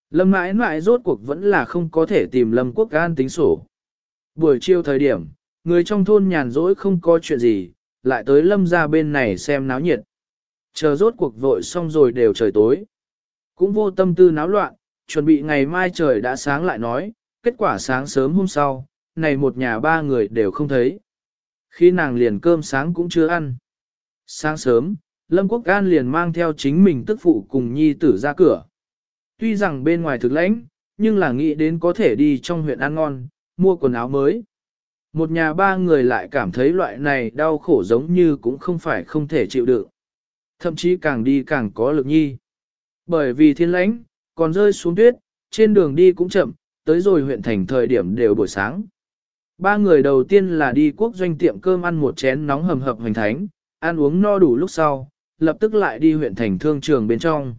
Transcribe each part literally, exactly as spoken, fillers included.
Lâm mãi mãi rốt cuộc vẫn là không có thể tìm Lâm Quốc An tính sổ. Buổi chiều thời điểm, người trong thôn nhàn rỗi không có chuyện gì, lại tới Lâm ra bên này xem náo nhiệt. Chờ rốt cuộc vội xong rồi đều trời tối. Cũng vô tâm tư náo loạn, chuẩn bị ngày mai trời đã sáng lại nói, kết quả sáng sớm hôm sau, này một nhà ba người đều không thấy. Khi nàng liền cơm sáng cũng chưa ăn. Sáng sớm, Lâm Quốc An liền mang theo chính mình tức phụ cùng nhi tử ra cửa. Tuy rằng bên ngoài thực lãnh, nhưng là nghĩ đến có thể đi trong huyện ăn ngon, mua quần áo mới. Một nhà ba người lại cảm thấy loại này đau khổ giống như cũng không phải không thể chịu đựng. Thậm chí càng đi càng có lực nhi. Bởi vì thiên lãnh, còn rơi xuống tuyết, trên đường đi cũng chậm, tới rồi huyện thành thời điểm đều buổi sáng. Ba người đầu tiên là đi quốc doanh tiệm cơm ăn một chén nóng hầm hập hoành thánh, ăn uống no đủ lúc sau, lập tức lại đi huyện thành thương trường bên trong.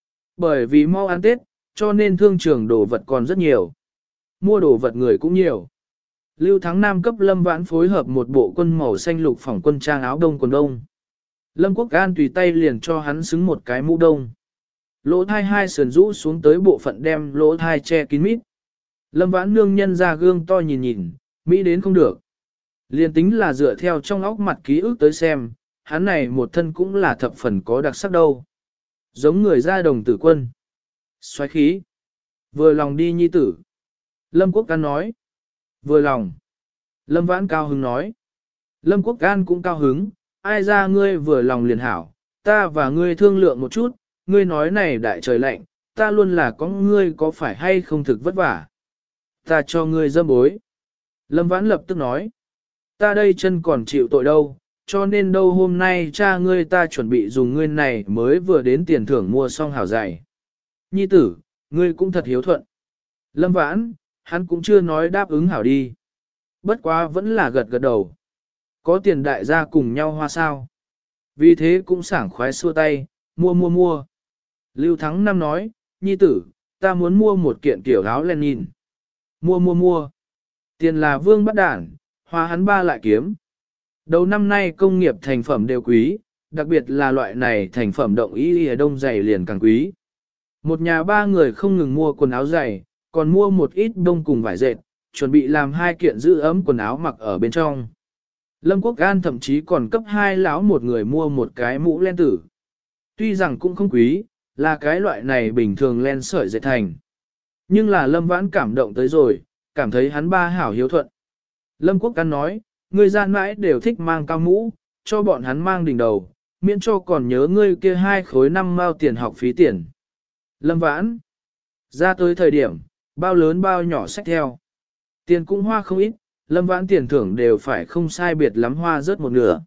Bởi vì mau ăn Tết, cho nên thương trường đồ vật còn rất nhiều. Mua đồ vật người cũng nhiều. Lưu Thắng Nam cấp Lâm Vãn phối hợp một bộ quân màu xanh lục phỏng quân trang áo đông quần đông. Lâm Quốc An tùy tay liền cho hắn xứng một cái mũ đông. Lỗ thai hai sườn rũ xuống tới bộ phận đem lỗ thai che kín mít. Lâm Vãn nương nhân ra gương to nhìn nhìn, Mỹ đến không được. Liên tính là dựa theo trong óc mặt ký ức tới xem, hắn này một thân cũng là thập phần có đặc sắc đâu. Giống người ra đồng tử quân. Xoáy khí. Vừa lòng đi nhi tử. Lâm Quốc An nói. Vừa lòng. Lâm Vãn cao hứng nói. Lâm Quốc An cũng cao hứng, ai ra ngươi vừa lòng liền hảo, ta và ngươi thương lượng một chút, ngươi nói này đại trời lạnh, ta luôn là có ngươi có phải hay không thực vất vả. Ta cho ngươi dâm bối. Lâm Vãn lập tức nói. Ta đây chân còn chịu tội đâu, cho nên đâu hôm nay cha ngươi ta chuẩn bị dùng ngươi này mới vừa đến tiền thưởng mua xong hảo dày. Nhi tử, ngươi cũng thật hiếu thuận. Lâm Vãn, hắn cũng chưa nói đáp ứng hảo đi. Bất quá vẫn là gật gật đầu. Có tiền đại gia cùng nhau hoa sao. Vì thế cũng sảng khoái xua tay, mua mua mua. Lưu Thắng Năm nói, nhi tử, ta muốn mua một kiện kiểu áo len nhìn. Mua mua mua. Tiền là vương bắt đản, hoa hắn ba lại kiếm. Đầu năm nay công nghiệp thành phẩm đều quý, đặc biệt là loại này thành phẩm động y ở đông dày liền càng quý. Một nhà ba người không ngừng mua quần áo dày, còn mua một ít đông cùng vải dệt, chuẩn bị làm hai kiện giữ ấm quần áo mặc ở bên trong. Lâm Quốc An thậm chí còn cấp hai lão một người mua một cái mũ len tử. Tuy rằng cũng không quý, là cái loại này bình thường len sợi dệt thành. Nhưng là Lâm Vãn cảm động tới rồi, cảm thấy hắn ba hảo hiếu thuận. Lâm Quốc An nói, người gian mãi đều thích mang cao mũ, cho bọn hắn mang đỉnh đầu, miễn cho còn nhớ ngươi kia hai khối năm mao tiền học phí tiền. Lâm Vãn, ra tới thời điểm, bao lớn bao nhỏ xách theo. Tiền cũng hoa không ít, Lâm Vãn tiền thưởng đều phải không sai biệt lắm hoa rớt một nửa.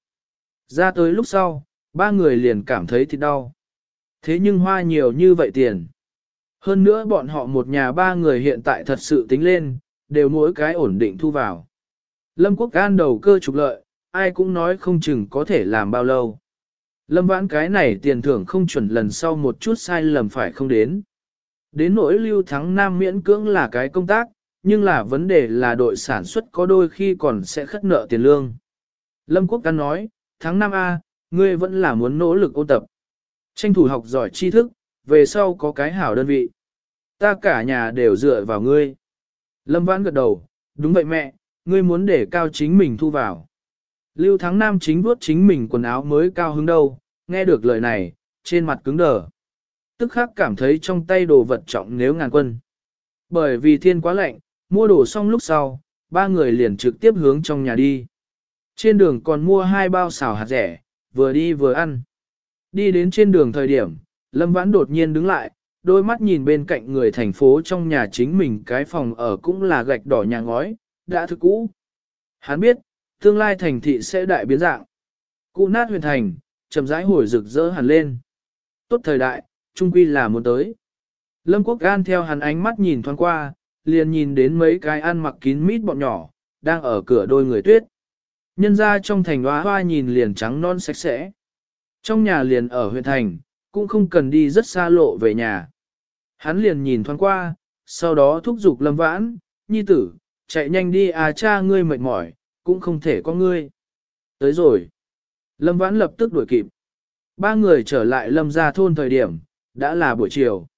Ra tới lúc sau, ba người liền cảm thấy thịt đau. Thế nhưng hoa nhiều như vậy tiền. Hơn nữa bọn họ một nhà ba người hiện tại thật sự tính lên, đều mỗi cái ổn định thu vào. Lâm Quốc An đầu cơ trục lợi, ai cũng nói không chừng có thể làm bao lâu. Lâm Vãn cái này tiền thưởng không chuẩn lần sau một chút sai lầm phải không đến. Đến nỗi Lưu Thắng Nam miễn cưỡng là cái công tác, nhưng là vấn đề là đội sản xuất có đôi khi còn sẽ khất nợ tiền lương. Lâm Quốc An nói, tháng năm A, ngươi vẫn là muốn nỗ lực ôn tập. Tranh thủ học giỏi tri thức, về sau có cái hảo đơn vị. Ta cả nhà đều dựa vào ngươi. Lâm Vãn gật đầu, đúng vậy mẹ, ngươi muốn để cao chính mình thu vào. Lưu Thắng Nam chính vuốt chính mình quần áo mới cao hứng đâu, nghe được lời này, trên mặt cứng đờ. Tức khắc cảm thấy trong tay đồ vật trọng nếu ngàn quân. Bởi vì thiên quá lạnh, mua đồ xong lúc sau, ba người liền trực tiếp hướng trong nhà đi. Trên đường còn mua hai bao xào hạt rẻ, vừa đi vừa ăn. Đi đến trên đường thời điểm, Lâm Vãn đột nhiên đứng lại, đôi mắt nhìn bên cạnh người thành phố trong nhà chính mình cái phòng ở cũng là gạch đỏ nhà ngói, đã thực cũ. Hắn biết, tương lai thành thị sẽ đại biến dạng. Cũ nát huyền thành, chậm rãi hồi rực rỡ hẳn lên. Tốt thời đại, trung quy là muốn tới. Lâm Quốc An theo hắn ánh mắt nhìn thoáng qua, liền nhìn đến mấy cái ăn mặc kín mít bọn nhỏ, đang ở cửa đôi người tuyết. Nhân ra trong thành hoa hoa nhìn liền trắng non sạch sẽ. Trong nhà liền ở huyện thành, cũng không cần đi rất xa lộ về nhà. Hắn liền nhìn thoáng qua, sau đó thúc giục Lâm Vãn, nhi tử, chạy nhanh đi à cha ngươi mệt mỏi, cũng không thể có ngươi. Tới rồi. Lâm Vãn lập tức đuổi kịp. Ba người trở lại Lâm ra thôn thời điểm, đã là buổi chiều.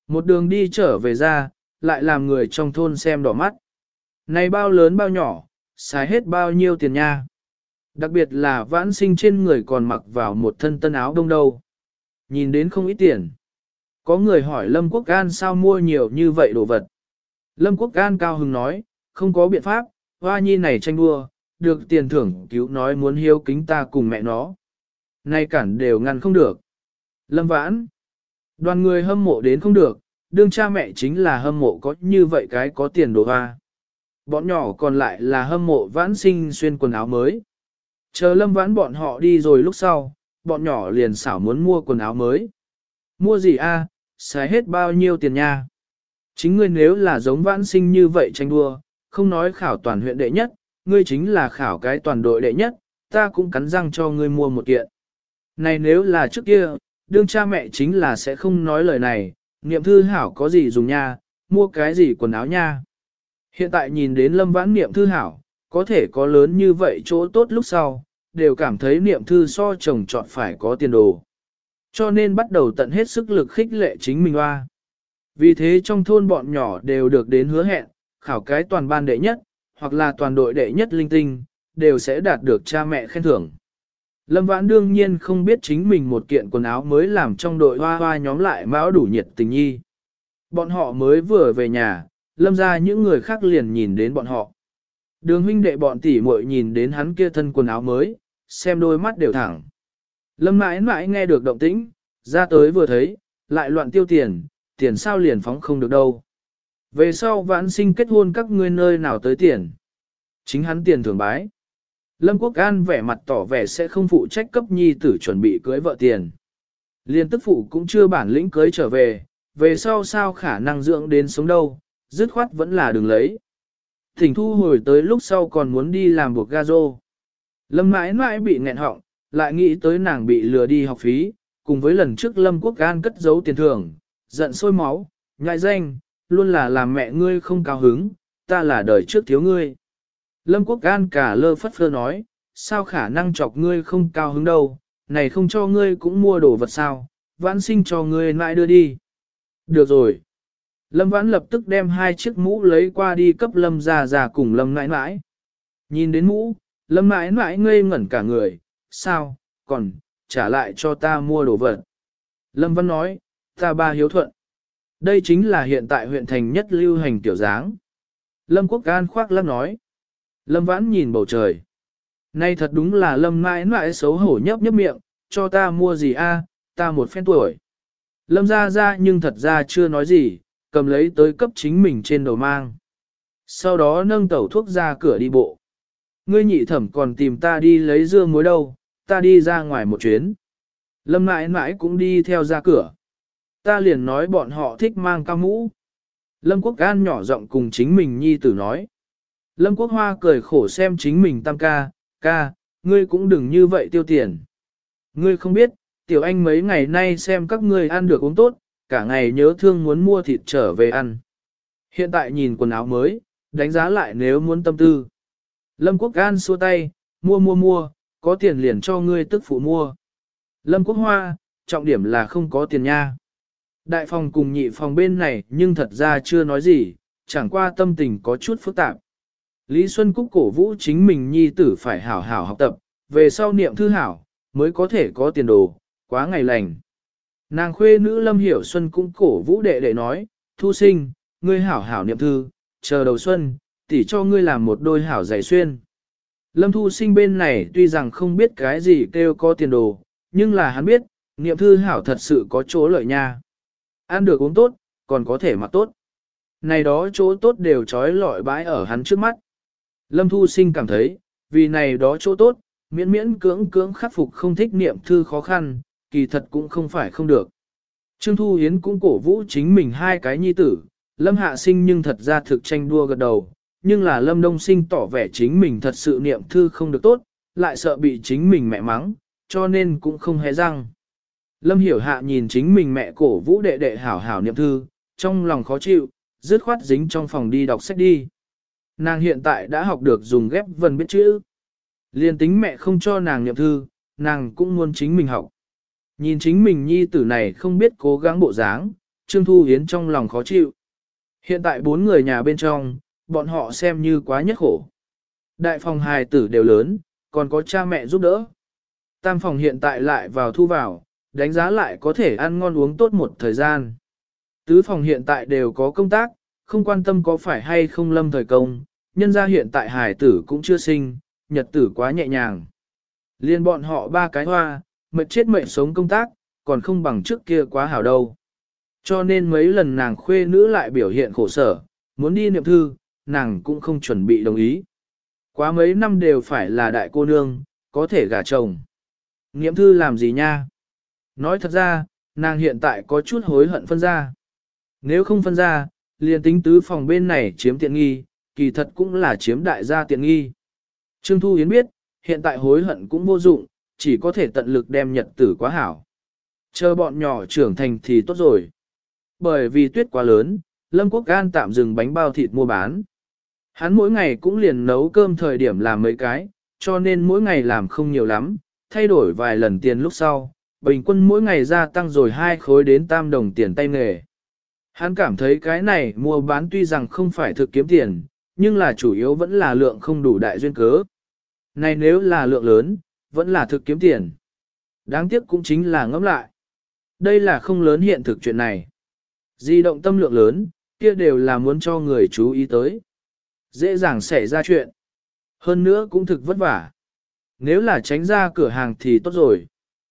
Một đường đi trở về ra, lại làm người trong thôn xem đỏ mắt. Này bao lớn bao nhỏ, xài hết bao nhiêu tiền nha. Đặc biệt là vãn sinh trên người còn mặc vào một thân tân áo đông đâu. Nhìn đến không ít tiền. Có người hỏi Lâm Quốc An sao mua nhiều như vậy đồ vật. Lâm Quốc An cao hứng nói, không có biện pháp, hoa nhi này tranh đua, được tiền thưởng cứu nói muốn hiếu kính ta cùng mẹ nó. Nay cản đều ngăn không được. Lâm Vãn, đoàn người hâm mộ đến không được, đương cha mẹ chính là hâm mộ có như vậy cái có tiền đồ hoa. Bọn nhỏ còn lại là hâm mộ Vãn sinh xuyên quần áo mới. Chờ Lâm Vãn bọn họ đi rồi lúc sau, bọn nhỏ liền xảo muốn mua quần áo mới. Mua gì a? Xài hết bao nhiêu tiền nha? Chính ngươi nếu là giống Vãn sinh như vậy tranh đua, không nói khảo toàn huyện đệ nhất, ngươi chính là khảo cái toàn đội đệ nhất, ta cũng cắn răng cho ngươi mua một kiện. Này nếu là trước kia, đương cha mẹ chính là sẽ không nói lời này, niệm thư hảo có gì dùng nha, mua cái gì quần áo nha. Hiện tại nhìn đến Lâm Vãn niệm thư hảo, có thể có lớn như vậy chỗ tốt lúc sau, đều cảm thấy niệm thư so chồng chọn phải có tiền đồ. Cho nên bắt đầu tận hết sức lực khích lệ chính mình hoa. Vì thế trong thôn bọn nhỏ đều được đến hứa hẹn, khảo cái toàn ban đệ nhất, hoặc là toàn đội đệ nhất linh tinh, đều sẽ đạt được cha mẹ khen thưởng. Lâm Vãn đương nhiên không biết chính mình một kiện quần áo mới làm trong đội hoa hoa nhóm lại mão đủ nhiệt tình nhi. Bọn họ mới vừa về nhà, Lâm ra những người khác liền nhìn đến bọn họ. Đường huynh đệ bọn tỷ muội nhìn đến hắn kia thân quần áo mới, xem đôi mắt đều thẳng. Lâm mãi mãi nghe được động tĩnh, ra tới vừa thấy, lại loạn tiêu tiền, tiền sao liền phóng không được đâu. Về sau Vãn sinh kết hôn các ngươi nơi nào tới tiền. Chính hắn tiền thường bái. Lâm Quốc An vẻ mặt tỏ vẻ sẽ không phụ trách cấp nhi tử chuẩn bị cưới vợ tiền. Liên tức phụ cũng chưa bản lĩnh cưới trở về, về sau sao khả năng dưỡng đến sống đâu, dứt khoát vẫn là đừng lấy. Thỉnh thu hồi tới lúc sau còn muốn đi làm buộc ga rô. Lâm mãi mãi bị nghẹn họng, lại nghĩ tới nàng bị lừa đi học phí, cùng với lần trước Lâm Quốc An cất giấu tiền thưởng, giận sôi máu, ngại danh, luôn là làm mẹ ngươi không cao hứng, ta là đời trước thiếu ngươi. Lâm Quốc An cả lơ phất phơ nói, sao khả năng chọc ngươi không cao hứng đâu, này không cho ngươi cũng mua đồ vật sao, Vãn sinh cho ngươi lại đưa đi. Được rồi. Lâm Vãn lập tức đem hai chiếc mũ lấy qua đi cấp Lâm già già cùng Lâm nãi nãi. Nhìn đến mũ, Lâm nãi nãi ngây ngẩn cả người, sao, còn, trả lại cho ta mua đồ vật. Lâm Vãn nói, ta ba hiếu thuận. Đây chính là hiện tại huyện thành nhất lưu hành tiểu dáng. Lâm Quốc An khoác lắc nói. Lâm Vãn nhìn bầu trời. Nay thật đúng là Lâm mãi mãi xấu hổ nhấp nhấp miệng, cho ta mua gì a? Ta một phen tuổi. Lâm ra ra nhưng thật ra chưa nói gì, cầm lấy tới cấp chính mình trên đầu mang. Sau đó nâng tẩu thuốc ra cửa đi bộ. Ngươi nhị thẩm còn tìm ta đi lấy dưa muối đâu, ta đi ra ngoài một chuyến. Lâm mãi mãi cũng đi theo ra cửa. Ta liền nói bọn họ thích mang cao mũ. Lâm Quốc An nhỏ giọng cùng chính mình nhi tử nói. Lâm Quốc Hoa cười khổ xem chính mình tam ca, ca, ngươi cũng đừng như vậy tiêu tiền. Ngươi không biết, tiểu anh mấy ngày nay xem các ngươi ăn được uống tốt, cả ngày nhớ thương muốn mua thịt trở về ăn. Hiện tại nhìn quần áo mới, đánh giá lại nếu muốn tâm tư. Lâm Quốc An xua tay, mua mua mua, có tiền liền cho ngươi tức phụ mua. Lâm Quốc Hoa, trọng điểm là không có tiền nha. Đại phòng cùng nhị phòng bên này nhưng thật ra chưa nói gì, chẳng qua tâm tình có chút phức tạp. Lý Xuân Cúc cổ vũ chính mình nhi tử phải hảo hảo học tập, về sau niệm thư hảo, mới có thể có tiền đồ, quá ngày lành. Nàng khuê nữ Lâm Hiểu Xuân cũng cổ vũ đệ đệ nói, thu sinh, ngươi hảo hảo niệm thư, chờ đầu xuân, tỷ cho ngươi làm một đôi hảo giày xuyên. Lâm Thu Sinh bên này tuy rằng không biết cái gì kêu có tiền đồ, nhưng là hắn biết, niệm thư hảo thật sự có chỗ lợi nha. Ăn được uống tốt, còn có thể mặc tốt. Này đó chỗ tốt đều trói lọi bãi ở hắn trước mắt. Lâm Thu Sinh cảm thấy, vì này đó chỗ tốt, miễn miễn cưỡng cưỡng khắc phục không thích niệm thư khó khăn, kỳ thật cũng không phải không được. Trương Thu Hiến cũng cổ vũ chính mình hai cái nhi tử, Lâm Hạ Sinh nhưng thật ra thực tranh đua gật đầu, nhưng là Lâm Đông Sinh tỏ vẻ chính mình thật sự niệm thư không được tốt, lại sợ bị chính mình mẹ mắng, cho nên cũng không hé răng. Lâm Hiểu Hạ nhìn chính mình mẹ cổ vũ đệ đệ hảo hảo niệm thư, trong lòng khó chịu, dứt khoát dính trong phòng đi đọc sách đi. Nàng hiện tại đã học được dùng ghép vần biết chữ. Liên tính mẹ không cho nàng niệm thư, nàng cũng muốn chính mình học. Nhìn chính mình nhi tử này không biết cố gắng bộ dáng, Trương Thu Hiến trong lòng khó chịu. Hiện tại bốn người nhà bên trong, bọn họ xem như quá nhất khổ. Đại phòng hài tử đều lớn, còn có cha mẹ giúp đỡ. Tam phòng hiện tại lại vào thu vào, đánh giá lại có thể ăn ngon uống tốt một thời gian. Tứ phòng hiện tại đều có công tác, không quan tâm có phải hay không lâm thời công, nhân ra hiện tại hài tử cũng chưa sinh, nhật tử quá nhẹ nhàng. Liên bọn họ ba cái hoa, mệt chết mệt sống công tác, còn không bằng trước kia quá hảo đâu. Cho nên mấy lần nàng khuê nữ lại biểu hiện khổ sở, muốn đi niệm thư, nàng cũng không chuẩn bị đồng ý. Quá mấy năm đều phải là đại cô nương, có thể gả chồng. Niệm thư làm gì nha? Nói thật ra, nàng hiện tại có chút hối hận phân ra. Nếu không phân ra, liền tính tứ phòng bên này chiếm tiện nghi, kỳ thật cũng là chiếm đại gia tiện nghi. Trương Thu Yến biết, hiện tại hối hận cũng vô dụng, chỉ có thể tận lực đem nhật tử quá hảo. Chờ bọn nhỏ trưởng thành thì tốt rồi. Bởi vì tuyết quá lớn, Lâm Quốc An tạm dừng bánh bao thịt mua bán. Hắn mỗi ngày cũng liền nấu cơm thời điểm làm mấy cái, cho nên mỗi ngày làm không nhiều lắm, thay đổi vài lần tiền lúc sau, bình quân mỗi ngày gia tăng rồi hai khối đến tam đồng tiền tay nghề. Hắn cảm thấy cái này mua bán tuy rằng không phải thực kiếm tiền, nhưng là chủ yếu vẫn là lượng không đủ đại duyên cớ. Này nếu là lượng lớn, vẫn là thực kiếm tiền. Đáng tiếc cũng chính là ngẫm lại. Đây là không lớn hiện thực chuyện này. Di động tâm lượng lớn, kia đều là muốn cho người chú ý tới. Dễ dàng xảy ra chuyện. Hơn nữa cũng thực vất vả. Nếu là tránh ra cửa hàng thì tốt rồi.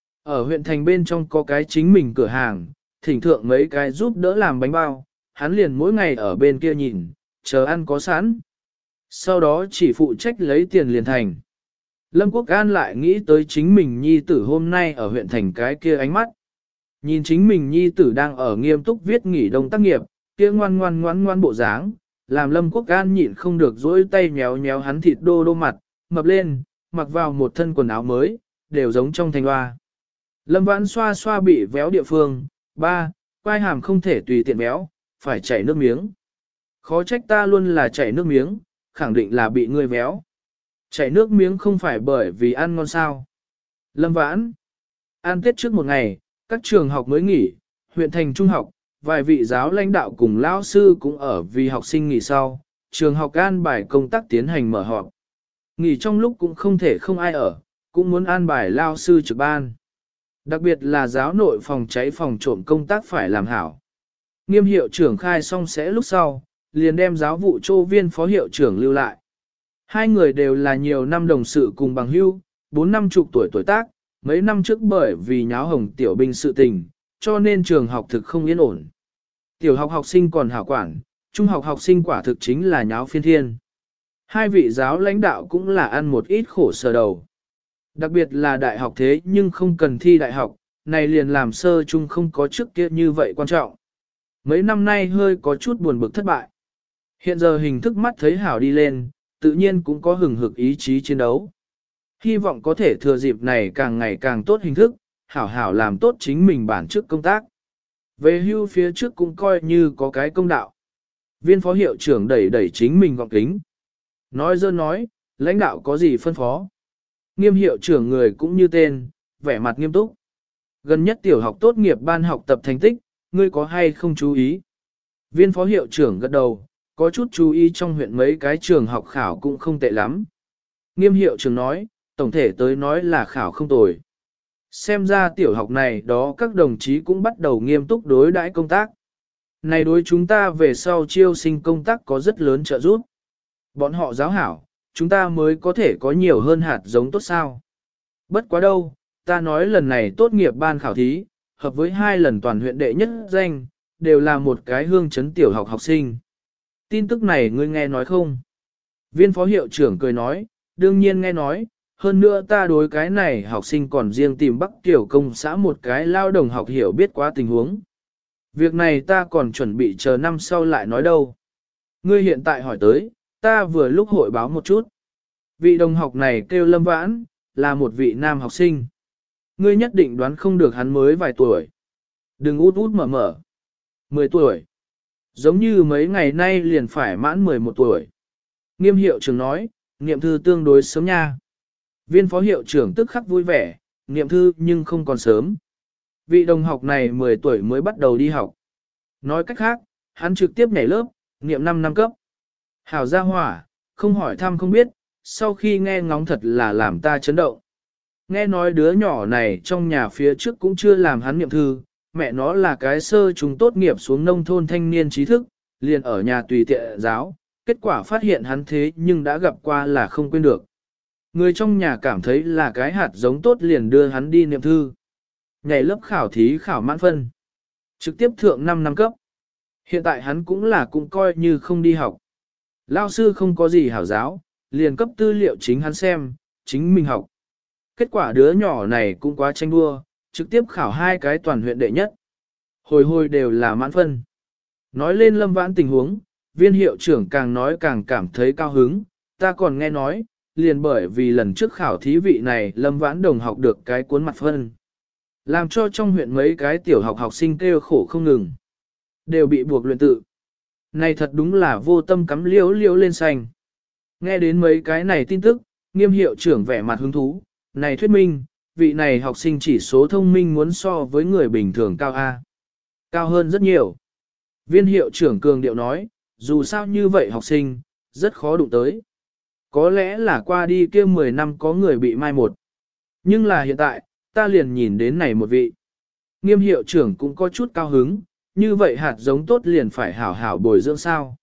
Ở huyện thành bên trong có cái chính mình cửa hàng, thỉnh thượng mấy cái giúp đỡ làm bánh bao, hắn liền mỗi ngày ở bên kia nhìn, chờ ăn có sẵn. Sau đó chỉ phụ trách lấy tiền liền thành. Lâm Quốc An lại nghĩ tới chính mình nhi tử hôm nay ở huyện thành cái kia ánh mắt. Nhìn chính mình nhi tử đang ở nghiêm túc viết nghỉ đông tác nghiệp, kia ngoan ngoan ngoan ngoan bộ dáng, làm Lâm Quốc An nhịn không được dỗi tay nhéo nhéo hắn thịt đô đô mặt, mập lên, mặc vào một thân quần áo mới, đều giống trong thành hoa. Lâm Vãn xoa xoa bị véo địa phương, ba, quai hàm không thể tùy tiện béo, phải chảy nước miếng. Khó trách ta luôn là chảy nước miếng, khẳng định là bị ngươi véo. Chảy nước miếng không phải bởi vì ăn ngon sao. Lâm Vãn, ăn Tết trước một ngày, các trường học mới nghỉ, huyện thành trung học, vài vị giáo lãnh đạo cùng lão sư cũng ở vì học sinh nghỉ sau, trường học an bài công tác tiến hành mở họp. Nghỉ trong lúc cũng không thể không ai ở, cũng muốn an bài lao sư trực ban. Đặc biệt là giáo nội phòng cháy phòng trộm công tác phải làm hảo. Nghiêm hiệu trưởng khai xong sẽ lúc sau, liền đem giáo vụ chô viên phó hiệu trưởng lưu lại. Hai người đều là nhiều năm đồng sự cùng bằng hưu, bốn năm chục tuổi tuổi tác, mấy năm trước bởi vì nháo hồng tiểu binh sự tình, cho nên trường học thực không yên ổn. Tiểu học học sinh còn hảo quản, trung học học sinh quả thực chính là nháo phiên thiên. Hai vị giáo lãnh đạo cũng là ăn một ít khổ sở đầu. Đặc biệt là đại học thế nhưng không cần thi đại học, này liền làm sơ chung không có trước kia như vậy quan trọng. Mấy năm nay hơi có chút buồn bực thất bại. Hiện giờ hình thức mắt thấy hảo đi lên, tự nhiên cũng có hừng hực ý chí chiến đấu. Hy vọng có thể thừa dịp này càng ngày càng tốt hình thức, hảo hảo làm tốt chính mình bản chức công tác. Về hưu phía trước cũng coi như có cái công đạo. Viên phó hiệu trưởng đẩy đẩy chính mình gọng kính. Nói dơ nói, lãnh đạo có gì phân phó. Nghiêm hiệu trưởng người cũng như tên, vẻ mặt nghiêm túc. Gần nhất tiểu học tốt nghiệp ban học tập thành tích, ngươi có hay không chú ý? Viên phó hiệu trưởng gật đầu, có chút chú ý trong huyện mấy cái trường học khảo cũng không tệ lắm. Nghiêm hiệu trưởng nói, tổng thể tới nói là khảo không tồi. Xem ra tiểu học này đó các đồng chí cũng bắt đầu nghiêm túc đối đãi công tác. Này đối chúng ta về sau chiêu sinh công tác có rất lớn trợ giúp. Bọn họ giáo hảo, chúng ta mới có thể có nhiều hơn hạt giống tốt sao. Bất quá đâu, ta nói lần này tốt nghiệp ban khảo thí, hợp với hai lần toàn huyện đệ nhất danh, đều là một cái hương chấn tiểu học học sinh. Tin tức này ngươi nghe nói không? Viên phó hiệu trưởng cười nói, đương nhiên nghe nói, hơn nữa ta đối cái này học sinh còn riêng tìm Bắc Tiểu công xã một cái lao đồng học hiểu biết quá tình huống. Việc này ta còn chuẩn bị chờ năm sau lại nói đâu. Ngươi hiện tại hỏi tới, ta vừa lúc hội báo một chút. Vị đồng học này kêu Lâm Vãn, là một vị nam học sinh. Ngươi nhất định đoán không được hắn mới vài tuổi. Đừng út út mở mở. mười tuổi. Giống như mấy ngày nay liền phải mãn mười một tuổi. Nghiêm hiệu trưởng nói, niệm thư tương đối sớm nha. Viên phó hiệu trưởng tức khắc vui vẻ, niệm thư nhưng không còn sớm. Vị đồng học này mười tuổi mới bắt đầu đi học. Nói cách khác, hắn trực tiếp nhảy lớp, niệm năm năm cấp. Hảo gia hỏa, không hỏi thăm không biết, sau khi nghe ngóng thật là làm ta chấn động. Nghe nói đứa nhỏ này trong nhà phía trước cũng chưa làm hắn niệm thư, mẹ nó là cái sơ chúng tốt nghiệp xuống nông thôn thanh niên trí thức, liền ở nhà tùy tiện giáo, kết quả phát hiện hắn thế nhưng đã gặp qua là không quên được. Người trong nhà cảm thấy là cái hạt giống tốt liền đưa hắn đi niệm thư. Nhảy lớp khảo thí khảo mãn phân. Trực tiếp thượng năm năm cấp. Hiện tại hắn cũng là cũng coi như không đi học. Lao sư không có gì hảo giáo, liền cấp tư liệu chính hắn xem, chính mình học. Kết quả đứa nhỏ này cũng quá tranh đua, trực tiếp khảo hai cái toàn huyện đệ nhất. Hồi hồi đều là mãn phân. Nói lên Lâm Vãn tình huống, viên hiệu trưởng càng nói càng cảm thấy cao hứng, ta còn nghe nói, liền bởi vì lần trước khảo thí vị này Lâm Vãn đồng học được cái cuốn mặt phân. Làm cho trong huyện mấy cái tiểu học học sinh kêu khổ không ngừng. Đều bị buộc luyện tự. Này thật đúng là vô tâm cắm liễu liễu lên xanh. Nghe đến mấy cái này tin tức, nghiêm hiệu trưởng vẻ mặt hứng thú. Này thuyết minh, vị này học sinh chỉ số thông minh muốn so với người bình thường cao A. Cao hơn rất nhiều. Viên hiệu trưởng cường điệu nói, dù sao như vậy học sinh, rất khó đụng tới. Có lẽ là qua đi kia mười năm có người bị mai một. Nhưng là hiện tại, ta liền nhìn đến này một vị. Nghiêm hiệu trưởng cũng có chút cao hứng, như vậy hạt giống tốt liền phải hảo hảo bồi dưỡng sao.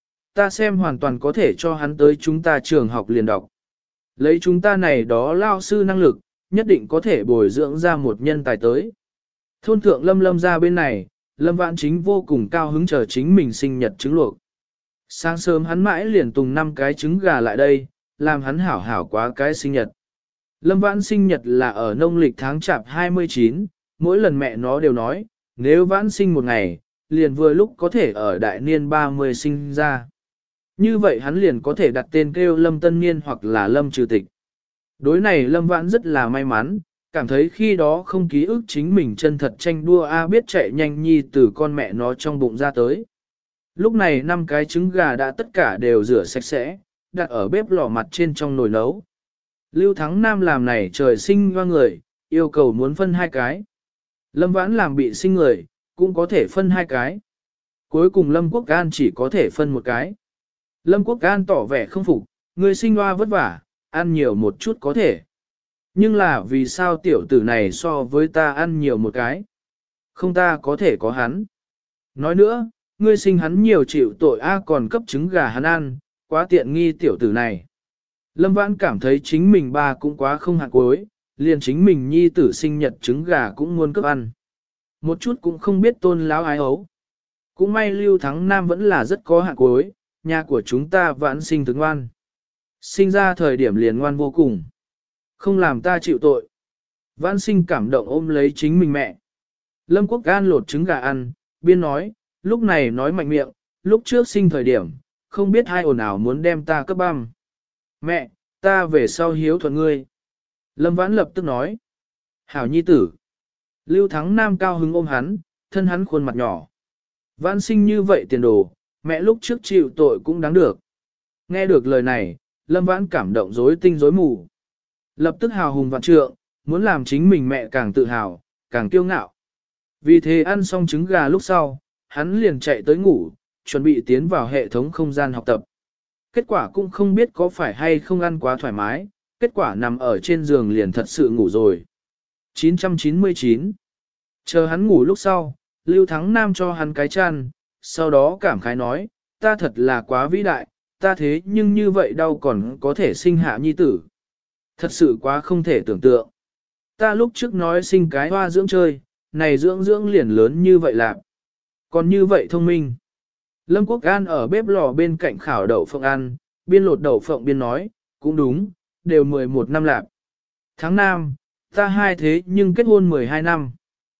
Ta xem hoàn toàn có thể cho hắn tới chúng ta trường học liền đọc. Lấy chúng ta này đó lao sư năng lực, nhất định có thể bồi dưỡng ra một nhân tài tới. Thôn thượng Lâm Lâm ra bên này, Lâm Vãn Chính vô cùng cao hứng chờ chính mình sinh nhật trứng luộc. Sáng sớm hắn mãi liền tùng năm cái trứng gà lại đây, làm hắn hảo hảo quá cái sinh nhật. Lâm Vãn sinh nhật là ở nông lịch tháng chạp hai mươi chín, mỗi lần mẹ nó đều nói, nếu Vãn sinh một ngày, liền vừa lúc có thể ở đại niên ba mươi sinh ra. Như vậy hắn liền có thể đặt tên kêu Lâm Tân Niên hoặc là Lâm Trừ Tịch. Đối này Lâm Vãn rất là may mắn, cảm thấy khi đó không ký ức chính mình chân thật tranh đua A biết chạy nhanh nhi từ con mẹ nó trong bụng ra tới. Lúc này năm cái trứng gà đã tất cả đều rửa sạch sẽ, đặt ở bếp lò mặt trên trong nồi nấu. Lưu Thắng Nam làm này trời sinh hoa người, yêu cầu muốn phân hai cái. Lâm Vãn làm bị sinh người, cũng có thể phân hai cái. Cuối cùng Lâm Quốc An chỉ có thể phân một cái. Lâm Quốc An tỏ vẻ không phục, người sinh hoa vất vả, ăn nhiều một chút có thể. Nhưng là vì sao tiểu tử này so với ta ăn nhiều một cái? Không ta có thể có hắn. Nói nữa, ngươi sinh hắn nhiều chịu tội A còn cấp trứng gà hắn ăn, quá tiện nghi tiểu tử này. Lâm Vãn cảm thấy chính mình ba cũng quá không hạt cuối, liền chính mình nhi tử sinh nhật trứng gà cũng muốn cấp ăn. Một chút cũng không biết tôn láo ái ấu. Cũng may Lưu Thắng Nam vẫn là rất có hạt cuối, nhà của chúng ta Vãn sinh thức ngoan. Sinh ra thời điểm liền ngoan vô cùng. Không làm ta chịu tội. Vãn sinh cảm động ôm lấy chính mình mẹ. Lâm Quốc An lột trứng gà ăn, biên nói, lúc này nói mạnh miệng, lúc trước sinh thời điểm, không biết hai ồn ào muốn đem ta cấp băm. Mẹ, ta về sau hiếu thuận ngươi. Lâm Vãn lập tức nói. Hảo nhi tử. Lưu Thắng Nam cao hứng ôm hắn, thân hắn khuôn mặt nhỏ. Vãn sinh như vậy tiền đồ, mẹ lúc trước chịu tội cũng đáng được. Nghe được lời này, Lâm Vãn cảm động rối tinh rối mù. Lập tức hào hùng vạn trượng, muốn làm chính mình mẹ càng tự hào, càng kiêu ngạo. Vì thế ăn xong trứng gà lúc sau, hắn liền chạy tới ngủ, chuẩn bị tiến vào hệ thống không gian học tập. Kết quả cũng không biết có phải hay không ăn quá thoải mái, kết quả nằm ở trên giường liền thật sự ngủ rồi. chín trăm chín mươi chín. Chờ hắn ngủ lúc sau, Lưu Thắng Nam cho hắn cái chăn, sau đó cảm khái nói, ta thật là quá vĩ đại, ta thế nhưng như vậy đau còn có thể sinh hạ nhi tử. Thật sự quá không thể tưởng tượng. Ta lúc trước nói sinh cái hoa dưỡng chơi, này dưỡng dưỡng liền lớn như vậy lạc. Còn như vậy thông minh. Lâm Quốc An ở bếp lò bên cạnh khảo đậu phộng ăn, biên lột đậu phộng biên nói, cũng đúng, đều mười một năm lạc. Tháng năm, ta hai thế nhưng kết hôn mười hai năm.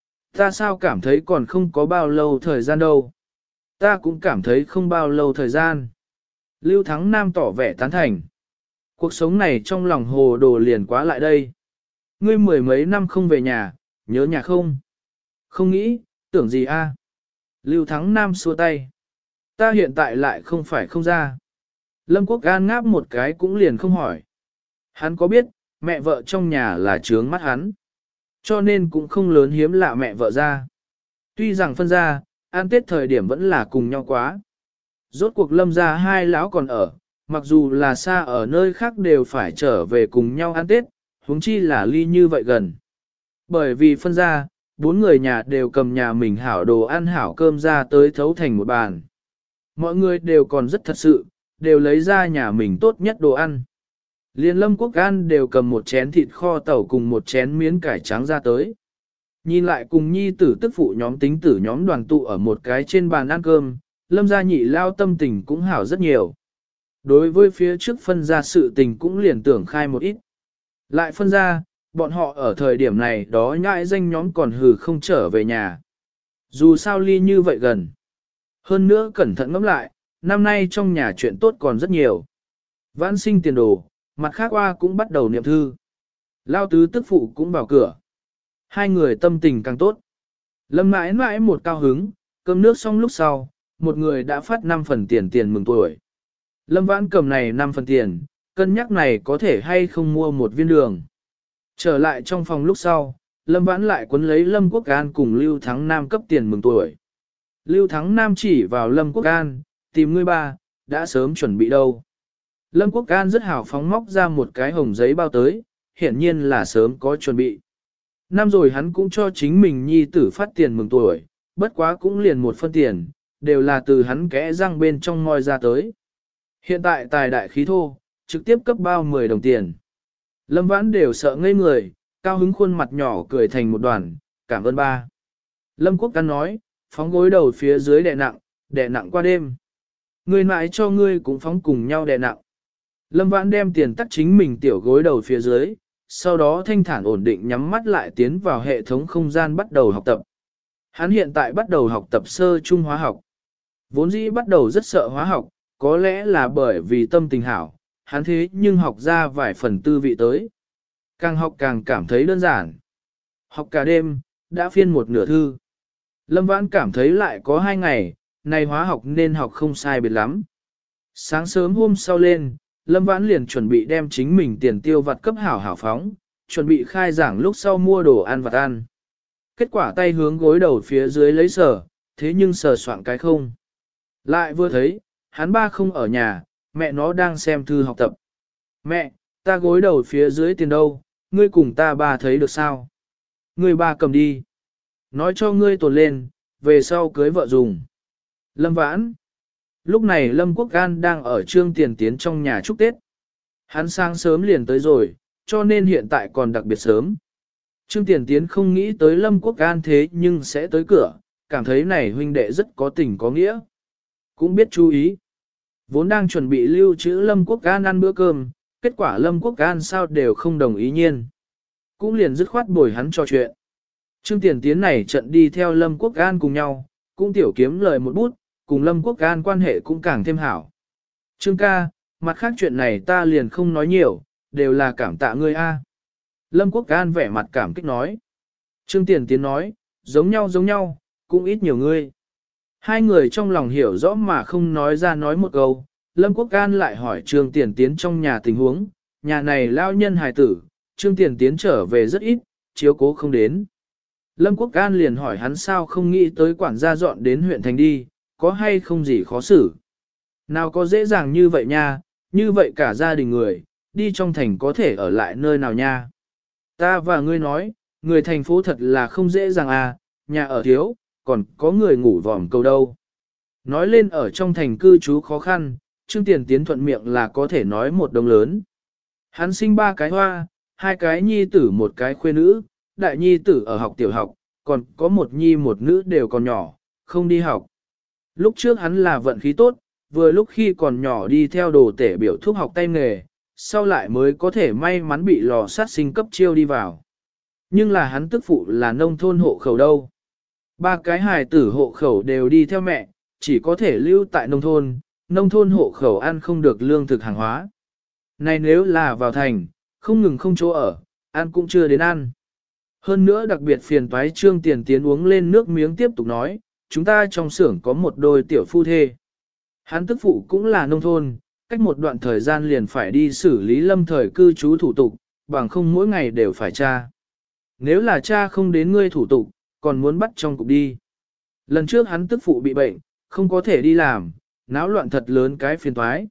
Ta sao cảm thấy còn không có bao lâu thời gian đâu. Ta cũng cảm thấy không bao lâu thời gian. Lưu Thắng Nam tỏ vẻ tán thành. Cuộc sống này trong lòng hồ đồ liền quá lại đây. Ngươi mười mấy năm không về nhà, nhớ nhà không? Không nghĩ, tưởng gì a? Lưu Thắng Nam xua tay. Ta hiện tại lại không phải không ra. Lâm Quốc An ngáp một cái cũng liền không hỏi. Hắn có biết, mẹ vợ trong nhà là trướng mắt hắn. Cho nên cũng không lớn hiếm lạ mẹ vợ ra. Tuy rằng phân ra, ăn Tết thời điểm vẫn là cùng nhau quá. Rốt cuộc Lâm gia hai lão còn ở, mặc dù là xa ở nơi khác đều phải trở về cùng nhau ăn Tết, huống chi là ly như vậy gần. Bởi vì phân ra, bốn người nhà đều cầm nhà mình hảo đồ ăn hảo cơm ra tới thấu thành một bàn. Mọi người đều còn rất thật sự, đều lấy ra nhà mình tốt nhất đồ ăn. Liên Lâm Quốc An đều cầm một chén thịt kho tàu cùng một chén miến cải trắng ra tới. Nhìn lại cùng nhi tử tức phụ nhóm tính tử nhóm đoàn tụ ở một cái trên bàn ăn cơm, Lâm gia nhị lao tâm tình cũng hảo rất nhiều. Đối với phía trước phân ra sự tình cũng liền tưởng khai một ít. Lại phân ra, bọn họ ở thời điểm này đó nhãi danh nhóm còn hừ không trở về nhà. Dù sao ly như vậy gần. Hơn nữa cẩn thận ngẫm lại, năm nay trong nhà chuyện tốt còn rất nhiều. Vãn sinh tiền đồ, mặt khác qua cũng bắt đầu niệm thư. Lao tứ tức phụ cũng vào cửa. Hai người tâm tình càng tốt. Lâm mãi mãi một cao hứng, cơm nước xong lúc sau, một người đã phát năm phần tiền tiền mừng tuổi. Lâm vãn cầm này năm phần tiền, cân nhắc này có thể hay không mua một viên đường. Trở lại trong phòng lúc sau, Lâm vãn lại quấn lấy Lâm Quốc An cùng Lưu Thắng Nam cấp tiền mừng tuổi. Lưu Thắng Nam chỉ vào Lâm Quốc An, tìm ngươi ba, đã sớm chuẩn bị đâu. Lâm Quốc An rất hào phóng móc ra một cái hồng giấy bao tới, hiển nhiên là sớm có chuẩn bị. Năm rồi hắn cũng cho chính mình nhi tử phát tiền mừng tuổi, bất quá cũng liền một phân tiền, đều là từ hắn kẽ răng bên trong ngoi ra tới. Hiện tại tài đại khí thô, trực tiếp cấp bao mười đồng tiền. Lâm Vãn đều sợ ngây người, cao hứng khuôn mặt nhỏ cười thành một đoàn, cảm ơn ba. Lâm Quốc An nói, phóng gối đầu phía dưới đè nặng, đè nặng qua đêm. Người mãi cho ngươi cũng phóng cùng nhau đè nặng. Lâm Vãn đem tiền tắt chính mình tiểu gối đầu phía dưới, sau đó thanh thản ổn định nhắm mắt lại tiến vào hệ thống không gian bắt đầu học tập. Hắn hiện tại bắt đầu học tập sơ trung hóa học. Vốn dĩ bắt đầu rất sợ hóa học, có lẽ là bởi vì tâm tình hảo, hắn thế nhưng học ra vài phần tư vị tới. Càng học càng cảm thấy đơn giản. Học cả đêm, đã phiên một nửa thư. Lâm Vãn cảm thấy lại có hai ngày, này hóa học nên học không sai biệt lắm. Sáng sớm hôm sau lên, Lâm Vãn liền chuẩn bị đem chính mình tiền tiêu vặt cấp hảo hảo phóng, chuẩn bị khai giảng lúc sau mua đồ ăn vặt ăn. Kết quả tay hướng gối đầu phía dưới lấy sờ, thế nhưng sờ soạn cái không. Lại vừa thấy, hắn ba không ở nhà, mẹ nó đang xem thư học tập. Mẹ, ta gối đầu phía dưới tiền đâu, ngươi cùng ta ba thấy được sao? Ngươi ba cầm đi. Nói cho ngươi tồn lên, về sau cưới vợ dùng. Lâm Vãn. Lúc này Lâm Quốc An đang ở Trương Tiền Tiến trong nhà chúc Tết. Hắn sáng sớm liền tới rồi, cho nên hiện tại còn đặc biệt sớm. Trương Tiền Tiến không nghĩ tới Lâm Quốc An thế nhưng sẽ tới cửa, cảm thấy này huynh đệ rất có tình có nghĩa. Cũng biết chú ý. Vốn đang chuẩn bị lưu trữ Lâm Quốc An ăn bữa cơm, kết quả Lâm Quốc An sao đều không đồng ý nhiên. Cũng liền dứt khoát bồi hắn trò chuyện. Trương Tiền Tiến này trận đi theo Lâm Quốc An cùng nhau, cũng tiểu kiếm lời một bút, cùng Lâm Quốc An quan hệ cũng càng thêm hảo. Trương ca, mặt khác chuyện này ta liền không nói nhiều, đều là cảm tạ ngươi a. Lâm Quốc An vẻ mặt cảm kích nói. Trương Tiền Tiến nói, giống nhau giống nhau, cũng ít nhiều ngươi. Hai người trong lòng hiểu rõ mà không nói ra nói một câu, Lâm Quốc An lại hỏi Trương Tiền Tiến trong nhà tình huống, nhà này lao nhân hài tử, Trương Tiền Tiến trở về rất ít, chiếu cố không đến. Lâm Quốc An liền hỏi hắn sao không nghĩ tới quản gia dọn đến huyện thành đi, có hay không gì khó xử. Nào có dễ dàng như vậy nha, như vậy cả gia đình người, đi trong thành có thể ở lại nơi nào nha. Ta và ngươi nói, người thành phố thật là không dễ dàng à, nhà ở thiếu, còn có người ngủ vòm cầu đâu. Nói lên ở trong thành cư trú khó khăn, Trương Tiền Tiến thuận miệng là có thể nói một đồng lớn. Hắn sinh ba cái hoa, hai cái nhi tử một cái khuê nữ, đại nhi tử ở học tiểu học, còn có một nhi một nữ đều còn nhỏ, không đi học. Lúc trước hắn là vận khí tốt, vừa lúc khi còn nhỏ đi theo đồ tể biểu thuốc học tay nghề, sau lại mới có thể may mắn bị lò sát sinh cấp chiêu đi vào. Nhưng là hắn tức phụ là nông thôn hộ khẩu đâu. Ba cái hài tử hộ khẩu đều đi theo mẹ, chỉ có thể lưu tại nông thôn, nông thôn hộ khẩu ăn không được lương thực hàng hóa. Này nếu là vào thành, không ngừng không chỗ ở, ăn cũng chưa đến ăn. Hơn nữa đặc biệt phiền toái Trương Tiền Tiến uống lên nước miếng tiếp tục nói, chúng ta trong xưởng có một đôi tiểu phu thê. Hắn tức phụ cũng là nông thôn, cách một đoạn thời gian liền phải đi xử lý lâm thời cư trú thủ tục, bằng không mỗi ngày đều phải tra. Nếu là cha không đến ngươi thủ tục, còn muốn bắt trong cục đi. Lần trước hắn tức phụ bị bệnh, không có thể đi làm, náo loạn thật lớn cái phiền toái.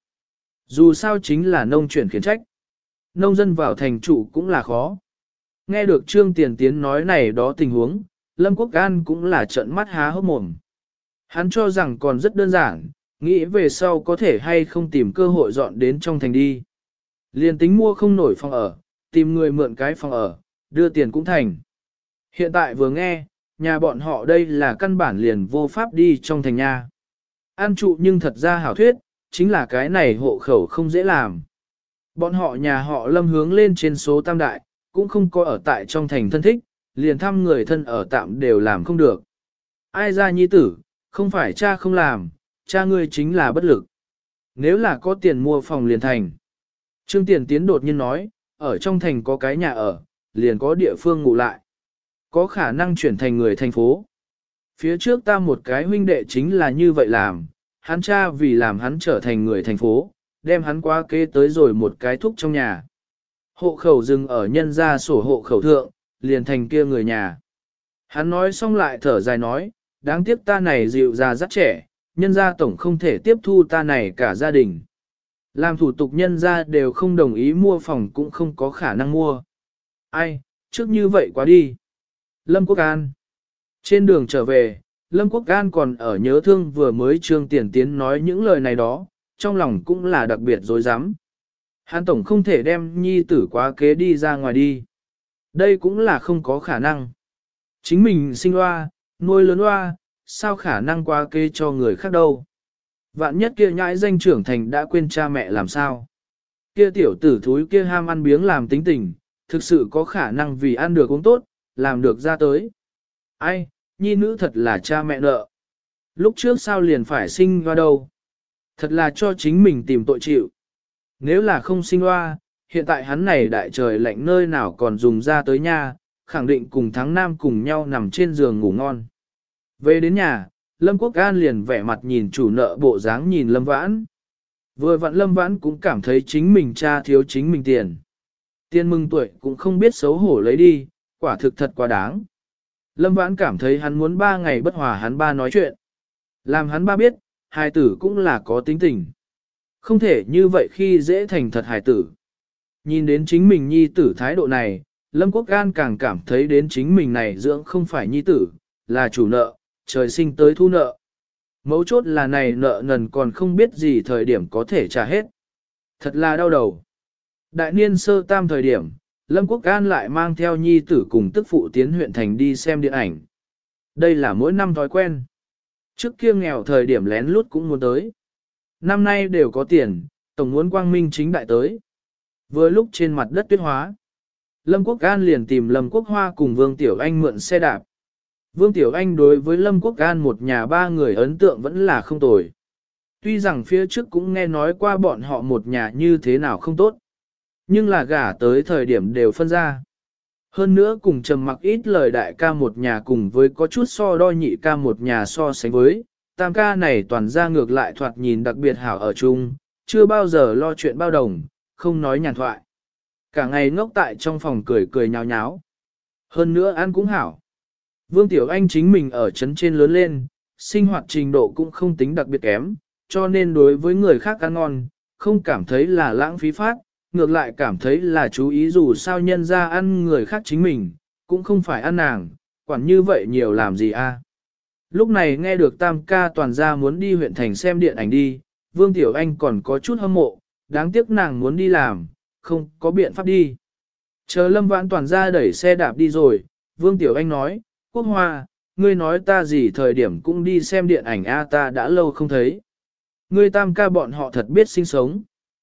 Dù sao chính là nông chuyển khiển trách. Nông dân vào thành trụ cũng là khó. Nghe được Trương Tiền Tiến nói này đó tình huống, Lâm Quốc An cũng là trợn mắt há hốc mồm. Hắn cho rằng còn rất đơn giản, nghĩ về sau có thể hay không tìm cơ hội dọn đến trong thành đi. Liền tính mua không nổi phòng ở, tìm người mượn cái phòng ở, đưa tiền cũng thành. Hiện tại vừa nghe, nhà bọn họ đây là căn bản liền vô pháp đi trong thành nhà. An trụ nhưng thật ra hảo thuyết, chính là cái này hộ khẩu không dễ làm. Bọn họ nhà họ Lâm hướng lên trên số tam đại, cũng không có ở tại trong thành thân thích, liền thăm người thân ở tạm đều làm không được. Ai ra nhi tử, không phải cha không làm, cha ngươi chính là bất lực. Nếu là có tiền mua phòng liền thành. Trương Tiền Tiến đột nhiên nói, ở trong thành có cái nhà ở, liền có địa phương ngủ lại. Có khả năng chuyển thành người thành phố. Phía trước ta một cái huynh đệ chính là như vậy làm, hắn cha vì làm hắn trở thành người thành phố, đem hắn qua kế tới rồi một cái thúc trong nhà. Hộ khẩu dừng ở nhân gia sổ hộ khẩu thượng, liền thành kia người nhà. Hắn nói xong lại thở dài nói, đáng tiếc ta này dịu già rất trẻ, nhân gia tổng không thể tiếp thu ta này cả gia đình. Làm thủ tục nhân gia đều không đồng ý mua phòng cũng không có khả năng mua. Ai, trước như vậy quá đi. Lâm Quốc An. Trên đường trở về, Lâm Quốc An còn ở nhớ thương vừa mới Trương Tiền Tiến nói những lời này đó, trong lòng cũng là đặc biệt dối rắm. Hắn tổng không thể đem nhi tử quá kế đi ra ngoài đi. Đây cũng là không có khả năng. Chính mình sinh loa, nuôi lớn loa, sao khả năng quá kế cho người khác đâu. Vạn nhất kia nhãi danh trưởng thành đã quên cha mẹ làm sao. Kia tiểu tử thúi kia ham ăn biếng làm tính tình, thực sự có khả năng vì ăn được uống tốt, làm được ra tới. Ai, nhi nữ thật là cha mẹ nợ. Lúc trước sao liền phải sinh loa đâu. Thật là cho chính mình tìm tội chịu. Nếu là không sinh loa, hiện tại hắn này đại trời lạnh nơi nào còn dùng ra tới nhà, khẳng định cùng tháng Nam cùng nhau nằm trên giường ngủ ngon. Về đến nhà, Lâm Quốc An liền vẻ mặt nhìn chủ nợ bộ dáng nhìn Lâm Vãn. Vừa vặn Lâm Vãn cũng cảm thấy chính mình cha thiếu chính mình tiền. Tiền mừng tuổi cũng không biết xấu hổ lấy đi, quả thực thật quá đáng. Lâm Vãn cảm thấy hắn muốn ba ngày bất hòa hắn ba nói chuyện. Làm hắn ba biết, hài tử cũng là có tính tình. Không thể như vậy khi dễ thành thật hài tử. Nhìn đến chính mình nhi tử thái độ này, Lâm Quốc An càng cảm thấy đến chính mình này dưỡng không phải nhi tử, là chủ nợ, trời sinh tới thu nợ. Mấu chốt là này nợ nần còn không biết gì thời điểm có thể trả hết. Thật là đau đầu. Đại niên sơ tam thời điểm, Lâm Quốc An lại mang theo nhi tử cùng tức phụ tiến huyện thành đi xem điện ảnh. Đây là mỗi năm thói quen. Trước kia nghèo thời điểm lén lút cũng muốn tới. Năm nay đều có tiền, tổng muốn quang minh chính đại tới. Vừa lúc trên mặt đất tuyết hóa, Lâm Quốc An liền tìm Lâm Quốc Hoa cùng Vương Tiểu Anh mượn xe đạp. Vương Tiểu Anh đối với Lâm Quốc An một nhà ba người ấn tượng vẫn là không tồi. Tuy rằng phía trước cũng nghe nói qua bọn họ một nhà như thế nào không tốt, nhưng là gả tới thời điểm đều phân ra. Hơn nữa cùng trầm mặc ít lời đại ca một nhà cùng với có chút so đo nhị ca một nhà so sánh với, tam ca này toàn ra ngược lại thoạt nhìn đặc biệt hảo ở chung, chưa bao giờ lo chuyện bao đồng, không nói nhàn thoại. Cả ngày ngốc tại trong phòng cười cười nháo nháo. Hơn nữa ăn cũng hảo. Vương Tiểu Anh chính mình ở trấn trên lớn lên, sinh hoạt trình độ cũng không tính đặc biệt kém, cho nên đối với người khác ăn ngon, không cảm thấy là lãng phí phát, ngược lại cảm thấy là chú ý dù sao nhân ra ăn người khác chính mình, cũng không phải ăn nàng, quản như vậy nhiều làm gì a? Lúc này nghe được tam ca toàn gia muốn đi huyện thành xem điện ảnh đi, Vương Tiểu Anh còn có chút hâm mộ, đáng tiếc nàng muốn đi làm, không có biện pháp đi. Chờ Lâm Vãn toàn gia đẩy xe đạp đi rồi, Vương Tiểu Anh nói, Quốc Hoa, ngươi nói ta gì thời điểm cũng đi xem điện ảnh a ta đã lâu không thấy. Ngươi tam ca bọn họ thật biết sinh sống.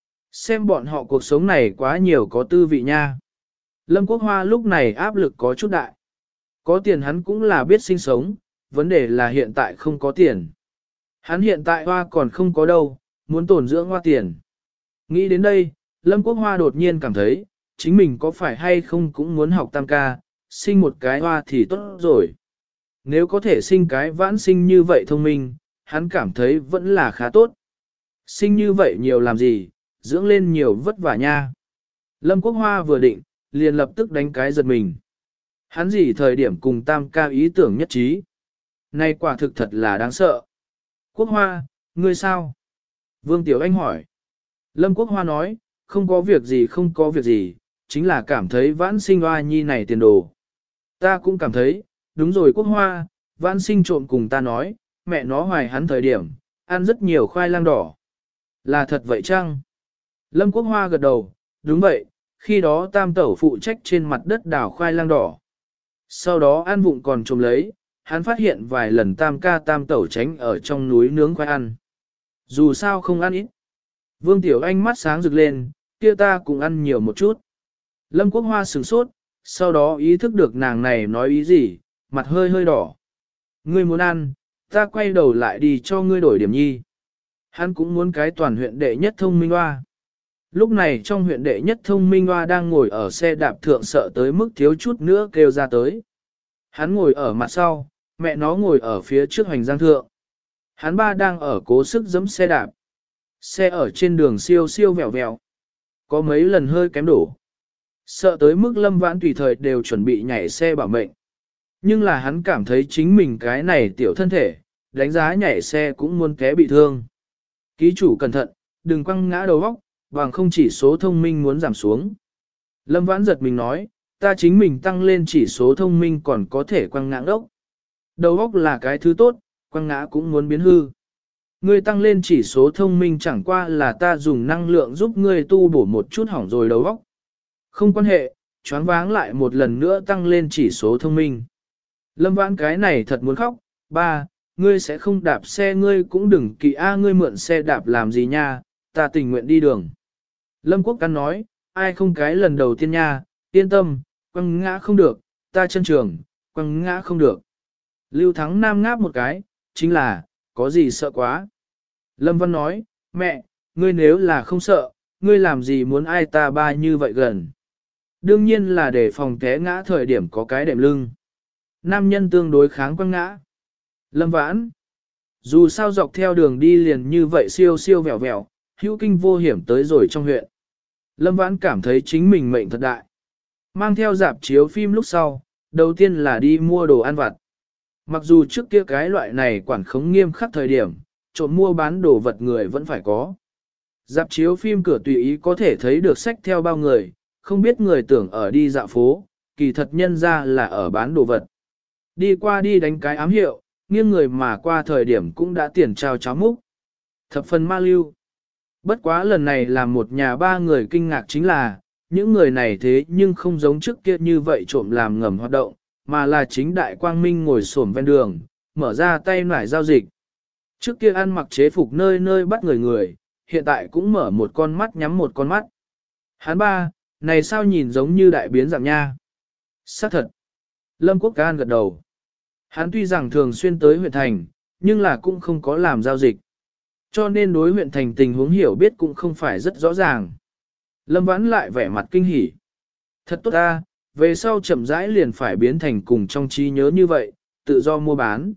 Xem bọn họ cuộc sống này quá nhiều có tư vị nha. Lâm Quốc Hoa lúc này áp lực có chút đại. Có tiền hắn cũng là biết sinh sống, vấn đề là hiện tại không có tiền. Hắn hiện tại hoa còn không có đâu, muốn tổn dưỡng hoa tiền. Nghĩ đến đây, Lâm Quốc Hoa đột nhiên cảm thấy, chính mình có phải hay không cũng muốn học tam ca, sinh một cái hoa thì tốt rồi. Nếu có thể sinh cái vãn sinh như vậy thông minh, hắn cảm thấy vẫn là khá tốt. Sinh như vậy nhiều làm gì, dưỡng lên nhiều vất vả nha. Lâm Quốc Hoa vừa định, liền lập tức đánh cái giật mình. Hắn gì thời điểm cùng tam ca ý tưởng nhất trí. Này quả thực thật là đáng sợ. Quốc Hoa, ngươi sao? Vương Tiểu Anh hỏi. Lâm Quốc Hoa nói, không có việc gì không có việc gì, chính là cảm thấy vãn sinh hoa nhi này tiền đồ. Ta cũng cảm thấy, đúng rồi Quốc Hoa, vãn sinh trộm cùng ta nói, mẹ nó hoài hắn thời điểm, ăn rất nhiều khoai lang đỏ. Là thật vậy chăng? Lâm Quốc Hoa gật đầu, đúng vậy, khi đó tam tẩu phụ trách trên mặt đất đào khoai lang đỏ. Sau đó ăn vụng còn trộm lấy, hắn phát hiện vài lần tam ca tam tẩu tránh ở trong núi nướng khoai ăn. Dù sao không ăn ít. Vương Tiểu Anh mắt sáng rực lên, kia ta cũng ăn nhiều một chút. Lâm Quốc Hoa sửng sốt, sau đó ý thức được nàng này nói ý gì, mặt hơi hơi đỏ. Ngươi muốn ăn, ta quay đầu lại đi cho ngươi đổi điểm nhi. Hắn cũng muốn cái toàn huyện đệ nhất thông minh hoa. Lúc này trong huyện đệ nhất thông minh hoa đang ngồi ở xe đạp thượng sợ tới mức thiếu chút nữa kêu ra tới. Hắn ngồi ở mặt sau, mẹ nó ngồi ở phía trước hoành giang thượng. Hắn ba đang ở cố sức giẫm xe đạp. Xe ở trên đường siêu siêu vẹo vẹo. Có mấy lần hơi kém đổ. Sợ tới mức Lâm Vãn tùy thời đều chuẩn bị nhảy xe bảo mệnh. Nhưng là hắn cảm thấy chính mình cái này tiểu thân thể, đánh giá nhảy xe cũng muốn té bị thương. Ký chủ cẩn thận, đừng quăng ngã đầu óc, bằng không chỉ số thông minh muốn giảm xuống. Lâm Vãn giật mình nói, ta chính mình tăng lên chỉ số thông minh còn có thể quăng ngã ốc. Đầu óc là cái thứ tốt, quăng ngã cũng muốn biến hư. Ngươi tăng lên chỉ số thông minh chẳng qua là ta dùng năng lượng giúp ngươi tu bổ một chút hỏng rồi đầu óc. Không quan hệ, choáng váng lại một lần nữa tăng lên chỉ số thông minh. Lâm Vãn cái này thật muốn khóc, ba, ngươi sẽ không đạp xe ngươi cũng đừng kỵ a ngươi mượn xe đạp làm gì nha, ta tình nguyện đi đường. Lâm Quốc Căn nói, ai không cái lần đầu tiên nha, yên tâm, quăng ngã không được, ta chân trường, quăng ngã không được. Lưu Thắng Nam ngáp một cái, chính là, có gì sợ quá. Lâm Văn nói, mẹ, ngươi nếu là không sợ, ngươi làm gì muốn ai ta ba như vậy gần. Đương nhiên là để phòng té ngã thời điểm có cái đệm lưng. Nam nhân tương đối kháng quăng ngã. Lâm Vãn, dù sao dọc theo đường đi liền như vậy siêu siêu vẹo vẹo, hữu kinh vô hiểm tới rồi trong huyện. Lâm Vãn cảm thấy chính mình mệnh thật đại. Mang theo dạp chiếu phim lúc sau, đầu tiên là đi mua đồ ăn vặt. Mặc dù trước kia cái loại này quản khống nghiêm khắc thời điểm, trộm mua bán đồ vật người vẫn phải có. Dạp chiếu phim cửa tùy ý có thể thấy được sách theo bao người, không biết người tưởng ở đi dạo phố, kỳ thật nhân ra là ở bán đồ vật. Đi qua đi đánh cái ám hiệu, nghiêng người mà qua thời điểm cũng đã tiền trao cháo múc. Thập phần ma lưu. Bất quá lần này làm một nhà ba người kinh ngạc chính là, những người này thế nhưng không giống trước kia như vậy trộm làm ngầm hoạt động, mà là chính đại quang minh ngồi xổm ven đường, mở ra tay nải giao dịch. Trước kia ăn mặc chế phục nơi nơi bắt người người, hiện tại cũng mở một con mắt nhắm một con mắt. Hán ba, này sao nhìn giống như đại biến dạng nha. Xác thật. Lâm Quốc Can gật đầu. Hắn tuy rằng thường xuyên tới huyện thành, nhưng là cũng không có làm giao dịch. Cho nên đối huyện thành tình huống hiểu biết cũng không phải rất rõ ràng. Lâm Vãn lại vẻ mặt kinh hỉ. Thật tốt ta, về sau chậm rãi liền phải biến thành cùng trong trí nhớ như vậy, tự do mua bán.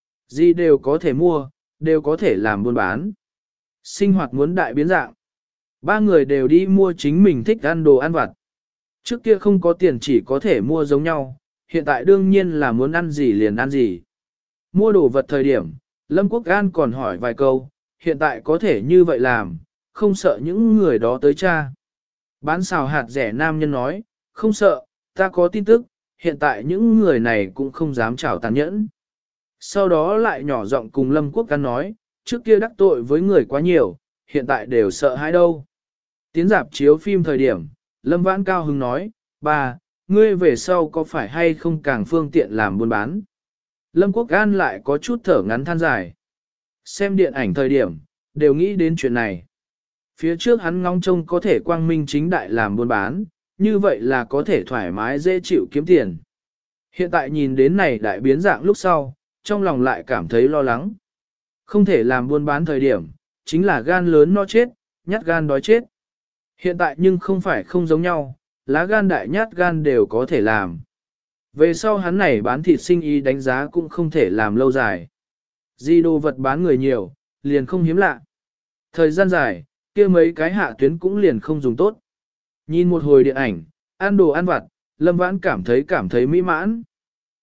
Gì đều có thể mua, đều có thể làm buôn bán. Sinh hoạt muốn đại biến dạng. Ba người đều đi mua chính mình thích ăn đồ ăn vặt. Trước kia không có tiền chỉ có thể mua giống nhau, hiện tại đương nhiên là muốn ăn gì liền ăn gì. Mua đồ vật thời điểm, Lâm Quốc An còn hỏi vài câu, hiện tại có thể như vậy làm, không sợ những người đó tới cha. Bán xào hạt rẻ nam nhân nói, không sợ, ta có tin tức, hiện tại những người này cũng không dám chảo tàn nhẫn. Sau đó lại nhỏ giọng cùng Lâm Quốc An nói, trước kia đắc tội với người quá nhiều, hiện tại đều sợ hãi đâu. Tiến dạp chiếu phim thời điểm, Lâm Vãn cao hứng nói, bà, ngươi về sau có phải hay không càng phương tiện làm buôn bán. Lâm Quốc An lại có chút thở ngắn than dài. Xem điện ảnh thời điểm, đều nghĩ đến chuyện này. Phía trước hắn ngóng trông có thể quang minh chính đại làm buôn bán, như vậy là có thể thoải mái dễ chịu kiếm tiền. Hiện tại nhìn đến này đại biến dạng lúc sau, trong lòng lại cảm thấy lo lắng. Không thể làm buôn bán thời điểm, chính là gan lớn no chết, nhát gan đói chết. Hiện tại nhưng không phải không giống nhau, lá gan đại nhát gan đều có thể làm. Về sau hắn này bán thịt sinh ý đánh giá cũng không thể làm lâu dài. Di đồ vật bán người nhiều, liền không hiếm lạ. Thời gian dài, kia mấy cái hạ tuyến cũng liền không dùng tốt. Nhìn một hồi điện ảnh, ăn đồ ăn vặt, Lâm Vãn cảm thấy cảm thấy mỹ mãn.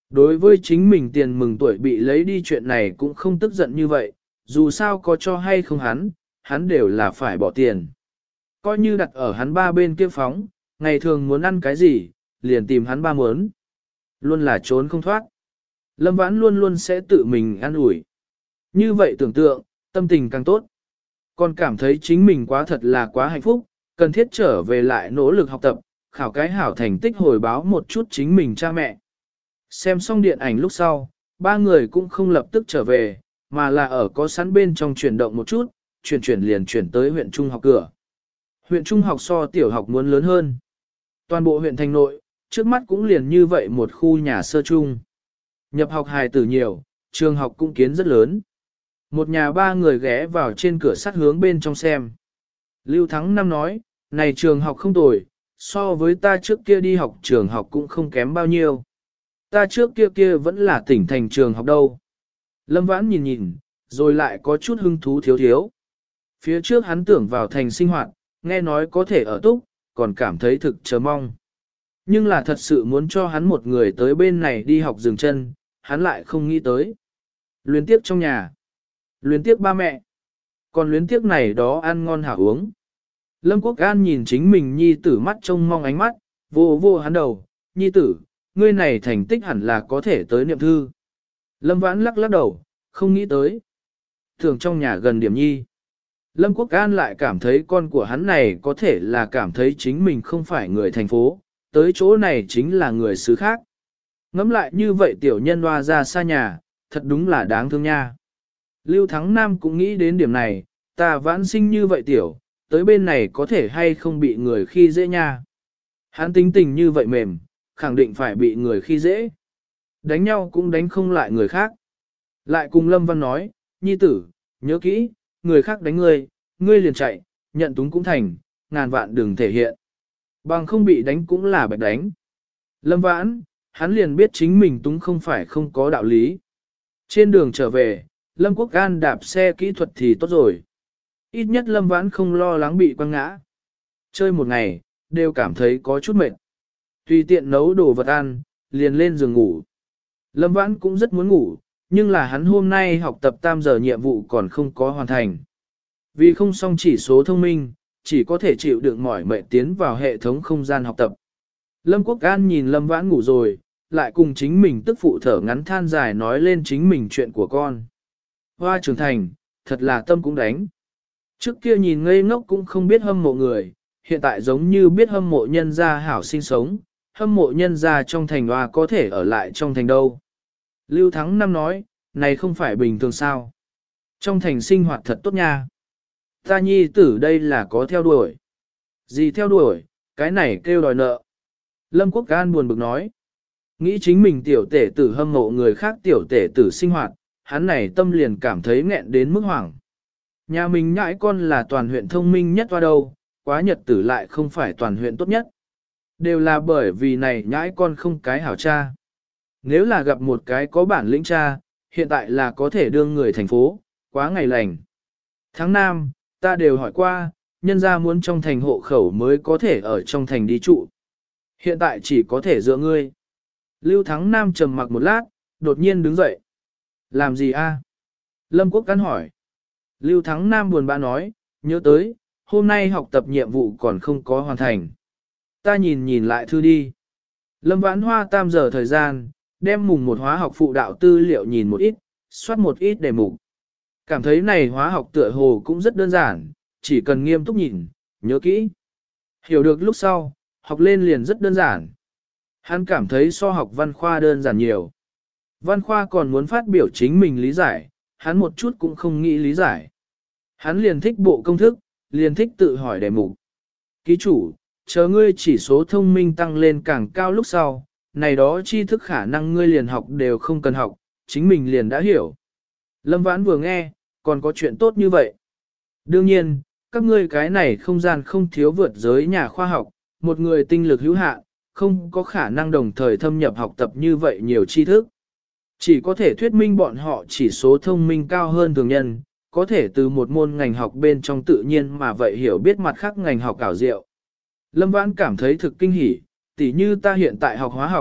Đối với chính mình tiền mừng tuổi bị lấy đi chuyện này cũng không tức giận như vậy, dù sao có cho hay không hắn, hắn đều là phải bỏ tiền. Coi như đặt ở hắn ba bên kia phóng, ngày thường muốn ăn cái gì, liền tìm hắn ba muốn. Luôn là trốn không thoát. Lâm Vãn luôn luôn sẽ tự mình ăn ủi. Như vậy tưởng tượng, tâm tình càng tốt. Còn cảm thấy chính mình quá thật là quá hạnh phúc, cần thiết trở về lại nỗ lực học tập, khảo cái hảo thành tích hồi báo một chút chính mình cha mẹ. Xem xong điện ảnh lúc sau, ba người cũng không lập tức trở về, mà là ở có sẵn bên trong chuyển động một chút, chuyển chuyển liền chuyển tới huyện trung học cửa. Huyện trung học so tiểu học muốn lớn hơn. Toàn bộ huyện thành nội, trước mắt cũng liền như vậy một khu nhà sơ trung. Nhập học hài tử nhiều, trường học cũng kiến rất lớn. Một nhà ba người ghé vào trên cửa sắt hướng bên trong xem. Lưu Thắng Năm nói, này trường học không tồi, so với ta trước kia đi học trường học cũng không kém bao nhiêu. Ta trước kia kia vẫn là tỉnh thành trường học đâu. Lâm Vãn nhìn nhìn, rồi lại có chút hứng thú thiếu thiếu. Phía trước hắn tưởng vào thành sinh hoạt, nghe nói có thể ở túc, còn cảm thấy thực chờ mong. Nhưng là thật sự muốn cho hắn một người tới bên này đi học dừng chân, hắn lại không nghĩ tới. Luyến tiếp trong nhà. Luyến tiếp ba mẹ. Còn luyến tiếp này đó ăn ngon hảo uống. Lâm Quốc An nhìn chính mình nhi tử mắt trông mong ánh mắt, vô vô hắn đầu, nhi tử, ngươi này thành tích hẳn là có thể tới niệm thư. Lâm Vãn lắc lắc đầu, không nghĩ tới. Thường trong nhà gần điểm nhi. Lâm Quốc An lại cảm thấy con của hắn này có thể là cảm thấy chính mình không phải người thành phố, tới chỗ này chính là người xứ khác. Ngẫm lại như vậy tiểu nhân hoa ra xa nhà, thật đúng là đáng thương nha. Lưu Thắng Nam cũng nghĩ đến điểm này, ta vãn sinh như vậy tiểu, tới bên này có thể hay không bị người khi dễ nha. Hắn tính tình như vậy mềm, khẳng định phải bị người khi dễ. Đánh nhau cũng đánh không lại người khác. Lại cùng Lâm Văn nói, nhi tử, nhớ kỹ, người khác đánh ngươi, ngươi liền chạy, nhận túng cũng thành, ngàn vạn đừng thể hiện. Bằng không bị đánh cũng là bạch đánh. Lâm Vãn, hắn liền biết chính mình túng không phải không có đạo lý. Trên đường trở về, Lâm Quốc An đạp xe kỹ thuật thì tốt rồi. Ít nhất Lâm Vãn không lo lắng bị quăng ngã. Chơi một ngày, đều cảm thấy có chút mệt. Tùy tiện nấu đồ vật ăn, liền lên giường ngủ. Lâm Vãn cũng rất muốn ngủ, nhưng là hắn hôm nay học tập tam giờ nhiệm vụ còn không có hoàn thành. Vì không xong chỉ số thông minh, chỉ có thể chịu đựng mỏi mệt tiến vào hệ thống không gian học tập. Lâm Quốc An nhìn Lâm Vãn ngủ rồi, lại cùng chính mình tức phụ thở ngắn than dài nói lên chính mình chuyện của con. Hoa trưởng thành, thật là tâm cũng đánh. Trước kia nhìn ngây ngốc cũng không biết hâm mộ người, hiện tại giống như biết hâm mộ nhân gia hảo sinh sống, hâm mộ nhân gia trong thành hoa có thể ở lại trong thành đâu. Lưu Thắng Năm nói, này không phải bình thường sao. Trong thành sinh hoạt thật tốt nha. Ta nhi tử đây là có theo đuổi. Gì theo đuổi, cái này kêu đòi nợ. Lâm Quốc An buồn bực nói. Nghĩ chính mình tiểu tể tử hâm mộ người khác tiểu tể tử sinh hoạt, hắn này tâm liền cảm thấy nghẹn đến mức hoảng. Nhà mình nhãi con là toàn huyện thông minh nhất qua đâu, quá nhật tử lại không phải toàn huyện tốt nhất. Đều là bởi vì này nhãi con không cái hảo cha. Nếu là gặp một cái có bản lĩnh cha, hiện tại là có thể đương người thành phố, quá ngày lành. Tháng Nam, ta đều hỏi qua, nhân ra muốn trong thành hộ khẩu mới có thể ở trong thành đi trụ. Hiện tại chỉ có thể dựa ngươi. Lưu Thắng Nam trầm mặc một lát, đột nhiên đứng dậy. Làm gì a? Lâm Quốc Cắn hỏi. Lưu Thắng Nam buồn bã nói, nhớ tới, hôm nay học tập nhiệm vụ còn không có hoàn thành. Ta nhìn nhìn lại thư đi. Lâm Vãn Hoa tam giờ thời gian, đem mùng một hóa học phụ đạo tư liệu nhìn một ít, soát một ít đề mục. Cảm thấy này hóa học tựa hồ cũng rất đơn giản, chỉ cần nghiêm túc nhìn, nhớ kỹ. Hiểu được lúc sau, học lên liền rất đơn giản. Hắn cảm thấy so học văn khoa đơn giản nhiều. Văn khoa còn muốn phát biểu chính mình lý giải, hắn một chút cũng không nghĩ lý giải. Hắn liền thích bộ công thức, liền thích tự hỏi đề mục. Ký chủ, chờ ngươi chỉ số thông minh tăng lên càng cao lúc sau, này đó tri thức khả năng ngươi liền học đều không cần học, chính mình liền đã hiểu. Lâm Vãn vừa nghe, còn có chuyện tốt như vậy. Đương nhiên, các ngươi cái này không gian không thiếu vượt giới nhà khoa học, một người tinh lực hữu hạn, không có khả năng đồng thời thâm nhập học tập như vậy nhiều tri thức. Chỉ có thể thuyết minh bọn họ chỉ số thông minh cao hơn thường nhân, có thể từ một môn ngành học bên trong tự nhiên mà vậy hiểu biết mặt khác ngành học ảo diệu. Lâm Vãn cảm thấy thực kinh hỉ, tỉ như ta hiện tại học hóa học,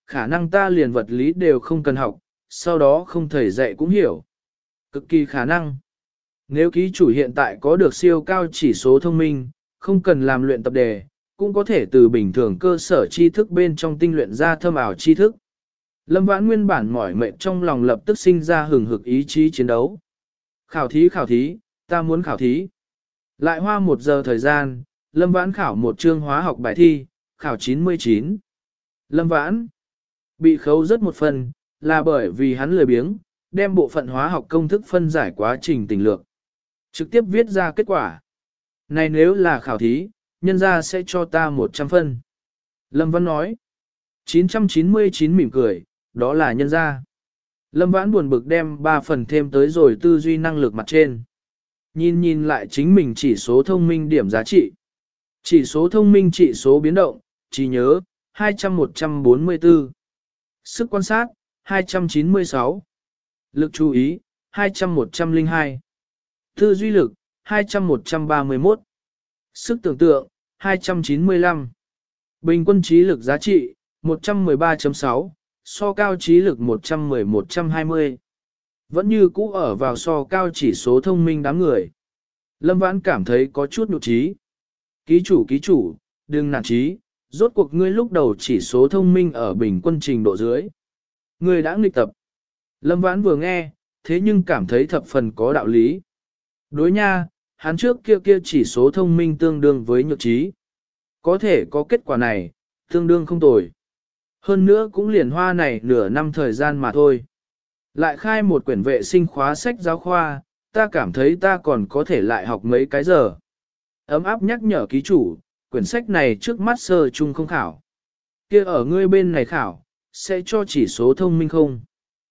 khả năng ta liền vật lý đều không cần học, sau đó không thầy dạy cũng hiểu. Cực kỳ khả năng. Nếu ký chủ hiện tại có được siêu cao chỉ số thông minh, không cần làm luyện tập đề, cũng có thể từ bình thường cơ sở tri thức bên trong tinh luyện ra thâm ảo tri thức. Lâm Vãn nguyên bản mỏi mệt trong lòng lập tức sinh ra hừng hực ý chí chiến đấu. Khảo thí khảo thí, ta muốn khảo thí. Lại hoa một giờ thời gian, Lâm Vãn khảo một chương hóa học bài thi, khảo chín mươi chín. Lâm Vãn bị khấu rất một phần, là bởi vì hắn lười biếng, đem bộ phận hóa học công thức phân giải quá trình tình lược. Trực tiếp viết ra kết quả. Này nếu là khảo thí, nhân ra sẽ cho ta một trăm phân. Lâm Vãn nói. chín trăm chín mươi chín mỉm cười, đó là nhân ra. Lâm Vãn buồn bực đem ba phần thêm tới rồi tư duy năng lực mặt trên. Nhìn nhìn lại chính mình chỉ số thông minh điểm giá trị. Chỉ số thông minh chỉ số biến động, trí nhớ, hai trăm một trăm bốn mươi tư. Sức quan sát, hai trăm chín mươi sáu. Lực chú ý, hai trăm một trăm lẻ hai. Tư duy lực, hai trăm một trăm ba mươi mốt. Sức tưởng tượng, hai trăm chín mươi lăm. Bình quân trí lực giá trị, một trăm mười ba chấm sáu, so cao trí lực một trăm mười một trăm hai mươi. Vẫn như cũ ở vào so cao chỉ số thông minh đám người. Lâm Vãn cảm thấy có chút nhụt chí. Ký chủ ký chủ, đừng nản chí, rốt cuộc ngươi lúc đầu chỉ số thông minh ở bình quân trình độ dưới. Ngươi đã nghịch tập. Lâm Vãn vừa nghe, thế nhưng cảm thấy thập phần có đạo lý. Đối nha, hắn trước kia kia chỉ số thông minh tương đương với nhược trí. Có thể có kết quả này, tương đương không tồi. Hơn nữa cũng liền hoa này nửa năm thời gian mà thôi. Lại khai một quyển vệ sinh khóa sách giáo khoa, ta cảm thấy ta còn có thể lại học mấy cái giờ. Ấm áp nhắc nhở ký chủ, quyển sách này trước mắt sơ chung không khảo. Kia ở ngươi bên này khảo, sẽ cho chỉ số thông minh không?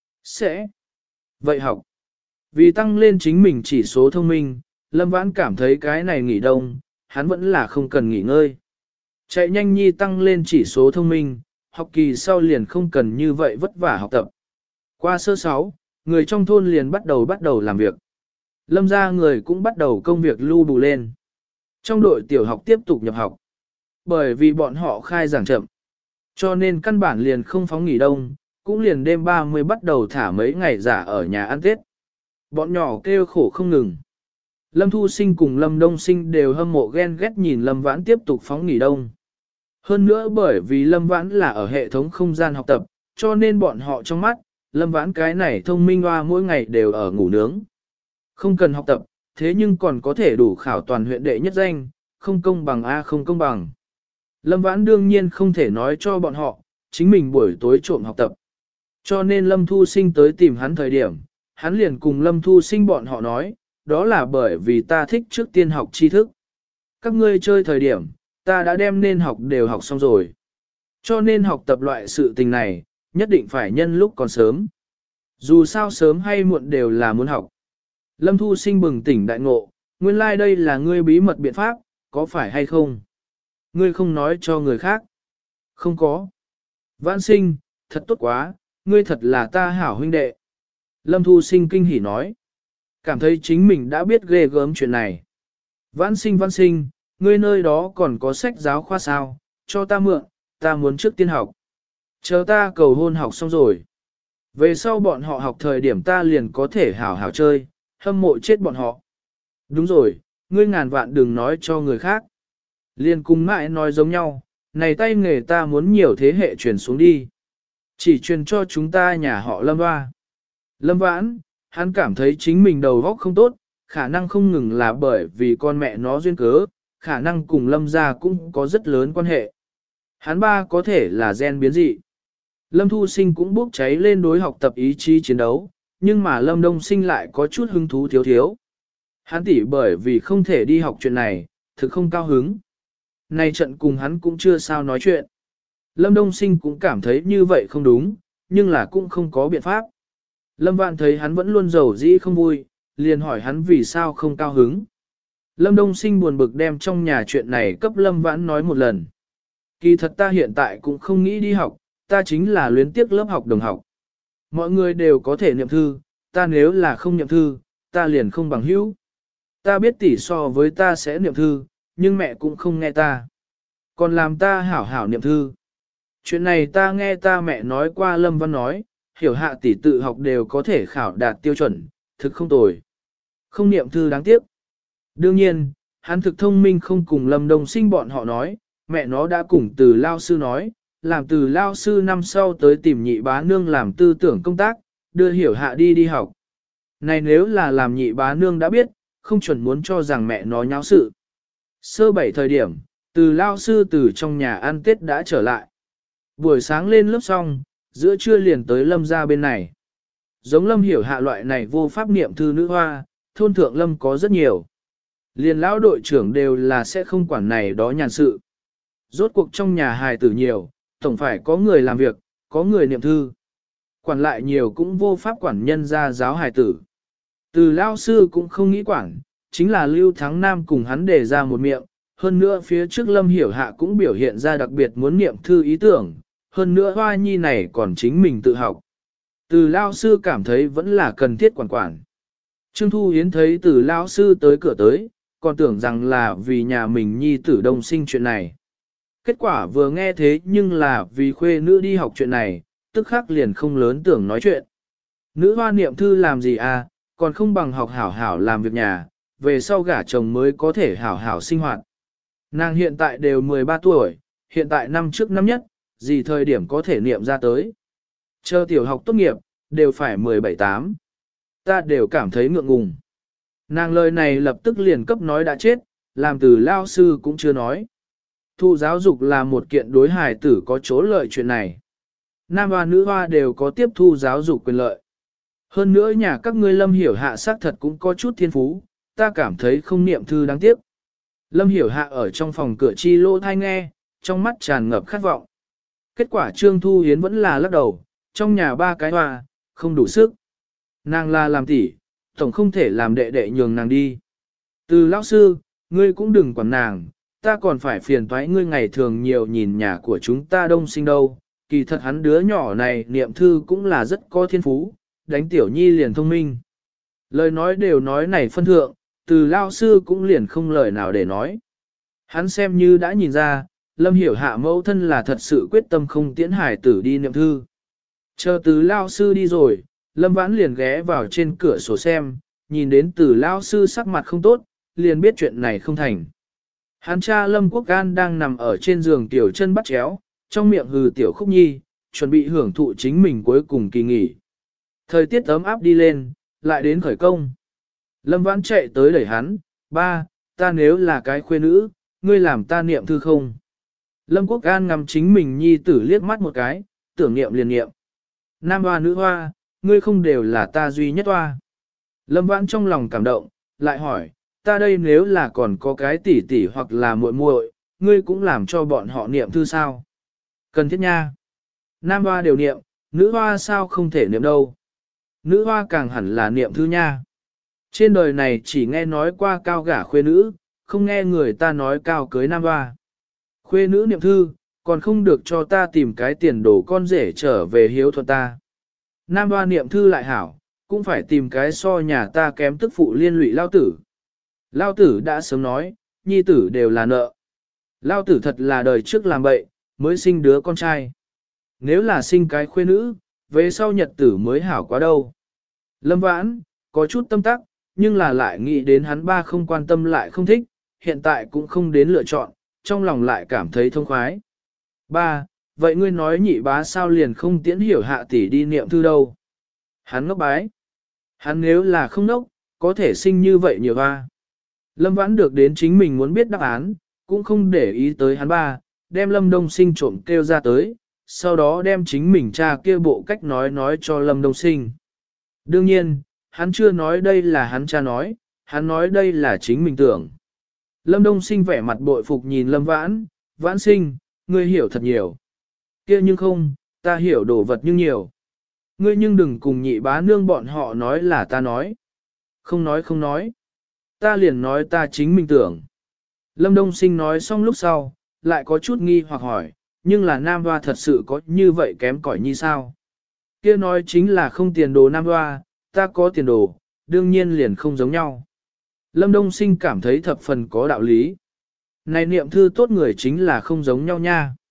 Sẽ. Vậy học. Vì tăng lên chính mình chỉ số thông minh, Lâm Vãn cảm thấy cái này nghỉ đông, hắn vẫn là không cần nghỉ ngơi. Chạy nhanh nhi tăng lên chỉ số thông minh, học kỳ sau liền không cần như vậy vất vả học tập. Qua sơ sáu, người trong thôn liền bắt đầu bắt đầu làm việc. Lâm gia người cũng bắt đầu công việc lưu bù lên. Trong đội tiểu học tiếp tục nhập học. Bởi vì bọn họ khai giảng chậm, cho nên căn bản liền không phóng nghỉ đông, cũng liền đêm ba mươi bắt đầu thả mấy ngày giả ở nhà ăn Tết. Bọn nhỏ kêu khổ không ngừng. Lâm Thu Sinh cùng Lâm Đông Sinh đều hâm mộ ghen ghét nhìn Lâm Vãn tiếp tục phóng nghỉ đông. Hơn nữa bởi vì Lâm Vãn là ở hệ thống không gian học tập, cho nên bọn họ trong mắt, Lâm Vãn cái này thông minh hoa mỗi ngày đều ở ngủ nướng. Không cần học tập, thế nhưng còn có thể đủ khảo toàn huyện đệ nhất danh, không công bằng a không công bằng. Lâm Vãn đương nhiên không thể nói cho bọn họ, chính mình buổi tối trộm học tập. Cho nên Lâm Thu Sinh tới tìm hắn thời điểm, hắn liền cùng Lâm Thu Sinh bọn họ nói, đó là bởi vì ta thích trước tiên học tri thức. Các ngươi chơi thời điểm, ta đã đem nên học đều học xong rồi. Cho nên học tập loại sự tình này, nhất định phải nhân lúc còn sớm. Dù sao sớm hay muộn đều là muốn học. Lâm Thu Sinh bừng tỉnh đại ngộ, nguyên lai like đây là ngươi bí mật biện pháp, có phải hay không? Ngươi không nói cho người khác. Không có. Vãn Sinh, thật tốt quá, ngươi thật là ta hảo huynh đệ. Lâm Thu Sinh kinh hỉ nói. Cảm thấy chính mình đã biết ghê gớm chuyện này. Vãn Sinh Vãn Sinh, ngươi nơi đó còn có sách giáo khoa sao, cho ta mượn, ta muốn trước tiên học. Chờ ta cầu hôn học xong rồi. Về sau bọn họ học thời điểm ta liền có thể hảo hảo chơi, hâm mộ chết bọn họ. Đúng rồi, ngươi ngàn vạn đừng nói cho người khác. Liền cùng mãi nói giống nhau, này tay nghề ta muốn nhiều thế hệ truyền xuống đi. Chỉ truyền cho chúng ta nhà họ Lâm Hoa. Lâm Vãn, hắn cảm thấy chính mình đầu óc không tốt, khả năng không ngừng là bởi vì con mẹ nó duyên cớ, khả năng cùng Lâm gia cũng có rất lớn quan hệ. Hắn ba có thể là gen biến dị. Lâm Thu Sinh cũng bốc cháy lên đối học tập ý chí chiến đấu, nhưng mà Lâm Đông Sinh lại có chút hứng thú thiếu thiếu. Hắn tỉ bởi vì không thể đi học chuyện này, thực không cao hứng. Này trận cùng hắn cũng chưa sao nói chuyện. Lâm Đông Sinh cũng cảm thấy như vậy không đúng, nhưng là cũng không có biện pháp. Lâm Vạn thấy hắn vẫn luôn giàu dĩ không vui, liền hỏi hắn vì sao không cao hứng. Lâm Đông Sinh buồn bực đem trong nhà chuyện này cấp Lâm Vãn nói một lần. Kỳ thật ta hiện tại cũng không nghĩ đi học, ta chính là luyến tiếc lớp học đồng học. Mọi người đều có thể niệm thư, ta nếu là không niệm thư, ta liền không bằng hữu. Ta biết tỷ so với ta sẽ niệm thư, nhưng mẹ cũng không nghe ta. Còn làm ta hảo hảo niệm thư. Chuyện này ta nghe ta mẹ nói qua Lâm Văn nói, hiểu hạ tỷ tự học đều có thể khảo đạt tiêu chuẩn, thực không tồi. Không niệm thư đáng tiếc. Đương nhiên, hắn thực thông minh không cùng Lâm Đông Sinh bọn họ nói, mẹ nó đã cùng từ lao sư nói, làm từ lao sư năm sau tới tìm nhị bá nương làm tư tưởng công tác, đưa hiểu hạ đi đi học. Này nếu là làm nhị bá nương đã biết, không chuẩn muốn cho rằng mẹ nó nháo sự. Sơ bảy thời điểm, từ lao sư từ trong nhà ăn Tết đã trở lại. Buổi sáng lên lớp xong, giữa trưa liền tới Lâm ra bên này. Giống Lâm hiểu hạ loại này vô pháp niệm thư nữ hoa, thôn thượng Lâm có rất nhiều. Liền lão đội trưởng đều là sẽ không quản này đó nhàn sự. Rốt cuộc trong nhà hài tử nhiều, tổng phải có người làm việc, có người niệm thư. Quản lại nhiều cũng vô pháp quản nhân ra giáo hài tử. Từ lao sư cũng không nghĩ quản, chính là Lưu Thắng Nam cùng hắn đề ra một miệng, hơn nữa phía trước Lâm hiểu hạ cũng biểu hiện ra đặc biệt muốn niệm thư ý tưởng, hơn nữa hoa nhi này còn chính mình tự học. Từ lao sư cảm thấy vẫn là cần thiết quản quản. Trương Thu Hiến thấy từ lao sư tới cửa tới, còn tưởng rằng là vì nhà mình nhi tử đông sinh chuyện này. Kết quả vừa nghe thế nhưng là vì khuê nữ đi học chuyện này, tức khắc liền không lớn tưởng nói chuyện. Nữ hoa niệm thư làm gì à, còn không bằng học hảo hảo làm việc nhà, về sau gả chồng mới có thể hảo hảo sinh hoạt. Nàng hiện tại đều mười ba tuổi, hiện tại năm trước năm nhất, gì thời điểm có thể niệm ra tới. Chờ tiểu học tốt nghiệp, đều phải mười bảy tám. Ta đều cảm thấy ngượng ngùng. Nàng lời này lập tức liền cấp nói đã chết, làm từ lao sư cũng chưa nói. Thu giáo dục là một kiện đối hài tử có chỗ lợi chuyện này. Nam hoa nữ hoa đều có tiếp thu giáo dục quyền lợi. Hơn nữa nhà các ngươi Lâm hiểu hạ xác thật cũng có chút thiên phú, ta cảm thấy không niệm thư đáng tiếc. Lâm hiểu hạ ở trong phòng cửa chi lỗ thai nghe, trong mắt tràn ngập khát vọng. Kết quả Trương Thu Hiến vẫn là lắc đầu, trong nhà ba cái hoa, không đủ sức. Nàng là làm tỷ, tổng không thể làm đệ đệ nhường nàng đi. Từ lão sư, ngươi cũng đừng quản nàng, ta còn phải phiền toái ngươi ngày thường nhiều nhìn nhà của chúng ta đông sinh đâu. Kỳ thật hắn đứa nhỏ này niệm thư cũng là rất có thiên phú, đánh tiểu nhi liền thông minh. Lời nói đều nói này phân thượng, từ lao sư cũng liền không lời nào để nói. Hắn xem như đã nhìn ra, Lâm hiểu hạ mẫu thân là thật sự quyết tâm không tiễn hải tử đi niệm thư. Chờ từ lao sư đi rồi, Lâm Vãn liền ghé vào trên cửa sổ xem, nhìn đến từ lao sư sắc mặt không tốt, liền biết chuyện này không thành. Hắn cha Lâm Quốc An đang nằm ở trên giường tiểu chân bắt chéo, trong miệng hừ tiểu khúc nhi, chuẩn bị hưởng thụ chính mình cuối cùng kỳ nghỉ. Thời tiết ấm áp đi lên, lại đến khởi công. Lâm Vãn chạy tới đẩy hắn, ba, ta nếu là cái khuê nữ, ngươi làm ta niệm thư không? Lâm Quốc An ngắm chính mình nhi tử liếc mắt một cái, tưởng niệm liền niệm. Nam hoa nữ hoa, ngươi không đều là ta duy nhất hoa. Lâm Vãn trong lòng cảm động, lại hỏi, ta đây nếu là còn có cái tỷ tỷ hoặc là muội muội, ngươi cũng làm cho bọn họ niệm thư sao? Cần thiết nha. Nam hoa đều niệm, nữ hoa sao không thể niệm đâu. Nữ hoa càng hẳn là niệm thư nha. Trên đời này chỉ nghe nói qua cao gả khuê nữ, không nghe người ta nói cao cưới nam hoa. Khuê nữ niệm thư, còn không được cho ta tìm cái tiền đồ con rể trở về hiếu thuận ta. Nam hoa niệm thư lại hảo, cũng phải tìm cái so nhà ta kém tức phụ liên lụy lao tử. Lao tử đã sớm nói, nhi tử đều là nợ. Lao tử thật là đời trước làm bậy, mới sinh đứa con trai. Nếu là sinh cái khuê nữ, về sau nhật tử mới hảo quá đâu. Lâm Vãn, có chút tâm tắc, nhưng là lại nghĩ đến hắn ba không quan tâm lại không thích, hiện tại cũng không đến lựa chọn, trong lòng lại cảm thấy thông khoái. Ba, vậy ngươi nói nhị bá sao liền không tiễn hiểu hạ tỷ đi niệm thư đâu? Hắn ngốc bái. Hắn nếu là không ngốc, có thể sinh như vậy nhiều ba. Lâm Vãn được đến chính mình muốn biết đáp án, cũng không để ý tới hắn ba, đem Lâm Đông Sinh trộm kêu ra tới, sau đó đem chính mình cha kia bộ cách nói nói cho Lâm Đông Sinh. Đương nhiên, hắn chưa nói đây là hắn cha nói, hắn nói đây là chính mình tưởng. Lâm Đông Sinh vẻ mặt bội phục nhìn Lâm Vãn, Vãn Sinh, ngươi hiểu thật nhiều. Kia nhưng không, ta hiểu đồ vật nhưng nhiều. Ngươi nhưng đừng cùng nhị bá nương bọn họ nói là ta nói. Không nói không nói. Ta liền nói ta chính mình tưởng. Lâm Đông Sinh nói xong lúc sau, lại có chút nghi hoặc hỏi, nhưng là Nam Hoa thật sự có như vậy kém cỏi như sao? Kia nói chính là không tiền đồ Nam Hoa, ta có tiền đồ, đương nhiên liền không giống nhau. Lâm Đông Sinh cảm thấy thập phần có đạo lý. Này niệm thư tốt người chính là không giống nhau nha.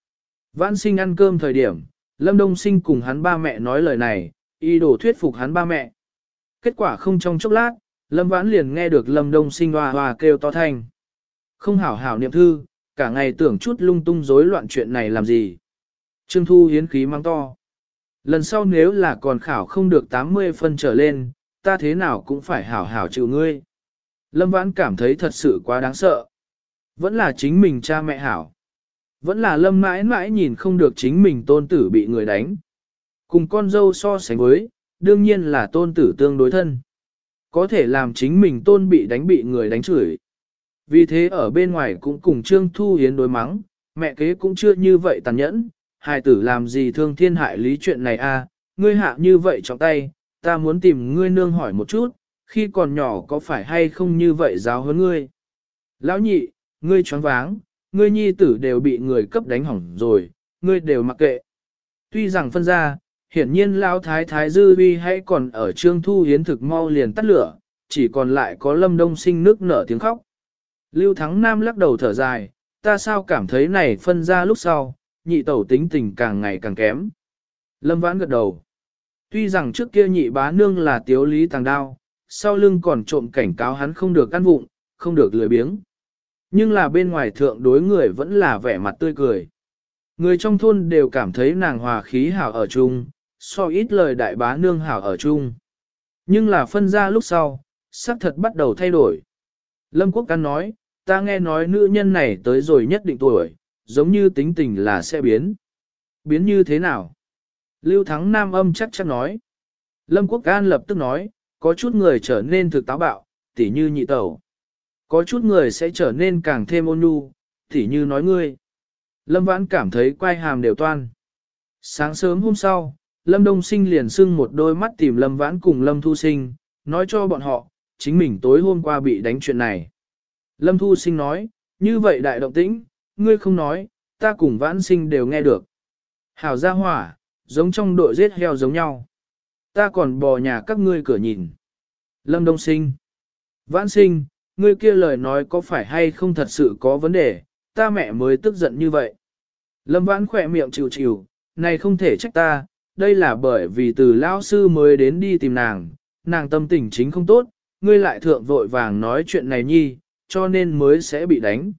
Vãn sinh ăn cơm thời điểm, Lâm Đông Sinh cùng hắn ba mẹ nói lời này, y đổ thuyết phục hắn ba mẹ. Kết quả không trong chốc lát, Lâm Vãn liền nghe được Lâm Đông Sinh hoa hoa kêu to thanh. Không hảo hảo niệm thư, cả ngày tưởng chút lung tung rối loạn chuyện này làm gì. Trương Thu hiến khí mang to. Lần sau nếu là còn khảo không được tám mươi phân trở lên, ta thế nào cũng phải hảo hảo chịu ngươi. Lâm Vãn cảm thấy thật sự quá đáng sợ. Vẫn là chính mình cha mẹ hảo. Vẫn là Lâm mãi mãi nhìn không được chính mình tôn tử bị người đánh. Cùng con dâu so sánh với, đương nhiên là tôn tử tương đối thân. Có thể làm chính mình tôn bị đánh bị người đánh chửi. Vì thế ở bên ngoài cũng cùng Trương Thu Hiến đối mắng, mẹ kế cũng chưa như vậy tàn nhẫn, hài tử làm gì thương thiên hại lý chuyện này a, ngươi hạ như vậy trong tay, ta muốn tìm ngươi nương hỏi một chút, khi còn nhỏ có phải hay không như vậy giáo huấn ngươi. Lão nhị, ngươi choáng váng, ngươi nhi tử đều bị người cấp đánh hỏng rồi, ngươi đều mặc kệ. Tuy rằng phân ra, hiển nhiên lão thái thái dư uy hay còn ở Trương Thu Hiến thực mau liền tắt lửa, chỉ còn lại có Lâm Đông Sinh nước nở tiếng khóc. Lưu Thắng Nam lắc đầu thở dài, ta sao cảm thấy này phân ra lúc sau, nhị tẩu tính tình càng ngày càng kém. Lâm Vãn gật đầu. Tuy rằng trước kia nhị bá nương là tiếu lý tàng đao, sau lưng còn trộm cảnh cáo hắn không được ăn vụng, không được lười biếng. Nhưng là bên ngoài thượng đối người vẫn là vẻ mặt tươi cười. Người trong thôn đều cảm thấy nàng hòa khí hảo ở chung, so ít lời đại bá nương hảo ở chung. Nhưng là phân ra lúc sau, sắc thật bắt đầu thay đổi. Lâm Quốc Căn nói, ta nghe nói nữ nhân này tới rồi nhất định tuổi, giống như tính tình là sẽ biến. Biến như thế nào? Lưu Thắng Nam âm chắc chắc nói. Lâm Quốc Can lập tức nói, có chút người trở nên thực táo bạo, tỉ như nhị tẩu. Có chút người sẽ trở nên càng thêm ôn nhu, tỉ như nói ngươi. Lâm Vãn cảm thấy quai hàm đều toan. Sáng sớm hôm sau, Lâm Đông Sinh liền sưng một đôi mắt tìm Lâm Vãn cùng Lâm Thu Sinh, nói cho bọn họ, chính mình tối hôm qua bị đánh chuyện này. Lâm Thu Sinh nói, như vậy đại động tĩnh, ngươi không nói, ta cùng Vãn Sinh đều nghe được. Hảo gia hỏa, giống trong đội giết heo giống nhau. Ta còn bò nhà các ngươi cửa nhìn. Lâm Đông Sinh. Vãn Sinh, ngươi kia lời nói có phải hay không thật sự có vấn đề, ta mẹ mới tức giận như vậy. Lâm Vãn khỏe miệng chịu chịu, này không thể trách ta, đây là bởi vì từ lão sư mới đến đi tìm nàng, nàng tâm tình chính không tốt, ngươi lại thượng vội vàng nói chuyện này nhi, cho nên mới sẽ bị đánh.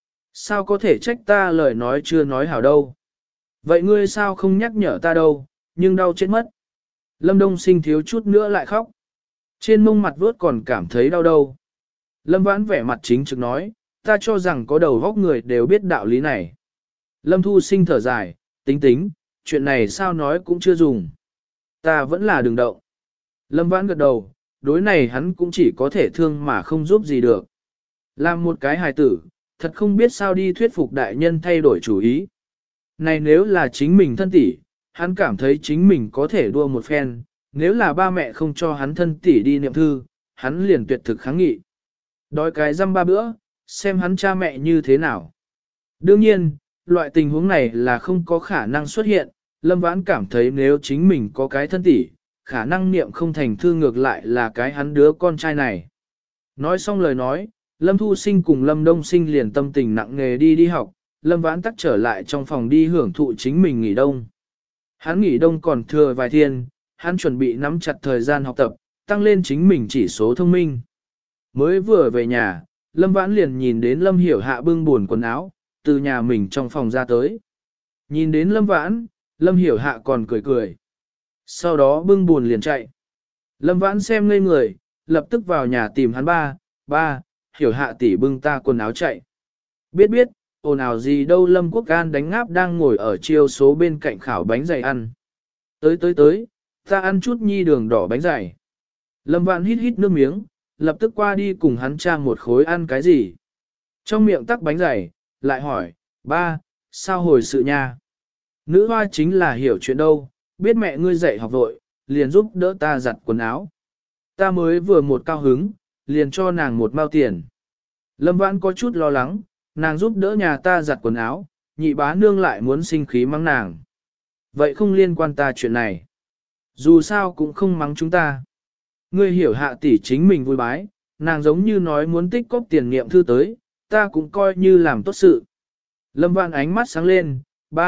Sao có thể trách ta lời nói chưa nói hảo đâu. Vậy ngươi sao không nhắc nhở ta đâu, nhưng đau chết mất. Lâm Đông Sinh thiếu chút nữa lại khóc. Trên mông mặt vuốt còn cảm thấy đau đâu. Lâm Vãn vẻ mặt chính trực nói, ta cho rằng có đầu góc người đều biết đạo lý này. Lâm Thu Sinh thở dài, tính tính, chuyện này sao nói cũng chưa dùng. Ta vẫn là đừng động. Lâm Vãn gật đầu, đối này hắn cũng chỉ có thể thương mà không giúp gì được. Làm một cái hài tử, thật không biết sao đi thuyết phục đại nhân thay đổi chủ ý. Này nếu là chính mình thân tỷ, hắn cảm thấy chính mình có thể đua một phen, nếu là ba mẹ không cho hắn thân tỷ đi niệm thư, hắn liền tuyệt thực kháng nghị. Đói cái răm ba bữa, xem hắn cha mẹ như thế nào. Đương nhiên, loại tình huống này là không có khả năng xuất hiện, Lâm Vãn cảm thấy nếu chính mình có cái thân tỷ, khả năng niệm không thành thư ngược lại là cái hắn đứa con trai này. Nói xong lời nói, Lâm Thu Sinh cùng Lâm Đông Sinh liền tâm tình nặng nề đi đi học, Lâm Vãn tắc trở lại trong phòng đi hưởng thụ chính mình nghỉ đông. Hắn nghỉ đông còn thừa vài thiên, hắn chuẩn bị nắm chặt thời gian học tập, tăng lên chính mình chỉ số thông minh. Mới vừa về nhà, Lâm Vãn liền nhìn đến Lâm Hiểu Hạ bưng buồn quần áo, từ nhà mình trong phòng ra tới. Nhìn đến Lâm Vãn, Lâm Hiểu Hạ còn cười cười. Sau đó bưng buồn liền chạy. Lâm Vãn xem ngây người, lập tức vào nhà tìm hắn ba, ba, Hiểu Hạ tỷ bưng ta quần áo chạy. Biết biết, ồn ào gì đâu. Lâm Quốc Can đánh ngáp đang ngồi ở chiêu số bên cạnh khảo bánh dày ăn. Tới tới tới, ta ăn chút nhi đường đỏ bánh dày. Lâm Vãn hít hít nước miếng, lập tức qua đi cùng hắn cha một khối ăn cái gì. Trong miệng tắc bánh dày, lại hỏi, ba, sao hồi sự nha? Nữ hoa chính là hiểu chuyện đâu, biết mẹ ngươi dạy học vội, liền giúp đỡ ta giặt quần áo. Ta mới vừa một cao hứng, liền cho nàng một mao tiền. Lâm Vãn có chút lo lắng, nàng giúp đỡ nhà ta giặt quần áo, nhị bá nương lại muốn sinh khí mắng nàng. Vậy không liên quan ta chuyện này. Dù sao cũng không mắng chúng ta. Ngươi hiểu Hạ tỷ chính mình vui bái, nàng giống như nói muốn tích cóp tiền niệm thư tới, ta cũng coi như làm tốt sự. Lâm Vãn ánh mắt sáng lên, ba,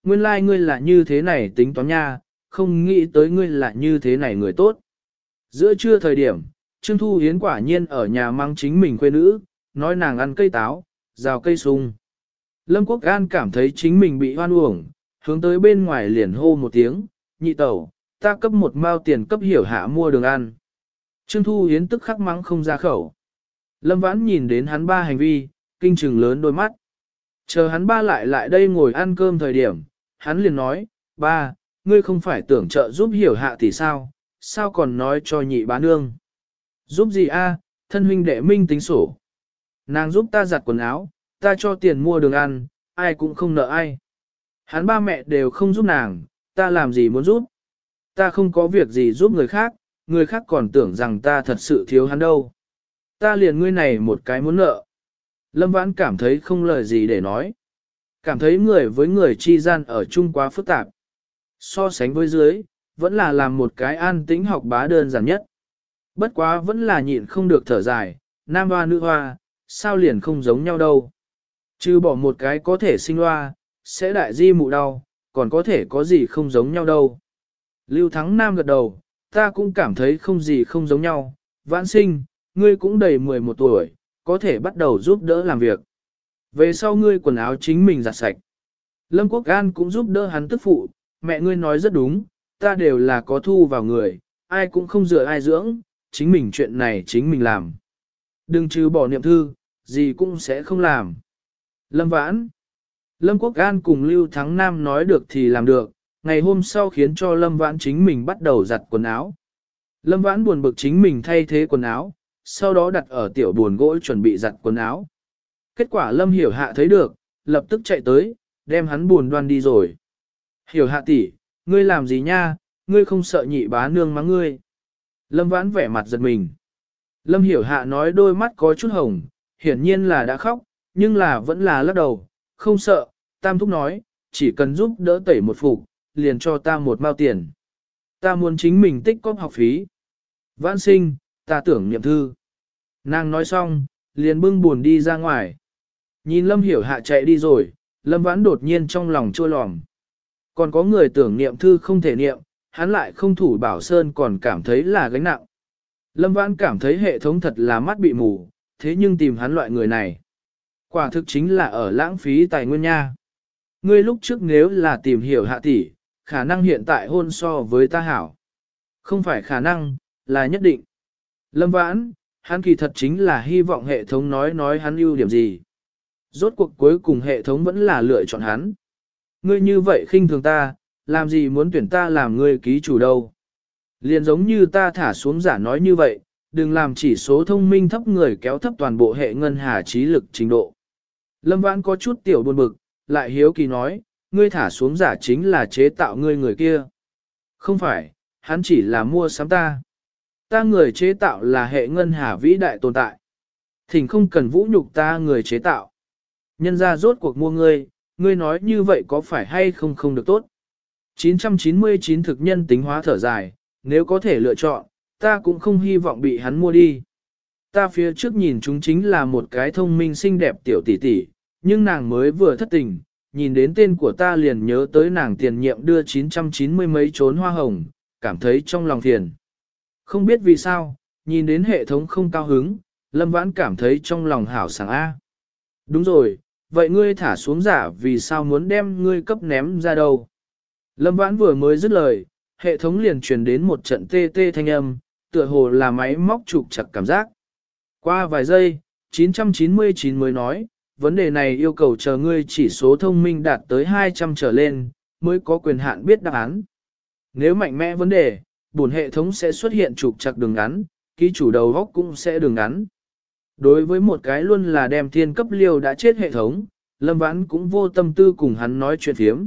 nguyên lai like ngươi là như thế này tính toán nha, không nghĩ tới ngươi là như thế này người tốt. Giữa trưa thời điểm, Trương Thu Hiến quả nhiên ở nhà mang chính mình quê nữ, nói nàng ăn cây táo, rào cây sung. Lâm Quốc An cảm thấy chính mình bị hoan uổng, hướng tới bên ngoài liền hô một tiếng, nhị tẩu, ta cấp một mao tiền cấp hiểu hạ mua đường ăn. Trương Thu Hiến tức khắc mắng không ra khẩu. Lâm Vãn nhìn đến hắn ba hành vi, kinh trừng lớn đôi mắt. Chờ hắn ba lại lại đây ngồi ăn cơm thời điểm, hắn liền nói, ba, ngươi không phải tưởng trợ giúp hiểu hạ tỷ sao, sao còn nói cho nhị bá nương. Giúp gì a? Thân huynh đệ minh tính sổ. Nàng giúp ta giặt quần áo, ta cho tiền mua đường ăn, ai cũng không nợ ai. Hắn ba mẹ đều không giúp nàng, ta làm gì muốn giúp. Ta không có việc gì giúp người khác, người khác còn tưởng rằng ta thật sự thiếu hắn đâu. Ta liền ngươi này một cái muốn nợ. Lâm Vãn cảm thấy không lời gì để nói. Cảm thấy người với người chi gian ở chung quá phức tạp. So sánh với dưới, vẫn là làm một cái an tĩnh học bá đơn giản nhất. Bất quá vẫn là nhịn không được thở dài, nam hoa nữ hoa, sao liền không giống nhau đâu. Chứ bỏ một cái có thể sinh hoa, sẽ đại di mụ đau, còn có thể có gì không giống nhau đâu. Lưu Thắng Nam gật đầu, ta cũng cảm thấy không gì không giống nhau. Vãn sinh, ngươi cũng đầy mười một tuổi, có thể bắt đầu giúp đỡ làm việc. Về sau ngươi quần áo chính mình giặt sạch. Lâm Quốc An cũng giúp đỡ hắn tức phụ, mẹ ngươi nói rất đúng, ta đều là có thu vào người, ai cũng không dựa ai dưỡng, chính mình chuyện này chính mình làm. Đừng trừ bỏ niệm thư, gì cũng sẽ không làm. Lâm Vãn. Lâm Quốc An cùng Lưu Thắng Nam nói được thì làm được, ngày hôm sau khiến cho Lâm Vãn chính mình bắt đầu giặt quần áo. Lâm Vãn buồn bực chính mình thay thế quần áo, sau đó đặt ở tiểu buồn gỗ chuẩn bị giặt quần áo. Kết quả Lâm Hiểu Hạ thấy được, lập tức chạy tới, đem hắn buồn đoan đi rồi. Hiểu Hạ tỷ, ngươi làm gì nha, ngươi không sợ nhị bá nương mắng ngươi. Lâm Vãn vẻ mặt giật mình. Lâm Hiểu Hạ nói đôi mắt có chút hồng, hiển nhiên là đã khóc, nhưng là vẫn là lắc đầu, không sợ, Tam Thúc nói, chỉ cần giúp đỡ tẩy một phục, liền cho ta một mao tiền. Ta muốn chính mình tích cóp học phí. Vãn sinh, ta tưởng niệm thư. Nàng nói xong, liền bưng buồn đi ra ngoài. Nhìn Lâm Hiểu Hạ chạy đi rồi, Lâm Vãn đột nhiên trong lòng chua lòm. Còn có người tưởng niệm thư không thể niệm, hắn lại không thủ bảo sơn còn cảm thấy là gánh nặng. Lâm Vãn cảm thấy hệ thống thật là mắt bị mù, thế nhưng tìm hắn loại người này. Quả thực chính là ở lãng phí tài nguyên nha. Ngươi lúc trước nếu là tìm hiểu Hạ tỷ, khả năng hiện tại hôn so với ta hảo. Không phải khả năng, là nhất định. Lâm Vãn, hắn kỳ thật chính là hy vọng hệ thống nói nói hắn ưu điểm gì. Rốt cuộc cuối cùng hệ thống vẫn là lựa chọn hắn. Ngươi như vậy khinh thường ta, làm gì muốn tuyển ta làm ngươi ký chủ đâu. Liền giống như ta thả xuống giả nói như vậy, đừng làm chỉ số thông minh thấp người kéo thấp toàn bộ hệ ngân hà trí lực trình độ. Lâm Vãn có chút tiểu buồn bực, lại hiếu kỳ nói, ngươi thả xuống giả chính là chế tạo ngươi người kia. Không phải, hắn chỉ là mua sắm ta. Ta người chế tạo là hệ ngân hà vĩ đại tồn tại. Thỉnh không cần vũ nhục ta người chế tạo. Nhân ra rốt cuộc mua ngươi, ngươi nói như vậy có phải hay không không được tốt. chín trăm chín mươi chín thực nhân tính hóa thở dài, nếu có thể lựa chọn, ta cũng không hy vọng bị hắn mua đi. Ta phía trước nhìn chúng chính là một cái thông minh xinh đẹp tiểu tỷ tỷ, nhưng nàng mới vừa thất tình, nhìn đến tên của ta liền nhớ tới nàng tiền nhiệm đưa chín trăm chín mươi mấy trốn hoa hồng, cảm thấy trong lòng thiền. Không biết vì sao, nhìn đến hệ thống không cao hứng, Lâm Vãn cảm thấy trong lòng hảo sảng A. Đúng rồi, vậy ngươi thả xuống giả vì sao muốn đem ngươi cấp ném ra đâu? Lâm Vãn vừa mới dứt lời, hệ thống liền truyền đến một trận tê tê thanh âm, tựa hồ là máy móc trục chặt cảm giác. Qua vài giây, chín trăm chín mươi chín mới nói, vấn đề này yêu cầu chờ ngươi chỉ số thông minh đạt tới hai trăm trở lên, mới có quyền hạn biết đáp án. Nếu mạnh mẽ vấn đề, bổn hệ thống sẽ xuất hiện trục chặt đường ngắn, ký chủ đầu góc cũng sẽ đường ngắn. Đối với một cái luôn là đem thiên cấp liều đã chết hệ thống, Lâm Vãn cũng vô tâm tư cùng hắn nói chuyện phiếm.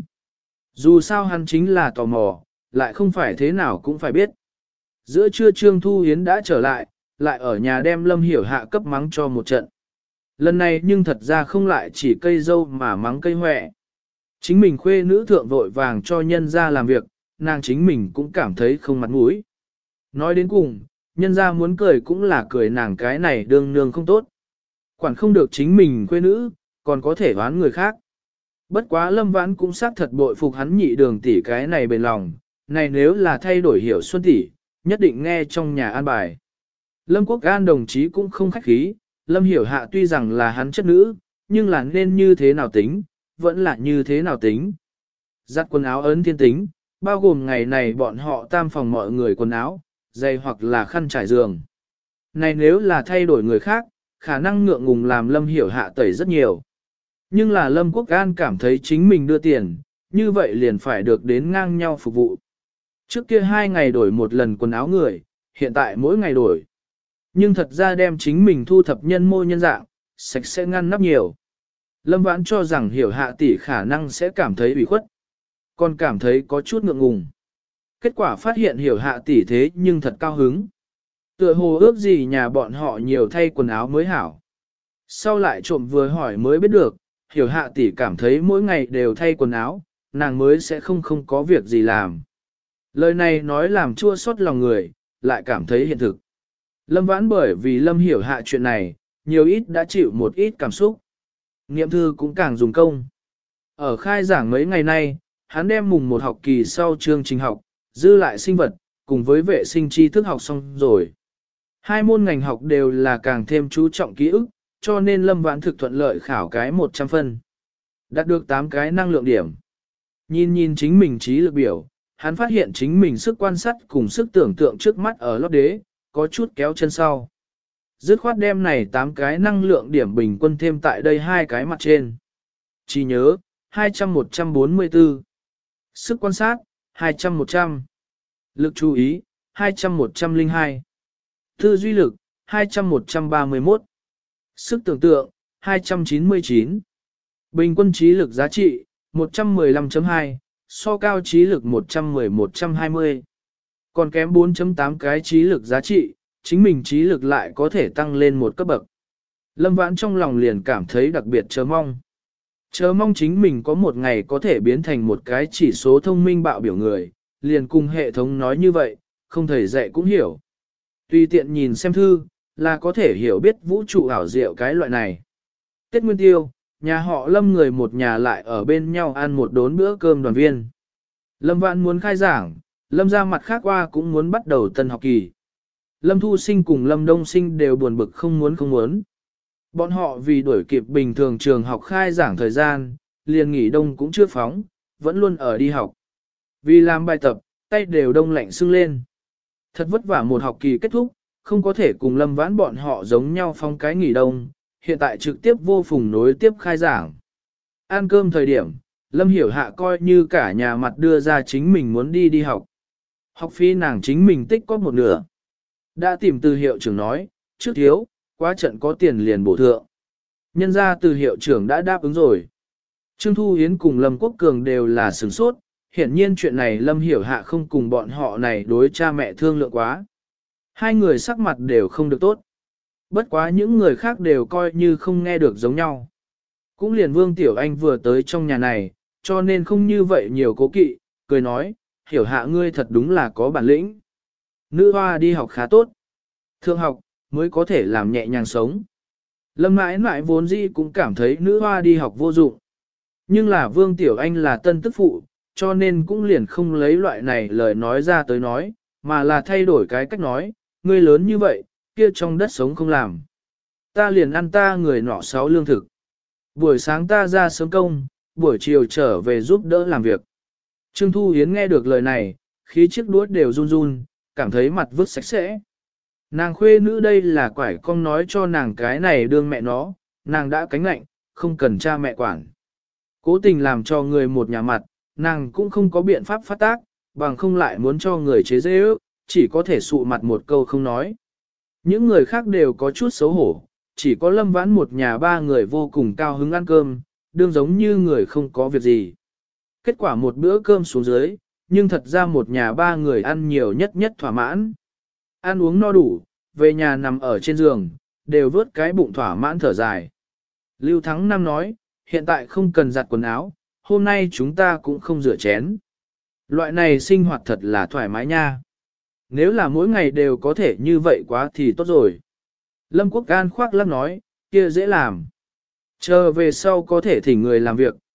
Dù sao hắn chính là tò mò, lại không phải thế nào cũng phải biết. Giữa trưa Trương Thu Hiến đã trở lại, lại ở nhà đem Lâm Hiểu Hạ cấp mắng cho một trận. Lần này nhưng thật ra không lại chỉ cây dâu mà mắng cây hoẹ. Chính mình khuê nữ thượng vội vàng cho nhân ra làm việc, nàng chính mình cũng cảm thấy không mặt mũi. Nói đến cùng, nhân ra muốn cười cũng là cười nàng cái này đương nương không tốt. Quản không được chính mình khuê nữ, còn có thể đoán người khác. Bất quá Lâm Vãn cũng xác thật bội phục hắn nhị đường tỷ cái này bền lòng, này nếu là thay đổi Hiểu Xuân tỷ, nhất định nghe trong nhà an bài. Lâm Quốc An đồng chí cũng không khách khí, Lâm Hiểu Hạ tuy rằng là hắn chất nữ, nhưng là nên như thế nào tính, vẫn là như thế nào tính. Giặt quần áo ấn thiên tính, bao gồm ngày này bọn họ tam phòng mọi người quần áo, giày hoặc là khăn trải giường. Này nếu là thay đổi người khác, khả năng ngượng ngùng làm Lâm Hiểu Hạ tẩy rất nhiều. Nhưng là Lâm Quốc An cảm thấy chính mình đưa tiền, như vậy liền phải được đến ngang nhau phục vụ. Trước kia hai ngày đổi một lần quần áo người, hiện tại mỗi ngày đổi. Nhưng thật ra đem chính mình thu thập nhân mô nhân dạng, sạch sẽ ngăn nắp nhiều. Lâm Vãn cho rằng Hiểu Hạ tỷ khả năng sẽ cảm thấy ủy khuất, còn cảm thấy có chút ngượng ngùng. Kết quả phát hiện Hiểu Hạ tỷ thế nhưng thật cao hứng. Tựa hồ ước gì nhà bọn họ nhiều thay quần áo mới hảo. Sau lại trộm vừa hỏi mới biết được, Hiểu Hạ tỷ cảm thấy mỗi ngày đều thay quần áo, nàng mới sẽ không không có việc gì làm. Lời này nói làm chua xót lòng người, lại cảm thấy hiện thực. Lâm Vãn bởi vì Lâm Hiểu Hạ chuyện này, nhiều ít đã chịu một ít cảm xúc. Nghiệm thư cũng càng dùng công. Ở khai giảng mấy ngày nay, hắn đem mùng một học kỳ sau chương trình học, dư lại sinh vật, cùng với vệ sinh tri thức học xong rồi. Hai môn ngành học đều là càng thêm chú trọng ký ức, cho nên Lâm Vãn thực thuận lợi khảo cái một trăm phân. Đạt được tám cái năng lượng điểm. Nhìn nhìn chính mình trí lực biểu, hắn phát hiện chính mình sức quan sát cùng sức tưởng tượng trước mắt ở lót đế, có chút kéo chân sau. Dứt khoát đem này tám cái năng lượng điểm bình quân thêm tại đây hai cái mặt trên. Chỉ nhớ, hai trăm một trăm bốn mươi tư. Sức quan sát, hai trăm một trăm. Lực chú ý, hai trăm một trăm lẻ hai. Tư duy lực, hai trăm một trăm ba mươi mốt. Sức tưởng tượng, hai trăm chín mươi chín. Bình quân trí lực giá trị, một trăm mười lăm chấm hai, so cao trí lực một trăm mười một trăm hai mươi. Còn kém bốn chấm tám cái trí lực giá trị, chính mình trí lực lại có thể tăng lên một cấp bậc. Lâm Vãn trong lòng liền cảm thấy đặc biệt chờ mong. Chờ mong chính mình có một ngày có thể biến thành một cái chỉ số thông minh bạo biểu người, liền cùng hệ thống nói như vậy, không thầy dạy cũng hiểu. Tùy tiện nhìn xem thư, là có thể hiểu biết vũ trụ ảo diệu cái loại này. Tết Nguyên Tiêu, nhà họ Lâm người một nhà lại ở bên nhau ăn một đốn bữa cơm đoàn viên. Lâm Vãn muốn khai giảng, Lâm ra mặt khác qua cũng muốn bắt đầu tân học kỳ. Lâm Thu Sinh cùng Lâm Đông Sinh đều buồn bực không muốn không muốn. Bọn họ vì đuổi kịp bình thường trường học khai giảng thời gian, liền nghỉ đông cũng chưa phóng, vẫn luôn ở đi học. Vì làm bài tập, tay đều đông lạnh sưng lên. Thật vất vả một học kỳ kết thúc, không có thể cùng Lâm Vãn bọn họ giống nhau phong cái nghỉ đông, hiện tại trực tiếp vô phùng nối tiếp khai giảng. Ăn cơm thời điểm, Lâm Hiểu Hạ coi như cả nhà mặt đưa ra chính mình muốn đi đi học. Học phí nàng chính mình tích có một nửa. Đã tìm từ hiệu trưởng nói, trước thiếu, quá trận có tiền liền bổ thượng. Nhân ra từ hiệu trưởng đã đáp ứng rồi. Trương Thu Hiến cùng Lâm Quốc Cường đều là sửng sốt, hiển nhiên chuyện này Lâm Hiểu Hạ không cùng bọn họ này đối cha mẹ thương lượng quá. Hai người sắc mặt đều không được tốt. Bất quá những người khác đều coi như không nghe được giống nhau. Cũng liền Vương Tiểu Anh vừa tới trong nhà này, cho nên không như vậy nhiều cố kỵ, cười nói, Hiểu Hạ ngươi thật đúng là có bản lĩnh. Nữ hoa đi học khá tốt. Thượng học, mới có thể làm nhẹ nhàng sống. Lâm mãi mãi vốn dĩ cũng cảm thấy nữ hoa đi học vô dụng. Nhưng là Vương Tiểu Anh là tân tức phụ, cho nên cũng liền không lấy loại này lời nói ra tới nói, mà là thay đổi cái cách nói, ngươi lớn như vậy, kia trong đất sống không làm. Ta liền ăn ta người nọ sáu lương thực. Buổi sáng ta ra sớm công, buổi chiều trở về giúp đỡ làm việc. Trương Thu Hiến nghe được lời này, khí chiếc đuốt đều run run, cảm thấy mặt vứt sạch sẽ. Nàng khuê nữ đây là quải con nói cho nàng cái này đương mẹ nó, nàng đã cánh lạnh, không cần cha mẹ quản. Cố tình làm cho người một nhà mặt, nàng cũng không có biện pháp phát tác, bằng không lại muốn cho người chế dễ ước, chỉ có thể sụ mặt một câu không nói. Những người khác đều có chút xấu hổ, chỉ có Lâm Vãn một nhà ba người vô cùng cao hứng ăn cơm, đương giống như người không có việc gì. Kết quả một bữa cơm xuống dưới, nhưng thật ra một nhà ba người ăn nhiều nhất nhất thỏa mãn. Ăn uống no đủ, về nhà nằm ở trên giường, đều vớt cái bụng thỏa mãn thở dài. Lưu Thắng Nam nói, hiện tại không cần giặt quần áo, hôm nay chúng ta cũng không rửa chén. Loại này sinh hoạt thật là thoải mái nha. Nếu là mỗi ngày đều có thể như vậy quá thì tốt rồi. Lâm Quốc An khoác lắc nói, kia dễ làm. Chờ về sau có thể thỉnh người làm việc,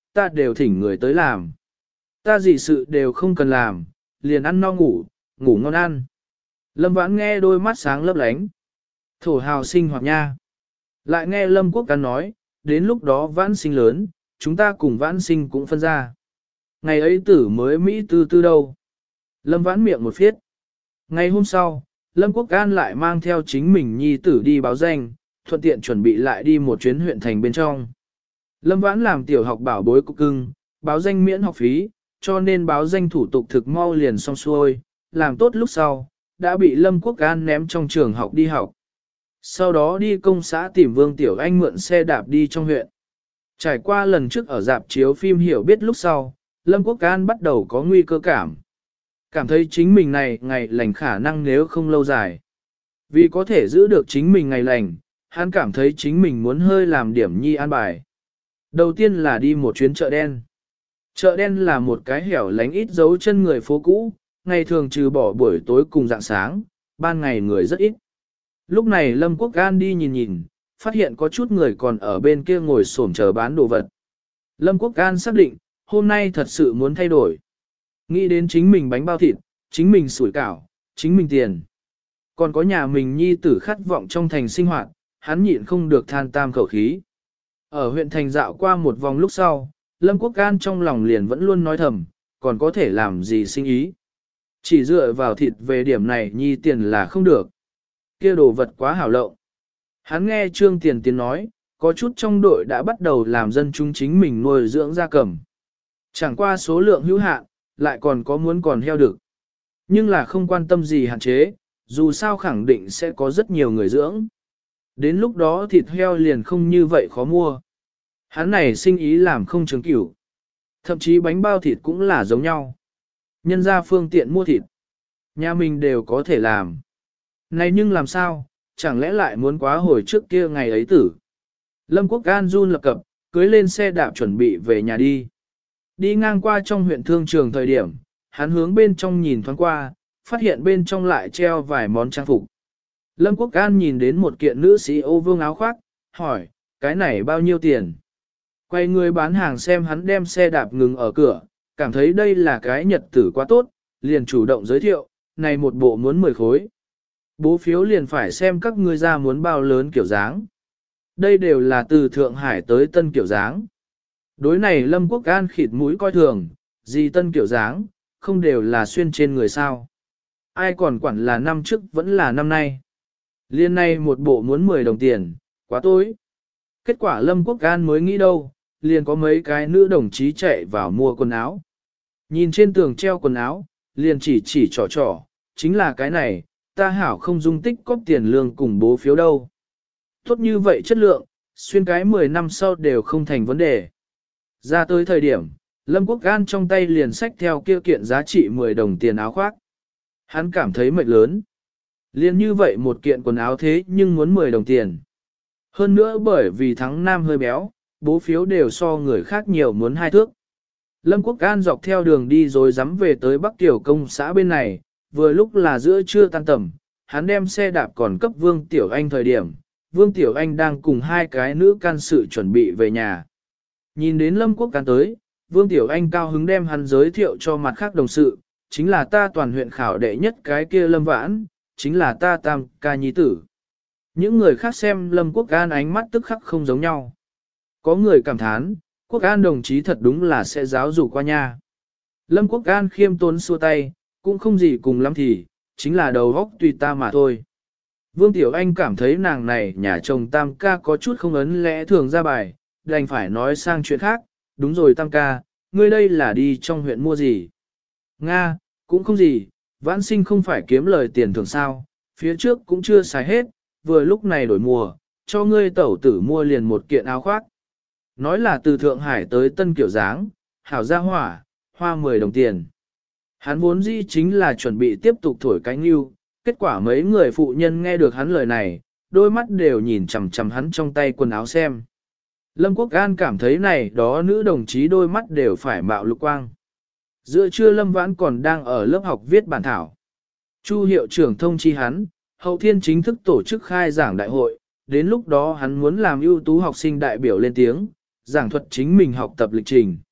ta đều thỉnh người tới làm. Ta gì sự đều không cần làm, liền ăn no ngủ, ngủ ngon ăn. Lâm Vãn nghe đôi mắt sáng lấp lánh. Thổ hào sinh hoạt nha. Lại nghe Lâm Quốc Can nói, đến lúc đó Vãn sinh lớn, chúng ta cùng Vãn sinh cũng phân ra. Ngày ấy tử mới Mỹ tư tư đâu. Lâm Vãn miệng một phiết. Ngày hôm sau, Lâm Quốc Can lại mang theo chính mình nhi tử đi báo danh, thuận tiện chuẩn bị lại đi một chuyến huyện thành bên trong. Lâm Vãn làm tiểu học bảo bối cục cưng, báo danh miễn học phí, cho nên báo danh thủ tục thực mau liền xong xuôi, làm tốt lúc sau, đã bị Lâm Quốc Can ném trong trường học đi học. Sau đó đi công xã tìm Vương Tiểu Anh mượn xe đạp đi trong huyện. Trải qua lần trước ở dạp chiếu phim hiểu biết lúc sau, Lâm Quốc Can bắt đầu có nguy cơ cảm. Cảm thấy chính mình này ngày lành khả năng nếu không lâu dài. Vì có thể giữ được chính mình ngày lành, hắn cảm thấy chính mình muốn hơi làm điểm nhi an bài. Đầu tiên là đi một chuyến chợ đen. Chợ đen là một cái hẻo lánh ít dấu chân người phố cũ, ngày thường trừ bỏ buổi tối cùng dạng sáng, ban ngày người rất ít. Lúc này Lâm Quốc Can đi nhìn nhìn, phát hiện có chút người còn ở bên kia ngồi xổm chờ bán đồ vật. Lâm Quốc Can xác định, hôm nay thật sự muốn thay đổi. Nghĩ đến chính mình bánh bao thịt, chính mình sủi cảo, chính mình tiền. Còn có nhà mình nhi tử khát vọng trong thành sinh hoạt, hắn nhịn không được than tam khẩu khí. Ở huyện thành dạo qua một vòng lúc sau, Lâm Quốc Can trong lòng liền vẫn luôn nói thầm, còn có thể làm gì sinh ý. Chỉ dựa vào thịt về điểm này nhi tiền là không được. Kia đồ vật quá hảo lộng. Hắn nghe Trương Tiền Tiến nói, có chút trong đội đã bắt đầu làm dân chúng chính mình nuôi dưỡng gia cầm. Chẳng qua số lượng hữu hạn, lại còn có muốn còn heo được. Nhưng là không quan tâm gì hạn chế, dù sao khẳng định sẽ có rất nhiều người dưỡng. Đến lúc đó thịt heo liền không như vậy khó mua. Hắn này sinh ý làm không trường cửu. Thậm chí bánh bao thịt cũng là giống nhau. Nhân ra phương tiện mua thịt. Nhà mình đều có thể làm. Này nhưng làm sao, chẳng lẽ lại muốn quá hồi trước kia ngày ấy tử. Lâm Quốc Can run lập cập, cưới lên xe đạp chuẩn bị về nhà đi. Đi ngang qua trong huyện thương trường thời điểm, hắn hướng bên trong nhìn thoáng qua, phát hiện bên trong lại treo vài món trang phục. Lâm Quốc Can nhìn đến một kiện nữ sĩ ô vương áo khoác, hỏi, cái này bao nhiêu tiền? Quay người bán hàng xem hắn đem xe đạp ngừng ở cửa, cảm thấy đây là cái nhật tử quá tốt, liền chủ động giới thiệu, này một bộ muốn mười khối. Bố phiếu liền phải xem các ngươi ra muốn bao lớn kiểu dáng. Đây đều là từ Thượng Hải tới tân kiểu dáng. Đối này Lâm Quốc Can khịt mũi coi thường, gì tân kiểu dáng, không đều là xuyên trên người sao. Ai còn quản là năm trước vẫn là năm nay. Liên này một bộ muốn mười đồng tiền, quá tối. Kết quả Lâm Quốc Can mới nghĩ đâu, liền có mấy cái nữ đồng chí chạy vào mua quần áo. Nhìn trên tường treo quần áo, liền chỉ chỉ trò trò, chính là cái này, ta hảo không dung tích cóp tiền lương cùng bố phiếu đâu. Tốt như vậy chất lượng, xuyên cái mười năm sau đều không thành vấn đề. Ra tới thời điểm, Lâm Quốc Can trong tay liền xách theo kia kiện giá trị mười đồng tiền áo khoác. Hắn cảm thấy mệt lớn. Liên như vậy một kiện quần áo thế nhưng muốn mười đồng tiền. Hơn nữa bởi vì thắng nam hơi béo, bố phiếu đều so người khác nhiều muốn hai thước. Lâm Quốc Can dọc theo đường đi rồi dám về tới Bắc Tiểu Công xã bên này, vừa lúc là giữa trưa tan tầm, hắn đem xe đạp còn cấp Vương Tiểu Anh thời điểm, Vương Tiểu Anh đang cùng hai cái nữ can sự chuẩn bị về nhà. Nhìn đến Lâm Quốc Can tới, Vương Tiểu Anh cao hứng đem hắn giới thiệu cho mặt khác đồng sự, chính là ta toàn huyện khảo đệ nhất cái kia Lâm Vãn, chính là ta tam ca nhi tử. Những người khác xem Lâm Quốc Can ánh mắt tức khắc không giống nhau. Có người cảm thán, Quốc An đồng chí thật đúng là sẽ giáo dục qua nha. Lâm Quốc An khiêm tốn xua tay, cũng không gì cùng lắm thì, chính là đầu góc tùy ta mà thôi. Vương Tiểu Anh cảm thấy nàng này nhà chồng tam ca có chút không ấn lẽ thường ra bài, đành phải nói sang chuyện khác, đúng rồi tam ca, ngươi đây là đi trong huyện mua gì? Nga, cũng không gì, vãn sinh không phải kiếm lời tiền thường sao, phía trước cũng chưa xài hết, vừa lúc này đổi mùa, cho ngươi tẩu tử mua liền một kiện áo khoác. Nói là từ Thượng Hải tới tân kiểu dáng, hảo gia hỏa, hoa mười đồng tiền. Hắn vốn dĩ chính là chuẩn bị tiếp tục thổi cánh yêu, kết quả mấy người phụ nhân nghe được hắn lời này, đôi mắt đều nhìn chằm chằm hắn trong tay quần áo xem. Lâm Quốc An cảm thấy này đó nữ đồng chí đôi mắt đều phải mạo lục quang. Giữa trưa Lâm Vãn còn đang ở lớp học viết bản thảo. Chu hiệu trưởng thông chi hắn, hậu thiên chính thức tổ chức khai giảng đại hội, đến lúc đó hắn muốn làm ưu tú học sinh đại biểu lên tiếng, giảng thuật chính mình học tập lịch trình.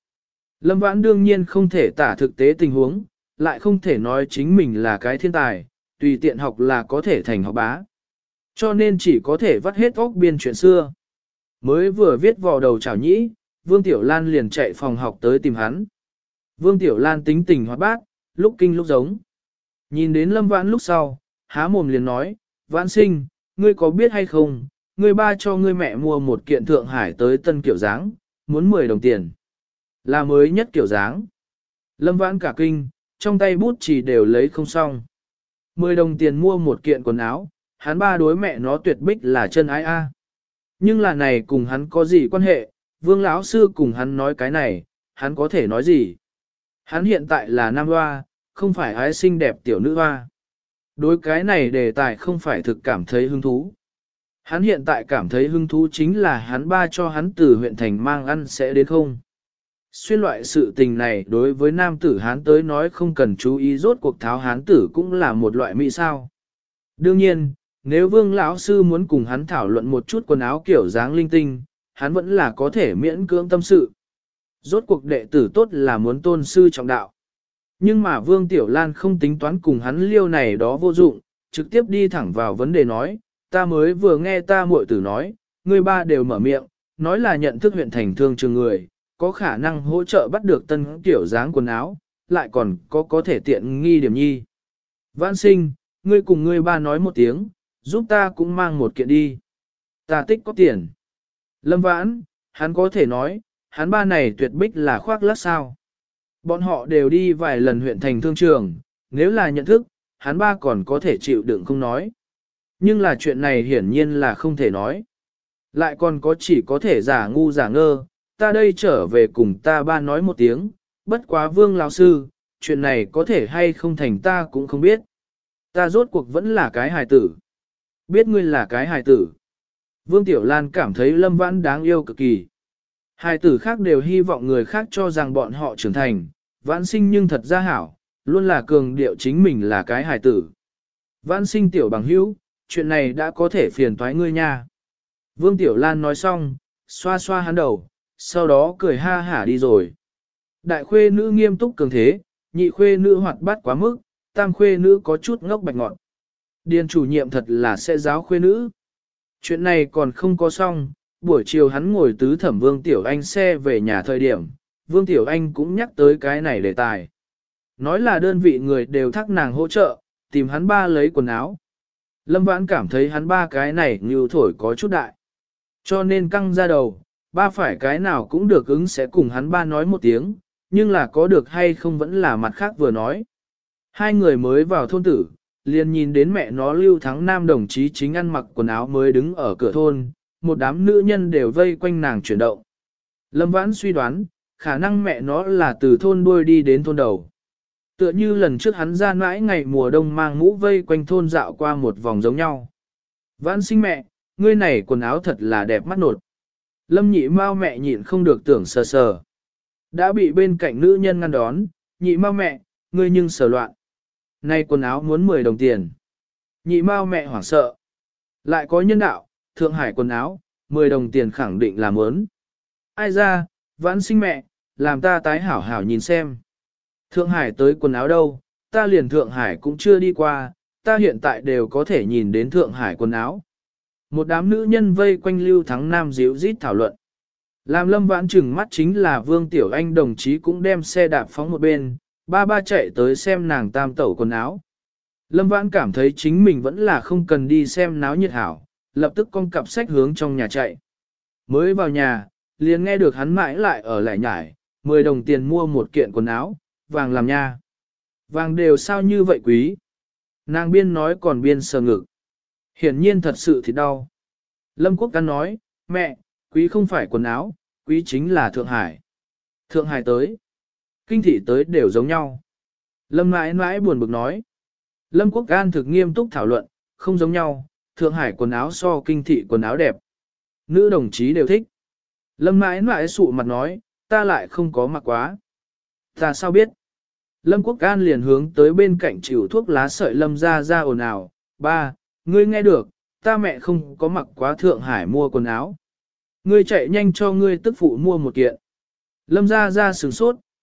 Lâm Vãn đương nhiên không thể tả thực tế tình huống, lại không thể nói chính mình là cái thiên tài, tùy tiện học là có thể thành học bá. Cho nên chỉ có thể vắt hết óc biên chuyện xưa. Mới vừa viết vào đầu chảo nhĩ, Vương Tiểu Lan liền chạy phòng học tới tìm hắn. Vương Tiểu Lan tính tình hoạt bát, lúc kinh lúc giống. Nhìn đến Lâm Vãn lúc sau, há mồm liền nói, Vãn sinh, ngươi có biết hay không, ngươi ba cho ngươi mẹ mua một kiện Thượng Hải tới tân kiểu dáng, muốn mười đồng tiền. Là mới nhất kiểu dáng. Lâm Vãn cả kinh, trong tay bút chỉ đều lấy không xong. mười đồng tiền mua một kiện quần áo, hắn ba đối mẹ nó tuyệt bích là chân ái a. Nhưng là này cùng hắn có gì quan hệ, Vương lão sư cùng hắn nói cái này, hắn có thể nói gì? Hắn hiện tại là nam hoa, không phải ái xinh đẹp tiểu nữ hoa. Đối cái này đề tài không phải thực cảm thấy hứng thú. Hắn hiện tại cảm thấy hứng thú chính là hắn ba cho hắn từ huyện thành mang ăn sẽ đến không. Xuyên loại sự tình này đối với nam tử hán tới nói không cần chú ý, rốt cuộc tháo hán tử cũng là một loại mỹ sao. Đương nhiên, nếu vương lão sư muốn cùng hắn thảo luận một chút quần áo kiểu dáng linh tinh, hắn vẫn là có thể miễn cưỡng tâm sự. Rốt cuộc đệ tử tốt là muốn tôn sư trọng đạo. Nhưng mà Vương Tiểu Lan không tính toán cùng hắn liêu này đó vô dụng, trực tiếp đi thẳng vào vấn đề nói, ta mới vừa nghe ta muội tử nói, người ba đều mở miệng, nói là nhận thức huyện thành thương trường người, có khả năng hỗ trợ bắt được tân kiểu dáng quần áo, lại còn có có thể tiện nghi điểm nhi. Vãn sinh, ngươi cùng ngươi ba nói một tiếng, giúp ta cũng mang một kiện đi. Ta tích có tiền. Lâm Vãn, hắn có thể nói, hắn ba này tuyệt bích là khoác lác sao. Bọn họ đều đi vài lần huyện thành thương trường, nếu là nhận thức, hắn ba còn có thể chịu đựng không nói. Nhưng là chuyện này hiển nhiên là không thể nói. Lại còn có chỉ có thể giả ngu giả ngơ, ta đây trở về cùng ta ba nói một tiếng, bất quá Vương lão sư, chuyện này có thể hay không thành ta cũng không biết. Ta rốt cuộc vẫn là cái hài tử. Biết ngươi là cái hài tử. Vương Tiểu Lan cảm thấy Lâm Vãn đáng yêu cực kỳ. Hài tử khác đều hy vọng người khác cho rằng bọn họ trưởng thành, Vãn sinh nhưng thật ra hảo, luôn là cường điệu chính mình là cái hài tử. Vãn sinh tiểu bằng hữu, chuyện này đã có thể phiền toái ngươi nha. Vương Tiểu Lan nói xong, xoa xoa hắn đầu, sau đó cười ha hả đi rồi. Đại khuê nữ nghiêm túc cường thế, nhị khuê nữ hoạt bát quá mức, tam khuê nữ có chút ngốc bạch ngọn. Điền chủ nhiệm thật là sẽ giáo khuê nữ. Chuyện này còn không có xong, buổi chiều hắn ngồi tứ thẩm Vương Tiểu Anh xe về nhà thời điểm, Vương Tiểu Anh cũng nhắc tới cái này đề tài. Nói là đơn vị người đều thắc nàng hỗ trợ, tìm hắn ba lấy quần áo. Lâm Vãn cảm thấy hắn ba cái này như thổi có chút đại. Cho nên căng ra đầu, ba phải cái nào cũng được ứng sẽ cùng hắn ba nói một tiếng, nhưng là có được hay không vẫn là mặt khác vừa nói. Hai người mới vào thôn tử, liền nhìn đến mẹ nó Lưu Thắng Nam đồng chí chính ăn mặc quần áo mới đứng ở cửa thôn, một đám nữ nhân đều vây quanh nàng chuyển động. Lâm Vãn suy đoán, khả năng mẹ nó là từ thôn đuôi đi đến thôn đầu. Tựa như lần trước hắn ra mãi ngày mùa đông mang mũ vây quanh thôn dạo qua một vòng giống nhau. Vãn sinh mẹ, ngươi này quần áo thật là đẹp mắt nột. Lâm nhị mau mẹ nhịn không được tưởng sờ sờ. Đã bị bên cạnh nữ nhân ngăn đón, nhị mau mẹ, ngươi nhưng sờ loạn. Này quần áo muốn mười đồng tiền. Nhị mau mẹ hoảng sợ. Lại có nhân đạo, Thượng Hải quần áo, mười đồng tiền khẳng định là mớn. Ai ra, Vãn sinh mẹ, làm ta tái hảo hảo nhìn xem. Thượng Hải tới quần áo đâu, ta liền Thượng Hải cũng chưa đi qua, ta hiện tại đều có thể nhìn đến Thượng Hải quần áo. Một đám nữ nhân vây quanh Lưu Thắng Nam díu rít thảo luận. Làm Lâm Vãn chừng mắt chính là Vương Tiểu Anh đồng chí cũng đem xe đạp phóng một bên, ba ba chạy tới xem nàng tam tẩu quần áo. Lâm Vãn cảm thấy chính mình vẫn là không cần đi xem náo nhiệt hảo, lập tức con cặp sách hướng trong nhà chạy. Mới vào nhà, liền nghe được hắn mãi lại ở lại nhải, mười đồng tiền mua một kiện quần áo, vàng làm nha. Vàng đều sao như vậy quý? Nàng biên nói còn biên sờ ngực. Hiển nhiên thật sự thì đau. Lâm Quốc Căn nói, mẹ, quý không phải quần áo, quý chính là Thượng Hải. Thượng Hải tới. Kinh thị tới đều giống nhau. Lâm mãi mãi buồn bực nói. Lâm Quốc Can thực nghiêm túc thảo luận, không giống nhau, Thượng Hải quần áo so kinh thị quần áo đẹp. Nữ đồng chí đều thích. Lâm mãi mãi sụ mặt nói, ta lại không có mặc quá. Ta sao biết? Lâm Quốc Can liền hướng tới bên cạnh chịu thuốc lá sợi Lâm ra ra ồn ào. Ba, ngươi nghe được, ta mẹ không có mặc quá Thượng Hải mua quần áo. Ngươi chạy nhanh cho ngươi tức phụ mua một kiện. Lâm ra ra sửng sốt,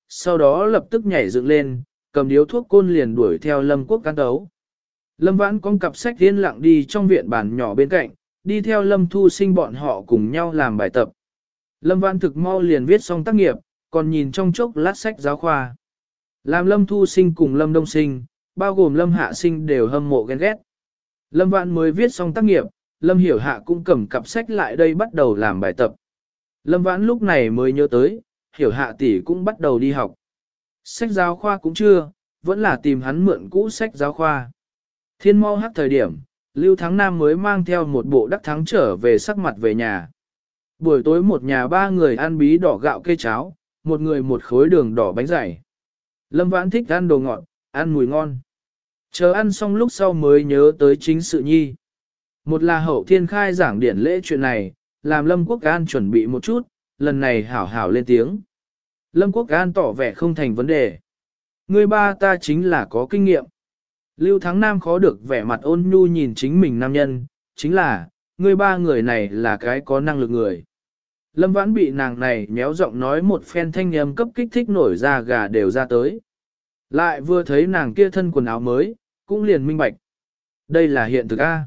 sau đó lập tức nhảy dựng lên, cầm điếu thuốc côn liền đuổi theo Lâm Quốc An tấu. Lâm Vãn con cặp sách yên lặng đi trong viện bàn nhỏ bên cạnh, đi theo Lâm Thu Sinh bọn họ cùng nhau làm bài tập. Lâm Vãn thực mau liền viết xong tác nghiệp, còn nhìn trong chốc lát sách giáo khoa. Làm Lâm Thu Sinh cùng Lâm Đông Sinh, bao gồm Lâm Hạ Sinh đều hâm mộ ghen ghét. Lâm Vãn mới viết xong tác nghiệp, Lâm Hiểu Hạ cũng cầm cặp sách lại đây bắt đầu làm bài tập. Lâm Vãn lúc này mới nhớ tới, Hiểu Hạ tỷ cũng bắt đầu đi học. Sách giáo khoa cũng chưa, vẫn là tìm hắn mượn cũ sách giáo khoa. Thiên mau hắc thời điểm, Lưu Thắng Nam mới mang theo một bộ đắc thắng trở về sắc mặt về nhà. Buổi tối một nhà ba người ăn bí đỏ gạo cây cháo, một người một khối đường đỏ bánh dày. Lâm Vãn thích ăn đồ ngọt, ăn mùi ngon. Chờ ăn xong lúc sau mới nhớ tới chính sự nhi. Một là hậu thiên khai giảng điển lễ chuyện này, làm Lâm Quốc An chuẩn bị một chút, lần này hảo hảo lên tiếng. Lâm Quốc An tỏ vẻ không thành vấn đề. Người ba ta chính là có kinh nghiệm. Lưu Thắng Nam khó được vẻ mặt ôn nhu nhìn chính mình nam nhân, chính là, người ba người này là cái có năng lực người. Lâm Vãn bị nàng này méo giọng nói một phen thanh âm cấp kích thích nổi ra gà đều ra tới. Lại vừa thấy nàng kia thân quần áo mới, cũng liền minh bạch. Đây là hiện thực A.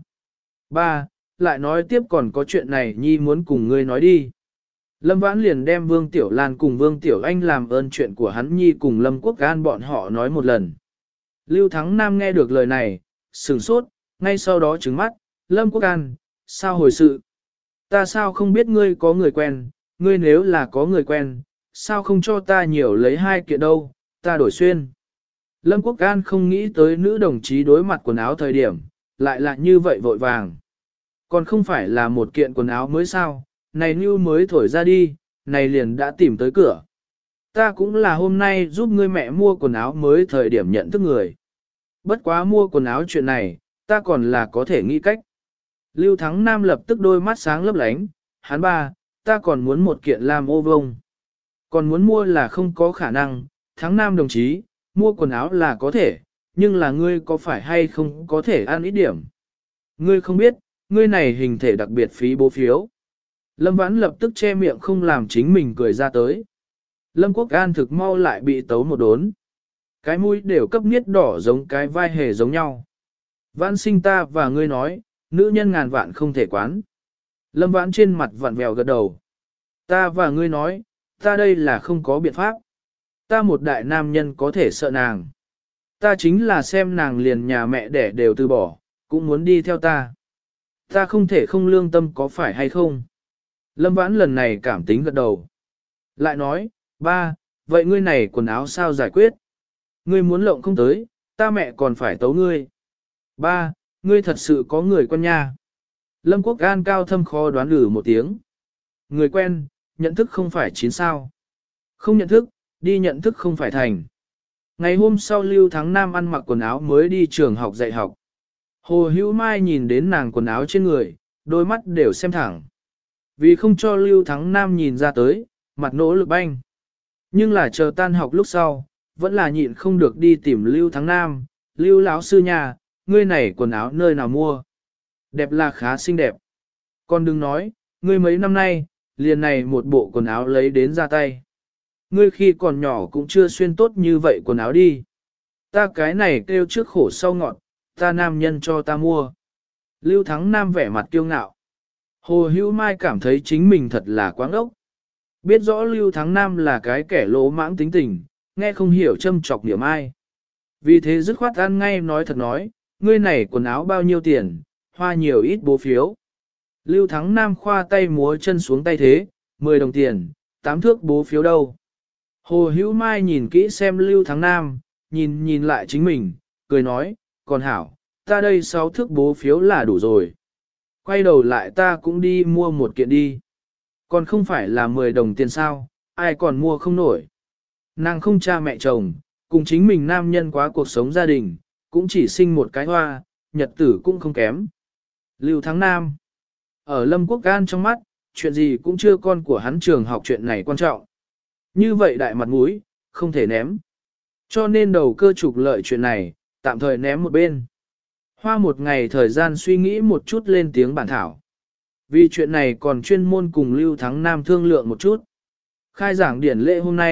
Ba, lại nói tiếp còn có chuyện này nhi muốn cùng ngươi nói đi. Lâm Vãn liền đem Vương Tiểu Lan cùng Vương Tiểu Anh làm ơn chuyện của hắn nhi cùng Lâm Quốc An bọn họ nói một lần. Lưu Thắng Nam nghe được lời này, sửng sốt, ngay sau đó trừng mắt, Lâm Quốc An, sao hồi sự? Ta sao không biết ngươi có người quen, ngươi nếu là có người quen, sao không cho ta nhiều lấy hai kiện đâu, ta đổi xuyên. Lâm Quốc An không nghĩ tới nữ đồng chí đối mặt quần áo thời điểm, lại là như vậy vội vàng. Còn không phải là một kiện quần áo mới sao, này như mới thổi ra đi, này liền đã tìm tới cửa. Ta cũng là hôm nay giúp ngươi mẹ mua quần áo mới thời điểm nhận thức người. Bất quá mua quần áo chuyện này, ta còn là có thể nghĩ cách. Lưu Thắng Nam lập tức đôi mắt sáng lấp lánh, hắn ba, ta còn muốn một kiện làm ô vông. Còn muốn mua là không có khả năng, Thắng Nam đồng chí, mua quần áo là có thể, nhưng là ngươi có phải hay không có thể ăn ít điểm. Ngươi không biết, ngươi này hình thể đặc biệt phí bố phiếu. Lâm Vãn lập tức che miệng không làm chính mình cười ra tới. Lâm Quốc An thực mau lại bị tấu một đốn. Cái mũi đều cấp niết đỏ giống cái vai hề giống nhau. Vãn sinh ta và ngươi nói, nữ nhân ngàn vạn không thể quán. Lâm Vãn trên mặt vặn vẹo gật đầu. Ta và ngươi nói, ta đây là không có biện pháp. Ta một đại nam nhân có thể sợ nàng. Ta chính là xem nàng liền nhà mẹ đẻ đều từ bỏ, cũng muốn đi theo ta. Ta không thể không lương tâm có phải hay không? Lâm Vãn lần này cảm tính gật đầu. Lại nói, ba, vậy ngươi này quần áo sao giải quyết? Ngươi muốn lộng không tới, ta mẹ còn phải tấu ngươi. Ba, ngươi thật sự có người quen nha. Lâm Quốc An cao thâm khó đoán lử một tiếng. Người quen, nhận thức không phải chín sao. Không nhận thức, đi nhận thức không phải thành. Ngày hôm sau Lưu Thắng Nam ăn mặc quần áo mới đi trường học dạy học. Hồ Hữu Mai nhìn đến nàng quần áo trên người, đôi mắt đều xem thẳng. Vì không cho Lưu Thắng Nam nhìn ra tới, mặt nỗ lực banh. Nhưng là chờ tan học lúc sau, vẫn là nhịn không được đi tìm Lưu Thắng Nam. Lưu lão sư nhà, ngươi này quần áo nơi nào mua? Đẹp là khá xinh đẹp. Còn đừng nói, ngươi mấy năm nay, liền này một bộ quần áo lấy đến ra tay. Ngươi khi còn nhỏ cũng chưa xuyên tốt như vậy quần áo đi. Ta cái này kêu trước khổ sau ngọt, ta nam nhân cho ta mua. Lưu Thắng Nam vẻ mặt kiêu ngạo. Hồ Hữu Mai cảm thấy chính mình thật là quáng ốc. Biết rõ Lưu Thắng Nam là cái kẻ lỗ mãng tính tình, nghe không hiểu châm chọc niệm ai. Vì thế dứt khoát ăn ngay nói thật nói, ngươi này quần áo bao nhiêu tiền, hoa nhiều ít bố phiếu. Lưu Thắng Nam khoa tay múa chân xuống tay thế, mười đồng tiền, tám thước bố phiếu đâu. Hồ Hữu Mai nhìn kỹ xem Lưu Thắng Nam, nhìn nhìn lại chính mình, cười nói, còn hảo, ta đây sáu thước bố phiếu là đủ rồi. Quay đầu lại ta cũng đi mua một kiện đi. Còn không phải là mười đồng tiền sao, ai còn mua không nổi. Nàng không cha mẹ chồng, cùng chính mình nam nhân quá cuộc sống gia đình, cũng chỉ sinh một cái hoa, nhật tử cũng không kém. Lưu Thắng Nam. Ở Lâm Quốc An trong mắt, chuyện gì cũng chưa con của hắn trường học chuyện này quan trọng. Như vậy đại mặt mũi, không thể ném. Cho nên đầu cơ trục lợi chuyện này, tạm thời ném một bên. Hoa một ngày thời gian suy nghĩ một chút lên tiếng bản thảo. Vì chuyện này còn chuyên môn cùng Lưu Thắng Nam thương lượng một chút. Khai giảng điển lễ hôm nay,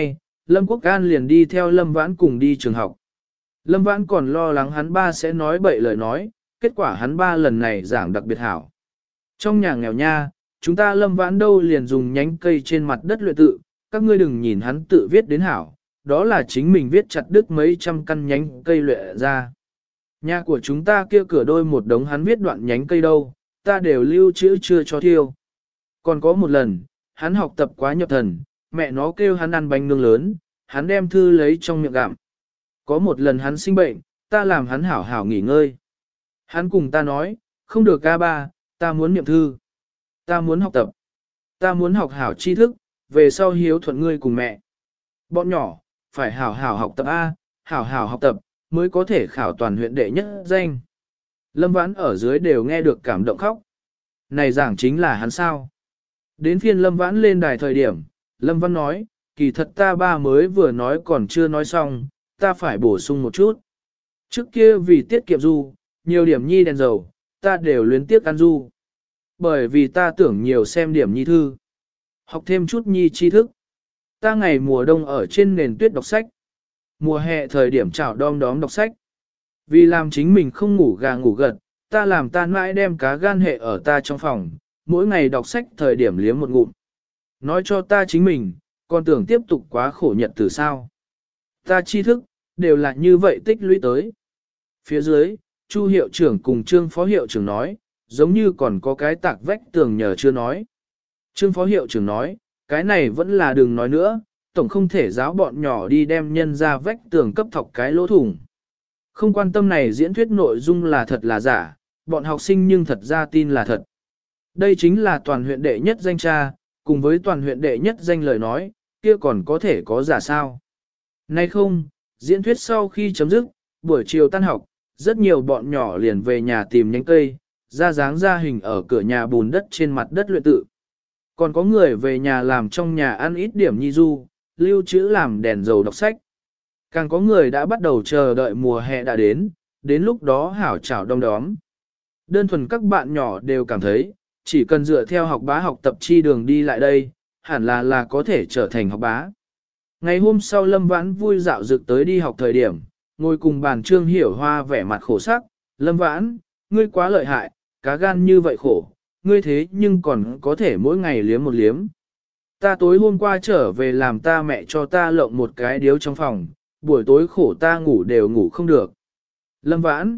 Lâm Quốc An liền đi theo Lâm Vãn cùng đi trường học. Lâm Vãn còn lo lắng hắn ba sẽ nói bậy lời nói, kết quả hắn ba lần này giảng đặc biệt hảo. Trong nhà nghèo nha, chúng ta Lâm Vãn đâu liền dùng nhánh cây trên mặt đất luyện tự, các ngươi đừng nhìn hắn tự viết đến hảo, đó là chính mình viết chặt đứt mấy trăm căn nhánh cây luyện ra. Nhà của chúng ta kia cửa đôi một đống hắn viết đoạn nhánh cây đâu, ta đều lưu trữ chưa cho thiêu. Còn có một lần, hắn học tập quá nhập thần, mẹ nó kêu hắn ăn bánh nướng lớn, hắn đem thư lấy trong miệng gặm. Có một lần hắn sinh bệnh, ta làm hắn hảo hảo nghỉ ngơi. Hắn cùng ta nói, không được ca ba, ta muốn niệm thư. Ta muốn học tập. Ta muốn học hảo tri thức, về sau hiếu thuận ngươi cùng mẹ. Bọn nhỏ, phải hảo hảo học tập A, hảo hảo học tập, mới có thể khảo toàn huyện đệ nhất danh. Lâm Vãn ở dưới đều nghe được cảm động khóc. Này giảng chính là hắn sao. Đến phiên Lâm Vãn lên đài thời điểm, Lâm Văn nói, kỳ thật ta ba mới vừa nói còn chưa nói xong, ta phải bổ sung một chút. Trước kia vì tiết kiệm du, nhiều điểm nhi đèn dầu, ta đều luyến tiếc ăn du. Bởi vì ta tưởng nhiều xem điểm nhi thư. Học thêm chút nhi tri thức. Ta ngày mùa đông ở trên nền tuyết đọc sách. Mùa hè thời điểm chảo đom đóm đọc sách. Vì làm chính mình không ngủ gà ngủ gật, ta làm tan mãi đem cá gan hệ ở ta trong phòng, mỗi ngày đọc sách thời điểm liếm một ngụm. Nói cho ta chính mình, còn tưởng tiếp tục quá khổ nhật từ sao. Ta tri thức, đều là như vậy tích lũy tới. Phía dưới, Chu hiệu trưởng cùng Trương phó hiệu trưởng nói, giống như còn có cái tạc vách tường nhờ chưa nói. Trương phó hiệu trưởng nói, cái này vẫn là đừng nói nữa, tổng không thể giáo bọn nhỏ đi đem nhân ra vách tường cấp thọc cái lỗ thủng. Không quan tâm này diễn thuyết nội dung là thật là giả, bọn học sinh nhưng thật ra tin là thật. Đây chính là toàn huyện đệ nhất danh cha, cùng với toàn huyện đệ nhất danh lời nói, kia còn có thể có giả sao. Nay không, diễn thuyết sau khi chấm dứt, buổi chiều tan học, rất nhiều bọn nhỏ liền về nhà tìm nhánh cây, ra dáng ra hình ở cửa nhà bùn đất trên mặt đất luyện tự. Còn có người về nhà làm trong nhà ăn ít điểm nhi du, lưu trữ làm đèn dầu đọc sách. Càng có người đã bắt đầu chờ đợi mùa hè đã đến, đến lúc đó hảo chảo đông đóm. Đơn thuần các bạn nhỏ đều cảm thấy, chỉ cần dựa theo học bá học tập chi đường đi lại đây, hẳn là là có thể trở thành học bá. Ngày hôm sau Lâm Vãn vui dạo dực tới đi học thời điểm, ngồi cùng bàn Trương Hiểu Hoa vẻ mặt khổ sắc, Lâm Vãn, ngươi quá lợi hại, cá gan như vậy khổ, ngươi thế nhưng còn có thể mỗi ngày liếm một liếm. Ta tối hôm qua trở về làm ta mẹ cho ta lộng một cái điếu trong phòng, buổi tối khổ ta ngủ đều ngủ không được. Lâm Vãn,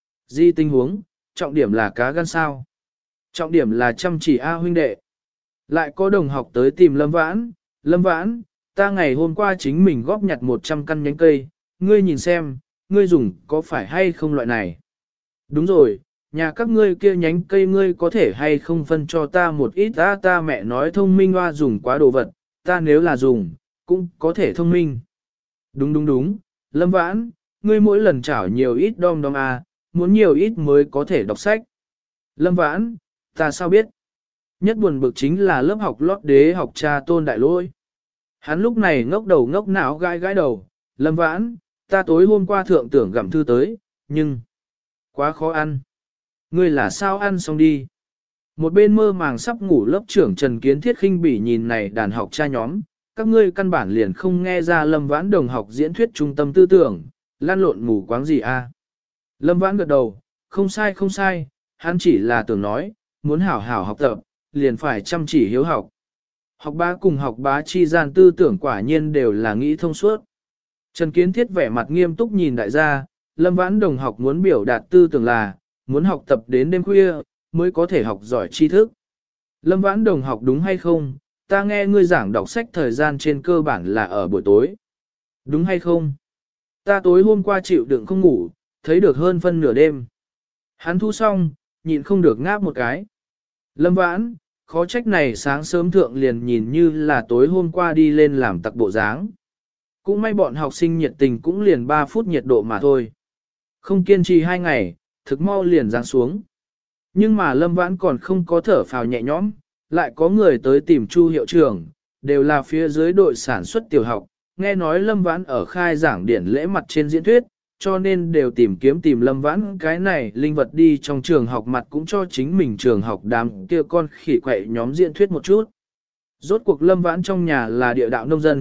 di tình huống, trọng điểm là cá gan sao. Trọng điểm là chăm chỉ A huynh đệ. Lại có đồng học tới tìm Lâm Vãn, Lâm Vãn, ta ngày hôm qua chính mình góp nhặt một trăm căn nhánh cây, ngươi nhìn xem, ngươi dùng có phải hay không loại này. Đúng rồi, nhà các ngươi kia nhánh cây ngươi có thể hay không phân cho ta một ít ta ta mẹ nói thông minh hoa dùng quá đồ vật, ta nếu là dùng, cũng có thể thông minh. Đúng đúng đúng, Lâm Vãn, ngươi mỗi lần chảo nhiều ít đom đom à, muốn nhiều ít mới có thể đọc sách. Lâm Vãn, ta sao biết? Nhất buồn bực chính là lớp học lót đế học cha Tôn Đại Lôi. Hắn lúc này ngốc đầu ngốc não gãi gãi đầu, Lâm Vãn, ta tối hôm qua thượng tưởng gặm thư tới, nhưng quá khó ăn. Ngươi là sao ăn xong đi? Một bên mơ màng sắp ngủ lớp trưởng Trần Kiến Thiết khinh bỉ nhìn này đàn học cha nhóm, các ngươi căn bản liền không nghe ra Lâm Vãn đồng học diễn thuyết trung tâm tư tưởng, lan lộn mù quáng gì a? À? Lâm Vãn gật đầu, không sai không sai, hắn chỉ là tưởng nói, muốn hảo hảo học tập, liền phải chăm chỉ hiếu học. Học bá cùng học bá chi gian tư tưởng quả nhiên đều là nghĩ thông suốt. Trần Kiến Thiết vẻ mặt nghiêm túc nhìn đại gia, Lâm Vãn đồng học muốn biểu đạt tư tưởng là, muốn học tập đến đêm khuya, mới có thể học giỏi tri thức. Lâm Vãn đồng học đúng hay không, ta nghe ngươi giảng đọc sách thời gian trên cơ bản là ở buổi tối. Đúng hay không? Ta tối hôm qua chịu đựng không ngủ, thấy được hơn phân nửa đêm. Hắn thu xong, nhịn không được ngáp một cái. Lâm Vãn, khó trách này sáng sớm thượng liền nhìn như là tối hôm qua đi lên làm tặc bộ dáng. Cũng may bọn học sinh nhiệt tình cũng liền ba phút nhiệt độ mà thôi. Không kiên trì hai ngày, thực mau liền giáng xuống. Nhưng mà Lâm Vãn còn không có thở phào nhẹ nhõm, lại có người tới tìm Chu hiệu trưởng, đều là phía dưới đội sản xuất tiểu học, nghe nói Lâm Vãn ở khai giảng điển lễ mặt trên diễn thuyết, cho nên đều tìm kiếm tìm Lâm Vãn cái này linh vật đi trong trường học mặt cũng cho chính mình trường học đám kia con khỉ quậy nhóm diễn thuyết một chút. Rốt cuộc Lâm Vãn trong nhà là địa đạo nông dân,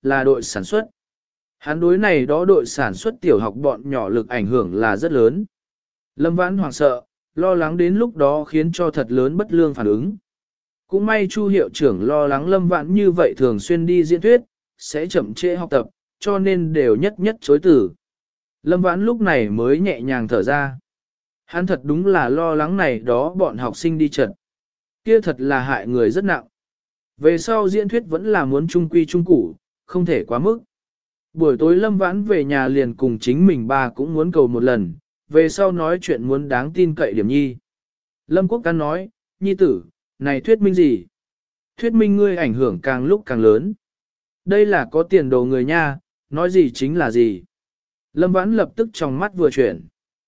là đội sản xuất. Hắn đối này đó đội sản xuất tiểu học bọn nhỏ lực ảnh hưởng là rất lớn. Lâm Vãn hoảng sợ, lo lắng đến lúc đó khiến cho thật lớn bất lương phản ứng. Cũng may Chu hiệu trưởng lo lắng Lâm Vãn như vậy thường xuyên đi diễn thuyết, sẽ chậm trễ học tập, cho nên đều nhất nhất chối từ. Lâm Vãn lúc này mới nhẹ nhàng thở ra. Hắn thật đúng là lo lắng này đó bọn học sinh đi trật. Kia thật là hại người rất nặng. Về sau diễn thuyết vẫn là muốn trung quy trung củ, không thể quá mức. Buổi tối Lâm Vãn về nhà liền cùng chính mình ba cũng muốn cầu một lần, về sau nói chuyện muốn đáng tin cậy điểm nhi. Lâm Quốc Căn nói, nhi tử, này thuyết minh gì? Thuyết minh ngươi ảnh hưởng càng lúc càng lớn. Đây là có tiền đồ người nha, nói gì chính là gì. Lâm Vãn lập tức trong mắt vừa chuyển.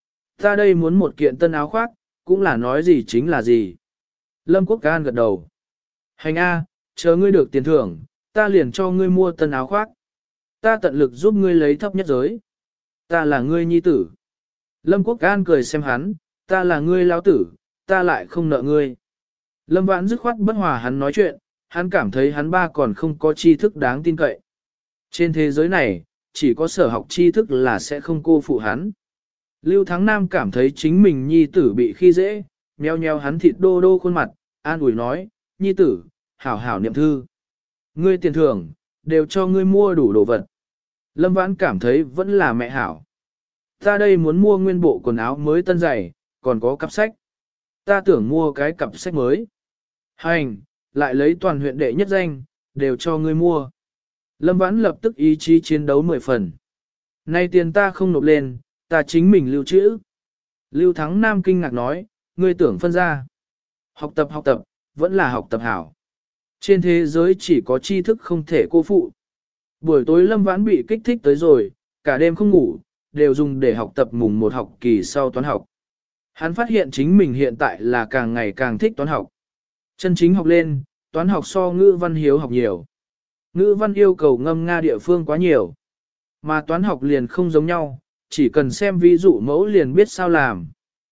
Ta đây muốn một kiện tân áo khoác, cũng là nói gì chính là gì. Lâm Quốc Can gật đầu. Hành A, chờ ngươi được tiền thưởng, ta liền cho ngươi mua tân áo khoác. Ta tận lực giúp ngươi lấy thấp nhất giới. Ta là ngươi nhi tử. Lâm Quốc Can cười xem hắn, ta là ngươi lão tử, ta lại không nợ ngươi. Lâm Vãn dứt khoát bất hòa hắn nói chuyện, hắn cảm thấy hắn ba còn không có tri thức đáng tin cậy. Trên thế giới này, chỉ có sở học tri thức là sẽ không cô phụ hắn. Lưu Thắng Nam cảm thấy chính mình nhi tử bị khi dễ, nheo nheo hắn thịt đô đô khuôn mặt, an ủi nói, nhi tử, hảo hảo niệm thư. Ngươi tiền thưởng, đều cho ngươi mua đủ đồ vật. Lâm Vãn cảm thấy vẫn là mẹ hảo. Ta đây muốn mua nguyên bộ quần áo mới tân giày, còn có cặp sách. Ta tưởng mua cái cặp sách mới. Hành, lại lấy toàn huyện đệ nhất danh, đều cho ngươi mua. Lâm Vãn lập tức ý chí chiến đấu mười phần. Nay tiền ta không nộp lên, ta chính mình lưu trữ. Lưu Thắng Nam kinh ngạc nói, ngươi tưởng phân ra. Học tập học tập, vẫn là học tập hảo. Trên thế giới chỉ có tri thức không thể cô phụ. Buổi tối Lâm Vãn bị kích thích tới rồi, cả đêm không ngủ, đều dùng để học tập mùng một học kỳ sau toán học. Hắn phát hiện chính mình hiện tại là càng ngày càng thích toán học. Chân chính học lên, toán học so ngữ văn hiếu học nhiều. Ngữ văn yêu cầu ngâm nga địa phương quá nhiều. Mà toán học liền không giống nhau, chỉ cần xem ví dụ mẫu liền biết sao làm.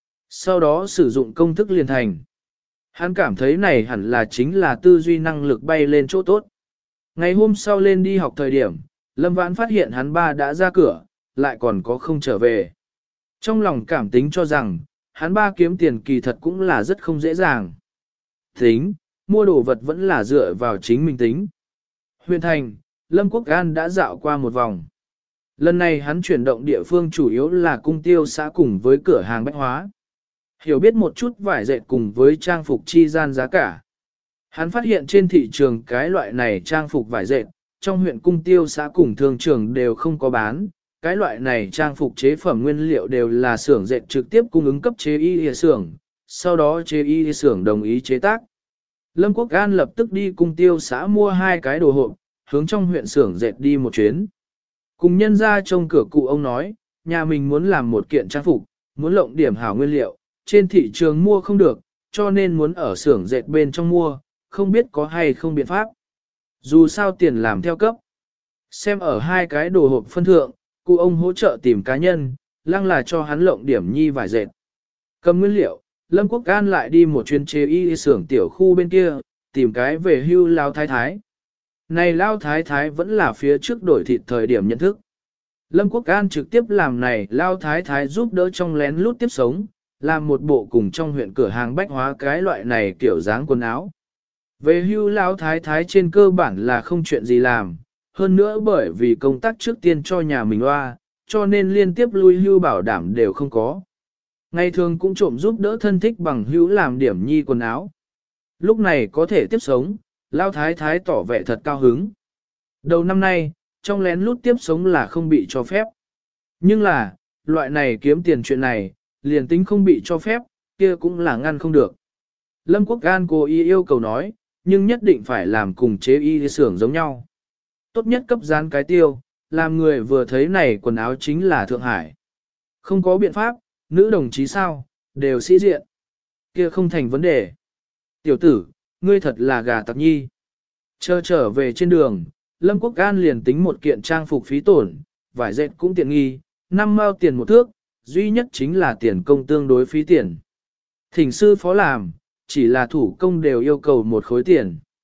Sau đó sử dụng công thức liền thành. Hắn cảm thấy này hẳn là chính là tư duy năng lực bay lên chỗ tốt. Ngày hôm sau lên đi học thời điểm, Lâm Vãn phát hiện hắn ba đã ra cửa, lại còn có không trở về. Trong lòng cảm tính cho rằng, hắn ba kiếm tiền kỳ thật cũng là rất không dễ dàng. Tính, mua đồ vật vẫn là dựa vào chính mình tính. Huyện thành, Lâm Quốc An đã dạo qua một vòng. Lần này hắn chuyển động địa phương chủ yếu là cung tiêu xã cùng với cửa hàng bách hóa. Hiểu biết một chút vải dệt cùng với trang phục chi gian giá cả. Hắn phát hiện trên thị trường cái loại này trang phục vải dệt, trong huyện cung tiêu xã cùng thương trường đều không có bán. Cái loại này trang phục chế phẩm nguyên liệu đều là xưởng dệt trực tiếp cung ứng cấp chế y y xưởng, sau đó chế y y xưởng đồng ý chế tác. Lâm Quốc An lập tức đi cung tiêu xã mua hai cái đồ hộp, hướng trong huyện xưởng dệt đi một chuyến. Cùng nhân ra trông cửa cụ ông nói, nhà mình muốn làm một kiện trang phục, muốn lộng điểm hảo nguyên liệu, trên thị trường mua không được, cho nên muốn ở xưởng dệt bên trong mua, không biết có hay không biện pháp. Dù sao tiền làm theo cấp. Xem ở hai cái đồ hộp phân thượng, cụ ông hỗ trợ tìm cá nhân, lăng là cho hắn lộng điểm nhi vải dệt. Cầm nguyên liệu, Lâm Quốc An lại đi một chuyến chế y xưởng tiểu khu bên kia, tìm cái về hưu lao thái thái. Này lao thái thái vẫn là phía trước đổi thịt thời điểm nhận thức. Lâm Quốc An trực tiếp làm này lao thái thái giúp đỡ trong lén lút tiếp sống, làm một bộ cùng trong huyện cửa hàng bách hóa cái loại này kiểu dáng quần áo. Về hưu lao thái thái trên cơ bản là không chuyện gì làm, hơn nữa bởi vì công tác trước tiên cho nhà mình loa, cho nên liên tiếp lui hưu bảo đảm đều không có. Ngày thường cũng trộm giúp đỡ thân thích bằng hữu làm điểm nhi quần áo. Lúc này có thể tiếp sống, lao thái thái tỏ vẻ thật cao hứng. Đầu năm nay, trong lén lút tiếp sống là không bị cho phép. Nhưng là, loại này kiếm tiền chuyện này, liền tính không bị cho phép, kia cũng là ngăn không được. Lâm Quốc An cố ý yêu cầu nói, nhưng nhất định phải làm cùng chế y xưởng giống nhau. Tốt nhất cấp dán cái tiêu, làm người vừa thấy này quần áo chính là Thượng Hải. Không có biện pháp, nữ đồng chí sao, đều sĩ diện. Kia không thành vấn đề. Tiểu tử, ngươi thật là gà tặc nhi. Chờ trở về trên đường, Lâm Quốc An liền tính một kiện trang phục phí tổn, vải dệt cũng tiện nghi, năm mao tiền một thước, duy nhất chính là tiền công tương đối phí tiền. Thỉnh sư phó làm, chỉ là thủ công đều yêu cầu một khối tiền.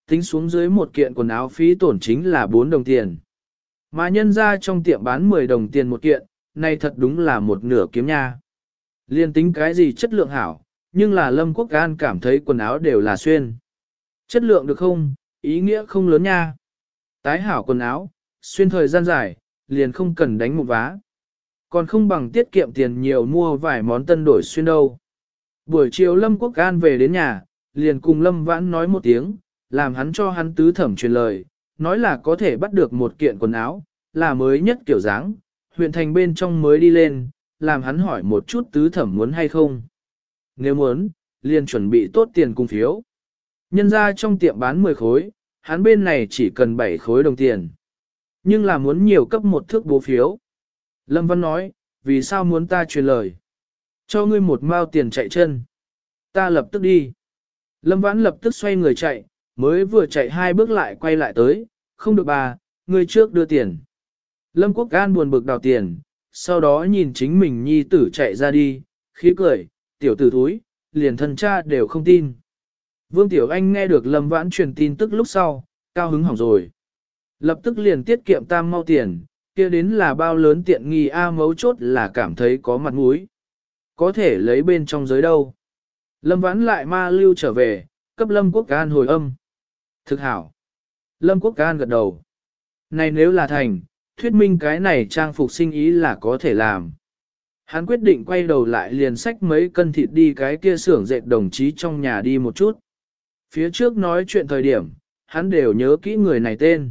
Tính xuống dưới một kiện quần áo phí tổn chính là bốn đồng tiền. Mà nhân ra trong tiệm bán mười đồng tiền một kiện, này thật đúng là một nửa kiếm nha. Liên tính cái gì chất lượng hảo, nhưng là Lâm Quốc An cảm thấy quần áo đều là xuyên. Chất lượng được không, ý nghĩa không lớn nha. Tái hảo quần áo, xuyên thời gian dài, liền không cần đánh một vá. Còn không bằng tiết kiệm tiền nhiều mua vài món tân đổi xuyên đâu. Buổi chiều Lâm Quốc An về đến nhà, liền cùng Lâm Vãn nói một tiếng, làm hắn cho hắn tứ thẩm truyền lời, nói là có thể bắt được một kiện quần áo, là mới nhất kiểu dáng, huyện thành bên trong mới đi lên, làm hắn hỏi một chút tứ thẩm muốn hay không. Nếu muốn, liền chuẩn bị tốt tiền cùng phiếu. Nhân ra trong tiệm bán mười khối, hắn bên này chỉ cần bảy khối đồng tiền. Nhưng là muốn nhiều cấp một thước bố phiếu. Lâm Văn nói, vì sao muốn ta truyền lời? Cho ngươi một mao tiền chạy chân. Ta lập tức đi. Lâm Vãn lập tức xoay người chạy, mới vừa chạy hai bước lại quay lại tới, không được bà, ngươi trước đưa tiền. Lâm Quốc An buồn bực đào tiền, sau đó nhìn chính mình nhi tử chạy ra đi, khí cười, tiểu tử thúi, liền thân cha đều không tin. Vương Tiểu Anh nghe được Lâm Vãn truyền tin tức lúc sau, cao hứng hỏng rồi. Lập tức liền tiết kiệm tam mau tiền, kia đến là bao lớn tiện nghi A mấu chốt là cảm thấy có mặt mũi. Có thể lấy bên trong giới đâu. Lâm Vãn lại ma lưu trở về, cấp Lâm Quốc An hồi âm. Thực hảo. Lâm Quốc An gật đầu. Này nếu là thành, thuyết minh cái này trang phục sinh ý là có thể làm. Hắn quyết định quay đầu lại liền xách mấy cân thịt đi cái kia xưởng dệt đồng chí trong nhà đi một chút. Phía trước nói chuyện thời điểm, hắn đều nhớ kỹ người này tên.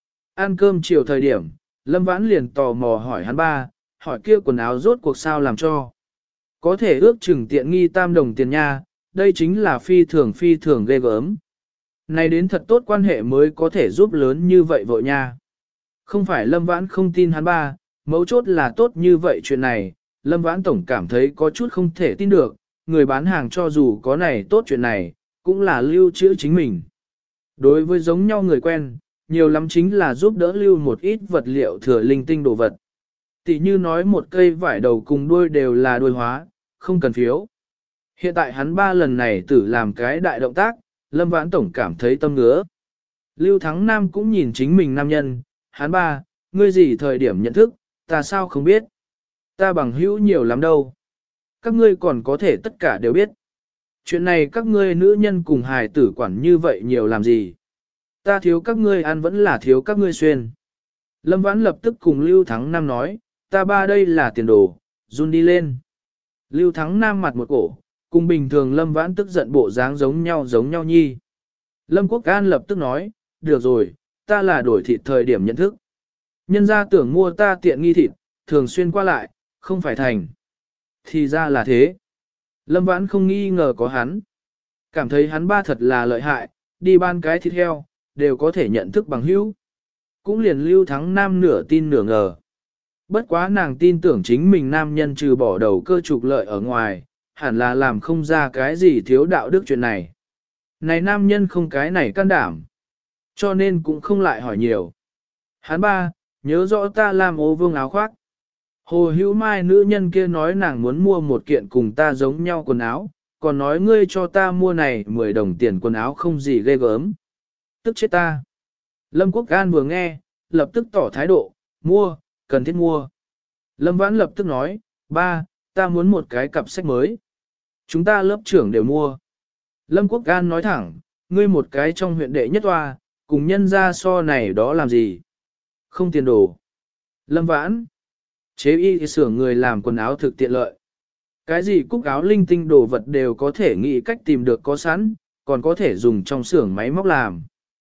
Ăn cơm chiều thời điểm, Lâm Vãn liền tò mò hỏi hắn ba, hỏi kia quần áo rốt cuộc sao làm cho. Có thể ước chừng tiện nghi tam đồng tiền nha, đây chính là phi thường phi thường ghê gớm. Này đến thật tốt quan hệ mới có thể giúp lớn như vậy vội nha. Không phải Lâm Vãn không tin hắn ba, mấu chốt là tốt như vậy chuyện này, Lâm Vãn tổng cảm thấy có chút không thể tin được, người bán hàng cho dù có này tốt chuyện này, cũng là lưu trữ chính mình. Đối với giống nhau người quen, nhiều lắm chính là giúp đỡ lưu một ít vật liệu thừa linh tinh đồ vật. Tỷ như nói một cây vải đầu cùng đuôi đều là đuôi hóa, không cần phiếu. Hiện tại hắn ba lần này tử làm cái đại động tác, Lâm Vãn tổng cảm thấy tâm ngứa. Lưu Thắng Nam cũng nhìn chính mình nam nhân, hắn ba, ngươi gì thời điểm nhận thức, ta sao không biết. Ta bằng hữu nhiều lắm đâu. Các ngươi còn có thể tất cả đều biết. Chuyện này các ngươi nữ nhân cùng hài tử quản như vậy nhiều làm gì. Ta thiếu các ngươi ăn vẫn là thiếu các ngươi xuyên. Lâm Vãn lập tức cùng Lưu Thắng Nam nói, ta ba đây là tiền đồ, run đi lên. Lưu Thắng Nam mặt một cổ, cùng bình thường Lâm Vãn tức giận bộ dáng giống nhau giống nhau nhi. Lâm Quốc An lập tức nói, được rồi, ta là đổi thịt thời điểm nhận thức. Nhân ra tưởng mua ta tiện nghi thịt, thường xuyên qua lại, không phải thành. Thì ra là thế. Lâm Vãn không nghi ngờ có hắn. Cảm thấy hắn ba thật là lợi hại, đi ban cái thịt heo, đều có thể nhận thức bằng hữu. Cũng liền Lưu Thắng Nam nửa tin nửa ngờ. Bất quá nàng tin tưởng chính mình nam nhân trừ bỏ đầu cơ trục lợi ở ngoài, hẳn là làm không ra cái gì thiếu đạo đức chuyện này. Này nam nhân không cái này can đảm, cho nên cũng không lại hỏi nhiều. Hắn ba, nhớ rõ ta làm ô vương áo khoác. Hồ Hữu Mai nữ nhân kia nói nàng muốn mua một kiện cùng ta giống nhau quần áo, còn nói ngươi cho ta mua này mười đồng tiền quần áo không gì ghê gớm. Tức chết ta. Lâm Quốc An vừa nghe, lập tức tỏ thái độ, mua, cần thiết mua. Lâm Vãn lập tức nói, ba, ta muốn một cái cặp sách mới. Chúng ta lớp trưởng đều mua. Lâm Quốc An nói thẳng, ngươi một cái trong huyện đệ nhất hoa, cùng nhân ra so này đó làm gì? Không tiền đồ. Lâm Vãn, chế y xưởng người làm quần áo thực tiện lợi. Cái gì cúc áo linh tinh đồ vật đều có thể nghĩ cách tìm được có sẵn, còn có thể dùng trong xưởng máy móc làm.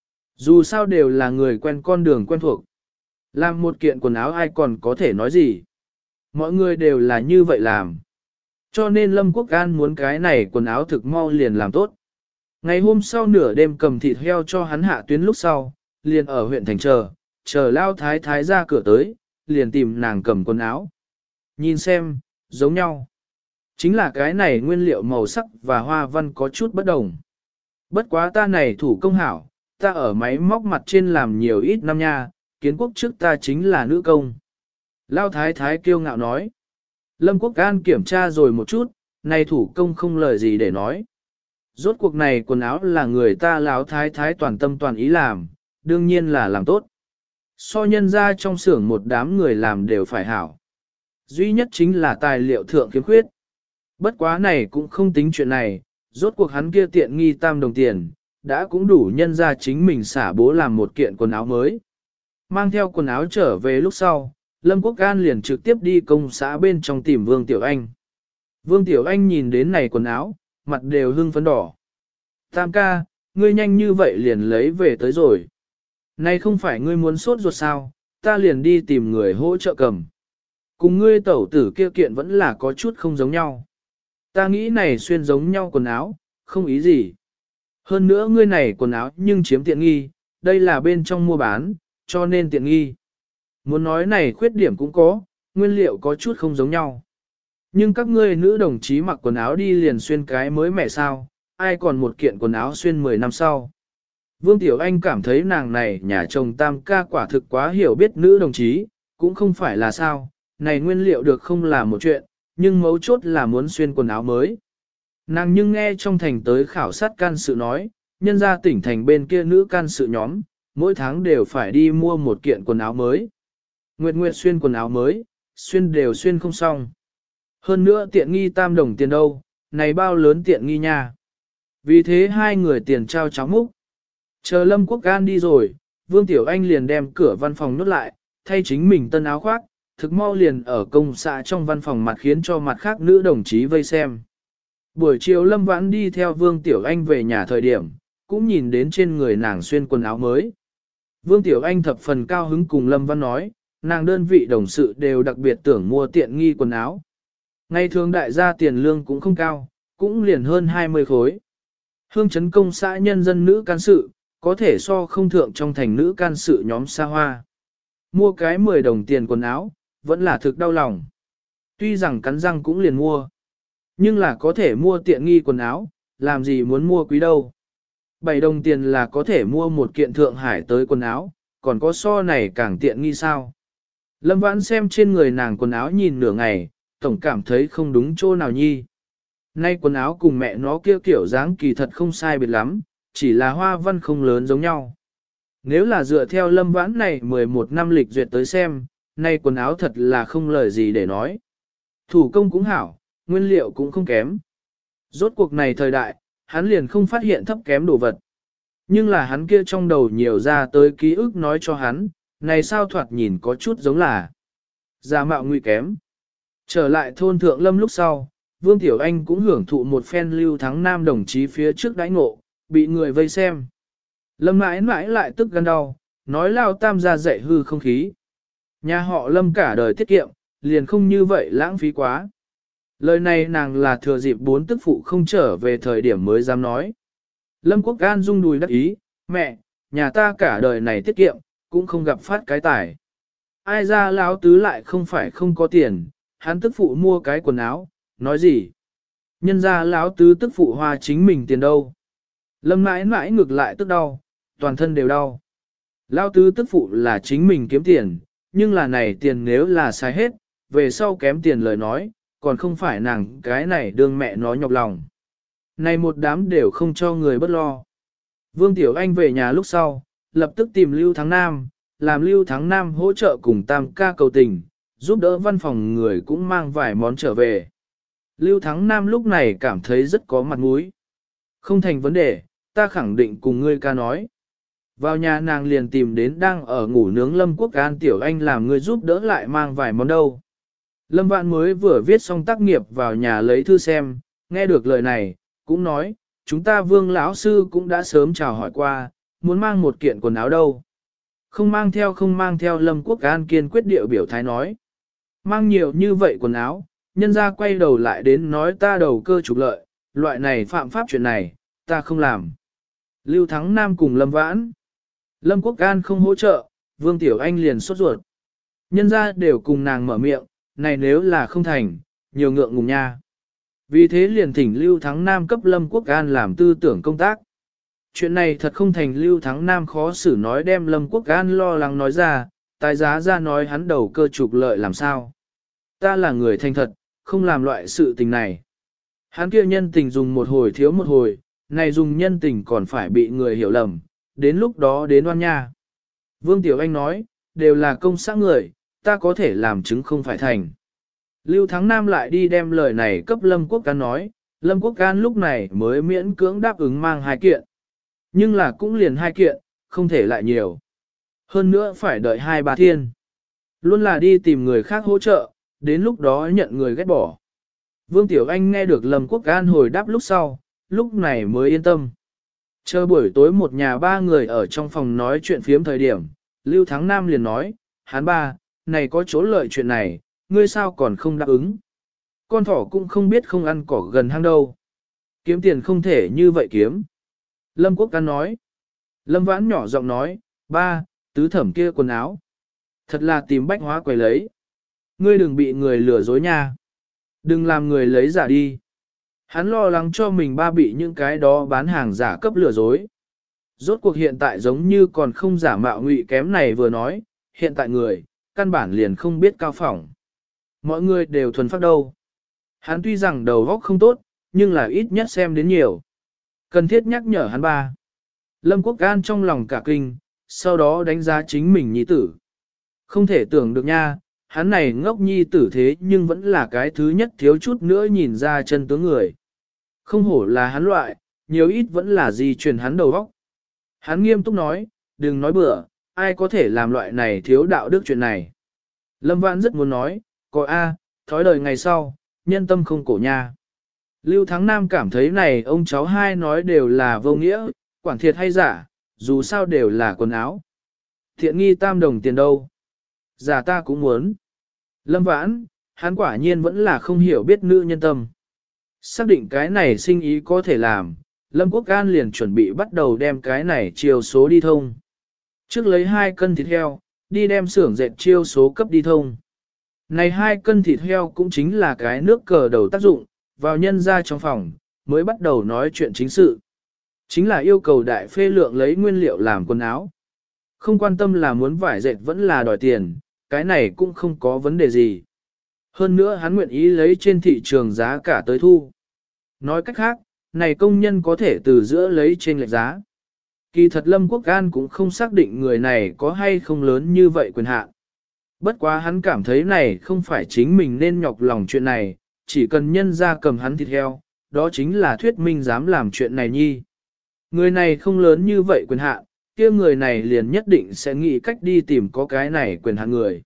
Dù sao đều là người quen con đường quen thuộc. Làm một kiện quần áo ai còn có thể nói gì. Mọi người đều là như vậy làm. Cho nên Lâm Quốc An muốn cái này quần áo thực mau liền làm tốt. Ngày hôm sau nửa đêm cầm thịt heo cho hắn hạ tuyến lúc sau, liền ở huyện thành chờ, chờ lao thái thái ra cửa tới, liền tìm nàng cầm quần áo. Nhìn xem, giống nhau. Chính là cái này nguyên liệu màu sắc và hoa văn có chút bất đồng. Bất quá ta này thủ công hảo, ta ở máy móc mặt trên làm nhiều ít năm nha, kiến quốc trước ta chính là nữ công. Lao thái thái kiêu ngạo nói. Lâm Quốc An kiểm tra rồi một chút, này thủ công không lời gì để nói. Rốt cuộc này quần áo là người ta láo thái thái toàn tâm toàn ý làm, đương nhiên là làm tốt. So nhân ra trong xưởng một đám người làm đều phải hảo. Duy nhất chính là tài liệu thượng khiếm khuyết. Bất quá này cũng không tính chuyện này, rốt cuộc hắn kia tiện nghi tam đồng tiền, đã cũng đủ nhân ra chính mình xả bố làm một kiện quần áo mới. Mang theo quần áo trở về lúc sau, Lâm Quốc An liền trực tiếp đi công xã bên trong tìm Vương Tiểu Anh. Vương Tiểu Anh nhìn đến này quần áo, mặt đều hưng phấn đỏ. Tam ca, ngươi nhanh như vậy liền lấy về tới rồi. Này không phải ngươi muốn sốt ruột sao, ta liền đi tìm người hỗ trợ cầm. Cùng ngươi tẩu tử kia kiện vẫn là có chút không giống nhau. Ta nghĩ này xuyên giống nhau quần áo, không ý gì. Hơn nữa ngươi này quần áo nhưng chiếm tiện nghi, đây là bên trong mua bán, cho nên tiện nghi. Muốn nói này khuyết điểm cũng có, nguyên liệu có chút không giống nhau. Nhưng các ngươi nữ đồng chí mặc quần áo đi liền xuyên cái mới mẻ sao, ai còn một kiện quần áo xuyên mười năm sau. Vương Tiểu Anh cảm thấy nàng này nhà chồng tam ca quả thực quá hiểu biết nữ đồng chí, cũng không phải là sao, này nguyên liệu được không là một chuyện, nhưng mấu chốt là muốn xuyên quần áo mới. Nàng nhưng nghe trong thành tới khảo sát can sự nói, nhân ra tỉnh thành bên kia nữ can sự nhóm, mỗi tháng đều phải đi mua một kiện quần áo mới. Nguyệt Nguyệt xuyên quần áo mới, xuyên đều xuyên không xong. Hơn nữa tiện nghi tam đồng tiền đâu, này bao lớn tiện nghi nha. Vì thế hai người tiền trao cháo múc. Chờ Lâm Quốc An đi rồi, Vương Tiểu Anh liền đem cửa văn phòng nút lại, thay chính mình tân áo khoác, thực mau liền ở công xã trong văn phòng mặt khiến cho mặt khác nữ đồng chí vây xem. Buổi chiều Lâm Vãn đi theo Vương Tiểu Anh về nhà thời điểm, cũng nhìn đến trên người nàng xuyên quần áo mới. Vương Tiểu Anh thập phần cao hứng cùng Lâm Văn nói, nàng đơn vị đồng sự đều đặc biệt tưởng mua tiện nghi quần áo. Ngày thường đại gia tiền lương cũng không cao, cũng liền hơn hai mươi khối. Hương chấn công xã nhân dân nữ can sự, có thể so không thượng trong thành nữ can sự nhóm xa hoa. Mua cái mười đồng tiền quần áo, vẫn là thực đau lòng. Tuy rằng cắn răng cũng liền mua, nhưng là có thể mua tiện nghi quần áo, làm gì muốn mua quý đâu. bảy đồng tiền là có thể mua một kiện Thượng Hải tới quần áo, còn có so này càng tiện nghi sao. Lâm Vãn xem trên người nàng quần áo nhìn nửa ngày, tổng cảm thấy không đúng chỗ nào nhi. Nay quần áo cùng mẹ nó kia kiểu dáng kỳ thật không sai biệt lắm, chỉ là hoa văn không lớn giống nhau. Nếu là dựa theo Lâm Vãn này mười một năm lịch duyệt tới xem, nay quần áo thật là không lời gì để nói. Thủ công cũng hảo, nguyên liệu cũng không kém. Rốt cuộc này thời đại, hắn liền không phát hiện thấp kém đồ vật. Nhưng là hắn kia trong đầu nhiều ra tới ký ức nói cho hắn, này sao thoạt nhìn có chút giống là giả mạo nguy kém. Trở lại thôn Thượng Lâm lúc sau, Vương Tiểu Anh cũng hưởng thụ một phen Lưu Thắng Nam đồng chí phía trước đãi ngộ, bị người vây xem. Lâm mãi mãi lại tức gan đau, nói lao tam ra dạy hư không khí. Nhà họ Lâm cả đời tiết kiệm, liền không như vậy lãng phí quá. Lời này nàng là thừa dịp bốn tức phụ không trở về thời điểm mới dám nói. Lâm Quốc An rung đùi đắc ý, mẹ, nhà ta cả đời này tiết kiệm, cũng không gặp phát cái tài. Ai ra lão tứ lại không phải không có tiền, hắn tức phụ mua cái quần áo, nói gì? Nhân ra lão tứ tức phụ hoa chính mình tiền đâu. Lâm mãi mãi ngược lại tức đau, toàn thân đều đau. Lão tứ tức phụ là chính mình kiếm tiền, nhưng là này tiền nếu là xài hết, về sau kém tiền lời nói, còn không phải nàng cái này đương mẹ nó nhọc lòng. Này một đám đều không cho người bất lo. Vương Tiểu Anh về nhà lúc sau, lập tức tìm Lưu Thắng Nam, làm Lưu Thắng Nam hỗ trợ cùng Tam ca cầu tình, giúp đỡ văn phòng người cũng mang vài món trở về. Lưu Thắng Nam lúc này cảm thấy rất có mặt mũi. Không thành vấn đề, ta khẳng định cùng ngươi ca nói. Vào nhà nàng liền tìm đến đang ở ngủ nướng Lâm Quốc An Tiểu Anh làm người giúp đỡ lại mang vài món đâu. Lâm Vạn mới vừa viết xong tác nghiệp vào nhà lấy thư xem, nghe được lời này, cũng nói, chúng ta Vương lão sư cũng đã sớm chào hỏi qua, muốn mang một kiện quần áo đâu. Không mang theo không mang theo Lâm Quốc An kiên quyết điệu biểu thái nói. Mang nhiều như vậy quần áo, nhân ra quay đầu lại đến nói ta đầu cơ trục lợi, loại này phạm pháp chuyện này, ta không làm. Lưu Thắng Nam cùng Lâm Vãn. Lâm Quốc An không hỗ trợ, Vương Tiểu Anh liền sốt ruột. Nhân ra đều cùng nàng mở miệng, này nếu là không thành, nhiều ngượng ngùng nha. Vì thế liền thỉnh Lưu Thắng Nam cấp Lâm Quốc An làm tư tưởng công tác. Chuyện này thật không thành Lưu Thắng Nam khó xử nói đem Lâm Quốc An lo lắng nói ra, tài giá ra nói hắn đầu cơ trục lợi làm sao. Ta là người thành thật, không làm loại sự tình này. Hắn kia nhân tình dùng một hồi thiếu một hồi, này dùng nhân tình còn phải bị người hiểu lầm, đến lúc đó đến oan nha. Vương Tiểu Anh nói, đều là công xã người, ta có thể làm chứng không phải thành. Lưu Thắng Nam lại đi đem lời này cấp Lâm Quốc Can nói, Lâm Quốc Can lúc này mới miễn cưỡng đáp ứng mang hai kiện. Nhưng là cũng liền hai kiện, không thể lại nhiều. Hơn nữa phải đợi hai ba thiên. Luôn là đi tìm người khác hỗ trợ, đến lúc đó nhận người ghét bỏ. Vương Tiểu Anh nghe được Lâm Quốc Can hồi đáp lúc sau, lúc này mới yên tâm. Chờ buổi tối một nhà ba người ở trong phòng nói chuyện phiếm thời điểm, Lưu Thắng Nam liền nói, hắn ba, này có chỗ lợi chuyện này, ngươi sao còn không đáp ứng. Con thỏ cũng không biết không ăn cỏ gần hang đâu. Kiếm tiền không thể như vậy kiếm. Lâm Quốc Can nói. Lâm Vãn nhỏ giọng nói, ba, tứ thẩm kia quần áo. Thật là tìm bách hóa quầy lấy. Ngươi đừng bị người lừa dối nha. Đừng làm người lấy giả đi. Hắn lo lắng cho mình ba bị những cái đó bán hàng giả cấp lừa dối. Rốt cuộc hiện tại giống như còn không giả mạo ngụy kém này vừa nói, hiện tại người, căn bản liền không biết cao phỏng. Mọi người đều thuần phát đâu. Hắn tuy rằng đầu óc không tốt, nhưng là ít nhất xem đến nhiều. Cần thiết nhắc nhở hắn ba. Lâm Quốc Can trong lòng cả kinh, sau đó đánh giá chính mình nhi tử. Không thể tưởng được nha, hắn này ngốc nhi tử thế nhưng vẫn là cái thứ nhất thiếu chút nữa nhìn ra chân tướng người. Không hổ là hắn loại, nhiều ít vẫn là gì truyền hắn đầu óc. Hắn nghiêm túc nói, đừng nói bừa, ai có thể làm loại này thiếu đạo đức chuyện này. Lâm Vãn rất muốn nói, có a, thói đời ngày sau, nhân tâm không cổ nha. Lưu Thắng Nam cảm thấy này ông cháu hai nói đều là vô nghĩa, quản thiệt hay giả, dù sao đều là quần áo. Thiện nghi tam đồng tiền đâu. Giả ta cũng muốn. Lâm Vãn, hắn quả nhiên vẫn là không hiểu biết nữ nhân tâm. Xác định cái này sinh ý có thể làm, Lâm Quốc Can liền chuẩn bị bắt đầu đem cái này chiêu số đi thông. Trước lấy hai cân thịt heo, đi đem xưởng dệt chiêu số cấp đi thông. Này hai cân thịt heo cũng chính là cái nước cờ đầu tác dụng, vào nhân ra trong phòng, mới bắt đầu nói chuyện chính sự. Chính là yêu cầu đại phê lượng lấy nguyên liệu làm quần áo. Không quan tâm là muốn vải dệt vẫn là đòi tiền, cái này cũng không có vấn đề gì. Hơn nữa hắn nguyện ý lấy trên thị trường giá cả tới thu. Nói cách khác, này công nhân có thể từ giữa lấy trên lệch giá. Kỳ thật Lâm Quốc Can cũng không xác định người này có hay không lớn như vậy quyền hạn. Bất quá hắn cảm thấy này không phải chính mình nên nhọc lòng chuyện này, chỉ cần nhân ra cầm hắn thịt heo, đó chính là thuyết minh dám làm chuyện này nhi. Người này không lớn như vậy quyền hạn, kia người này liền nhất định sẽ nghĩ cách đi tìm có cái này quyền hạn người.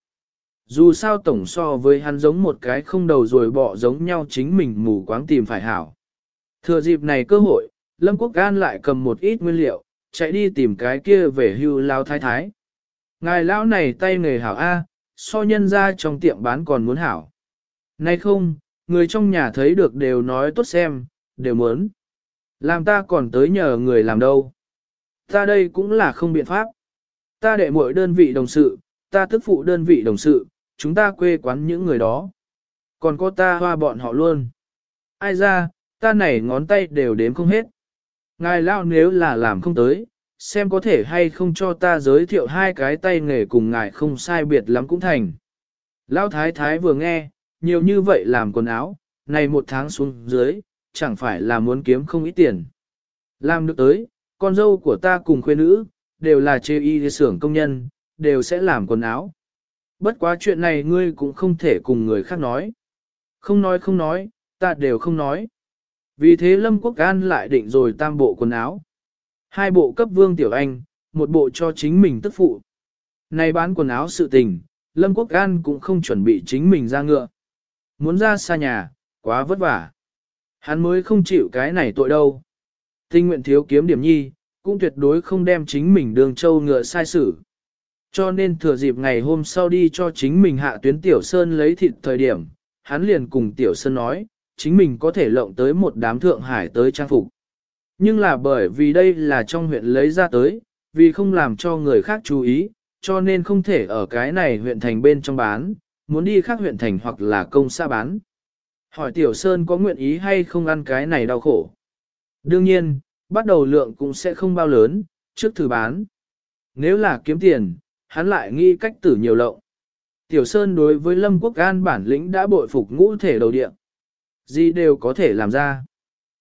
Dù sao tổng so với hắn giống một cái không đầu rồi bỏ giống nhau chính mình mù quáng tìm phải hảo. Thừa dịp này cơ hội, Lâm Quốc Can lại cầm một ít nguyên liệu, chạy đi tìm cái kia về hưu lao thái thái. Ngài lão này tay nghề hảo A, so nhân ra trong tiệm bán còn muốn hảo. Nay không, người trong nhà thấy được đều nói tốt xem, đều muốn. Làm ta còn tới nhờ người làm đâu. Ta đây cũng là không biện pháp. Ta đệ mỗi đơn vị đồng sự, ta tức phụ đơn vị đồng sự, chúng ta quê quán những người đó. Còn có ta hoa bọn họ luôn. Ai ra, ta này ngón tay đều đếm không hết. Ngài lão nếu là làm không tới, xem có thể hay không cho ta giới thiệu hai cái tay nghề cùng ngài không sai biệt lắm cũng thành. Lão thái thái vừa nghe, nhiều như vậy làm quần áo, này một tháng xuống dưới, chẳng phải là muốn kiếm không ít tiền. Làm được tới, con dâu của ta cùng khuê nữ, đều là chế y xưởng công nhân, đều sẽ làm quần áo. Bất quá chuyện này ngươi cũng không thể cùng người khác nói. Không nói không nói, ta đều không nói. Vì thế Lâm Quốc An lại định rồi tam bộ quần áo. Hai bộ cấp Vương Tiểu Anh, một bộ cho chính mình tức phụ. Này bán quần áo sự tình, Lâm Quốc An cũng không chuẩn bị chính mình ra ngựa. Muốn ra xa nhà, quá vất vả. Hắn mới không chịu cái này tội đâu. Tinh nguyện thiếu kiếm điểm nhi, cũng tuyệt đối không đem chính mình đường châu ngựa sai sử. Cho nên thừa dịp ngày hôm sau đi cho chính mình hạ tuyến Tiểu Sơn lấy thịt thời điểm, hắn liền cùng Tiểu Sơn nói, chính mình có thể lộng tới một đám Thượng Hải tới trang phục. Nhưng là bởi vì đây là trong huyện lấy ra tới, vì không làm cho người khác chú ý, cho nên không thể ở cái này huyện thành bên trong bán, muốn đi khác huyện thành hoặc là công xã bán. Hỏi Tiểu Sơn có nguyện ý hay không ăn cái này đau khổ. Đương nhiên, bắt đầu lượng cũng sẽ không bao lớn, trước thử bán. Nếu là kiếm tiền, hắn lại nghĩ cách tử nhiều lộng. Tiểu Sơn đối với Lâm Quốc An bản lĩnh đã bội phục ngũ thể đầu địa. Gì đều có thể làm ra.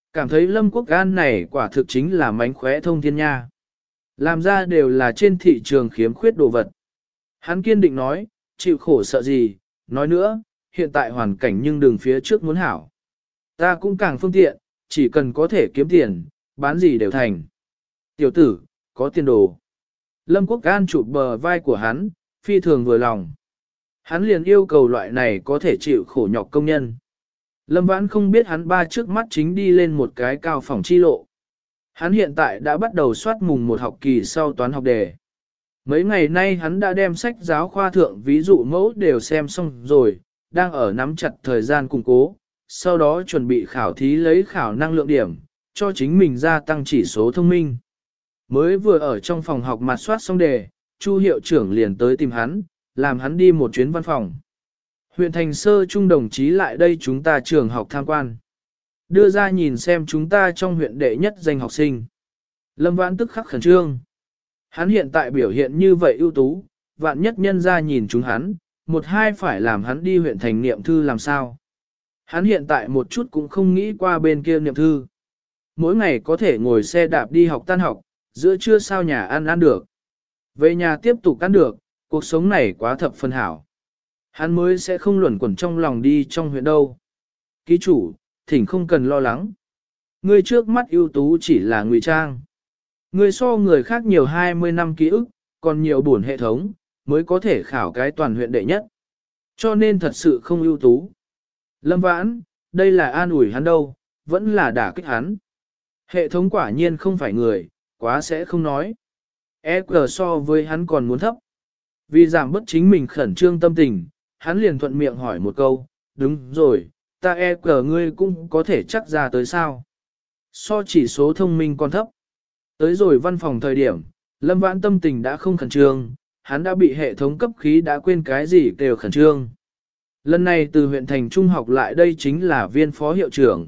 Cảm thấy Lâm Quốc An này quả thực chính là mánh khóe thông thiên nha. Làm ra đều là trên thị trường khiếm khuyết đồ vật. Hắn kiên định nói, chịu khổ sợ gì, nói nữa, hiện tại hoàn cảnh nhưng đường phía trước muốn hảo. Ta cũng càng phương tiện, chỉ cần có thể kiếm tiền, bán gì đều thành. Tiểu tử, có tiền đồ. Lâm Quốc An chụp bờ vai của hắn, phi thường vừa lòng. Hắn liền yêu cầu loại này có thể chịu khổ nhọc công nhân. Lâm Vãn không biết hắn ba trước mắt chính đi lên một cái cao phòng chi lộ. Hắn hiện tại đã bắt đầu soát mùng một học kỳ sau toán học đề. Mấy ngày nay hắn đã đem sách giáo khoa thượng ví dụ mẫu đều xem xong rồi, đang ở nắm chặt thời gian củng cố, sau đó chuẩn bị khảo thí lấy khảo năng lượng điểm, cho chính mình gia tăng chỉ số thông minh. Mới vừa ở trong phòng học mặt soát xong đề, Chu hiệu trưởng liền tới tìm hắn, làm hắn đi một chuyến văn phòng. Huyện thành sơ trung đồng chí lại đây chúng ta trường học tham quan. Đưa ra nhìn xem chúng ta trong huyện đệ nhất danh học sinh. Lâm Vãn tức khắc khẩn trương. Hắn hiện tại biểu hiện như vậy ưu tú, vạn nhất nhân ra nhìn chúng hắn, một hai phải làm hắn đi huyện thành niệm thư làm sao. Hắn hiện tại một chút cũng không nghĩ qua bên kia niệm thư. Mỗi ngày có thể ngồi xe đạp đi học tan học, giữa trưa sao nhà ăn ăn được. Về nhà tiếp tục ăn được, cuộc sống này quá thập phân hảo. Hắn mới sẽ không luẩn quẩn trong lòng đi trong huyện đâu. Ký chủ, thỉnh không cần lo lắng. Ngươi trước mắt ưu tú chỉ là ngụy trang. Ngươi so người khác nhiều hai mươi năm ký ức, còn nhiều buồn hệ thống, mới có thể khảo cái toàn huyện đệ nhất. Cho nên thật sự không ưu tú. Lâm Vãn, đây là an ủi hắn đâu, vẫn là đả kích hắn. Hệ thống quả nhiên không phải người, quá sẽ không nói. e quy so với hắn còn muốn thấp. Vì giảm bất chính mình khẩn trương tâm tình, hắn liền thuận miệng hỏi một câu, đúng rồi, ta e quy ngươi cũng có thể chắc ra tới sao. So chỉ số thông minh còn thấp. Tới rồi văn phòng thời điểm, Lâm Vãn tâm tình đã không khẩn trương, hắn đã bị hệ thống cấp khí đã quên cái gì đều khẩn trương. Lần này từ huyện thành trung học lại đây chính là viên phó hiệu trưởng.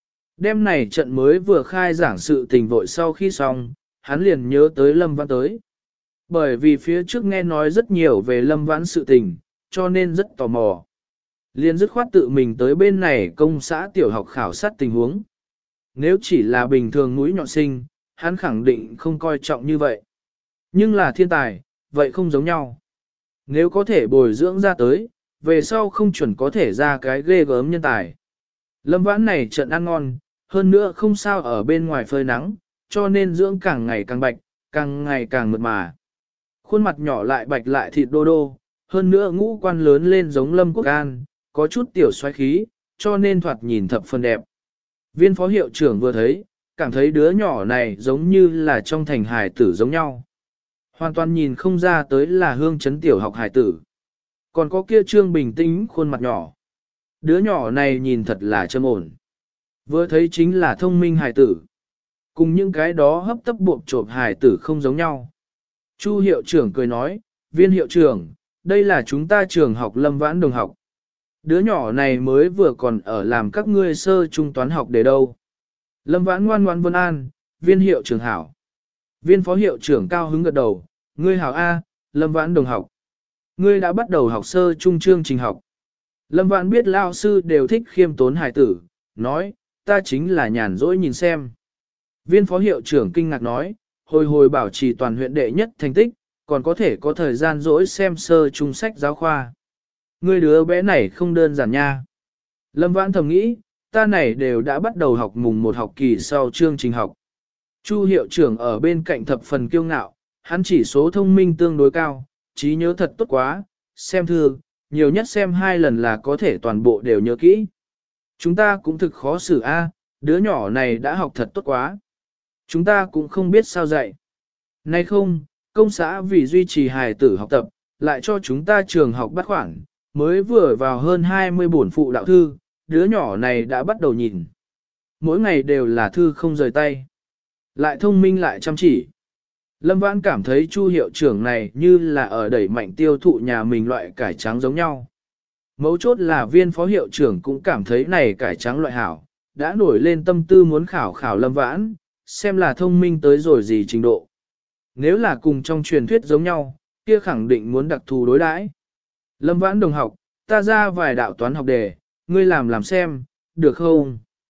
Đêm này trận mới vừa khai giảng sự tình vội sau khi xong, hắn liền nhớ tới Lâm Vãn tới. Bởi vì phía trước nghe nói rất nhiều về Lâm Vãn sự tình, cho nên rất tò mò. Liền dứt khoát tự mình tới bên này công xã tiểu học khảo sát tình huống. Nếu chỉ là bình thường mũi nhọn sinh, hắn khẳng định không coi trọng như vậy. Nhưng là thiên tài, vậy không giống nhau. Nếu có thể bồi dưỡng ra tới, về sau không chuẩn có thể ra cái ghê gớm nhân tài. Lâm Vãn này trận ăn ngon, hơn nữa không sao ở bên ngoài phơi nắng, cho nên dưỡng càng ngày càng bạch, càng ngày càng mượt mà. Khuôn mặt nhỏ lại bạch lại thịt đô đô, hơn nữa ngũ quan lớn lên giống Lâm Quốc An, có chút tiểu xoáy khí, cho nên thoạt nhìn thập phần đẹp. Viên phó hiệu trưởng vừa thấy, cảm thấy đứa nhỏ này giống như là trong thành hài tử giống nhau. Hoàn toàn nhìn không ra tới là hương chấn tiểu học hài tử. Còn có kia trương bình tĩnh khuôn mặt nhỏ. Đứa nhỏ này nhìn thật là trầm ổn. Vừa thấy chính là thông minh hài tử. Cùng những cái đó hấp tấp buộc trộm hài tử không giống nhau. Chu hiệu trưởng cười nói, viên hiệu trưởng, đây là chúng ta trường học Lâm Vãn đồng học. Đứa nhỏ này mới vừa còn ở làm các ngươi sơ trung toán học để đâu. Lâm Vãn ngoan ngoan vân an, viên hiệu trưởng hảo. Viên phó hiệu trưởng cao hứng gật đầu, ngươi hảo A, Lâm Vãn đồng học. Ngươi đã bắt đầu học sơ trung chương trình học. Lâm Vãn biết lao sư đều thích khiêm tốn hài tử, nói, ta chính là nhàn rỗi nhìn xem. Viên phó hiệu trưởng kinh ngạc nói, hồi hồi bảo trì toàn huyện đệ nhất thành tích, còn có thể có thời gian rỗi xem sơ trung sách giáo khoa. Ngươi đứa bé này không đơn giản nha. Lâm Vãn thầm nghĩ, ta này đều đã bắt đầu học mùng một học kỳ sau chương trình học. Chu hiệu trưởng ở bên cạnh thập phần kiêu ngạo, hắn chỉ số thông minh tương đối cao, trí nhớ thật tốt quá, xem thư, nhiều nhất xem hai lần là có thể toàn bộ đều nhớ kỹ. Chúng ta cũng thực khó xử a, đứa nhỏ này đã học thật tốt quá. Chúng ta cũng không biết sao dạy. Nay không, công xã vì duy trì hài tử học tập, lại cho chúng ta trường học bắt khoản, mới vừa vào hơn hai mươi bổn phụ đạo thư, đứa nhỏ này đã bắt đầu nhìn. Mỗi ngày đều là thư không rời tay. Lại thông minh lại chăm chỉ. Lâm Vãn cảm thấy Chu hiệu trưởng này như là ở đẩy mạnh tiêu thụ nhà mình loại cải trắng giống nhau. Mấu chốt là viên phó hiệu trưởng cũng cảm thấy này cải trắng loại hảo, đã nổi lên tâm tư muốn khảo khảo Lâm Vãn, xem là thông minh tới rồi gì trình độ. Nếu là cùng trong truyền thuyết giống nhau, kia khẳng định muốn đặc thù đối đãi. Lâm Vãn đồng học, ta ra vài đạo toán học đề, ngươi làm làm xem, được không?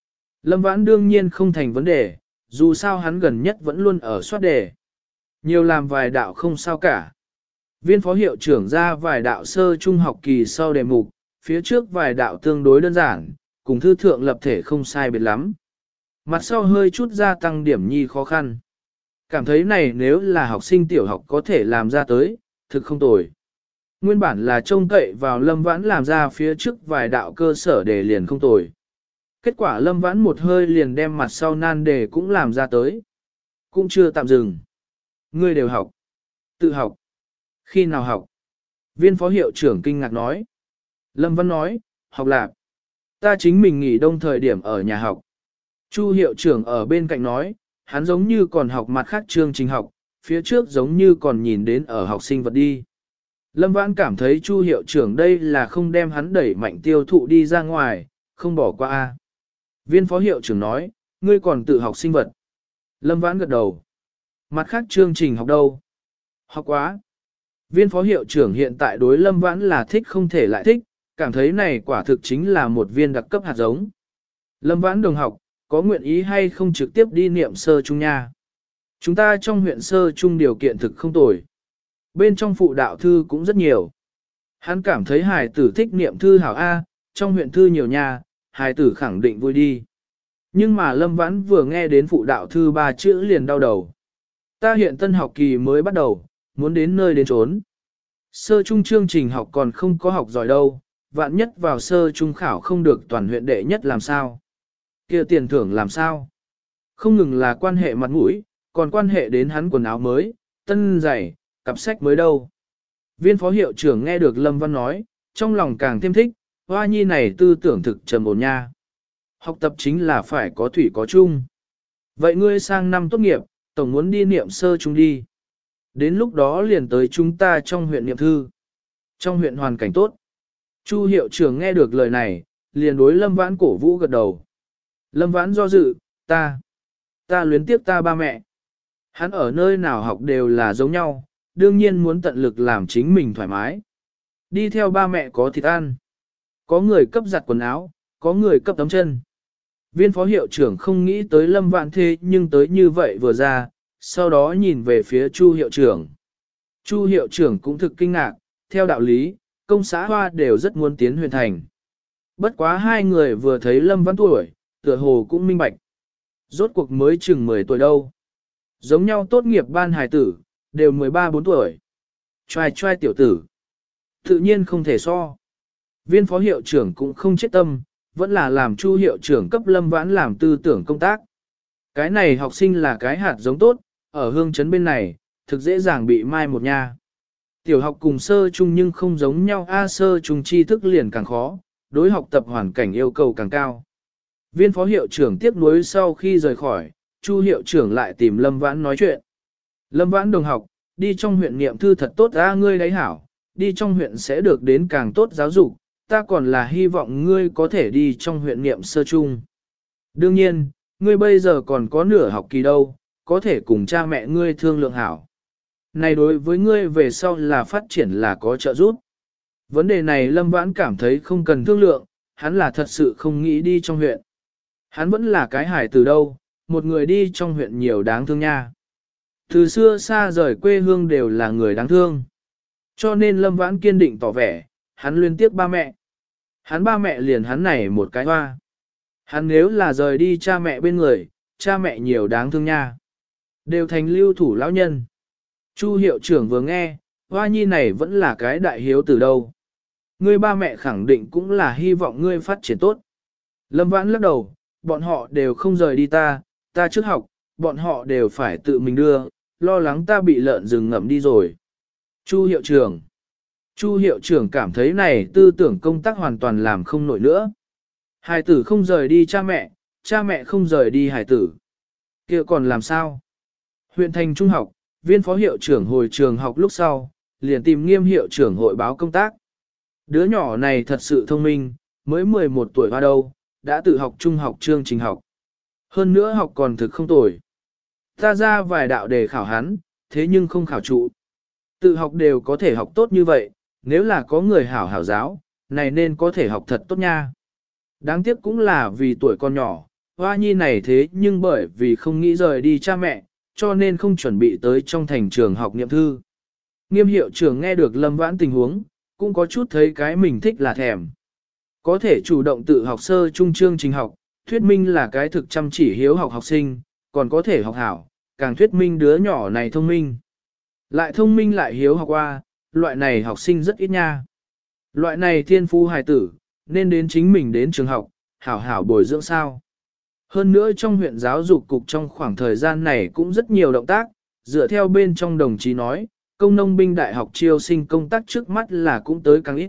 Lâm Vãn đương nhiên không thành vấn đề, dù sao hắn gần nhất vẫn luôn ở soát đề. Nhiều làm vài đạo không sao cả. Viên phó hiệu trưởng ra vài đạo sơ trung học kỳ sau đề mục, phía trước vài đạo tương đối đơn giản, cùng thư thượng lập thể không sai biệt lắm. Mặt sau hơi chút gia tăng điểm nhi khó khăn. Cảm thấy này nếu là học sinh tiểu học có thể làm ra tới, thực không tồi. Nguyên bản là trông cậy vào Lâm Vãn làm ra phía trước vài đạo cơ sở để liền không tồi. Kết quả Lâm Vãn một hơi liền đem mặt sau nan đề cũng làm ra tới. Cũng chưa tạm dừng. Ngươi đều học. Tự học. Khi nào học? Viên phó hiệu trưởng kinh ngạc nói. Lâm Vãn nói, học lạc. Ta chính mình nghỉ đông thời điểm ở nhà học. Chu hiệu trưởng ở bên cạnh nói, hắn giống như còn học mặt khác chương trình học, phía trước giống như còn nhìn đến ở học sinh vật đi. Lâm Vãn cảm thấy Chu hiệu trưởng đây là không đem hắn đẩy mạnh tiêu thụ đi ra ngoài, không bỏ qua a. Viên phó hiệu trưởng nói, ngươi còn tự học sinh vật. Lâm Vãn gật đầu. Mặt khác chương trình học đâu? Học quá. Viên phó hiệu trưởng hiện tại đối Lâm Vãn là thích không thể lại thích, cảm thấy này quả thực chính là một viên đặc cấp hạt giống. Lâm Vãn đồng học, có nguyện ý hay không trực tiếp đi niệm sơ trung nha? Chúng ta trong huyện sơ trung điều kiện thực không tồi. Bên trong phụ đạo thư cũng rất nhiều. Hắn cảm thấy hài tử thích niệm thư hảo A, trong huyện thư nhiều nha, hài tử khẳng định vui đi. Nhưng mà Lâm Vãn vừa nghe đến phụ đạo thư ba chữ liền đau đầu. Ta hiện tân học kỳ mới bắt đầu, muốn đến nơi đến trốn. Sơ trung chương trình học còn không có học giỏi đâu, vạn nhất vào sơ trung khảo không được toàn huyện đệ nhất làm sao. Kia tiền thưởng làm sao? Không ngừng là quan hệ mặt mũi, còn quan hệ đến hắn quần áo mới, tân giày, cặp sách mới đâu. Viên phó hiệu trưởng nghe được Lâm Văn nói, trong lòng càng thêm thích, hoa nhi này tư tưởng thực trầm ổn nha. Học tập chính là phải có thủy có chung. Vậy ngươi sang năm tốt nghiệp, tổng muốn đi niệm sơ trung đi. Đến lúc đó liền tới chúng ta trong huyện niệm thư. Trong huyện hoàn cảnh tốt. Chu hiệu trưởng nghe được lời này, liền đối Lâm Vãn cổ vũ gật đầu. Lâm Vãn do dự, ta, ta luyến tiếc ta ba mẹ. Hắn ở nơi nào học đều là giống nhau, đương nhiên muốn tận lực làm chính mình thoải mái. Đi theo ba mẹ có thịt ăn. Có người cấp giặt quần áo, có người cấp tấm chân. Viên phó hiệu trưởng không nghĩ tới Lâm Vãn thế nhưng tới như vậy vừa ra, sau đó nhìn về phía Chu hiệu trưởng. Chu hiệu trưởng cũng thực kinh ngạc, theo đạo lý, công xã Hoa đều rất muốn tiến huyện thành. Bất quá hai người vừa thấy Lâm Vãn tuổi, tựa hồ cũng minh bạch. Rốt cuộc mới chừng mười tuổi đâu. Giống nhau tốt nghiệp ban hài tử, đều mười ba bốn tuổi. Choai choai tiểu tử. Tự nhiên không thể so. Viên phó hiệu trưởng cũng không chết tâm, vẫn là làm Chu hiệu trưởng cấp Lâm Vãn làm tư tưởng công tác. Cái này học sinh là cái hạt giống tốt, ở hương trấn bên này, thực dễ dàng bị mai một nha. Tiểu học cùng sơ trung nhưng không giống nhau, A sơ trung tri thức liền càng khó, đối học tập hoàn cảnh yêu cầu càng cao. Viên phó hiệu trưởng tiếp nối sau khi rời khỏi, Chu hiệu trưởng lại tìm Lâm Vãn nói chuyện. Lâm Vãn đồng học, đi trong huyện niệm thư thật tốt ra ngươi đấy hảo, đi trong huyện sẽ được đến càng tốt giáo dục, ta còn là hy vọng ngươi có thể đi trong huyện niệm sơ trung. Đương nhiên, ngươi bây giờ còn có nửa học kỳ đâu, có thể cùng cha mẹ ngươi thương lượng hảo. Này đối với ngươi về sau là phát triển là có trợ giúp. Vấn đề này Lâm Vãn cảm thấy không cần thương lượng, hắn là thật sự không nghĩ đi trong huyện. Hắn vẫn là cái hải từ đâu, một người đi trong huyện nhiều đáng thương nha. Từ xưa xa rời quê hương đều là người đáng thương. Cho nên Lâm Vãn kiên định tỏ vẻ, hắn luyến tiếc ba mẹ. Hắn ba mẹ liền hắn này một cái hoa. Hắn nếu là rời đi cha mẹ bên người, cha mẹ nhiều đáng thương nha. Đều thành lưu thủ lão nhân. Chu hiệu trưởng vừa nghe, hoa nhi này vẫn là cái đại hiếu từ đâu. Ngươi ba mẹ khẳng định cũng là hy vọng ngươi phát triển tốt. Lâm Vãn lắc đầu, bọn họ đều không rời đi ta, ta trước học, bọn họ đều phải tự mình đưa, lo lắng ta bị lợn rừng ngậm đi rồi. Chu hiệu trưởng. Chu hiệu trưởng cảm thấy này tư tưởng công tác hoàn toàn làm không nổi nữa. Hài tử không rời đi cha mẹ, cha mẹ không rời đi hài tử. Kia còn làm sao? Huyện thành trung học, viên phó hiệu trưởng hồi trường học lúc sau, liền tìm nghiêm hiệu trưởng hội báo công tác. Đứa nhỏ này thật sự thông minh, mới mười một tuổi hoa đâu, đã tự học trung học chương trình học. Hơn nữa học còn thực không tồi. Ta ra vài đạo đề khảo hắn, thế nhưng không khảo trụ. Tự học đều có thể học tốt như vậy, nếu là có người hảo hảo giáo, này nên có thể học thật tốt nha. Đáng tiếc cũng là vì tuổi còn nhỏ, hoa nhi này thế nhưng bởi vì không nghĩ rời đi cha mẹ, cho nên không chuẩn bị tới trong thành trường học niệm thư. Nghiêm hiệu trưởng nghe được Lâm Vãn tình huống, cũng có chút thấy cái mình thích là thèm. Có thể chủ động tự học sơ trung chương trình học, thuyết minh là cái thực chăm chỉ hiếu học học sinh, còn có thể học hảo, càng thuyết minh đứa nhỏ này thông minh. Lại thông minh lại hiếu học qua, loại này học sinh rất ít nha. Loại này thiên phú hài tử, nên đến chính mình đến trường học, hảo hảo bồi dưỡng sao. Hơn nữa trong huyện giáo dục cục trong khoảng thời gian này cũng rất nhiều động tác, dựa theo bên trong đồng chí nói, công nông binh đại học chiêu sinh công tác trước mắt là cũng tới càng ít.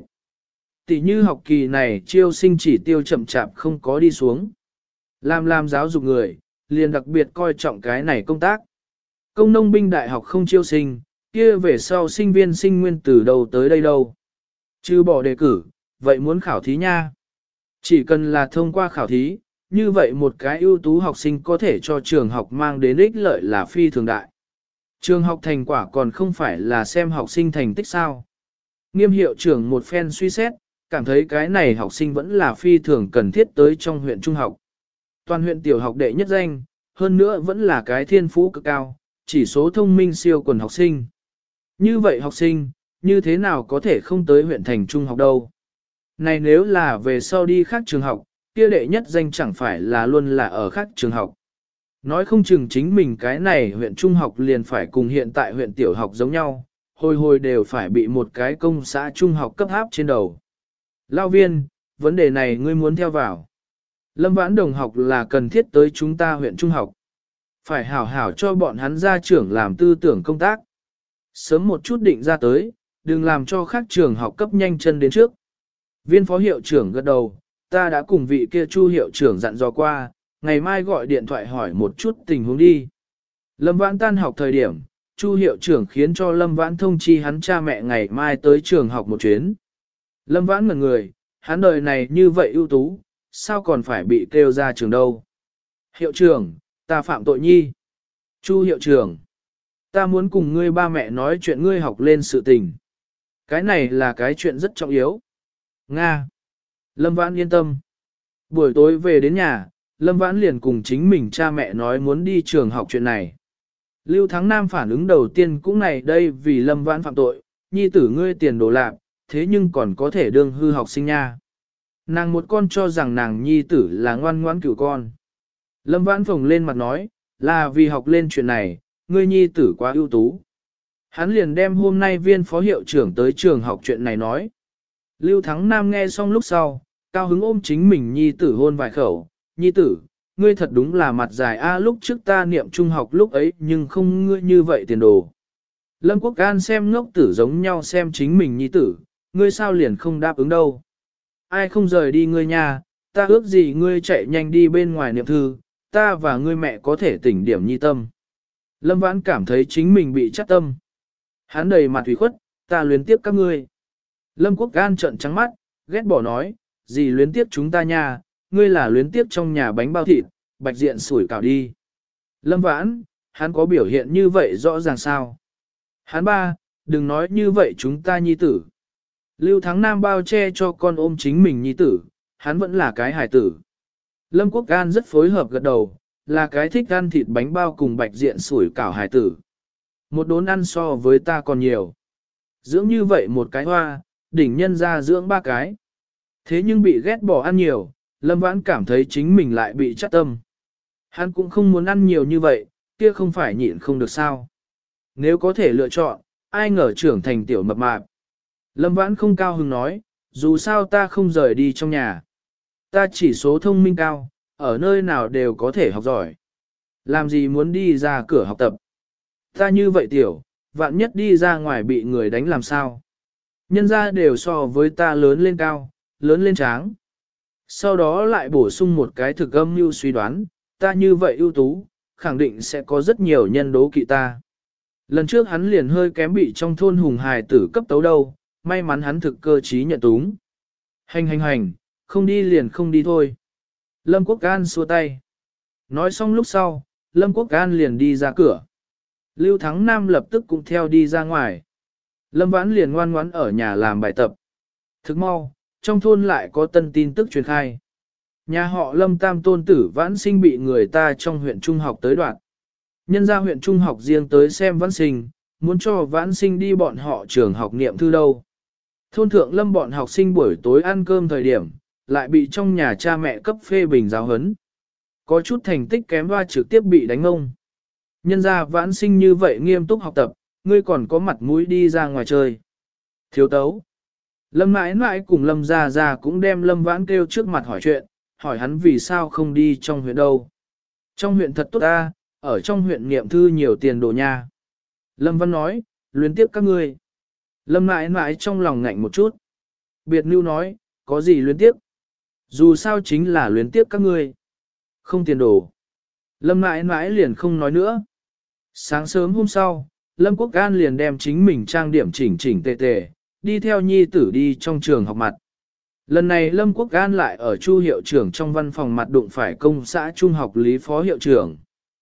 Tỷ như học kỳ này chiêu sinh chỉ tiêu chậm chạp không có đi xuống. Làm làm giáo dục người, liền đặc biệt coi trọng cái này công tác. Công nông binh đại học không chiêu sinh, kia về sau sinh viên sinh nguyên từ đầu tới đây đâu. Chứ bỏ đề cử, vậy muốn khảo thí nha. Chỉ cần là thông qua khảo thí, như vậy một cái ưu tú học sinh có thể cho trường học mang đến ích lợi là phi thường đại. Trường học thành quả còn không phải là xem học sinh thành tích sao. Nghiêm hiệu trưởng một phen suy xét, cảm thấy cái này học sinh vẫn là phi thường cần thiết tới trong huyện trung học. Toàn huyện tiểu học đệ nhất danh, hơn nữa vẫn là cái thiên phú cực cao, chỉ số thông minh siêu quần học sinh. Như vậy học sinh, như thế nào có thể không tới huyện thành trung học đâu. Này nếu là về sau đi khác trường học, kia đệ nhất danh chẳng phải là luôn là ở khác trường học. Nói không chừng chính mình cái này huyện trung học liền phải cùng hiện tại huyện tiểu học giống nhau, hồi hồi đều phải bị một cái công xã trung học cấp áp trên đầu. Lao viên, vấn đề này ngươi muốn theo vào. Lâm Vãn đồng học là cần thiết tới chúng ta huyện trung học. Phải hảo hảo cho bọn hắn ra trưởng làm tư tưởng công tác. Sớm một chút định ra tới, đừng làm cho khác trường học cấp nhanh chân đến trước. Viên phó hiệu trưởng gật đầu, ta đã cùng vị kia chu hiệu trưởng dặn dò qua, ngày mai gọi điện thoại hỏi một chút tình huống đi. Lâm Vãn tan học thời điểm, chu hiệu trưởng khiến cho Lâm Vãn thông chi hắn cha mẹ ngày mai tới trường học một chuyến. Lâm Vãn ngẩn người, hắn đời này như vậy ưu tú, sao còn phải bị kêu ra trường đâu. Hiệu trưởng, ta phạm tội nhi. Chu hiệu trưởng, ta muốn cùng ngươi ba mẹ nói chuyện ngươi học lên sự tình. Cái này là cái chuyện rất trọng yếu. Nga. Lâm Vãn yên tâm. Buổi tối về đến nhà, Lâm Vãn liền cùng chính mình cha mẹ nói muốn đi trường học chuyện này. Lưu Thắng Nam phản ứng đầu tiên cũng này đây vì Lâm Vãn phạm tội, nhi tử ngươi tiền đồ lạc, thế nhưng còn có thể đương hư học sinh nha. Nàng một con cho rằng nàng nhi tử là ngoan ngoãn cửu con. Lâm Vãn phồng lên mặt nói, là vì học lên chuyện này, ngươi nhi tử quá ưu tú. Hắn liền đem hôm nay viên phó hiệu trưởng tới trường học chuyện này nói. Lưu Thắng Nam nghe xong lúc sau, cao hứng ôm chính mình nhi tử hôn vài khẩu, nhi tử, ngươi thật đúng là mặt dài a lúc trước ta niệm trung học lúc ấy nhưng không ngươi như vậy tiền đồ. Lâm Quốc An xem ngốc tử giống nhau xem chính mình nhi tử, ngươi sao liền không đáp ứng đâu. Ai không rời đi ngươi nhà, ta ước gì ngươi chạy nhanh đi bên ngoài niệm thư, ta và ngươi mẹ có thể tỉnh điểm nhi tâm. Lâm Vãn cảm thấy chính mình bị chắc tâm. Hắn đầy mặt thủy khuất, ta luyến tiếp các ngươi. Lâm Quốc An trợn trắng mắt, ghét bỏ nói, gì luyến tiếp chúng ta nha, ngươi là luyến tiếp trong nhà bánh bao thịt, bạch diện sủi cảo đi. Lâm Vãn, hắn có biểu hiện như vậy rõ ràng sao? Hắn ba, đừng nói như vậy chúng ta nhi tử. Lưu Thắng Nam bao che cho con ôm chính mình nhi tử, hắn vẫn là cái hài tử. Lâm Quốc An rất phối hợp gật đầu, là cái thích ăn thịt bánh bao cùng bạch diện sủi cảo hài tử. Một đốn ăn so với ta còn nhiều. Dưỡng như vậy một cái hoa, đỉnh nhân ra dưỡng ba cái. Thế nhưng bị ghét bỏ ăn nhiều, Lâm Vãn cảm thấy chính mình lại bị chắc tâm. Hắn cũng không muốn ăn nhiều như vậy, kia không phải nhịn không được sao. Nếu có thể lựa chọn, ai ngờ trưởng thành tiểu mập mạp. Lâm Vãn không cao hứng nói, dù sao ta không rời đi trong nhà. Ta chỉ số thông minh cao, ở nơi nào đều có thể học giỏi. Làm gì muốn đi ra cửa học tập. Ta như vậy tiểu, vạn nhất đi ra ngoài bị người đánh làm sao. Nhân ra đều so với ta lớn lên cao, lớn lên tráng. Sau đó lại bổ sung một cái thực âm mưu suy đoán, ta như vậy ưu tú, khẳng định sẽ có rất nhiều nhân đố kỵ ta. Lần trước hắn liền hơi kém bị trong thôn hùng hài tử cấp tấu đâu, may mắn hắn thực cơ trí nhận túng. Hành hành hành, không đi liền không đi thôi. Lâm Quốc An xua tay. Nói xong lúc sau, Lâm Quốc An liền đi ra cửa. Lưu Thắng Nam lập tức cũng theo đi ra ngoài. Lâm Vãn liền ngoan ngoãn ở nhà làm bài tập. Thức mau, trong thôn lại có tân tin tức truyền khai. Nhà họ Lâm tam tôn tử vãn sinh bị người ta trong huyện trung học tới đoạn. Nhân ra huyện trung học riêng tới xem vãn sinh, muốn cho vãn sinh đi bọn họ trường học niệm thư đâu. Thôn thượng Lâm bọn học sinh buổi tối ăn cơm thời điểm, lại bị trong nhà cha mẹ cấp phê bình giáo huấn. Có chút thành tích kém hoa trực tiếp bị đánh ông. Nhân ra vãn sinh như vậy nghiêm túc học tập, ngươi còn có mặt mũi đi ra ngoài chơi. Thiếu tấu. Lâm mãi mãi cùng Lâm Gia Gia cũng đem Lâm Vãn kêu trước mặt hỏi chuyện, hỏi hắn vì sao không đi trong huyện đâu. Trong huyện thật tốt ta, ở trong huyện niệm thư nhiều tiền đồ nha. Lâm Văn nói, luyến tiếp các ngươi. Lâm mãi mãi trong lòng ngạnh một chút. Biệt Nưu nói, có gì luyến tiếp? Dù sao chính là luyến tiếp các ngươi. Không tiền đồ. Lâm mãi mãi liền không nói nữa. Sáng sớm hôm sau, Lâm Quốc An liền đem chính mình trang điểm chỉnh chỉnh tề tề, đi theo nhi tử đi trong trường học mặt. Lần này Lâm Quốc An lại ở Chu hiệu trưởng trong văn phòng mặt đụng phải công xã trung học Lý Phó hiệu trưởng.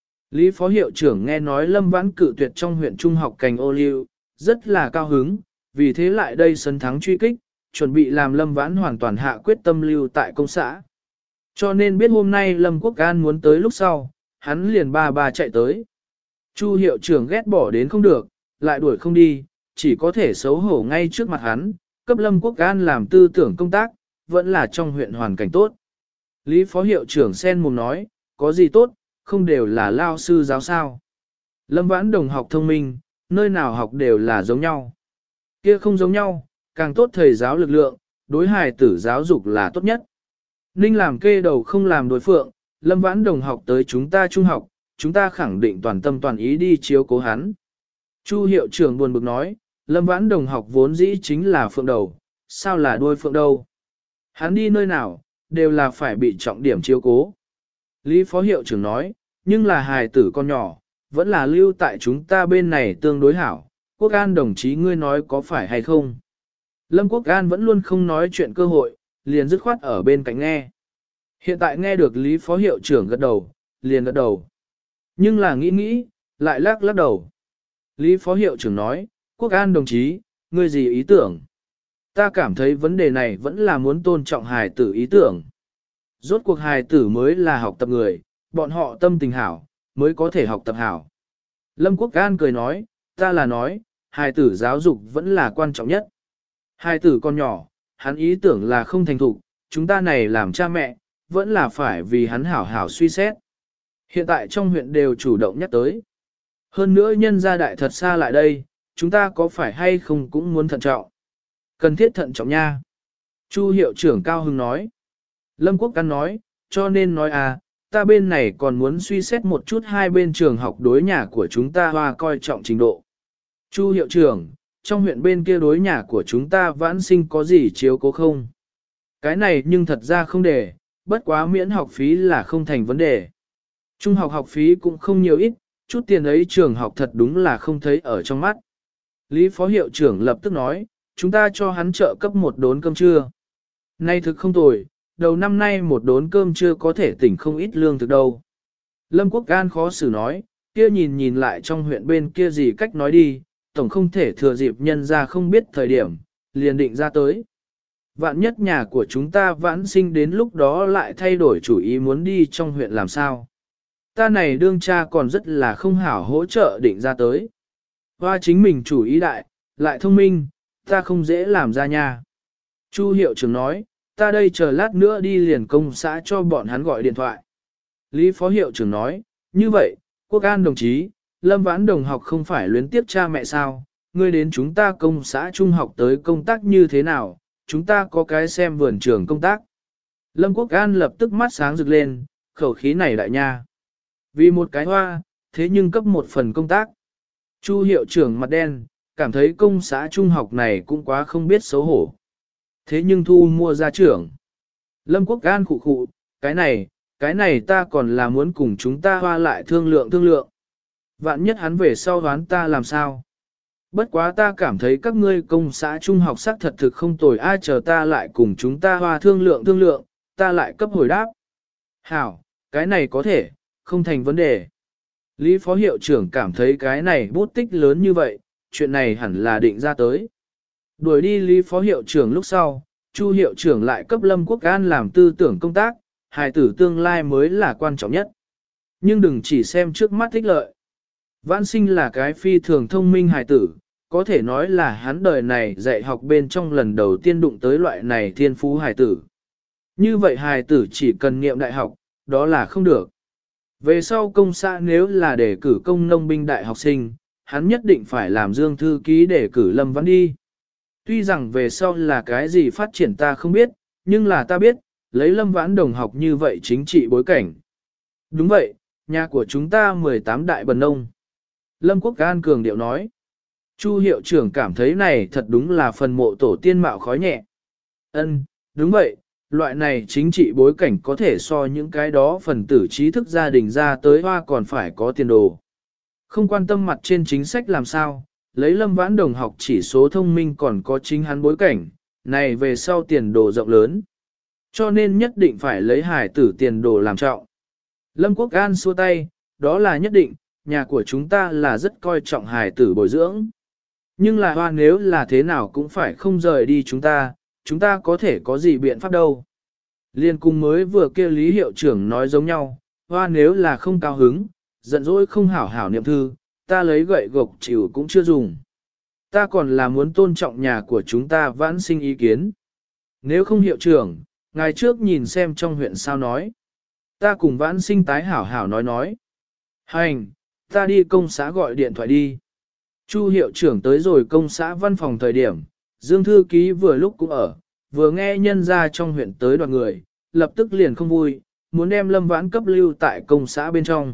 Lý Phó hiệu trưởng nghe nói Lâm Vãn cự tuyệt trong huyện trung học cành ô liu, rất là cao hứng, vì thế lại đây sân thắng truy kích, chuẩn bị làm Lâm Vãn hoàn toàn hạ quyết tâm lưu tại công xã. Cho nên biết hôm nay Lâm Quốc An muốn tới lúc sau, hắn liền ba ba chạy tới. Chu hiệu trưởng ghét bỏ đến không được, lại đuổi không đi, chỉ có thể xấu hổ ngay trước mặt hắn, cấp Lâm Quốc An làm tư tưởng công tác, vẫn là trong huyện hoàn cảnh tốt. Lý Phó hiệu trưởng sen mồm nói, có gì tốt, không đều là lao sư giáo sao. Lâm Vãn đồng học thông minh, nơi nào học đều là giống nhau. Kia không giống nhau, càng tốt thầy giáo lực lượng, đối hài tử giáo dục là tốt nhất. Ninh làm kê đầu không làm đối phượng, Lâm Vãn đồng học tới chúng ta trung học, chúng ta khẳng định toàn tâm toàn ý đi chiếu cố hắn. Chu hiệu trưởng buồn bực nói, Lâm Vãn đồng học vốn dĩ chính là phượng đầu, sao là đuôi phượng đâu. Hắn đi nơi nào, đều là phải bị trọng điểm chiếu cố. Lý Phó hiệu trưởng nói, nhưng là hài tử con nhỏ, vẫn là lưu tại chúng ta bên này tương đối hảo. Quốc An đồng chí ngươi nói có phải hay không? Lâm Quốc An vẫn luôn không nói chuyện cơ hội, liền dứt khoát ở bên cạnh nghe. Hiện tại nghe được Lý Phó hiệu trưởng gật đầu, liền gật đầu. Nhưng là nghĩ nghĩ, lại lắc lắc đầu. Lý Phó hiệu trưởng nói, Quốc An đồng chí, ngươi gì ý tưởng? Ta cảm thấy vấn đề này vẫn là muốn tôn trọng hài tử ý tưởng. Rốt cuộc hài tử mới là học tập người, bọn họ tâm tình hảo, mới có thể học tập hảo. Lâm Quốc An cười nói, ta là nói, hài tử giáo dục vẫn là quan trọng nhất. Hài tử con nhỏ, hắn ý tưởng là không thành thục, chúng ta này làm cha mẹ, vẫn là phải vì hắn hảo hảo suy xét. Hiện tại trong huyện đều chủ động nhắc tới. Hơn nữa nhân gia đại thật xa lại đây, chúng ta có phải hay không cũng muốn thận trọng. Cần thiết thận trọng nha. Chu hiệu trưởng Cao Hưng nói. Lâm Quốc Căn nói, cho nên nói à, ta bên này còn muốn suy xét một chút hai bên trường học đối nhà của chúng ta hoa coi trọng trình độ. Chu hiệu trưởng, trong huyện bên kia đối nhà của chúng ta vãn sinh có gì chiếu cố không? Cái này nhưng thật ra không để, bất quá miễn học phí là không thành vấn đề. Trung học học phí cũng không nhiều ít, chút tiền ấy trường học thật đúng là không thấy ở trong mắt. Lý Phó hiệu trưởng lập tức nói, chúng ta cho hắn trợ cấp một đốn cơm trưa. Nay thực không tồi, đầu năm nay một đốn cơm trưa có thể tỉnh không ít lương thực đâu. Lâm Quốc Gan khó xử nói, kia nhìn nhìn lại trong huyện bên kia gì cách nói đi, tổng không thể thừa dịp nhân ra không biết thời điểm, liền định ra tới. Vạn nhất nhà của chúng ta vãn sinh đến lúc đó lại thay đổi chủ ý muốn đi trong huyện làm sao. Ta này đương cha còn rất là không hảo hỗ trợ định ra tới. Hoa chính mình chủ ý đại, lại thông minh, ta không dễ làm ra nha. Chu hiệu trưởng nói, ta đây chờ lát nữa đi liền công xã cho bọn hắn gọi điện thoại. Lý Phó hiệu trưởng nói, như vậy, Quốc An đồng chí, Lâm Vãn đồng học không phải luyến tiếp cha mẹ sao, ngươi đến chúng ta công xã trung học tới công tác như thế nào, chúng ta có cái xem vườn trường công tác. Lâm Quốc An lập tức mắt sáng rực lên, khẩu khí này đại nha. Vì một cái hoa, thế nhưng cấp một phần công tác. Chu hiệu trưởng mặt đen, cảm thấy công xã trung học này cũng quá không biết xấu hổ. Thế nhưng thu mua ra trưởng. Lâm Quốc An khụ khụ, cái này, cái này ta còn là muốn cùng chúng ta hoa lại thương lượng thương lượng. Vạn nhất hắn về sau đoán ta làm sao? Bất quá ta cảm thấy các ngươi công xã trung học xác thật thực không tồi, ai chờ ta lại cùng chúng ta hoa thương lượng thương lượng, ta lại cấp hồi đáp. Hảo, cái này có thể, không thành vấn đề. Lý Phó hiệu trưởng cảm thấy cái này bút tích lớn như vậy, chuyện này hẳn là định ra tới. Đuổi đi Lý Phó hiệu trưởng lúc sau, Chu hiệu trưởng lại cấp Lâm Quốc An làm tư tưởng công tác, hài tử tương lai mới là quan trọng nhất. Nhưng đừng chỉ xem trước mắt thích lợi. Vãn sinh là cái phi thường thông minh hài tử, có thể nói là hắn đời này dạy học bên trong lần đầu tiên đụng tới loại này thiên phú hài tử. Như vậy hài tử chỉ cần niệm đại học, đó là không được. Về sau công xã nếu là để cử công nông binh đại học sinh, hắn nhất định phải làm Dương thư ký để cử Lâm Vãn đi. Tuy rằng về sau là cái gì phát triển ta không biết, nhưng là ta biết, lấy Lâm Vãn đồng học như vậy chính trị bối cảnh. Đúng vậy, nhà của chúng ta mười tám đại bần nông. Lâm Quốc An cường điệu nói. Chu hiệu trưởng cảm thấy này thật đúng là phần mộ tổ tiên mạo khói nhẹ. Ân, đúng vậy, loại này chính trị bối cảnh có thể so những cái đó phần tử trí thức gia đình ra tới hoa còn phải có tiền đồ. Không quan tâm mặt trên chính sách làm sao, lấy Lâm Vãn đồng học chỉ số thông minh còn có chính hắn bối cảnh, này về sau tiền đồ rộng lớn. Cho nên nhất định phải lấy hải tử tiền đồ làm trọng. Lâm Quốc An xua tay, đó là nhất định, nhà của chúng ta là rất coi trọng hải tử bồi dưỡng. Nhưng là hoa nếu là thế nào cũng phải không rời đi chúng ta, chúng ta có thể có gì biện pháp đâu. Liên cung mới vừa kêu Lý hiệu trưởng nói giống nhau, hoa nếu là không cao hứng, giận dỗi không hảo hảo niệm thư, ta lấy gậy gộc chịu cũng chưa dùng. Ta còn là muốn tôn trọng nhà của chúng ta Vãn sinh ý kiến. Nếu không hiệu trưởng, ngày trước nhìn xem trong huyện sao nói. Ta cùng Vãn sinh tái hảo hảo nói nói. Hành, ta đi công xã gọi điện thoại đi. Chu hiệu trưởng tới rồi công xã văn phòng thời điểm, Dương thư ký vừa lúc cũng ở, vừa nghe nhân ra trong huyện tới đoàn người, lập tức liền không vui, muốn đem Lâm Vãn cấp lưu tại công xã bên trong.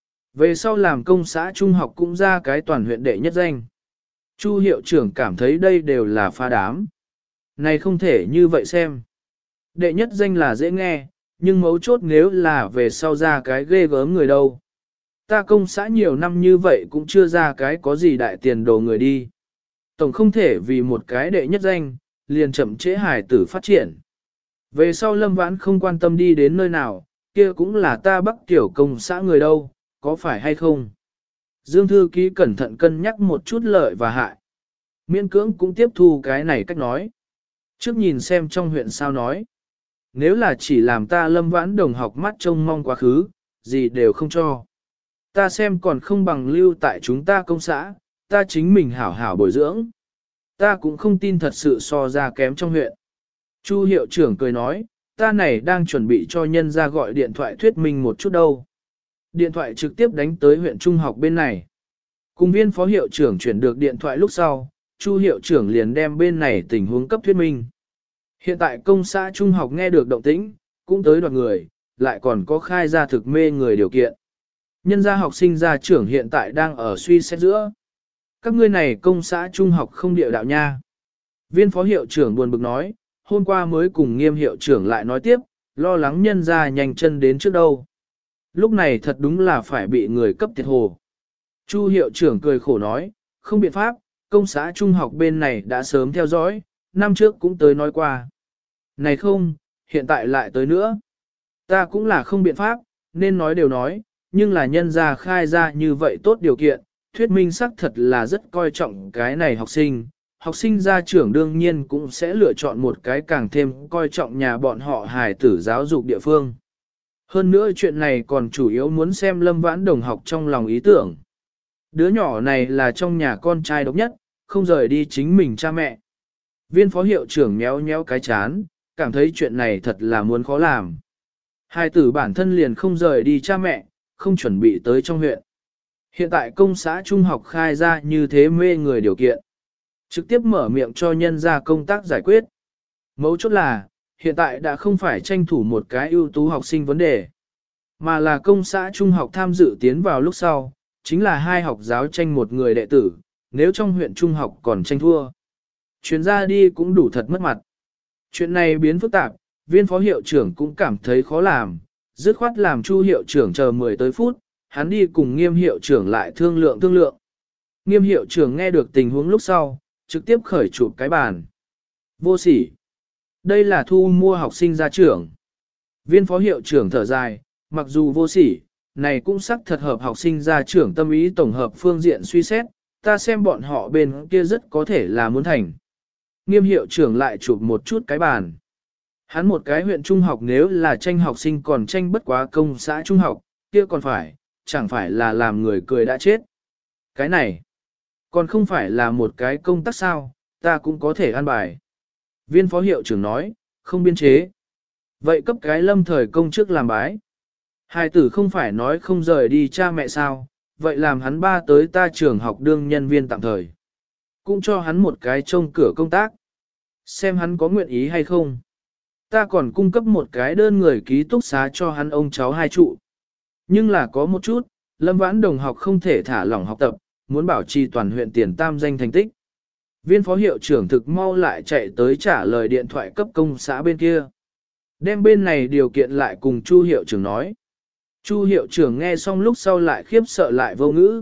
Về sau làm công xã trung học cũng ra cái toàn huyện đệ nhất danh. Chu hiệu trưởng cảm thấy đây đều là pha đám. Này không thể như vậy xem. Đệ nhất danh là dễ nghe, nhưng mấu chốt nếu là về sau ra cái ghê gớm người đâu. Ta công xã nhiều năm như vậy cũng chưa ra cái có gì đại tiền đồ người đi. Tổng không thể vì một cái đệ nhất danh, liền chậm trễ hài tử phát triển. Về sau Lâm Vãn không quan tâm đi đến nơi nào, kia cũng là ta Bắc tiểu công xã người đâu, có phải hay không? Dương thư ký cẩn thận cân nhắc một chút lợi và hại. Miễn cưỡng cũng tiếp thu cái này cách nói. Trước nhìn xem trong huyện sao nói. Nếu là chỉ làm ta Lâm Vãn đồng học mắt trông mong quá khứ, gì đều không cho. Ta xem còn không bằng lưu tại chúng ta công xã, ta chính mình hảo hảo bồi dưỡng. Ta cũng không tin thật sự so ra kém trong huyện. Chu hiệu trưởng cười nói, ta này đang chuẩn bị cho nhân ra gọi điện thoại thuyết minh một chút đâu. Điện thoại trực tiếp đánh tới huyện trung học bên này. Cùng viên phó hiệu trưởng chuyển được điện thoại lúc sau, Chu hiệu trưởng liền đem bên này tình huống cấp thuyết minh. Hiện tại công xã trung học nghe được động tĩnh, cũng tới đoàn người, lại còn có khai ra thực mê người điều kiện. Nhân gia học sinh gia trưởng hiện tại đang ở suy xét giữa. Các ngươi này công xã trung học không địa đạo nha. Viên phó hiệu trưởng buồn bực nói, hôm qua mới cùng nghiêm hiệu trưởng lại nói tiếp, lo lắng nhân gia nhanh chân đến trước đâu. Lúc này thật đúng là phải bị người cấp thiệt hồ. Chu hiệu trưởng cười khổ nói, không biện pháp, công xã trung học bên này đã sớm theo dõi, năm trước cũng tới nói qua. Này không, hiện tại lại tới nữa. Ta cũng là không biện pháp, nên nói đều nói, nhưng là nhân gia khai ra như vậy tốt điều kiện, thuyết minh xác thật là rất coi trọng cái này học sinh. Học sinh gia trưởng đương nhiên cũng sẽ lựa chọn một cái càng thêm coi trọng nhà bọn họ hài tử giáo dục địa phương. Hơn nữa chuyện này còn chủ yếu muốn xem Lâm Vãn đồng học trong lòng ý tưởng. Đứa nhỏ này là trong nhà con trai độc nhất, không rời đi chính mình cha mẹ. Viên phó hiệu trưởng méo méo cái chán, cảm thấy chuyện này thật là muốn khó làm. Hai tử bản thân liền không rời đi cha mẹ, không chuẩn bị tới trong huyện. Hiện tại công xã trung học khai ra như thế mê người điều kiện. Trực tiếp mở miệng cho nhân ra công tác giải quyết. Mấu chốt là, hiện tại đã không phải tranh thủ một cái ưu tú học sinh vấn đề, mà là công xã trung học tham dự tiến vào lúc sau, chính là hai học giáo tranh một người đệ tử, nếu trong huyện trung học còn tranh thua. Chuyến ra đi cũng đủ thật mất mặt. Chuyện này biến phức tạp, viên phó hiệu trưởng cũng cảm thấy khó làm, dứt khoát làm Chu hiệu trưởng chờ mười tới phút, hắn đi cùng nghiêm hiệu trưởng lại thương lượng thương lượng. Nghiêm hiệu trưởng nghe được tình huống lúc sau, trực tiếp khởi chụp cái bàn. Vô sỉ. Đây là thu mua học sinh ra trưởng. Viên phó hiệu trưởng thở dài, mặc dù vô sỉ, này cũng sắc thật hợp học sinh ra trưởng tâm ý tổng hợp phương diện suy xét, ta xem bọn họ bên kia rất có thể là muốn thành. Nghiêm hiệu trưởng lại chụp một chút cái bàn. Hắn một cái huyện trung học nếu là tranh học sinh còn tranh bất quá công xã trung học, kia còn phải, chẳng phải là làm người cười đã chết. Cái này, còn không phải là một cái công tác sao, ta cũng có thể an bài. Viên phó hiệu trưởng nói, không biên chế. Vậy cấp cái lâm thời công chức làm bái. Hai tử không phải nói không rời đi cha mẹ sao, vậy làm hắn ba tới ta trường học đương nhân viên tạm thời. Cũng cho hắn một cái trông cửa công tác. Xem hắn có nguyện ý hay không. Ta còn cung cấp một cái đơn người ký túc xá cho hắn ông cháu hai trụ. Nhưng là có một chút, Lâm Vãn đồng học không thể thả lỏng học tập, muốn bảo trì toàn huyện tiền tam danh thành tích. Viên phó hiệu trưởng thực mau lại chạy tới trả lời điện thoại cấp công xã bên kia. Đem bên này điều kiện lại cùng Chu hiệu trưởng nói. Chu hiệu trưởng nghe xong lúc sau lại khiếp sợ lại vô ngữ.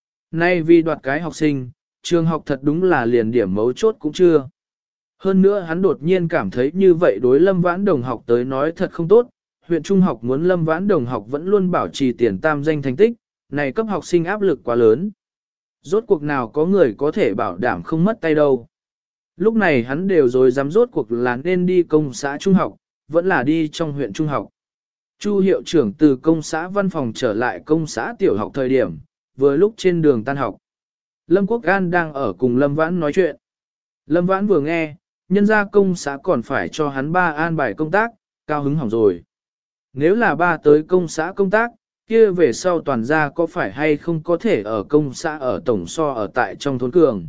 Nay vì đoạt cái học sinh, trường học thật đúng là liền điểm mấu chốt cũng chưa. Hơn nữa hắn đột nhiên cảm thấy như vậy đối Lâm Vãn đồng học tới nói thật không tốt. Huyện trung học muốn Lâm Vãn đồng học vẫn luôn bảo trì tiền tam danh thành tích, này cấp học sinh áp lực quá lớn. Rốt cuộc nào có người có thể bảo đảm không mất tay đâu. Lúc này hắn đều rồi dám rốt cuộc là nên đi công xã trung học, vẫn là đi trong huyện trung học. Chu hiệu trưởng từ công xã văn phòng trở lại công xã tiểu học thời điểm, vừa lúc trên đường tan học. Lâm Quốc An đang ở cùng Lâm Vãn nói chuyện. Lâm Vãn vừa nghe, nhân ra công xã còn phải cho hắn ba an bài công tác, cao hứng hỏng rồi. Nếu là ba tới công xã công tác, kia về sau toàn gia có phải hay không có thể ở công xã ở tổng so ở tại trong thôn cường.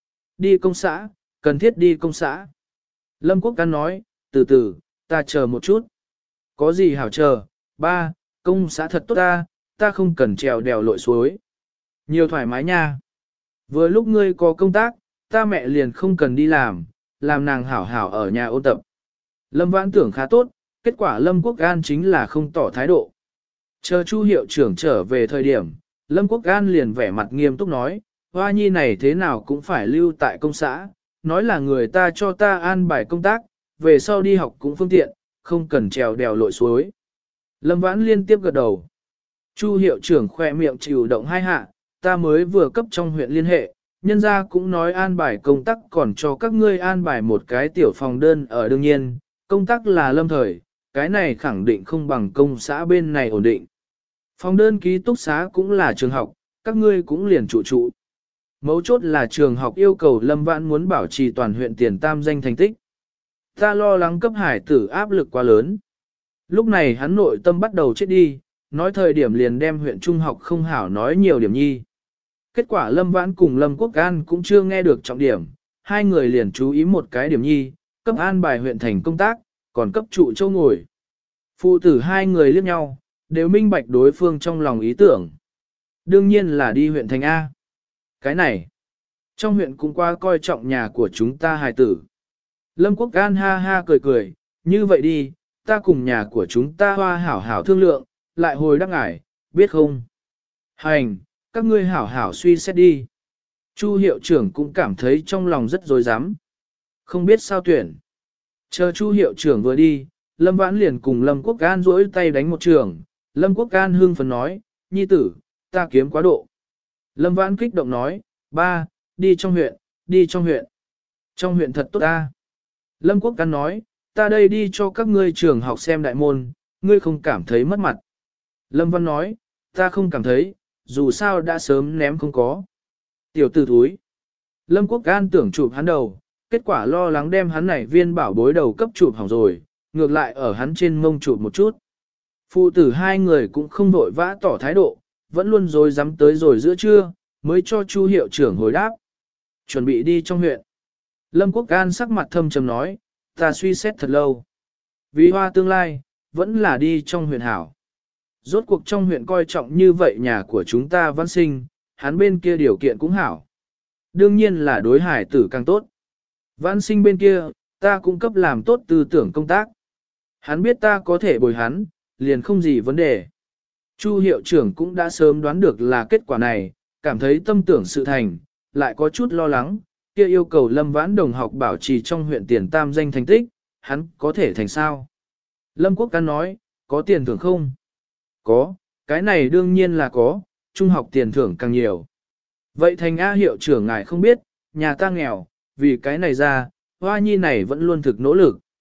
Đi công xã, cần thiết đi công xã. Lâm Quốc An nói, từ từ, ta chờ một chút. Có gì hảo chờ, ba, công xã thật tốt ta, ta không cần trèo đèo lội suối. Nhiều thoải mái nha. Vừa lúc ngươi có công tác, ta mẹ liền không cần đi làm, làm nàng hảo hảo ở nhà ôn tập. Lâm Vãn tưởng khá tốt, kết quả Lâm Quốc An chính là không tỏ thái độ. Chờ Chu hiệu trưởng trở về thời điểm, Lâm Quốc An liền vẻ mặt nghiêm túc nói, hoa nhi này thế nào cũng phải lưu tại công xã, nói là người ta cho ta an bài công tác, về sau đi học cũng phương tiện, không cần trèo đèo lội suối. Lâm Vãn liên tiếp gật đầu. Chu hiệu trưởng khoe miệng chịu động hai hạ, ta mới vừa cấp trong huyện liên hệ, nhân gia cũng nói an bài công tác còn cho các ngươi an bài một cái tiểu phòng đơn ở đương nhiên, công tác là lâm thời, cái này khẳng định không bằng công xã bên này ổn định. Phòng đơn ký túc xá cũng là trường học, các ngươi cũng liền trụ trụ. Mấu chốt là trường học yêu cầu Lâm Vãn muốn bảo trì toàn huyện tiền tam danh thành tích. Ta lo lắng cấp hải tử áp lực quá lớn. Lúc này hắn nội tâm bắt đầu chết đi, nói thời điểm liền đem huyện trung học không hảo nói nhiều điểm nhi. Kết quả Lâm Vãn cùng Lâm Quốc An cũng chưa nghe được trọng điểm, hai người liền chú ý một cái điểm nhi, cấp an bài huyện thành công tác, còn cấp trụ châu ngồi. Phụ tử hai người liếc nhau, đều minh bạch đối phương trong lòng ý tưởng. Đương nhiên là đi huyện thành A. Cái này, trong huyện cũng qua coi trọng nhà của chúng ta hài tử. Lâm Quốc An ha ha cười cười, như vậy đi, ta cùng nhà của chúng ta hoa hảo hảo thương lượng, lại hồi đáp ngải, biết không? Hành, các ngươi hảo hảo suy xét đi. Chu hiệu trưởng cũng cảm thấy trong lòng rất dối rắm không biết sao tuyển. Chờ Chu hiệu trưởng vừa đi, Lâm Vãn liền cùng Lâm Quốc An duỗi tay đánh một trường. Lâm Quốc An hưng phấn nói, nhi tử, ta kiếm quá độ. Lâm Vãn kích động nói, ba, đi trong huyện, đi trong huyện. Trong huyện thật tốt ta. Lâm Quốc An nói, ta đây đi cho các ngươi trường học xem đại môn, ngươi không cảm thấy mất mặt. Lâm Văn nói, ta không cảm thấy, dù sao đã sớm ném không có. Tiểu tử thúi. Lâm Quốc An tưởng chụp hắn đầu, kết quả lo lắng đem hắn này viên bảo bối đầu cấp chụp hỏng rồi, ngược lại ở hắn trên mông chụp một chút. Phụ tử hai người cũng không vội vã tỏ thái độ, vẫn luôn rồi dám tới rồi giữa trưa, mới cho Chu hiệu trưởng hồi đáp. Chuẩn bị đi trong huyện. Lâm Quốc An sắc mặt thâm trầm nói, ta suy xét thật lâu. Vì hoa tương lai, vẫn là đi trong huyện hảo. Rốt cuộc trong huyện coi trọng như vậy nhà của chúng ta văn sinh, hắn bên kia điều kiện cũng hảo. Đương nhiên là đối hải tử càng tốt. Văn sinh bên kia, ta cũng cấp làm tốt tư tưởng công tác. Hắn biết ta có thể bồi hắn, liền không gì vấn đề. Chu hiệu trưởng cũng đã sớm đoán được là kết quả này, cảm thấy tâm tưởng sự thành, lại có chút lo lắng, kia yêu cầu Lâm Vãn đồng học bảo trì trong huyện tiền tam danh thành tích, hắn có thể thành sao? Lâm Quốc Can nói, có tiền thưởng không? Có, cái này đương nhiên là có, trung học tiền thưởng càng nhiều. Vậy thành A hiệu trưởng ngài không biết, nhà ta nghèo, vì cái này ra, hoa nhi này vẫn luôn thực nỗ lực.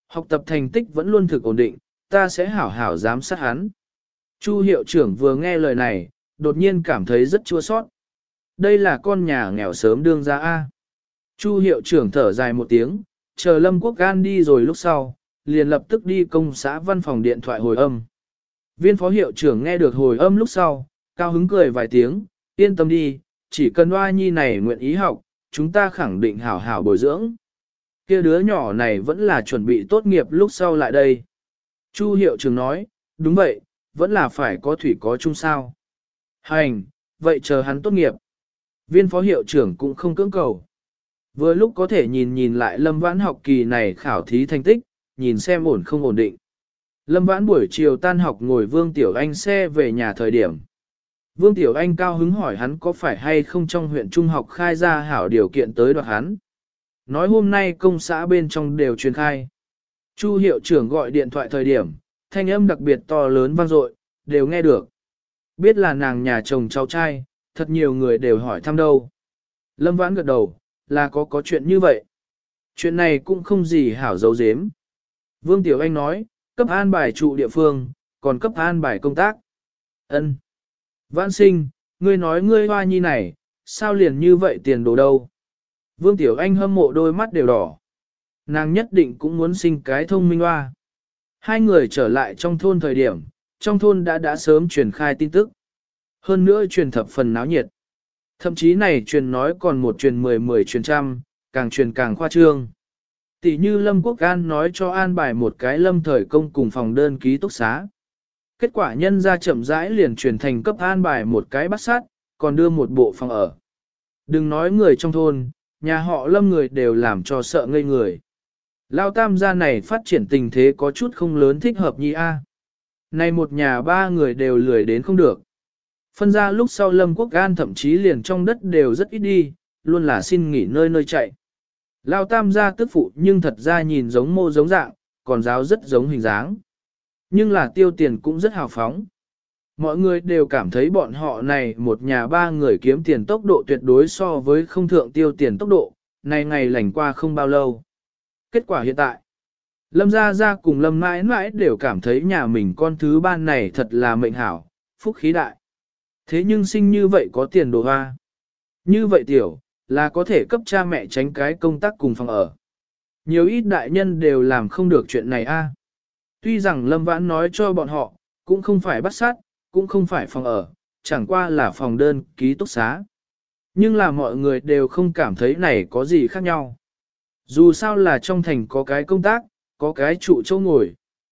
Học tập thành tích vẫn luôn thực ổn định, ta sẽ hảo hảo giám sát hắn. Chu hiệu trưởng vừa nghe lời này, đột nhiên cảm thấy rất chua sót. Đây là con nhà nghèo sớm đương ra A. Chu hiệu trưởng thở dài một tiếng, chờ Lâm Quốc An đi rồi lúc sau, liền lập tức đi công xã văn phòng điện thoại hồi âm. Viên phó hiệu trưởng nghe được hồi âm lúc sau, cao hứng cười vài tiếng, yên tâm đi, chỉ cần Hoa Nhi này nguyện ý học, chúng ta khẳng định hảo hảo bồi dưỡng. Kia đứa nhỏ này vẫn là chuẩn bị tốt nghiệp lúc sau lại đây. Chu hiệu trưởng nói, đúng vậy, vẫn là phải có thủy có chung sao. Hành, vậy chờ hắn tốt nghiệp. Viên phó hiệu trưởng cũng không cưỡng cầu. Vừa lúc có thể nhìn nhìn lại Lâm Vãn học kỳ này khảo thí thành tích, nhìn xem ổn không ổn định. Lâm Vãn buổi chiều tan học ngồi Vương Tiểu Anh xe về nhà thời điểm. Vương Tiểu Anh cao hứng hỏi hắn có phải hay không trong huyện trung học khai ra hảo điều kiện tới đoạt hắn. Nói hôm nay công xã bên trong đều truyền khai. Chu hiệu trưởng gọi điện thoại thời điểm, thanh âm đặc biệt to lớn vang dội, đều nghe được. Biết là nàng nhà chồng cháu trai, thật nhiều người đều hỏi thăm đâu. Lâm Vãn gật đầu, là có có chuyện như vậy. Chuyện này cũng không gì hảo giấu giếm. Vương Tiểu Anh nói, cấp an bài trụ địa phương, còn cấp an bài công tác. Ân. Vãn sinh, ngươi nói ngươi Hoa Nhi này, sao liền như vậy tiền đồ đâu. Vương Tiểu Anh hâm mộ đôi mắt đều đỏ. Nàng nhất định cũng muốn sinh cái thông minh hoa. Hai người trở lại trong thôn thời điểm, trong thôn đã đã sớm truyền khai tin tức. Hơn nữa truyền thập phần náo nhiệt. Thậm chí này truyền nói còn một truyền mười mười truyền trăm, càng truyền càng khoa trương. Tỷ như Lâm Quốc An nói cho an bài một cái lâm thời công cùng phòng đơn ký túc xá. Kết quả nhân ra chậm rãi liền truyền thành cấp an bài một cái bắt sát, còn đưa một bộ phòng ở. Đừng nói người trong thôn, nhà họ Lâm người đều làm cho sợ ngây người. Lao tam gia này phát triển tình thế có chút không lớn thích hợp nhi a. Này một nhà ba người đều lười đến không được. Phân ra lúc sau Lâm Quốc An thậm chí liền trong đất đều rất ít đi, luôn là xin nghỉ nơi nơi chạy. Lao tam gia tức phụ nhưng thật ra nhìn giống mô giống dạng, còn giáo rất giống hình dáng. Nhưng là tiêu tiền cũng rất hào phóng. Mọi người đều cảm thấy bọn họ này một nhà ba người kiếm tiền tốc độ tuyệt đối so với không thượng tiêu tiền tốc độ, này ngày lành qua không bao lâu. Kết quả hiện tại, Lâm Gia Gia cùng Lâm mãi mãi đều cảm thấy nhà mình con thứ ba này thật là mệnh hảo, phúc khí đại. Thế nhưng sinh như vậy có tiền đồ hoa. Như vậy tiểu, là có thể cấp cha mẹ tránh cái công tác cùng phòng ở. Nhiều ít đại nhân đều làm không được chuyện này a. Tuy rằng Lâm Vãn nói cho bọn họ, cũng không phải bắt sát, cũng không phải phòng ở, chẳng qua là phòng đơn ký túc xá. Nhưng là mọi người đều không cảm thấy này có gì khác nhau. Dù sao là trong thành có cái công tác, có cái trụ châu ngồi.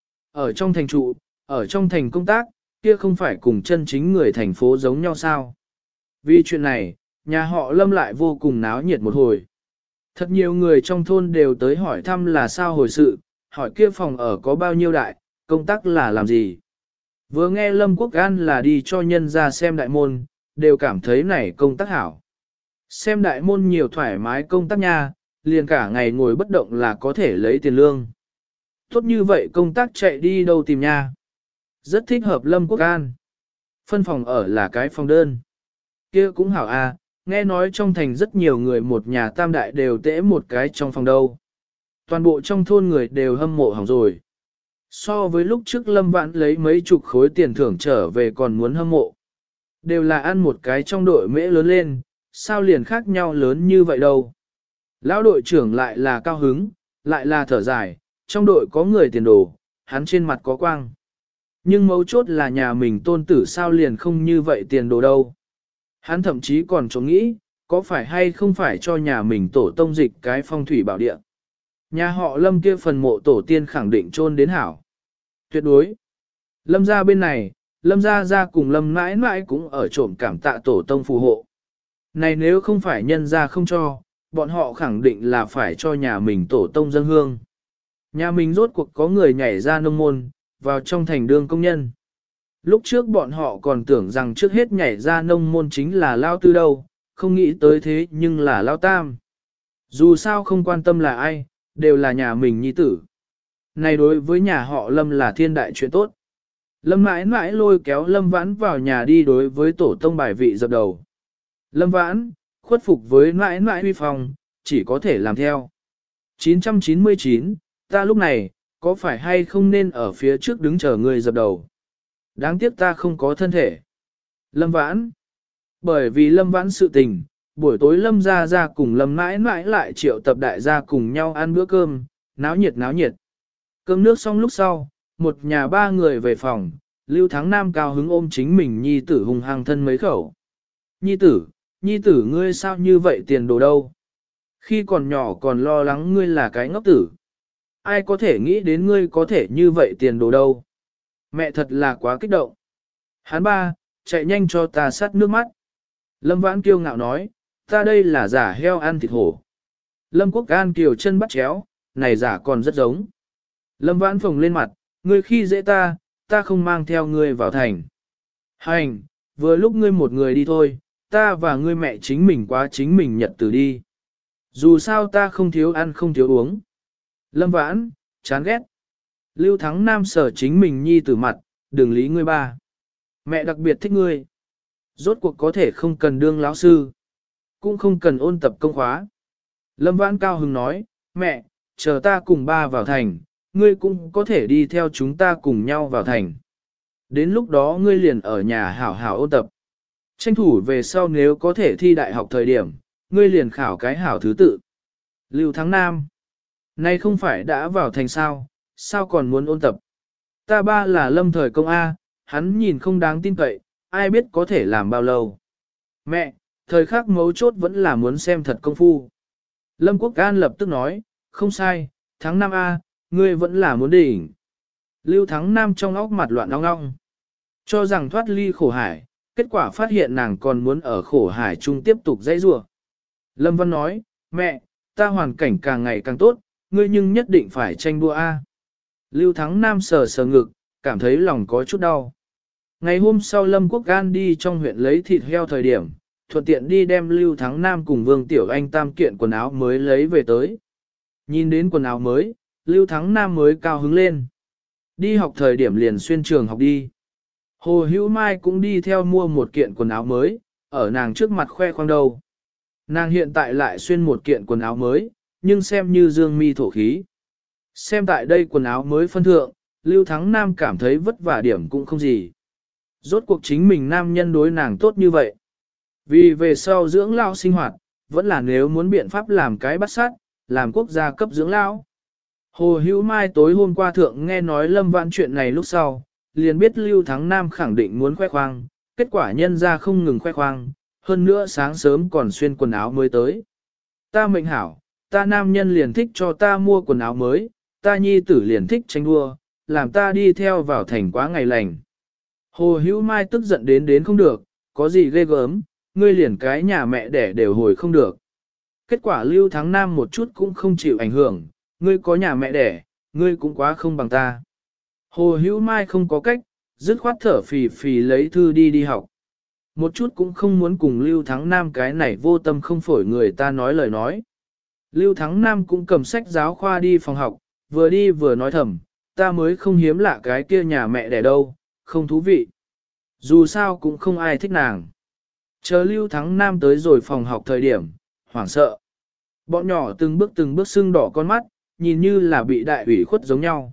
Ở trong thành trụ, ở trong thành công tác, kia không phải cùng chân chính người thành phố giống nhau sao. Vì chuyện này, nhà họ Lâm lại vô cùng náo nhiệt một hồi. Thật nhiều người trong thôn đều tới hỏi thăm là sao hồi sự, hỏi kia phòng ở có bao nhiêu đại, công tác là làm gì. Vừa nghe Lâm Quốc An là đi cho nhân ra xem đại môn, đều cảm thấy này công tác hảo. Xem đại môn nhiều thoải mái công tác nha, liền cả ngày ngồi bất động là có thể lấy tiền lương. Tốt như vậy công tác chạy đi đâu tìm nha. Rất thích hợp Lâm Quốc An. Phân phòng ở là cái phòng đơn. Kia cũng hảo à, nghe nói trong thành rất nhiều người một nhà tam đại đều tễ một cái trong phòng đâu. Toàn bộ trong thôn người đều hâm mộ hỏng rồi. So với lúc trước Lâm Vãn lấy mấy chục khối tiền thưởng trở về còn muốn hâm mộ. Đều là ăn một cái trong đội mễ lớn lên, sao liền khác nhau lớn như vậy đâu. Lão đội trưởng lại là cao hứng, lại là thở dài, trong đội có người tiền đồ, hắn trên mặt có quang. Nhưng mấu chốt là nhà mình tôn tử sao liền không như vậy tiền đồ đâu. Hắn thậm chí còn trông nghĩ, có phải hay không phải cho nhà mình tổ tông dịch cái phong thủy bảo địa. Nhà họ Lâm kia phần mộ tổ tiên khẳng định chôn đến hảo. Tuyệt đối. Lâm gia bên này, Lâm gia gia cùng Lâm mãi mãi cũng ở trộm cảm tạ tổ tông phù hộ. Này nếu không phải nhân gia không cho, bọn họ khẳng định là phải cho nhà mình tổ tông dân hương. Nhà mình rốt cuộc có người nhảy ra nông môn, vào trong thành đương công nhân. Lúc trước bọn họ còn tưởng rằng trước hết nhảy ra nông môn chính là lao tư đâu, không nghĩ tới thế nhưng là lao tam. Dù sao không quan tâm là ai, đều là nhà mình nhi tử. Này đối với nhà họ Lâm là thiên đại chuyện tốt. Lâm mãi mãi lôi kéo Lâm Vãn vào nhà đi đối với tổ tông bài vị dập đầu. Lâm Vãn, khuất phục với mãi mãi huy phong, chỉ có thể làm theo. chín trăm chín mươi chín, ta lúc này, có phải hay không nên ở phía trước đứng chờ người dập đầu. Đáng tiếc ta không có thân thể. Lâm Vãn. Bởi vì Lâm Vãn sự tình, buổi tối Lâm ra ra cùng Lâm mãi mãi lại triệu tập đại gia cùng nhau ăn bữa cơm, náo nhiệt náo nhiệt. Cơm nước xong lúc sau, một nhà ba người về phòng, Lưu Thắng Nam cao hứng ôm chính mình nhi tử hùng hăng thân mấy khẩu. Nhi tử, nhi tử ngươi sao như vậy tiền đồ đâu? Khi còn nhỏ còn lo lắng ngươi là cái ngốc tử. Ai có thể nghĩ đến ngươi có thể như vậy tiền đồ đâu? Mẹ thật là quá kích động. Hắn ba, chạy nhanh cho ta sắt nước mắt. Lâm Vãn kiêu ngạo nói, ta đây là giả heo ăn thịt hổ. Lâm Quốc An kiều chân bắt chéo, này giả còn rất giống. Lâm Vãn phồng lên mặt, ngươi khi dễ ta, ta không mang theo ngươi vào thành. Hành, vừa lúc ngươi một người đi thôi, ta và ngươi mẹ chính mình quá chính mình nhật từ đi. Dù sao ta không thiếu ăn không thiếu uống. Lâm Vãn, chán ghét. Lưu Thắng Nam sở chính mình nhi tử mặt, đừng lý ngươi ba. Mẹ đặc biệt thích ngươi. Rốt cuộc có thể không cần đương lão sư, cũng không cần ôn tập công khóa. Lâm Vãn cao hứng nói, mẹ, chờ ta cùng ba vào thành, ngươi cũng có thể đi theo chúng ta cùng nhau vào thành. Đến lúc đó ngươi liền ở nhà hảo hảo ôn tập. Tranh thủ về sau nếu có thể thi đại học thời điểm, ngươi liền khảo cái hảo thứ tự. Lưu Thắng Nam, nay không phải đã vào thành sao, sao còn muốn ôn tập? Ta ba là Lâm thời công A, hắn nhìn không đáng tin cậy, ai biết có thể làm bao lâu. Mẹ, thời khắc mấu chốt vẫn là muốn xem thật công phu. Lâm Quốc An lập tức nói, không sai, tháng năm A, ngươi vẫn là muốn đỉnh. Lưu Thắng Nam trong óc mặt loạn ong ong. Cho rằng thoát ly khổ hải, kết quả phát hiện nàng còn muốn ở khổ hải chung tiếp tục dãy rủa. Lâm Văn nói, mẹ, ta hoàn cảnh càng ngày càng tốt, ngươi nhưng nhất định phải tranh đua A. Lưu Thắng Nam sờ sờ ngực, cảm thấy lòng có chút đau. Ngày hôm sau Lâm Quốc An đi trong huyện lấy thịt heo thời điểm, thuận tiện đi đem Lưu Thắng Nam cùng Vương Tiểu Anh tam kiện quần áo mới lấy về tới. Nhìn đến quần áo mới, Lưu Thắng Nam mới cao hứng lên. Đi học thời điểm liền xuyên trường học đi. Hồ Hữu Mai cũng đi theo mua một kiện quần áo mới, ở nàng trước mặt khoe khoang đầu. Nàng hiện tại lại xuyên một kiện quần áo mới, nhưng xem như dương mi thổ khí. Xem tại đây quần áo mới phân thượng, Lưu Thắng Nam cảm thấy vất vả điểm cũng không gì. Rốt cuộc chính mình nam nhân đối nàng tốt như vậy. Vì về sau dưỡng lao sinh hoạt, vẫn là nếu muốn biện pháp làm cái bắt sát, làm quốc gia cấp dưỡng lao. Hồ Hữu Mai tối hôm qua thượng nghe nói Lâm Vãn chuyện này lúc sau, liền biết Lưu Thắng Nam khẳng định muốn khoe khoang, kết quả nhân ra không ngừng khoe khoang, hơn nữa sáng sớm còn xuyên quần áo mới tới. Ta mệnh hảo, ta nam nhân liền thích cho ta mua quần áo mới, ta nhi tử liền thích tranh đua, làm ta đi theo vào thành quá ngày lành. Hồ Hữu Mai tức giận đến đến không được, có gì ghê gớm, ngươi liền cái nhà mẹ đẻ đều hồi không được. Kết quả Lưu Thắng Nam một chút cũng không chịu ảnh hưởng, ngươi có nhà mẹ đẻ, ngươi cũng quá không bằng ta. Hồ Hữu Mai không có cách, dứt khoát thở phì phì lấy thư đi đi học. Một chút cũng không muốn cùng Lưu Thắng Nam cái này vô tâm không phổi người ta nói lời nói. Lưu Thắng Nam cũng cầm sách giáo khoa đi phòng học, vừa đi vừa nói thầm, ta mới không hiếm lạ cái kia nhà mẹ đẻ đâu, không thú vị. Dù sao cũng không ai thích nàng. Chờ Lưu Thắng Nam tới rồi phòng học thời điểm, hoảng sợ. Bọn nhỏ từng bước từng bước sưng đỏ con mắt, nhìn như là bị đại ủy khuất giống nhau.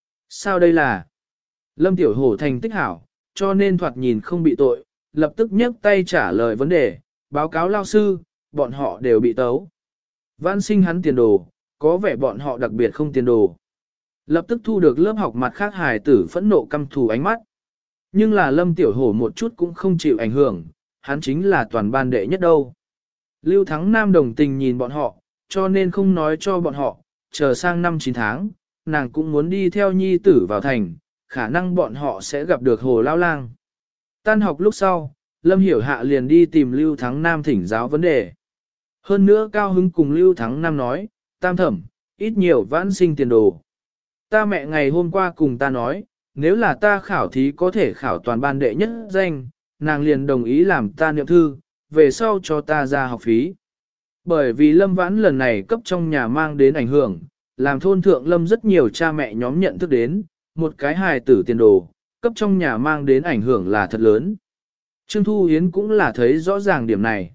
Sao đây là? Lâm Tiểu Hổ thành tích hảo, cho nên thoạt nhìn không bị tội, lập tức nhấc tay trả lời vấn đề, báo cáo lao sư, bọn họ đều bị tấu. Vãn sinh hắn tiền đồ, có vẻ bọn họ đặc biệt không tiền đồ. Lập tức thu được lớp học mặt khác hài tử phẫn nộ căm thù ánh mắt. Nhưng là Lâm Tiểu Hổ một chút cũng không chịu ảnh hưởng, hắn chính là toàn ban đệ nhất đâu. Lưu Thắng Nam đồng tình nhìn bọn họ, cho nên không nói cho bọn họ, chờ sang năm chín tháng, nàng cũng muốn đi theo nhi tử vào thành, khả năng bọn họ sẽ gặp được Hồ Lao Lang. Tan học lúc sau, Lâm Hiểu Hạ liền đi tìm Lưu Thắng Nam thỉnh giáo vấn đề. Hơn nữa cao hứng cùng Lưu Thắng Nam nói, tam thẩm, ít nhiều vãn sinh tiền đồ. Ta mẹ ngày hôm qua cùng ta nói, nếu là ta khảo thí có thể khảo toàn ban đệ nhất danh, nàng liền đồng ý làm ta niệm thư, về sau cho ta ra học phí. Bởi vì Lâm Vãn lần này cấp trong nhà mang đến ảnh hưởng, làm thôn thượng Lâm rất nhiều cha mẹ nhóm nhận thức đến, một cái hài tử tiền đồ, cấp trong nhà mang đến ảnh hưởng là thật lớn. Trương Thu Hiến cũng là thấy rõ ràng điểm này.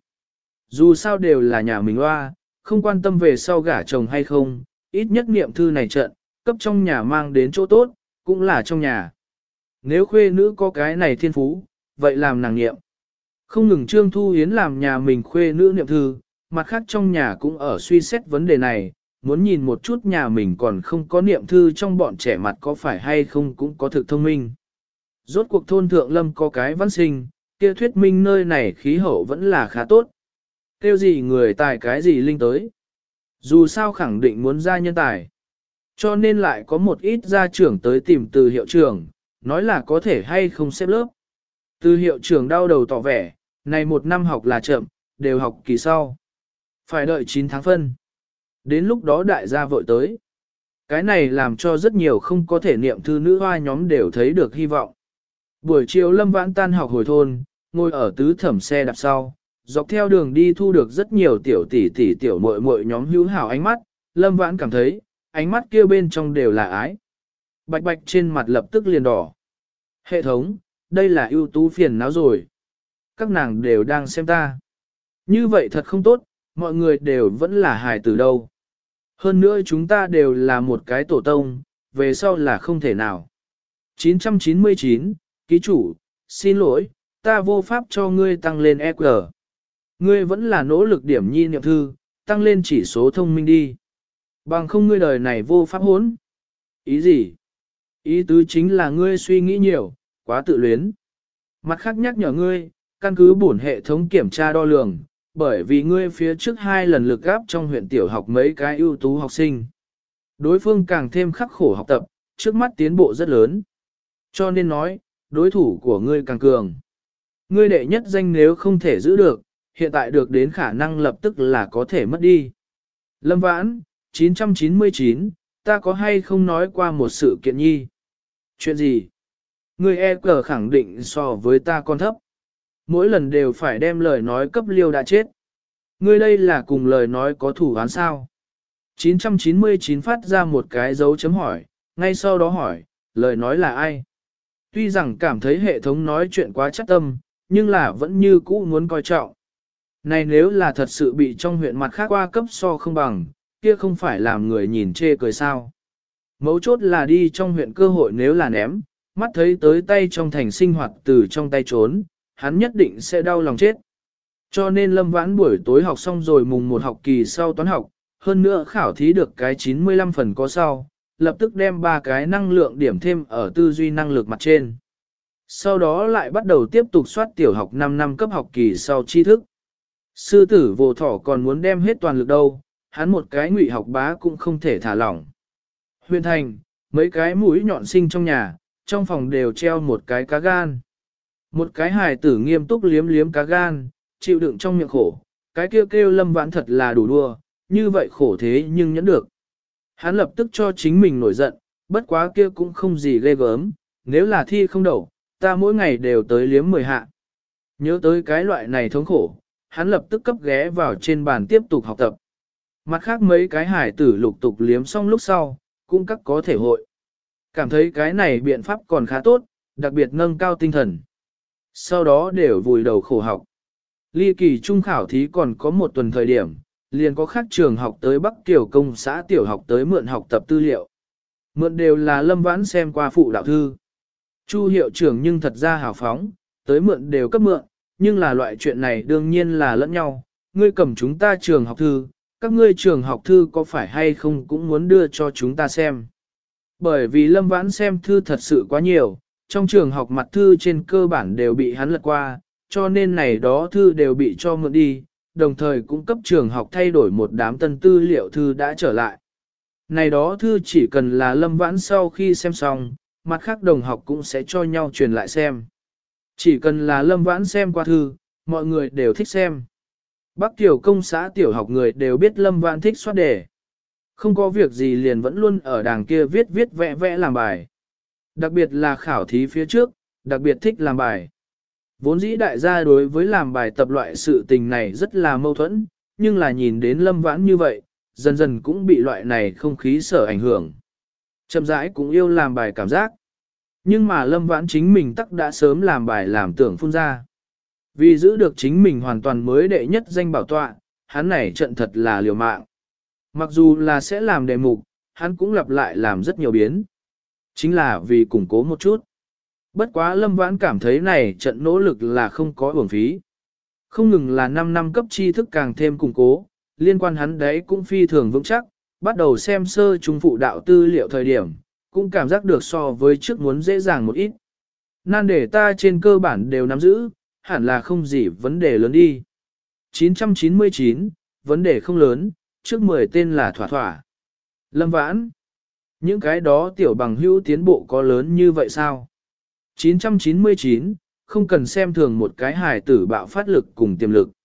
Dù sao đều là nhà mình loa, không quan tâm về sau gả chồng hay không, ít nhất niệm thư này trận, cấp trong nhà mang đến chỗ tốt, cũng là trong nhà. Nếu khuê nữ có cái này thiên phú, vậy làm nàng niệm. Không ngừng Trương Thu Hiến làm nhà mình khuê nữ niệm thư, mặt khác trong nhà cũng ở suy xét vấn đề này, muốn nhìn một chút nhà mình còn không có niệm thư trong bọn trẻ mặt có phải hay không cũng có thực thông minh. Rốt cuộc thôn Thượng Lâm có cái văn sinh, kia thuyết minh nơi này khí hậu vẫn là khá tốt. Kêu gì người tài cái gì linh tới. Dù sao khẳng định muốn ra nhân tài. Cho nên lại có một ít gia trưởng tới tìm từ hiệu trưởng, nói là có thể hay không xếp lớp. Từ hiệu trưởng đau đầu tỏ vẻ, này một năm học là chậm, đều học kỳ sau. Phải đợi chín tháng phân. Đến lúc đó đại gia vội tới. Cái này làm cho rất nhiều không có thể niệm thư nữ hoa nhóm đều thấy được hy vọng. Buổi chiều Lâm Vãn tan học hồi thôn, ngồi ở tứ thẩm xe đạp sau, dọc theo đường đi thu được rất nhiều tiểu tỷ tỷ tiểu muội muội nhóm hữu hảo ánh mắt, Lâm Vãn cảm thấy, ánh mắt kia bên trong đều là ái. Bạch bạch trên mặt lập tức liền đỏ. Hệ thống, đây là ưu tú phiền não rồi. Các nàng đều đang xem ta. Như vậy thật không tốt, mọi người đều vẫn là hài tử đâu. Hơn nữa chúng ta đều là một cái tổ tông, về sau là không thể nào. chín trăm chín mươi chín, ký chủ, xin lỗi, ta vô pháp cho ngươi tăng lên e quy. Ngươi vẫn là nỗ lực điểm nhi niệm thư, tăng lên chỉ số thông minh đi. Bằng không ngươi đời này vô pháp hốn. Ý gì? Ý tứ chính là ngươi suy nghĩ nhiều, quá tự luyến. Mặt khác nhắc nhở ngươi, căn cứ bổn hệ thống kiểm tra đo lường, bởi vì ngươi phía trước hai lần lực gáp trong huyện tiểu học mấy cái ưu tú học sinh. Đối phương càng thêm khắc khổ học tập, trước mắt tiến bộ rất lớn. Cho nên nói, đối thủ của ngươi càng cường. Ngươi đệ nhất danh nếu không thể giữ được, hiện tại được đến khả năng lập tức là có thể mất đi. Lâm Vãn, chín trăm chín mươi chín, ta có hay không nói qua một sự kiện nhi? Chuyện gì? Ngươi e cờ khẳng định so với ta còn thấp. Mỗi lần đều phải đem lời nói cấp liêu đã chết. Ngươi đây là cùng lời nói có thủ án sao? chín trăm chín mươi chín phát ra một cái dấu chấm hỏi, ngay sau đó hỏi, lời nói là ai? Tuy rằng cảm thấy hệ thống nói chuyện quá chắc tâm, nhưng là vẫn như cũ muốn coi trọng. Này nếu là thật sự bị trong huyện mặt khác qua cấp so không bằng, kia không phải làm người nhìn chê cười sao. Mấu chốt là đi trong huyện cơ hội nếu là ném, mắt thấy tới tay trong thành sinh hoạt từ trong tay trốn, hắn nhất định sẽ đau lòng chết. Cho nên Lâm Vãn buổi tối học xong rồi mùng một học kỳ sau toán học, hơn nữa khảo thí được cái chín mươi lăm phần có sau, lập tức đem ba cái năng lượng điểm thêm ở tư duy năng lực mặt trên. Sau đó lại bắt đầu tiếp tục soát tiểu học năm năm cấp học kỳ sau tri thức. Sư tử vô thỏ còn muốn đem hết toàn lực đâu, hắn một cái ngụy học bá cũng không thể thả lỏng. Huyền thành, mấy cái mũi nhọn sinh trong nhà, trong phòng đều treo một cái cá gan. Một cái hài tử nghiêm túc liếm liếm cá gan, chịu đựng trong miệng khổ, cái kêu kêu Lâm Vãn thật là đủ đua, như vậy khổ thế nhưng nhẫn được. Hắn lập tức cho chính mình nổi giận, bất quá kia cũng không gì ghê gớm, nếu là thi không đậu, ta mỗi ngày đều tới liếm mười hạ. Nhớ tới cái loại này thống khổ, hắn lập tức cấp ghé vào trên bàn tiếp tục học tập. Mặt khác mấy cái hải tử lục tục liếm xong lúc sau, cũng các có thể hội. Cảm thấy cái này biện pháp còn khá tốt, đặc biệt nâng cao tinh thần. Sau đó đều vùi đầu khổ học. Ly kỳ trung khảo thí còn có một tuần thời điểm, liền có khác trường học tới Bắc Tiểu Công xã tiểu học tới mượn học tập tư liệu. Mượn đều là Lâm Vãn xem qua phụ đạo thư. Chu hiệu trưởng nhưng thật ra hào phóng, tới mượn đều cấp mượn, nhưng là loại chuyện này đương nhiên là lẫn nhau. Ngươi cầm chúng ta trường học thư, các ngươi trường học thư có phải hay không cũng muốn đưa cho chúng ta xem. Bởi vì Lâm Vãn xem thư thật sự quá nhiều, trong trường học mặt thư trên cơ bản đều bị hắn lật qua, cho nên này đó thư đều bị cho mượn đi, đồng thời cũng cấp trường học thay đổi một đám tân tư liệu thư đã trở lại. Này đó thư chỉ cần là Lâm Vãn sau khi xem xong, mặt khác đồng học cũng sẽ cho nhau truyền lại xem. Chỉ cần là Lâm Vãn xem qua thư, mọi người đều thích xem. Bắc Tiểu Công xã tiểu học người đều biết Lâm Vãn thích soát đề. Không có việc gì liền vẫn luôn ở đàng kia viết viết vẽ vẽ làm bài. Đặc biệt là khảo thí phía trước, đặc biệt thích làm bài. Vốn dĩ đại gia đối với làm bài tập loại sự tình này rất là mâu thuẫn, nhưng là nhìn đến Lâm Vãn như vậy, dần dần cũng bị loại này không khí sở ảnh hưởng. Chậm rãi cũng yêu làm bài cảm giác. Nhưng mà Lâm Vãn chính mình tắc đã sớm làm bài làm tưởng phun ra. Vì giữ được chính mình hoàn toàn mới đệ nhất danh bảo tọa, hắn này trận thật là liều mạng. Mặc dù là sẽ làm đề mục, hắn cũng lặp lại làm rất nhiều biến. Chính là vì củng cố một chút. Bất quá Lâm Vãn cảm thấy này trận nỗ lực là không có uổng phí. Không ngừng là năm năm cấp tri thức càng thêm củng cố, liên quan hắn đấy cũng phi thường vững chắc, bắt đầu xem sơ trung phụ đạo tư liệu thời điểm, cũng cảm giác được so với trước muốn dễ dàng một ít. Nan để ta trên cơ bản đều nắm giữ, hẳn là không gì vấn đề lớn đi. chín trăm chín mươi chín, vấn đề không lớn, trước mười tên là thỏa thỏa. Lâm Vãn, những cái đó tiểu bằng hữu tiến bộ có lớn như vậy sao? chín trăm chín mươi chín, không cần xem thường một cái hài tử bạo phát lực cùng tiềm lực.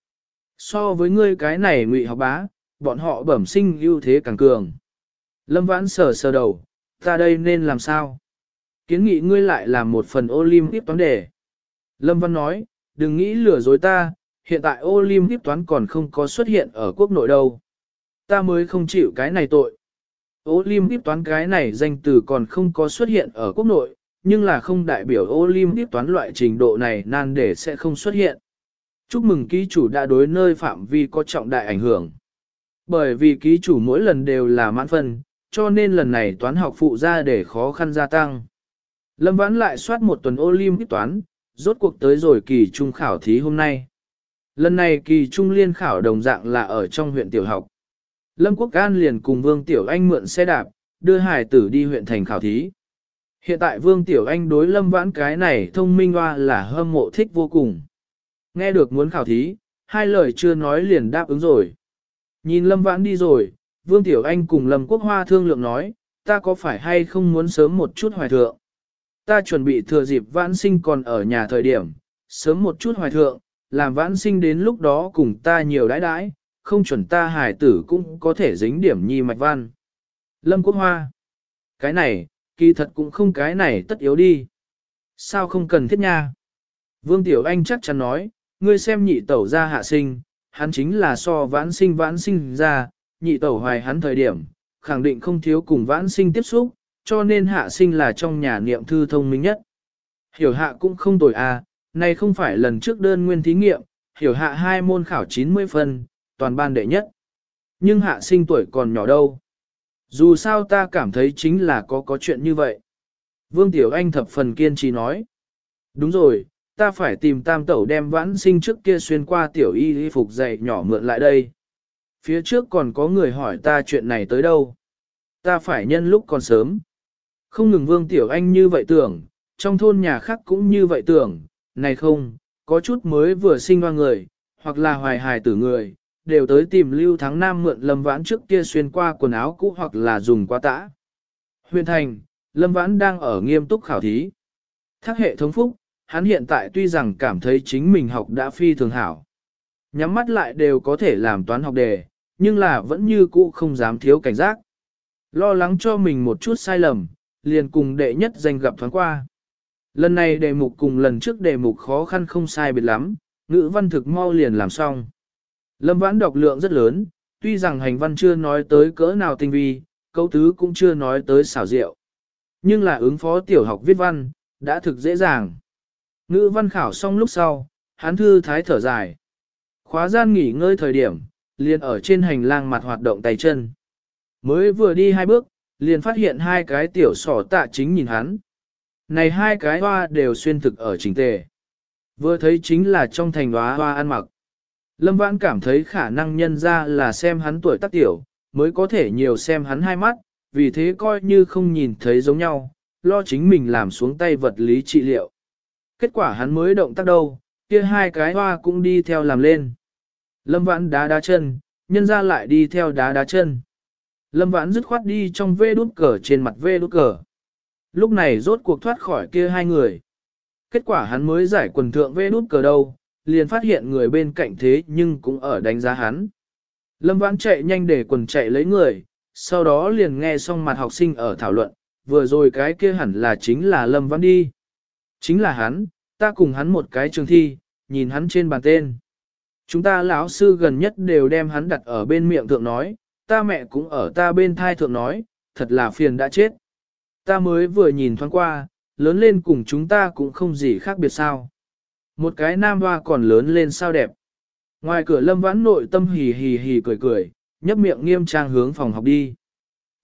So với ngươi cái này ngụy học bá, bọn họ bẩm sinh ưu thế càng cường. Lâm Vãn sờ sờ đầu, ta đây nên làm sao? Kiến nghị ngươi lại làm một phần Olympic toán đề. Lâm Văn nói, đừng nghĩ lừa dối ta, hiện tại Olympic toán còn không có xuất hiện ở quốc nội đâu. Ta mới không chịu cái này tội. Olympic toán cái này danh từ còn không có xuất hiện ở quốc nội, nhưng là không đại biểu Olympic toán loại trình độ này nan để sẽ không xuất hiện. Chúc mừng ký chủ đã đối nơi phạm vi có trọng đại ảnh hưởng. Bởi vì ký chủ mỗi lần đều là mãn phân, cho nên lần này toán học phụ ra để khó khăn gia tăng. Lâm Vãn lại soát một tuần Olympic toán, rốt cuộc tới rồi kỳ trung khảo thí hôm nay. Lần này kỳ trung liên khảo đồng dạng là ở trong huyện tiểu học. Lâm Quốc An liền cùng Vương Tiểu Anh mượn xe đạp, đưa hải tử đi huyện thành khảo thí. Hiện tại Vương Tiểu Anh đối Lâm Vãn cái này thông minh hoa là hâm mộ thích vô cùng. Nghe được muốn khảo thí, hai lời chưa nói liền đáp ứng rồi. Nhìn Lâm Vãn đi rồi, Vương Tiểu Anh cùng Lâm Quốc Hoa thương lượng nói, ta có phải hay không muốn sớm một chút hoài thượng. Ta chuẩn bị thừa dịp Vãn Sinh còn ở nhà thời điểm, sớm một chút hoài thượng, làm Vãn Sinh đến lúc đó cùng ta nhiều đãi đãi, không chuẩn ta hài tử cũng có thể dính điểm nhi mạch văn. Lâm Quốc Hoa, cái này, kỳ thật cũng không cái này tất yếu đi. Sao không cần thiết nha? Vương Tiểu Anh chắc chắn nói, ngươi xem nhị tẩu ra hạ sinh, hắn chính là so Vãn Sinh Vãn Sinh ra, nhị tẩu hoài hắn thời điểm, khẳng định không thiếu cùng Vãn Sinh tiếp xúc, cho nên hạ sinh là trong nhà niệm thư thông minh nhất. Hiểu hạ cũng không tồi à, này không phải lần trước đơn nguyên thí nghiệm, hiểu hạ hai môn khảo chín mươi phân, toàn ban đệ nhất. Nhưng hạ sinh tuổi còn nhỏ đâu. Dù sao ta cảm thấy chính là có có chuyện như vậy. Vương Tiểu Anh thập phần kiên trì nói. Đúng rồi, ta phải tìm tam tẩu đem Vãn Sinh trước kia xuyên qua tiểu y y phục dày nhỏ mượn lại đây. Phía trước còn có người hỏi ta chuyện này tới đâu. Ta phải nhân lúc còn sớm. Không ngừng Vương Tiểu Anh như vậy tưởng, trong thôn nhà khác cũng như vậy tưởng, này không, có chút mới vừa sinh hoa người, hoặc là hoài hài tử người, đều tới tìm Lưu Thắng Nam mượn Lâm Vãn trước kia xuyên qua quần áo cũ hoặc là dùng qua tã. Huyện thành, Lâm Vãn đang ở nghiêm túc khảo thí. Thác hệ thống phúc, hắn hiện tại tuy rằng cảm thấy chính mình học đã phi thường hảo. Nhắm mắt lại đều có thể làm toán học đề, nhưng là vẫn như cũ không dám thiếu cảnh giác. Lo lắng cho mình một chút sai lầm, liền cùng đệ nhất danh gặp thoáng qua. Lần này đề mục cùng lần trước đề mục khó khăn không sai biệt lắm, ngữ văn thực mau liền làm xong. Lâm Vãn đọc lượng rất lớn, tuy rằng hành văn chưa nói tới cỡ nào tinh vi, câu tứ cũng chưa nói tới xảo diệu. Nhưng là ứng phó tiểu học viết văn, đã thực dễ dàng. Ngữ văn khảo xong lúc sau, hắn thư thái thở dài. Khóa gian nghỉ ngơi thời điểm, liền ở trên hành lang mặt hoạt động tay chân. Mới vừa đi hai bước, liền phát hiện hai cái tiểu sỏ tạ chính nhìn hắn. Này hai cái hoa đều xuyên thực ở chỉnh tề. Vừa thấy chính là trong thành hoa hoa ăn mặc. Lâm Vãn cảm thấy khả năng nhân ra là xem hắn tuổi tác tiểu, mới có thể nhiều xem hắn hai mắt, vì thế coi như không nhìn thấy giống nhau, lo chính mình làm xuống tay vật lý trị liệu. Kết quả hắn mới động tác đâu, kia hai cái hoa cũng đi theo làm lên. Lâm Vãn đá đá chân, nhân ra lại đi theo đá đá chân. Lâm Vãn dứt khoát đi trong vê đút cờ trên mặt vê đút cờ. Lúc này rốt cuộc thoát khỏi kia hai người. Kết quả hắn mới giải quần thượng vê đút cờ đâu, liền phát hiện người bên cạnh thế nhưng cũng ở đánh giá hắn. Lâm Vãn chạy nhanh để quần chạy lấy người, sau đó liền nghe xong mặt học sinh ở thảo luận, vừa rồi cái kia hẳn là chính là Lâm Vãn đi. Chính là hắn, ta cùng hắn một cái trường thi, nhìn hắn trên bàn tên. Chúng ta lão sư gần nhất đều đem hắn đặt ở bên miệng thượng nói, ta mẹ cũng ở ta bên thai thượng nói, thật là phiền đã chết. Ta mới vừa nhìn thoáng qua, lớn lên cùng chúng ta cũng không gì khác biệt sao. Một cái nam hoa còn lớn lên sao đẹp. Ngoài cửa Lâm Vãn nội tâm hì hì hì cười cười, nhấp miệng nghiêm trang hướng phòng học đi.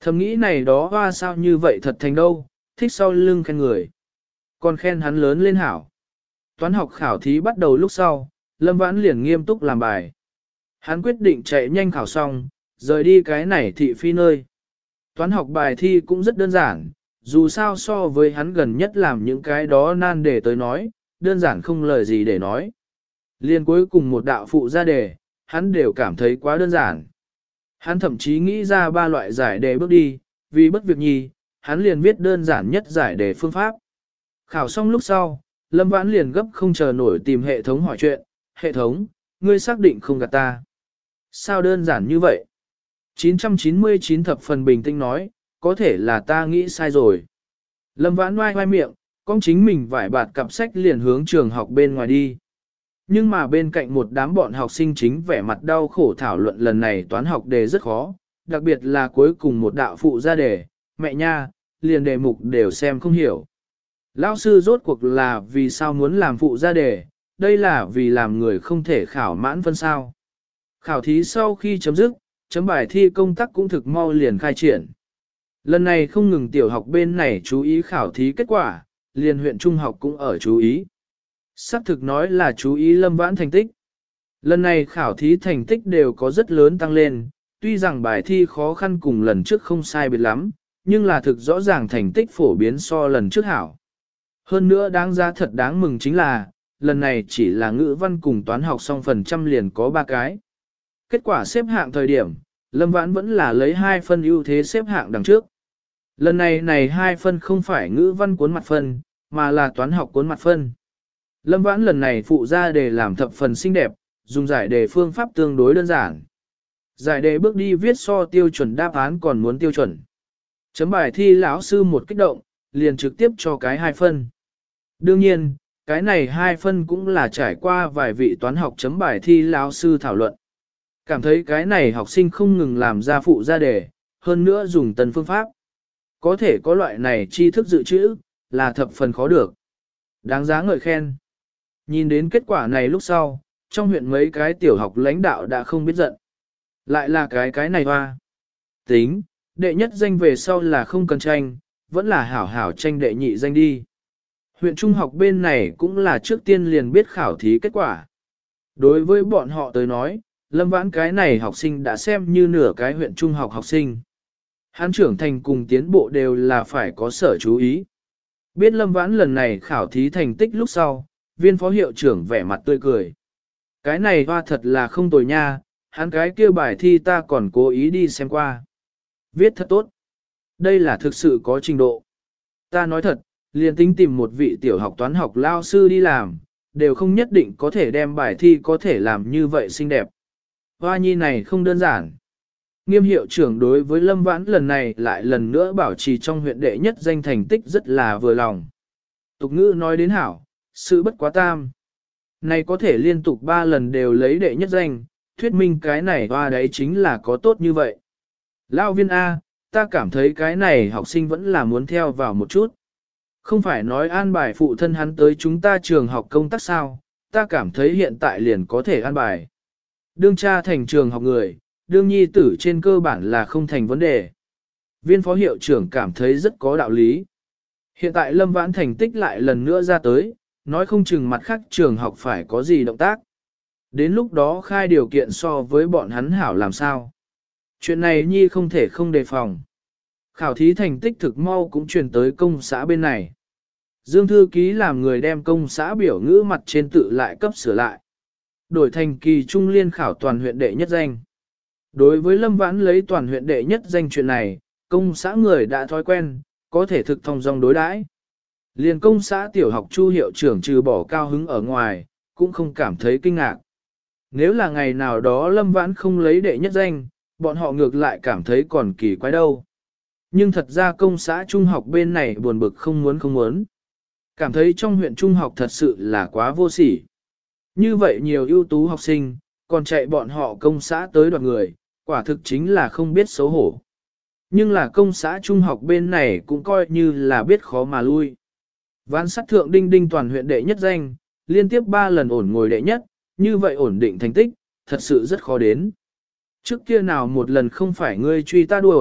Thầm nghĩ này đó hoa sao như vậy thật thành đâu, thích sau lưng khen người. Còn khen hắn lớn lên hảo. Toán học khảo thí bắt đầu lúc sau, Lâm Vãn liền nghiêm túc làm bài. Hắn quyết định chạy nhanh khảo xong, rời đi cái này thị phi nơi. Toán học bài thi cũng rất đơn giản, dù sao so với hắn gần nhất làm những cái đó nan đề tới nói, đơn giản không lời gì để nói. Liên cuối cùng một đạo phụ ra đề, hắn đều cảm thấy quá đơn giản. Hắn thậm chí nghĩ ra ba loại giải đề bước đi, vì bất việc nhi, hắn liền viết đơn giản nhất giải đề phương pháp. Khảo xong lúc sau, Lâm Vãn liền gấp không chờ nổi tìm hệ thống hỏi chuyện, hệ thống, ngươi xác định không gạt ta. Sao đơn giản như vậy? chín trăm chín mươi chín thập phần bình tĩnh nói, có thể là ta nghĩ sai rồi. Lâm Vãn oai oai miệng, con chính mình vải bạt cặp sách liền hướng trường học bên ngoài đi. Nhưng mà bên cạnh một đám bọn học sinh chính vẻ mặt đau khổ thảo luận lần này toán học đề rất khó, đặc biệt là cuối cùng một đạo phụ ra đề, mẹ nha, liền đề mục đều xem không hiểu. Lão sư rốt cuộc là vì sao muốn làm phụ ra đề, đây là vì làm người không thể khảo mãn phân sao. Khảo thí sau khi chấm dứt, chấm bài thi công tác cũng thực mau liền khai triển. Lần này không ngừng tiểu học bên này chú ý khảo thí kết quả, liền huyện trung học cũng ở chú ý. Sắc thực nói là chú ý Lâm Vãn thành tích. Lần này khảo thí thành tích đều có rất lớn tăng lên, tuy rằng bài thi khó khăn cùng lần trước không sai biệt lắm, nhưng là thực rõ ràng thành tích phổ biến so lần trước hảo. Hơn nữa đáng giá thật đáng mừng chính là, lần này chỉ là ngữ văn cùng toán học song phần trăm liền có ba cái. Kết quả xếp hạng thời điểm, Lâm Vãn vẫn là lấy hai phân ưu thế xếp hạng đằng trước. Lần này này hai phân không phải ngữ văn cuốn mặt phân, mà là toán học cuốn mặt phân. Lâm Vãn lần này phụ ra đề làm thập phần xinh đẹp, dùng giải đề phương pháp tương đối đơn giản. Giải đề bước đi viết so tiêu chuẩn đáp án còn muốn tiêu chuẩn. Chấm bài thi lão sư một kích động, liền trực tiếp cho cái hai phân. Đương nhiên, cái này hai phân cũng là trải qua vài vị toán học chấm bài thi lão sư thảo luận. Cảm thấy cái này học sinh không ngừng làm ra phụ ra đề, hơn nữa dùng tân phương pháp. Có thể có loại này tri thức dự trữ, là thập phần khó được. Đáng giá ngợi khen. Nhìn đến kết quả này lúc sau, trong huyện mấy cái tiểu học lãnh đạo đã không biết giận. Lại là cái cái này hoa. Tính, đệ nhất danh về sau là không cần tranh, vẫn là hảo hảo tranh đệ nhị danh đi. Huyện trung học bên này cũng là trước tiên liền biết khảo thí kết quả. Đối với bọn họ tới nói, Lâm Vãn cái này học sinh đã xem như nửa cái huyện trung học học sinh. Hắn trưởng thành cùng tiến bộ đều là phải có sở chú ý. Biết Lâm Vãn lần này khảo thí thành tích lúc sau, viên phó hiệu trưởng vẻ mặt tươi cười. Cái này hoa thật là không tồi nha, hắn cái kia bài thi ta còn cố ý đi xem qua. Viết thật tốt. Đây là thực sự có trình độ. Ta nói thật, liền tính tìm một vị tiểu học toán học lao sư đi làm, đều không nhất định có thể đem bài thi có thể làm như vậy xinh đẹp. Hoa nhi này không đơn giản. Nghiêm hiệu trưởng đối với Lâm Vãn lần này lại lần nữa bảo trì trong huyện đệ nhất danh thành tích rất là vừa lòng. Tục ngữ nói đến hảo, sự bất quá tam. Này có thể liên tục ba lần đều lấy đệ nhất danh, thuyết minh cái này hoa đấy chính là có tốt như vậy. Lao viên A, ta cảm thấy cái này học sinh vẫn là muốn theo vào một chút. Không phải nói an bài phụ thân hắn tới chúng ta trường học công tác sao, ta cảm thấy hiện tại liền có thể an bài. Đương cha thành trường học người, đương nhi tử trên cơ bản là không thành vấn đề. Viên phó hiệu trưởng cảm thấy rất có đạo lý. Hiện tại Lâm Vãn thành tích lại lần nữa ra tới, nói không chừng mặt khác trường học phải có gì động tác. Đến lúc đó khai điều kiện so với bọn hắn hảo làm sao. Chuyện này nhi không thể không đề phòng. Khảo thí thành tích thực mau cũng truyền tới công xã bên này. Dương thư ký làm người đem công xã biểu ngữ mặt trên tự lại cấp sửa lại. Đổi thành kỳ trung liên khảo toàn huyện đệ nhất danh. Đối với Lâm Vãn lấy toàn huyện đệ nhất danh chuyện này, công xã người đã thói quen, có thể thực thông dong đối đãi. Liên công xã tiểu học Chu hiệu trưởng trừ bỏ cao hứng ở ngoài, cũng không cảm thấy kinh ngạc. Nếu là ngày nào đó Lâm Vãn không lấy đệ nhất danh, bọn họ ngược lại cảm thấy còn kỳ quái đâu. Nhưng thật ra công xã trung học bên này buồn bực không muốn không muốn. Cảm thấy trong huyện trung học thật sự là quá vô sỉ. Như vậy nhiều ưu tú học sinh, còn chạy bọn họ công xã tới đoạt người, quả thực chính là không biết xấu hổ. Nhưng là công xã trung học bên này cũng coi như là biết khó mà lui. Ván sắt thượng đinh đinh toàn huyện đệ nhất danh, liên tiếp ba lần ổn ngồi đệ nhất, như vậy ổn định thành tích, thật sự rất khó đến. Trước kia nào một lần không phải ngươi truy ta đuổi,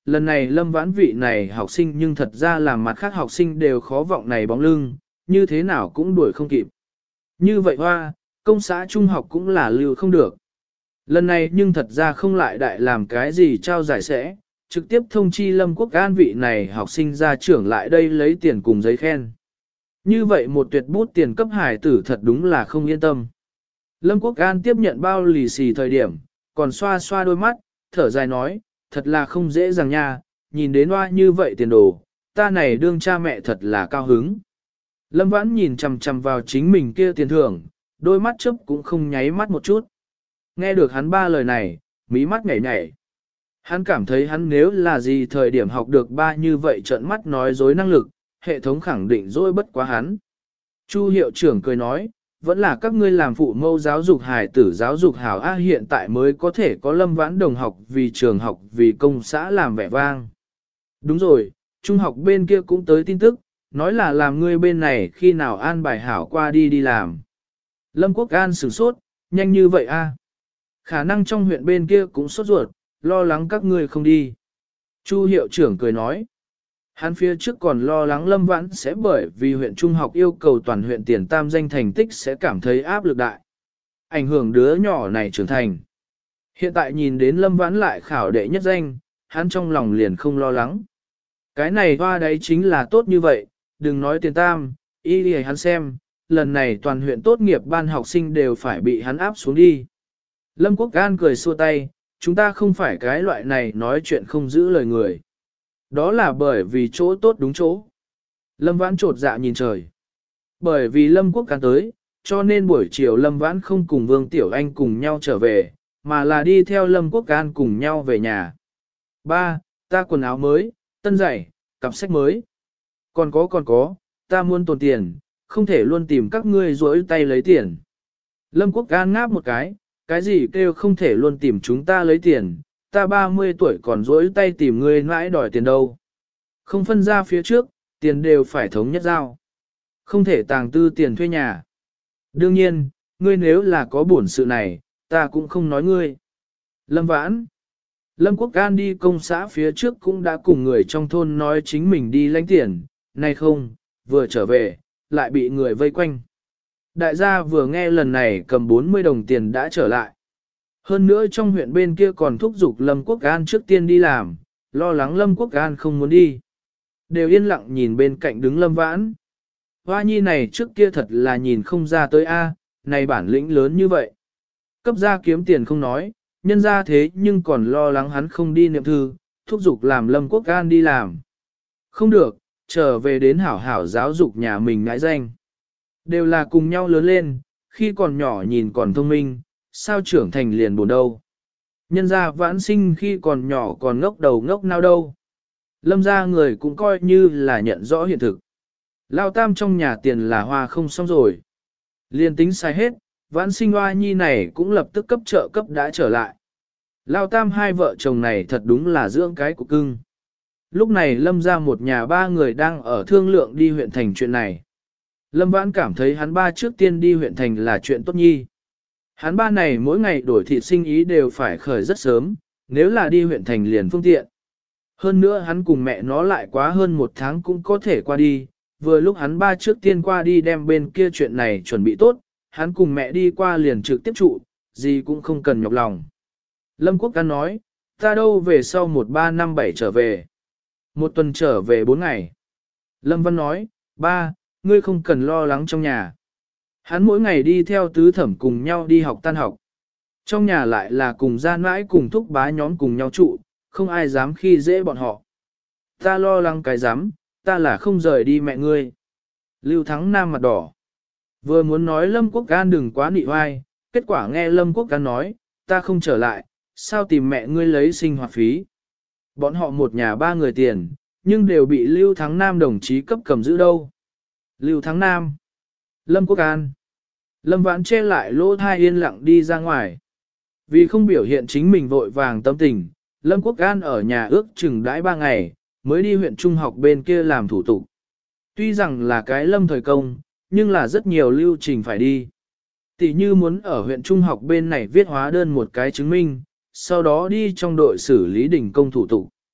lần này Lâm Vãn vị này học sinh nhưng thật ra làm mặt khác học sinh đều khó vọng này bóng lưng, như thế nào cũng đuổi không kịp. Như vậy hoa, công xã trung học cũng là lưu không được. Lần này nhưng thật ra không lại đại làm cái gì trao giải sẽ, trực tiếp thông chi Lâm Quốc An vị này học sinh ra trưởng lại đây lấy tiền cùng giấy khen. Như vậy một tuyệt bút tiền cấp hải tử thật đúng là không yên tâm. Lâm Quốc An tiếp nhận bao lì xì thời điểm, còn xoa xoa đôi mắt, thở dài nói, thật là không dễ dàng nha, nhìn đến hoa như vậy tiền đồ, ta này đương cha mẹ thật là cao hứng. Lâm Vãn nhìn chằm chằm vào chính mình kia tiền thưởng, đôi mắt chớp cũng không nháy mắt một chút. Nghe được hắn ba lời này, mí mắt nhảy nhảy. Hắn cảm thấy hắn nếu là gì thời điểm học được ba như vậy trợn mắt nói dối năng lực, hệ thống khẳng định dối bất quá hắn. Chu hiệu trưởng cười nói, vẫn là các ngươi làm phụ mâu giáo dục hài tử giáo dục hảo A hiện tại mới có thể có Lâm Vãn đồng học vì trường học vì công xã làm vẻ vang. Đúng rồi, trung học bên kia cũng tới tin tức, nói là làm ngươi bên này khi nào an bài hảo qua đi đi làm. Lâm Quốc An sửng sốt, nhanh như vậy a? Khả năng trong huyện bên kia cũng sốt ruột, lo lắng các ngươi không đi. Chu hiệu trưởng cười nói. Hắn phía trước còn lo lắng Lâm Vãn sẽ bởi vì huyện trung học yêu cầu toàn huyện tiền tam danh thành tích sẽ cảm thấy áp lực đại. Ảnh hưởng đứa nhỏ này trưởng thành. Hiện tại nhìn đến Lâm Vãn lại khảo đệ nhất danh, hắn trong lòng liền không lo lắng. Cái này hoa đấy chính là tốt như vậy, đừng nói tiền tam, ý đi hắn xem, lần này toàn huyện tốt nghiệp ban học sinh đều phải bị hắn áp xuống đi. Lâm Quốc An cười xua tay, chúng ta không phải cái loại này nói chuyện không giữ lời người. Đó là bởi vì chỗ tốt đúng chỗ. Lâm Vãn trột dạ nhìn trời. Bởi vì Lâm Quốc An tới, cho nên buổi chiều Lâm Vãn không cùng Vương Tiểu Anh cùng nhau trở về, mà là đi theo Lâm Quốc An cùng nhau về nhà. Ba, ta quần áo mới, tân giày, cặp sách mới. Còn có còn có, ta muốn tồn tiền, không thể luôn tìm các ngươi rỗi tay lấy tiền. Lâm Quốc An ngáp một cái, cái gì kêu không thể luôn tìm chúng ta lấy tiền, ta ba mươi tuổi còn rỗi tay tìm ngươi mãi đòi tiền đâu. Không phân ra phía trước, tiền đều phải thống nhất giao. Không thể tàng tư tiền thuê nhà. Đương nhiên, ngươi nếu là có bổn sự này, ta cũng không nói ngươi. Lâm Vãn. Lâm Quốc An đi công xã phía trước cũng đã cùng người trong thôn nói chính mình đi lãnh tiền, nay không, vừa trở về, lại bị người vây quanh. Đại gia vừa nghe lần này cầm bốn mươi đồng tiền đã trở lại. Hơn nữa trong huyện bên kia còn thúc giục Lâm Quốc An trước tiên đi làm, lo lắng Lâm Quốc An không muốn đi. Đều yên lặng nhìn bên cạnh đứng Lâm Vãn. Hoa nhi này trước kia thật là nhìn không ra tới A, này bản lĩnh lớn như vậy. Cấp ra kiếm tiền không nói, nhân ra thế nhưng còn lo lắng hắn không đi niệm thư, thúc giục làm Lâm Quốc An đi làm. Không được, trở về đến hảo hảo giáo dục nhà mình ngãi danh. Đều là cùng nhau lớn lên, khi còn nhỏ nhìn còn thông minh, sao trưởng thành liền buồn đâu. Nhân ra Vãn sinh khi còn nhỏ còn ngốc đầu ngốc nào đâu. Lâm ra người cũng coi như là nhận rõ hiện thực. Lao tam trong nhà tiền là hoa không xong rồi. Liên tính sai hết, Vãn sinh hoa nhi này cũng lập tức cấp trợ cấp đã trở lại. Lao tam hai vợ chồng này thật đúng là dưỡng cái của cưng. Lúc này Lâm ra một nhà ba người đang ở thương lượng đi huyện thành chuyện này. Lâm Vãn cảm thấy hắn ba trước tiên đi huyện thành là chuyện tốt nhi. Hắn ba này mỗi ngày đổi thịt sinh ý đều phải khởi rất sớm, nếu là đi huyện thành liền phương tiện. Hơn nữa hắn cùng mẹ nó lại quá hơn một tháng cũng có thể qua đi, vừa lúc hắn ba trước tiên qua đi đem bên kia chuyện này chuẩn bị tốt, hắn cùng mẹ đi qua liền trực tiếp trụ, gì cũng không cần nhọc lòng. Lâm Quốc An nói, ta đâu về sau một ba năm bảy trở về. Một tuần trở về bốn ngày. Lâm Văn nói, ba, ngươi không cần lo lắng trong nhà. Hắn mỗi ngày đi theo tứ thẩm cùng nhau đi học tan học. Trong nhà lại là cùng gia mãi cùng thúc bá nhóm cùng nhau trụ, không ai dám khi dễ bọn họ. Ta lo lắng cái dám, ta là không rời đi mẹ ngươi. Lưu Thắng Nam mặt đỏ. Vừa muốn nói Lâm Quốc An đừng quá nị oai, kết quả nghe Lâm Quốc An nói, ta không trở lại, sao tìm mẹ ngươi lấy sinh hoạt phí. Bọn họ một nhà ba người tiền, nhưng đều bị Lưu Thắng Nam đồng chí cấp cầm giữ đâu. Lưu Thắng Nam. Lâm Quốc An. Lâm Vãn che lại lỗ thai yên lặng đi ra ngoài. Vì không biểu hiện chính mình vội vàng tâm tình, Lâm Quốc An ở nhà ước chừng đãi ba ngày, mới đi huyện trung học bên kia làm thủ tục. Tuy rằng là cái lâm thời công, nhưng là rất nhiều lưu trình phải đi. Tỷ như muốn ở huyện trung học bên này viết hóa đơn một cái chứng minh, sau đó đi trong đội xử lý đình công thủ tục.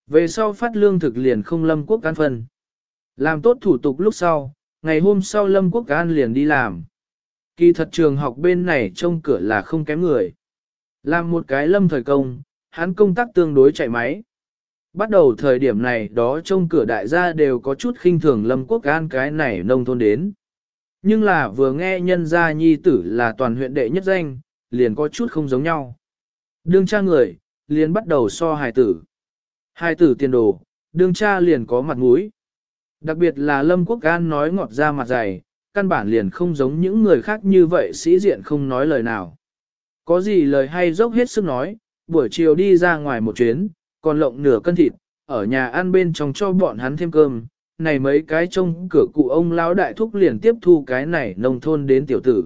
Về sau phát lương thực liền không Lâm Quốc An phân. Làm tốt thủ tục lúc sau, ngày hôm sau Lâm Quốc An liền đi làm. Kỳ thật trường học bên này trông cửa là không kém người. Làm một cái lâm thời công, hắn công tác tương đối chạy máy. Bắt đầu thời điểm này đó trông cửa đại gia đều có chút khinh thường Lâm Quốc An cái này nông thôn đến. Nhưng là vừa nghe nhân gia nhi tử là toàn huyện đệ nhất danh, liền có chút không giống nhau. Đương cha người, liền bắt đầu so hài tử. Hài tử tiền đồ, đương cha liền có mặt mũi. Đặc biệt là Lâm Quốc An nói ngọt ra mặt dày, căn bản liền không giống những người khác như vậy sĩ diện không nói lời nào. Có gì lời hay dốc hết sức nói, buổi chiều đi ra ngoài một chuyến, còn lộng nửa cân thịt, ở nhà ăn bên trong cho bọn hắn thêm cơm. Này mấy cái trông cửa cụ ông lão đại thúc liền tiếp thu cái này nông thôn đến tiểu tử.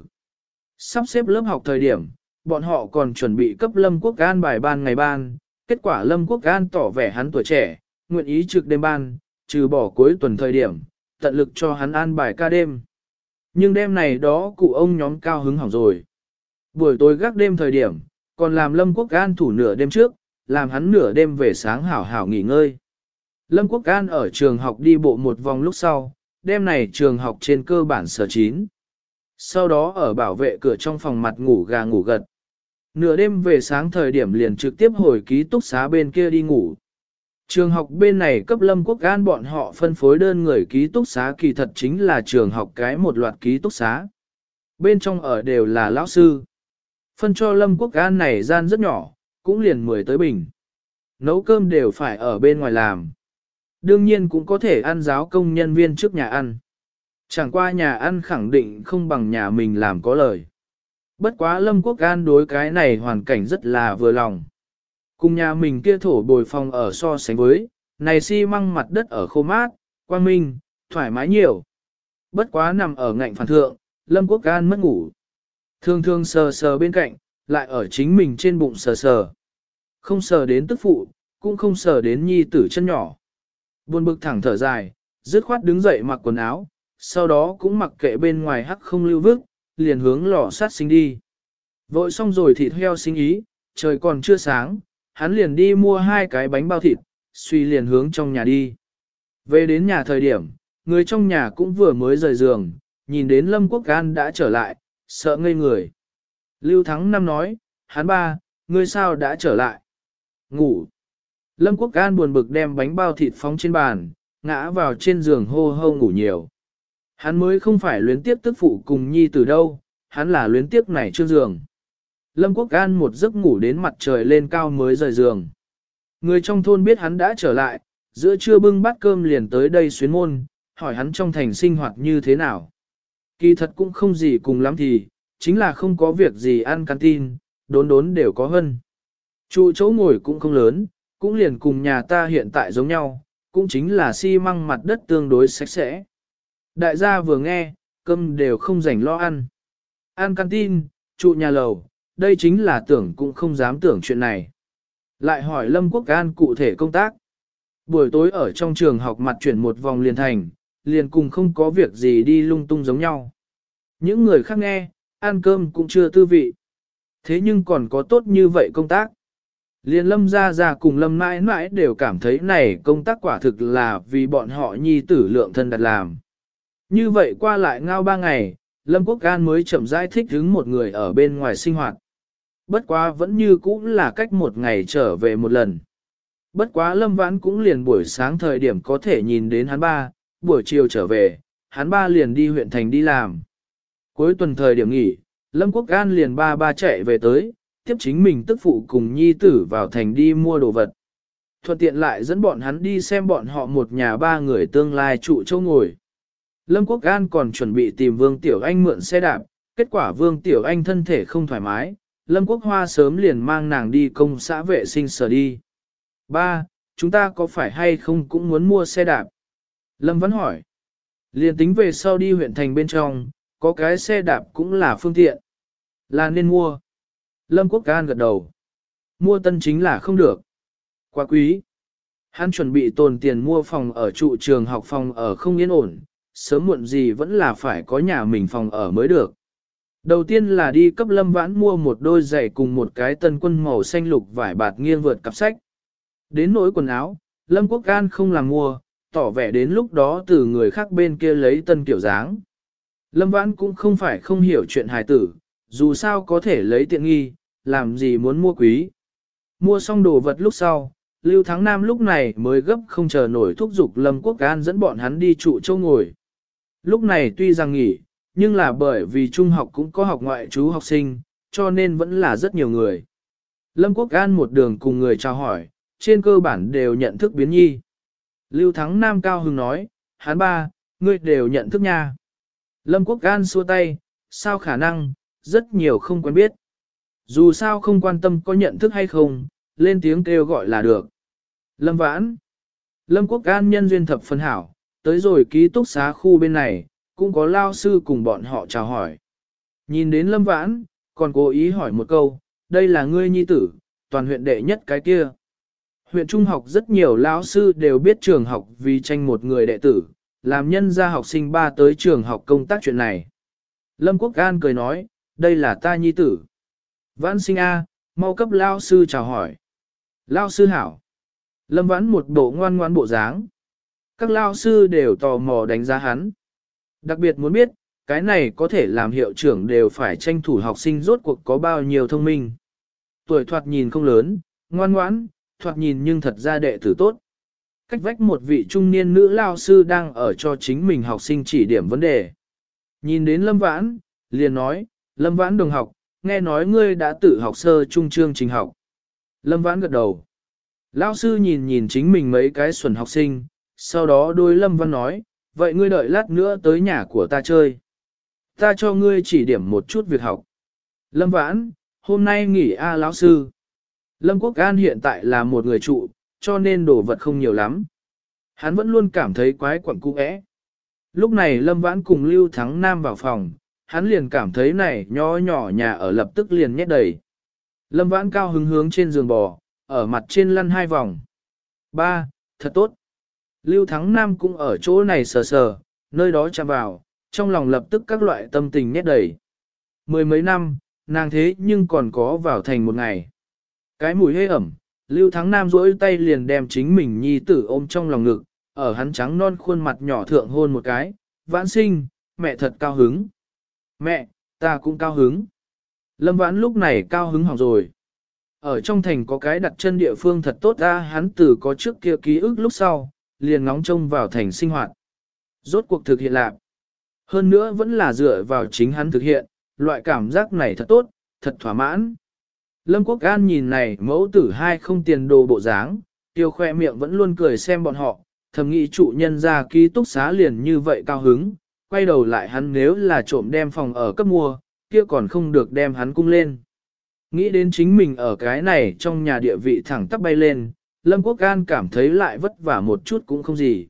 Sắp xếp lớp học thời điểm, bọn họ còn chuẩn bị cấp Lâm Quốc An bài ban ngày ban, kết quả Lâm Quốc An tỏ vẻ hắn tuổi trẻ, nguyện ý trực đêm ban, trừ bỏ cuối tuần thời điểm, tận lực cho hắn an bài ca đêm. Nhưng đêm này đó cụ ông nhóm cao hứng hỏng rồi. Buổi tối gác đêm thời điểm, còn làm Lâm Quốc An thủ nửa đêm trước, làm hắn nửa đêm về sáng hảo hảo nghỉ ngơi. Lâm Quốc An ở trường học đi bộ một vòng lúc sau, đêm này trường học trên cơ bản sở chín. Sau đó ở bảo vệ cửa trong phòng mặt ngủ gà ngủ gật. Nửa đêm về sáng thời điểm liền trực tiếp hồi ký túc xá bên kia đi ngủ. Trường học bên này cấp Lâm Quốc An bọn họ phân phối đơn người ký túc xá kỳ thật chính là trường học cái một loạt ký túc xá. Bên trong ở đều là lão sư. Phân cho Lâm Quốc An này gian rất nhỏ, cũng liền mười tới bình. Nấu cơm đều phải ở bên ngoài làm. Đương nhiên cũng có thể ăn giáo công nhân viên trước nhà ăn. Chẳng qua nhà ăn khẳng định không bằng nhà mình làm có lời. Bất quá Lâm Quốc An đối cái này hoàn cảnh rất là vừa lòng. Cùng nhà mình kia thổ bồi phòng ở so sánh với, này xi măng mặt đất ở khô mát, quang minh, thoải mái nhiều. Bất quá nằm ở ngạnh phản thượng, Lâm Quốc An mất ngủ. Thường thường sờ sờ bên cạnh, lại ở chính mình trên bụng sờ sờ. Không sờ đến tức phụ, cũng không sờ đến nhi tử chân nhỏ. Buồn bực thẳng thở dài, dứt khoát đứng dậy mặc quần áo, sau đó cũng mặc kệ bên ngoài hắc không lưu vức, liền hướng lò sát sinh đi. Vội xong rồi thịt heo sinh ý, trời còn chưa sáng, hắn liền đi mua hai cái bánh bao thịt, suy liền hướng trong nhà đi. Về đến nhà thời điểm, người trong nhà cũng vừa mới rời giường, nhìn đến Lâm Quốc An đã trở lại, sợ ngây người. Lưu Thắng Năm nói, hắn ba, ngươi sao đã trở lại? Ngủ. Lâm Quốc An buồn bực đem bánh bao thịt phóng trên bàn, ngã vào trên giường hô hô ngủ nhiều. Hắn mới không phải luyến tiếp tức phụ cùng nhi từ đâu, hắn là luyến tiếp này trương giường. Lâm Quốc An một giấc ngủ đến mặt trời lên cao mới rời giường. Người trong thôn biết hắn đã trở lại, giữa trưa bưng bát cơm liền tới đây xuyến môn, hỏi hắn trong thành sinh hoạt như thế nào. Kỳ thật cũng không gì cùng lắm thì, chính là không có việc gì ăn canteen, đốn đốn đều có hơn. Trụ chỗ ngồi cũng không lớn, cũng liền cùng nhà ta hiện tại giống nhau, cũng chính là xi măng mặt đất tương đối sạch sẽ. Đại gia vừa nghe, cơm đều không rảnh lo ăn. Ăn canteen, trụ nhà lầu, đây chính là tưởng cũng không dám tưởng chuyện này. Lại hỏi Lâm Quốc An cụ thể công tác. Buổi tối ở trong trường học mặt chuyển một vòng liền thành, liền cùng không có việc gì đi lung tung giống nhau. Những người khác nghe, ăn cơm cũng chưa tư vị. Thế nhưng còn có tốt như vậy công tác. Liền Lâm ra ra cùng Lâm mãi mãi đều cảm thấy này công tác quả thực là vì bọn họ nhi tử lượng thân đặt làm. Như vậy qua lại ngao ba ngày, Lâm Quốc An mới chậm rãi thích hứng một người ở bên ngoài sinh hoạt. Bất quá vẫn như cũ là cách một ngày trở về một lần. Bất quá Lâm Vãn cũng liền buổi sáng thời điểm có thể nhìn đến hắn ba, buổi chiều trở về, hắn ba liền đi huyện thành đi làm. Cuối tuần thời điểm nghỉ, Lâm Quốc An liền ba ba chạy về tới, tiếp chính mình tức phụ cùng nhi tử vào thành đi mua đồ vật. Thuận tiện lại dẫn bọn hắn đi xem bọn họ một nhà ba người tương lai trụ châu ngồi. Lâm Quốc An còn chuẩn bị tìm Vương Tiểu Anh mượn xe đạp, kết quả Vương Tiểu Anh thân thể không thoải mái, Lâm Quốc Hoa sớm liền mang nàng đi công xã vệ sinh sở đi. Ba, chúng ta có phải hay không cũng muốn mua xe đạp? Lâm vẫn hỏi. Liền tính về sau đi huyện thành bên trong, có cái xe đạp cũng là phương tiện. Là nên mua. Lâm Quốc An gật đầu. Mua tân chính là không được. Quá quý. Hắn chuẩn bị tồn tiền mua phòng ở trụ trường học phòng ở không yên ổn, sớm muộn gì vẫn là phải có nhà mình phòng ở mới được. Đầu tiên là đi cấp Lâm Vãn mua một đôi giày cùng một cái tân quân màu xanh lục vải bạt nghiêng vượt cặp sách. Đến nỗi quần áo, Lâm Quốc An không làm mua, tỏ vẻ đến lúc đó từ người khác bên kia lấy tân kiểu dáng. Lâm Vãn cũng không phải không hiểu chuyện hài tử, dù sao có thể lấy tiện nghi, làm gì muốn mua quý. Mua xong đồ vật lúc sau, Lưu Thắng Nam lúc này mới gấp không chờ nổi thúc giục Lâm Quốc An dẫn bọn hắn đi trụ châu ngồi. Lúc này tuy rằng nghỉ, nhưng là bởi vì trung học cũng có học ngoại trú học sinh, cho nên vẫn là rất nhiều người. Lâm Quốc An một đường cùng người chào hỏi, trên cơ bản đều nhận thức biến nhi. Lưu Thắng Nam cao hứng nói, hắn ba, ngươi đều nhận thức nha. Lâm Quốc An xua tay, sao khả năng, rất nhiều không quen biết. Dù sao không quan tâm có nhận thức hay không, lên tiếng kêu gọi là được. Lâm Vãn. Lâm Quốc An nhân duyên thập phân hảo, tới rồi ký túc xá khu bên này, cũng có lao sư cùng bọn họ chào hỏi. Nhìn đến Lâm Vãn, còn cố ý hỏi một câu, đây là ngươi nhi tử, toàn huyện đệ nhất cái kia. Huyện trung học rất nhiều lão sư đều biết trường học vì tranh một người đệ tử, làm nhân gia học sinh ba tới trường học công tác chuyện này. Lâm Quốc An cười nói, đây là ta nhi tử. Vãn sinh A, mau cấp lao sư chào hỏi. Lao sư hảo. Lâm Vãn một bộ ngoan ngoan bộ dáng. Các lao sư đều tò mò đánh giá hắn. Đặc biệt muốn biết, cái này có thể làm hiệu trưởng đều phải tranh thủ học sinh rốt cuộc có bao nhiêu thông minh. Tuổi thoạt nhìn không lớn, ngoan ngoãn, thoạt nhìn nhưng thật ra đệ tử tốt. Cách vách một vị trung niên nữ lao sư đang ở cho chính mình học sinh chỉ điểm vấn đề. Nhìn đến Lâm Vãn, liền nói, Lâm Vãn đồng học, nghe nói ngươi đã tự học sơ trung chương trình học. Lâm Vãn gật đầu. Lao sư nhìn nhìn chính mình mấy cái xuẩn học sinh, sau đó đôi Lâm Vãn nói, vậy ngươi đợi lát nữa tới nhà của ta chơi. Ta cho ngươi chỉ điểm một chút việc học. Lâm Vãn, hôm nay nghỉ a lão sư. Lâm Quốc An hiện tại là một người trụ, cho nên đồ vật không nhiều lắm. Hắn vẫn luôn cảm thấy quái quẩn cũ ẽ. Lúc này Lâm Vãn cùng Lưu Thắng Nam vào phòng, hắn liền cảm thấy này nhỏ nhỏ nhà ở lập tức liền nhét đầy. Lâm Vãn cao hứng hướng trên giường bò, ở mặt trên lăn hai vòng. Ba, thật tốt. Lưu Thắng Nam cũng ở chỗ này sờ sờ, nơi đó chạm vào, trong lòng lập tức các loại tâm tình nhét đầy. Mười mấy năm, nàng thế nhưng còn có vào thành một ngày. Cái mùi hế ẩm, Lưu Thắng Nam duỗi tay liền đem chính mình nhi tử ôm trong lòng ngực, ở hắn trắng non khuôn mặt nhỏ thượng hôn một cái, Vãn sinh, mẹ thật cao hứng. Mẹ, ta cũng cao hứng. Lâm Vãn lúc này cao hứng hỏng rồi. Ở trong thành có cái đặt chân địa phương thật tốt ra, hắn từ có trước kia ký ức lúc sau, liền ngóng trông vào thành sinh hoạt. Rốt cuộc thực hiện lạc. Hơn nữa vẫn là dựa vào chính hắn thực hiện, loại cảm giác này thật tốt, thật thỏa mãn. Lâm Quốc An nhìn này mẫu tử hai không tiền đồ bộ dáng, tiêu khoe miệng vẫn luôn cười xem bọn họ, thầm nghĩ trụ nhân ra ký túc xá liền như vậy cao hứng, quay đầu lại hắn nếu là trộm đem phòng ở cấp mua, kia còn không được đem hắn cung lên. Nghĩ đến chính mình ở cái này trong nhà địa vị thẳng tắp bay lên, Lâm Quốc An cảm thấy lại vất vả một chút cũng không gì.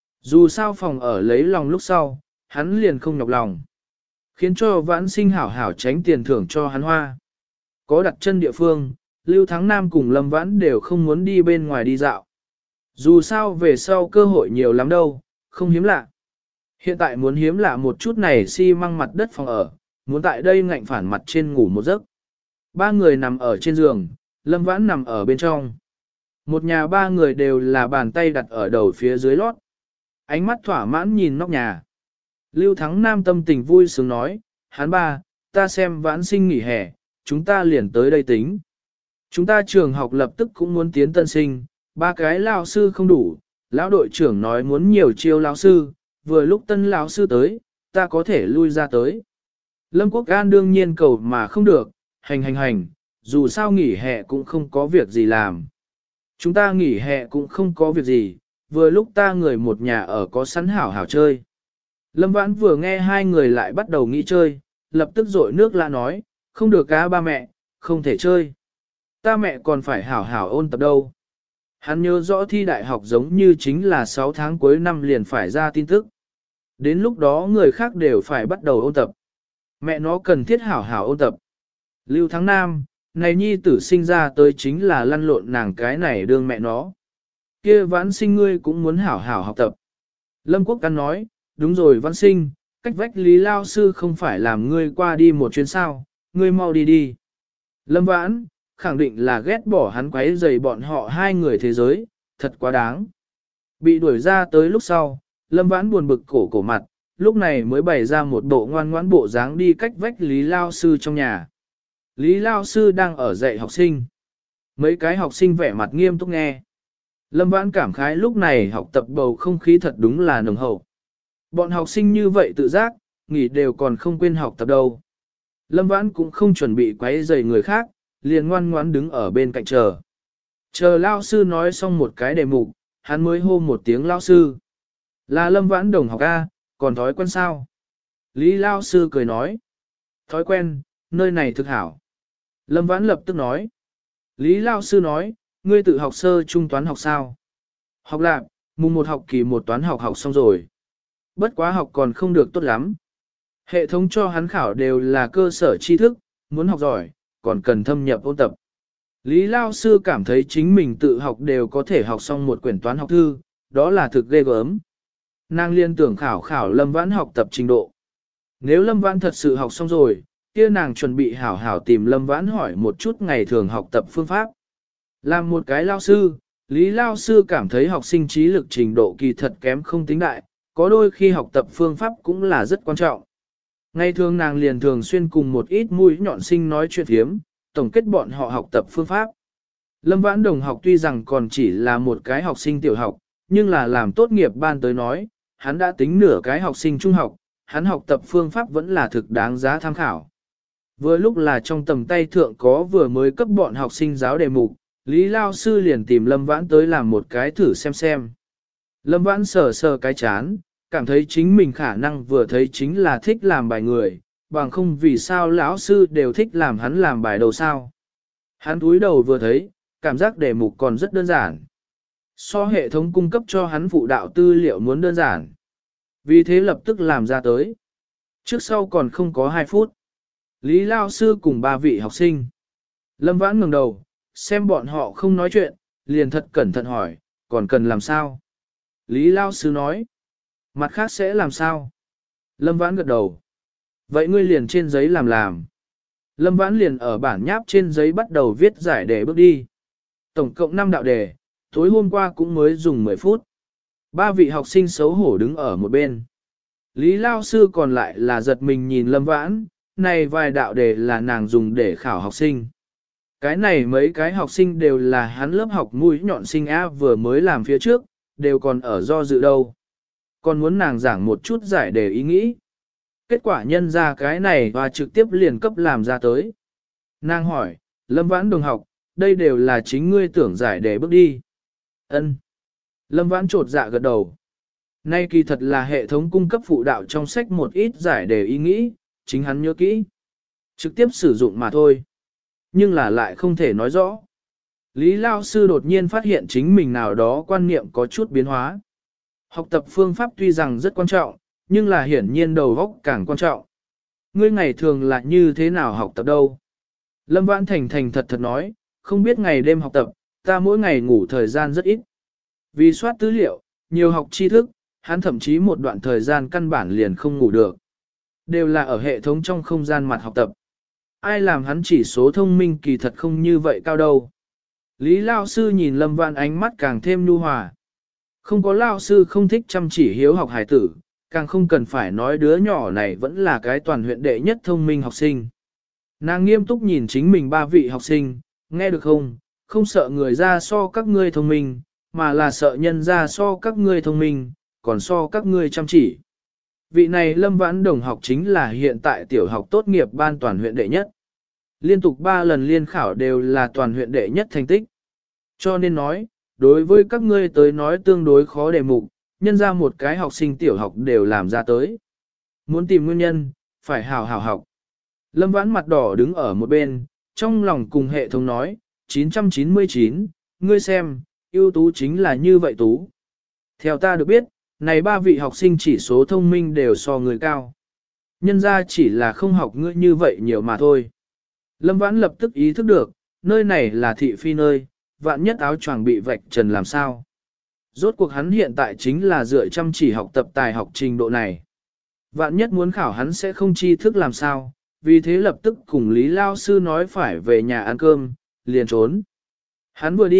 Dù sao phòng ở lấy lòng lúc sau, hắn liền không nhọc lòng. Khiến cho Vãn sinh hảo hảo tránh tiền thưởng cho hắn hoa. Có đặt chân địa phương, Lưu Thắng Nam cùng Lâm Vãn đều không muốn đi bên ngoài đi dạo. Dù sao về sau cơ hội nhiều lắm đâu, không hiếm lạ. Hiện tại muốn hiếm lạ một chút này xi măng mặt đất phòng ở, muốn tại đây ngạnh phản mặt trên ngủ một giấc. Ba người nằm ở trên giường, Lâm Vãn nằm ở bên trong. Một nhà ba người đều là bàn tay đặt ở đầu phía dưới lót. Ánh mắt thỏa mãn nhìn nóc nhà. Lưu Thắng Nam tâm tình vui sướng nói, hắn ba, ta xem Vãn sinh nghỉ hè, chúng ta liền tới đây tính. Chúng ta trường học lập tức cũng muốn tiến tân sinh, ba cái lão sư không đủ, lão đội trưởng nói muốn nhiều chiêu lão sư, vừa lúc tân lão sư tới, ta có thể lui ra tới. Lâm Quốc An đương nhiên cầu mà không được, hành hành hành, dù sao nghỉ hè cũng không có việc gì làm. Chúng ta nghỉ hè cũng không có việc gì, vừa lúc ta người một nhà ở có sẵn hảo hảo chơi. Lâm Vãn vừa nghe hai người lại bắt đầu nghĩ chơi, lập tức rội nước la nói, không được cá ba mẹ, không thể chơi. Ta mẹ còn phải hảo hảo ôn tập đâu. Hắn nhớ rõ thi đại học giống như chính là sáu tháng cuối năm liền phải ra tin tức. Đến lúc đó người khác đều phải bắt đầu ôn tập. Mẹ nó cần thiết hảo hảo ôn tập. Lưu Thắng Nam, này nhi tử sinh ra tới chính là lăn lộn nàng cái này đương mẹ nó. Kia Vãn sinh ngươi cũng muốn hảo hảo học tập. Lâm Quốc Căn nói, đúng rồi Vãn sinh, cách vách Lý Lao Sư không phải làm ngươi qua đi một chuyến sao, ngươi mau đi đi. Lâm Vãn, khẳng định là ghét bỏ hắn quấy rầy bọn họ hai người thế giới, thật quá đáng. Bị đuổi ra tới lúc sau, Lâm Vãn buồn bực cổ cổ mặt, lúc này mới bày ra một bộ ngoan ngoãn bộ dáng đi cách vách Lý Lao Sư trong nhà. Lý Lao Sư đang ở dạy học sinh. Mấy cái học sinh vẻ mặt nghiêm túc nghe. Lâm Vãn cảm khái lúc này học tập bầu không khí thật đúng là nồng hậu. Bọn học sinh như vậy tự giác, nghỉ đều còn không quên học tập đâu. Lâm Vãn cũng không chuẩn bị quấy rầy người khác, liền ngoan ngoãn đứng ở bên cạnh chờ. Chờ Lao Sư nói xong một cái đề mục, hắn mới hô một tiếng Lao Sư. Là Lâm Vãn đồng học A, còn thói quen sao? Lý Lao Sư cười nói. Thói quen, nơi này thực hảo. Lâm Vãn lập tức nói. Lý Lao Sư nói, ngươi tự học sơ trung toán học sao? Học lạc, mùng một học kỳ một toán học học xong rồi. Bất quá học còn không được tốt lắm. Hệ thống cho hắn khảo đều là cơ sở tri thức, muốn học giỏi, còn cần thâm nhập ôn tập. Lý Lao Sư cảm thấy chính mình tự học đều có thể học xong một quyển toán học thư, đó là thực ghê gớm. Nàng liên tưởng khảo khảo Lâm Vãn học tập trình độ. Nếu Lâm Vãn thật sự học xong rồi, kia nàng chuẩn bị hảo hảo tìm Lâm Vãn hỏi một chút ngày thường học tập phương pháp. Làm một cái lao sư, Lý Lao Sư cảm thấy học sinh trí lực trình độ kỳ thật kém không tính đại, có đôi khi học tập phương pháp cũng là rất quan trọng. Ngày thường nàng liền thường xuyên cùng một ít mũi nhọn sinh nói chuyện thiếm, tổng kết bọn họ học tập phương pháp. Lâm Vãn đồng học tuy rằng còn chỉ là một cái học sinh tiểu học, nhưng là làm tốt nghiệp ban tới nói, hắn đã tính nửa cái học sinh trung học, hắn học tập phương pháp vẫn là thực đáng giá tham khảo. Vừa lúc là trong tầm tay thượng có vừa mới cấp bọn học sinh giáo đề mục, Lý Lao Sư liền tìm Lâm Vãn tới làm một cái thử xem xem. Lâm Vãn sờ sờ cái chán, cảm thấy chính mình khả năng vừa thấy chính là thích làm bài người, bằng không vì sao lão sư đều thích làm hắn làm bài đầu sao. Hắn túi đầu vừa thấy, cảm giác đề mục còn rất đơn giản. So hệ thống cung cấp cho hắn phụ đạo tư liệu muốn đơn giản. Vì thế lập tức làm ra tới. Trước sau còn không có hai phút. Lý Lao Sư cùng ba vị học sinh. Lâm Vãn ngẩng đầu, xem bọn họ không nói chuyện, liền thật cẩn thận hỏi, còn cần làm sao? Lý Lao Sư nói, mặt khác sẽ làm sao? Lâm Vãn gật đầu. Vậy ngươi liền trên giấy làm làm. Lâm Vãn liền ở bản nháp trên giấy bắt đầu viết giải đề bước đi. Tổng cộng năm đạo đề, tối hôm qua cũng mới dùng mười phút. Ba vị học sinh xấu hổ đứng ở một bên. Lý Lao Sư còn lại là giật mình nhìn Lâm Vãn, này vài đạo đề là nàng dùng để khảo học sinh. Cái này mấy cái học sinh đều là hắn lớp học mũi nhọn sinh A vừa mới làm phía trước, đều còn ở do dự đâu. Còn muốn nàng giảng một chút giải đề ý nghĩ. Kết quả nhân ra cái này và trực tiếp liền cấp làm ra tới. Nàng hỏi, Lâm Vãn đồng học, đây đều là chính ngươi tưởng giải đề bước đi. Ân. Lâm Vãn trột dạ gật đầu. Nay kỳ thật là hệ thống cung cấp phụ đạo trong sách một ít giải đề ý nghĩ, chính hắn nhớ kỹ. Trực tiếp sử dụng mà thôi. Nhưng là lại không thể nói rõ. Lý Lao Sư đột nhiên phát hiện chính mình nào đó quan niệm có chút biến hóa. Học tập phương pháp tuy rằng rất quan trọng, nhưng là hiển nhiên đầu óc càng quan trọng. Ngươi ngày thường là như thế nào học tập đâu? Lâm Vãn thành thành thật thật nói, không biết ngày đêm học tập, ta mỗi ngày ngủ thời gian rất ít. Vì soát tư liệu, nhiều học tri thức, hắn thậm chí một đoạn thời gian căn bản liền không ngủ được. Đều là ở hệ thống trong không gian mặt học tập. Ai làm hắn chỉ số thông minh kỳ thật không như vậy cao đâu. Lý Lao Sư nhìn Lâm Vãn ánh mắt càng thêm nhu hòa. Không có Lao Sư không thích chăm chỉ hiếu học hài tử, càng không cần phải nói đứa nhỏ này vẫn là cái toàn huyện đệ nhất thông minh học sinh. Nàng nghiêm túc nhìn chính mình ba vị học sinh, nghe được không, không sợ người ra so các ngươi thông minh, mà là sợ nhân ra so các ngươi thông minh, còn so các ngươi chăm chỉ. Vị này Lâm Vãn đồng học chính là hiện tại tiểu học tốt nghiệp ban toàn huyện đệ nhất. Liên tục ba lần liên khảo đều là toàn huyện đệ nhất thành tích. Cho nên nói, đối với các ngươi tới nói tương đối khó đề mục, nhân ra một cái học sinh tiểu học đều làm ra tới. Muốn tìm nguyên nhân, phải hào hào học. Lâm Vãn mặt đỏ đứng ở một bên, trong lòng cùng hệ thống nói, chín trăm chín mươi chín, ngươi xem, ưu tú chính là như vậy tú. Theo ta được biết, này ba vị học sinh chỉ số thông minh đều so người cao. Nhân ra chỉ là không học ngươi như vậy nhiều mà thôi. Lâm Vãn lập tức ý thức được, nơi này là thị phi nơi, vạn nhất áo choàng bị vạch trần làm sao. Rốt cuộc hắn hiện tại chính là dựa chăm chỉ học tập tài học trình độ này. Vạn nhất muốn khảo hắn sẽ không tri thức làm sao, vì thế lập tức cùng Lý Lao Sư nói phải về nhà ăn cơm, liền trốn. Hắn vừa đi,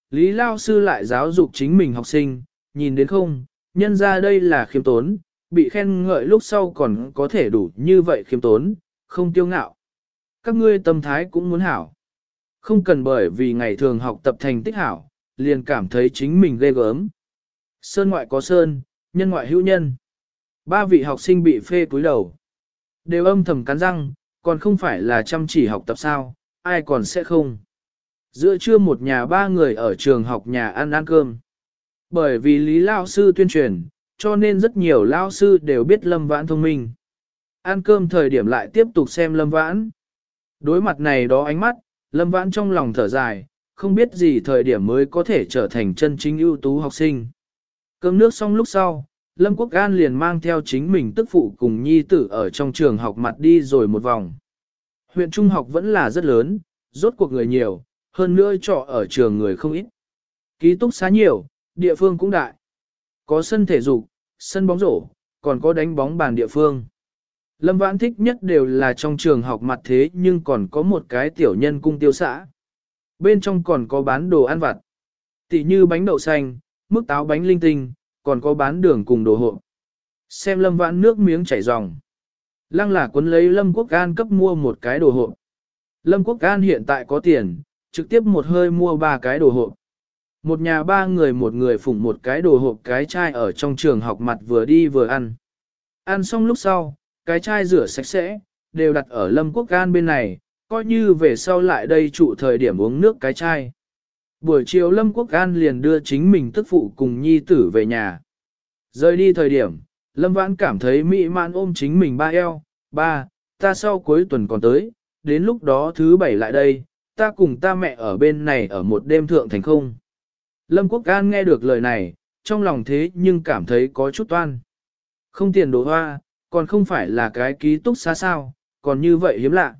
Lý Lao Sư lại giáo dục chính mình học sinh, nhìn đến không, nhân ra đây là khiêm tốn, bị khen ngợi lúc sau còn có thể đủ như vậy khiêm tốn, không tiêu ngạo. Các ngươi tâm thái cũng muốn hảo. Không cần bởi vì ngày thường học tập thành tích hảo, liền cảm thấy chính mình ghê gớm. Sơn ngoại có sơn, nhân ngoại hữu nhân. Ba vị học sinh bị phê cúi đầu. Đều âm thầm cắn răng, còn không phải là chăm chỉ học tập sao, ai còn sẽ không. Giữa trưa một nhà ba người ở trường học nhà ăn ăn cơm. Bởi vì Lý Lao Sư tuyên truyền, cho nên rất nhiều Lao Sư đều biết Lâm Vãn thông minh. Ăn cơm thời điểm lại tiếp tục xem Lâm Vãn. Đối mặt này đó ánh mắt, Lâm Vãn trong lòng thở dài, không biết gì thời điểm mới có thể trở thành chân chính ưu tú học sinh. Cơm nước xong lúc sau, Lâm Quốc An liền mang theo chính mình tức phụ cùng nhi tử ở trong trường học mặt đi rồi một vòng. Huyện trung học vẫn là rất lớn, rốt cuộc người nhiều, hơn nữa trọ ở trường người không ít. Ký túc xá nhiều, địa phương cũng đại. Có sân thể dục, sân bóng rổ, còn có đánh bóng bàn địa phương. Lâm Vãn thích nhất đều là trong trường học mặt thế nhưng còn có một cái tiểu nhân cung tiêu xã. Bên trong còn có bán đồ ăn vặt. Tỉ như bánh đậu xanh, mức táo bánh linh tinh, còn có bán đường cùng đồ hộp. Xem Lâm Vãn nước miếng chảy ròng. Lăng là cuốn lấy Lâm Quốc An cấp mua một cái đồ hộp. Lâm Quốc An hiện tại có tiền, trực tiếp một hơi mua ba cái đồ hộp. Một nhà ba người một người phủng một cái đồ hộp cái chai ở trong trường học mặt vừa đi vừa ăn. Ăn xong lúc sau, cái chai rửa sạch sẽ, đều đặt ở Lâm Quốc An bên này, coi như về sau lại đây trụ thời điểm uống nước cái chai. Buổi chiều Lâm Quốc An liền đưa chính mình tức phụ cùng nhi tử về nhà. Rời đi thời điểm, Lâm Vãn cảm thấy mỹ mãn ôm chính mình ba eo, ba, ta sau cuối tuần còn tới, đến lúc đó thứ bảy lại đây, ta cùng ta mẹ ở bên này ở một đêm thượng thành không. Lâm Quốc An nghe được lời này, trong lòng thế nhưng cảm thấy có chút toan. Không tiền đồ hoa, còn không phải là cái ký túc xá sao, còn như vậy hiếm lạ.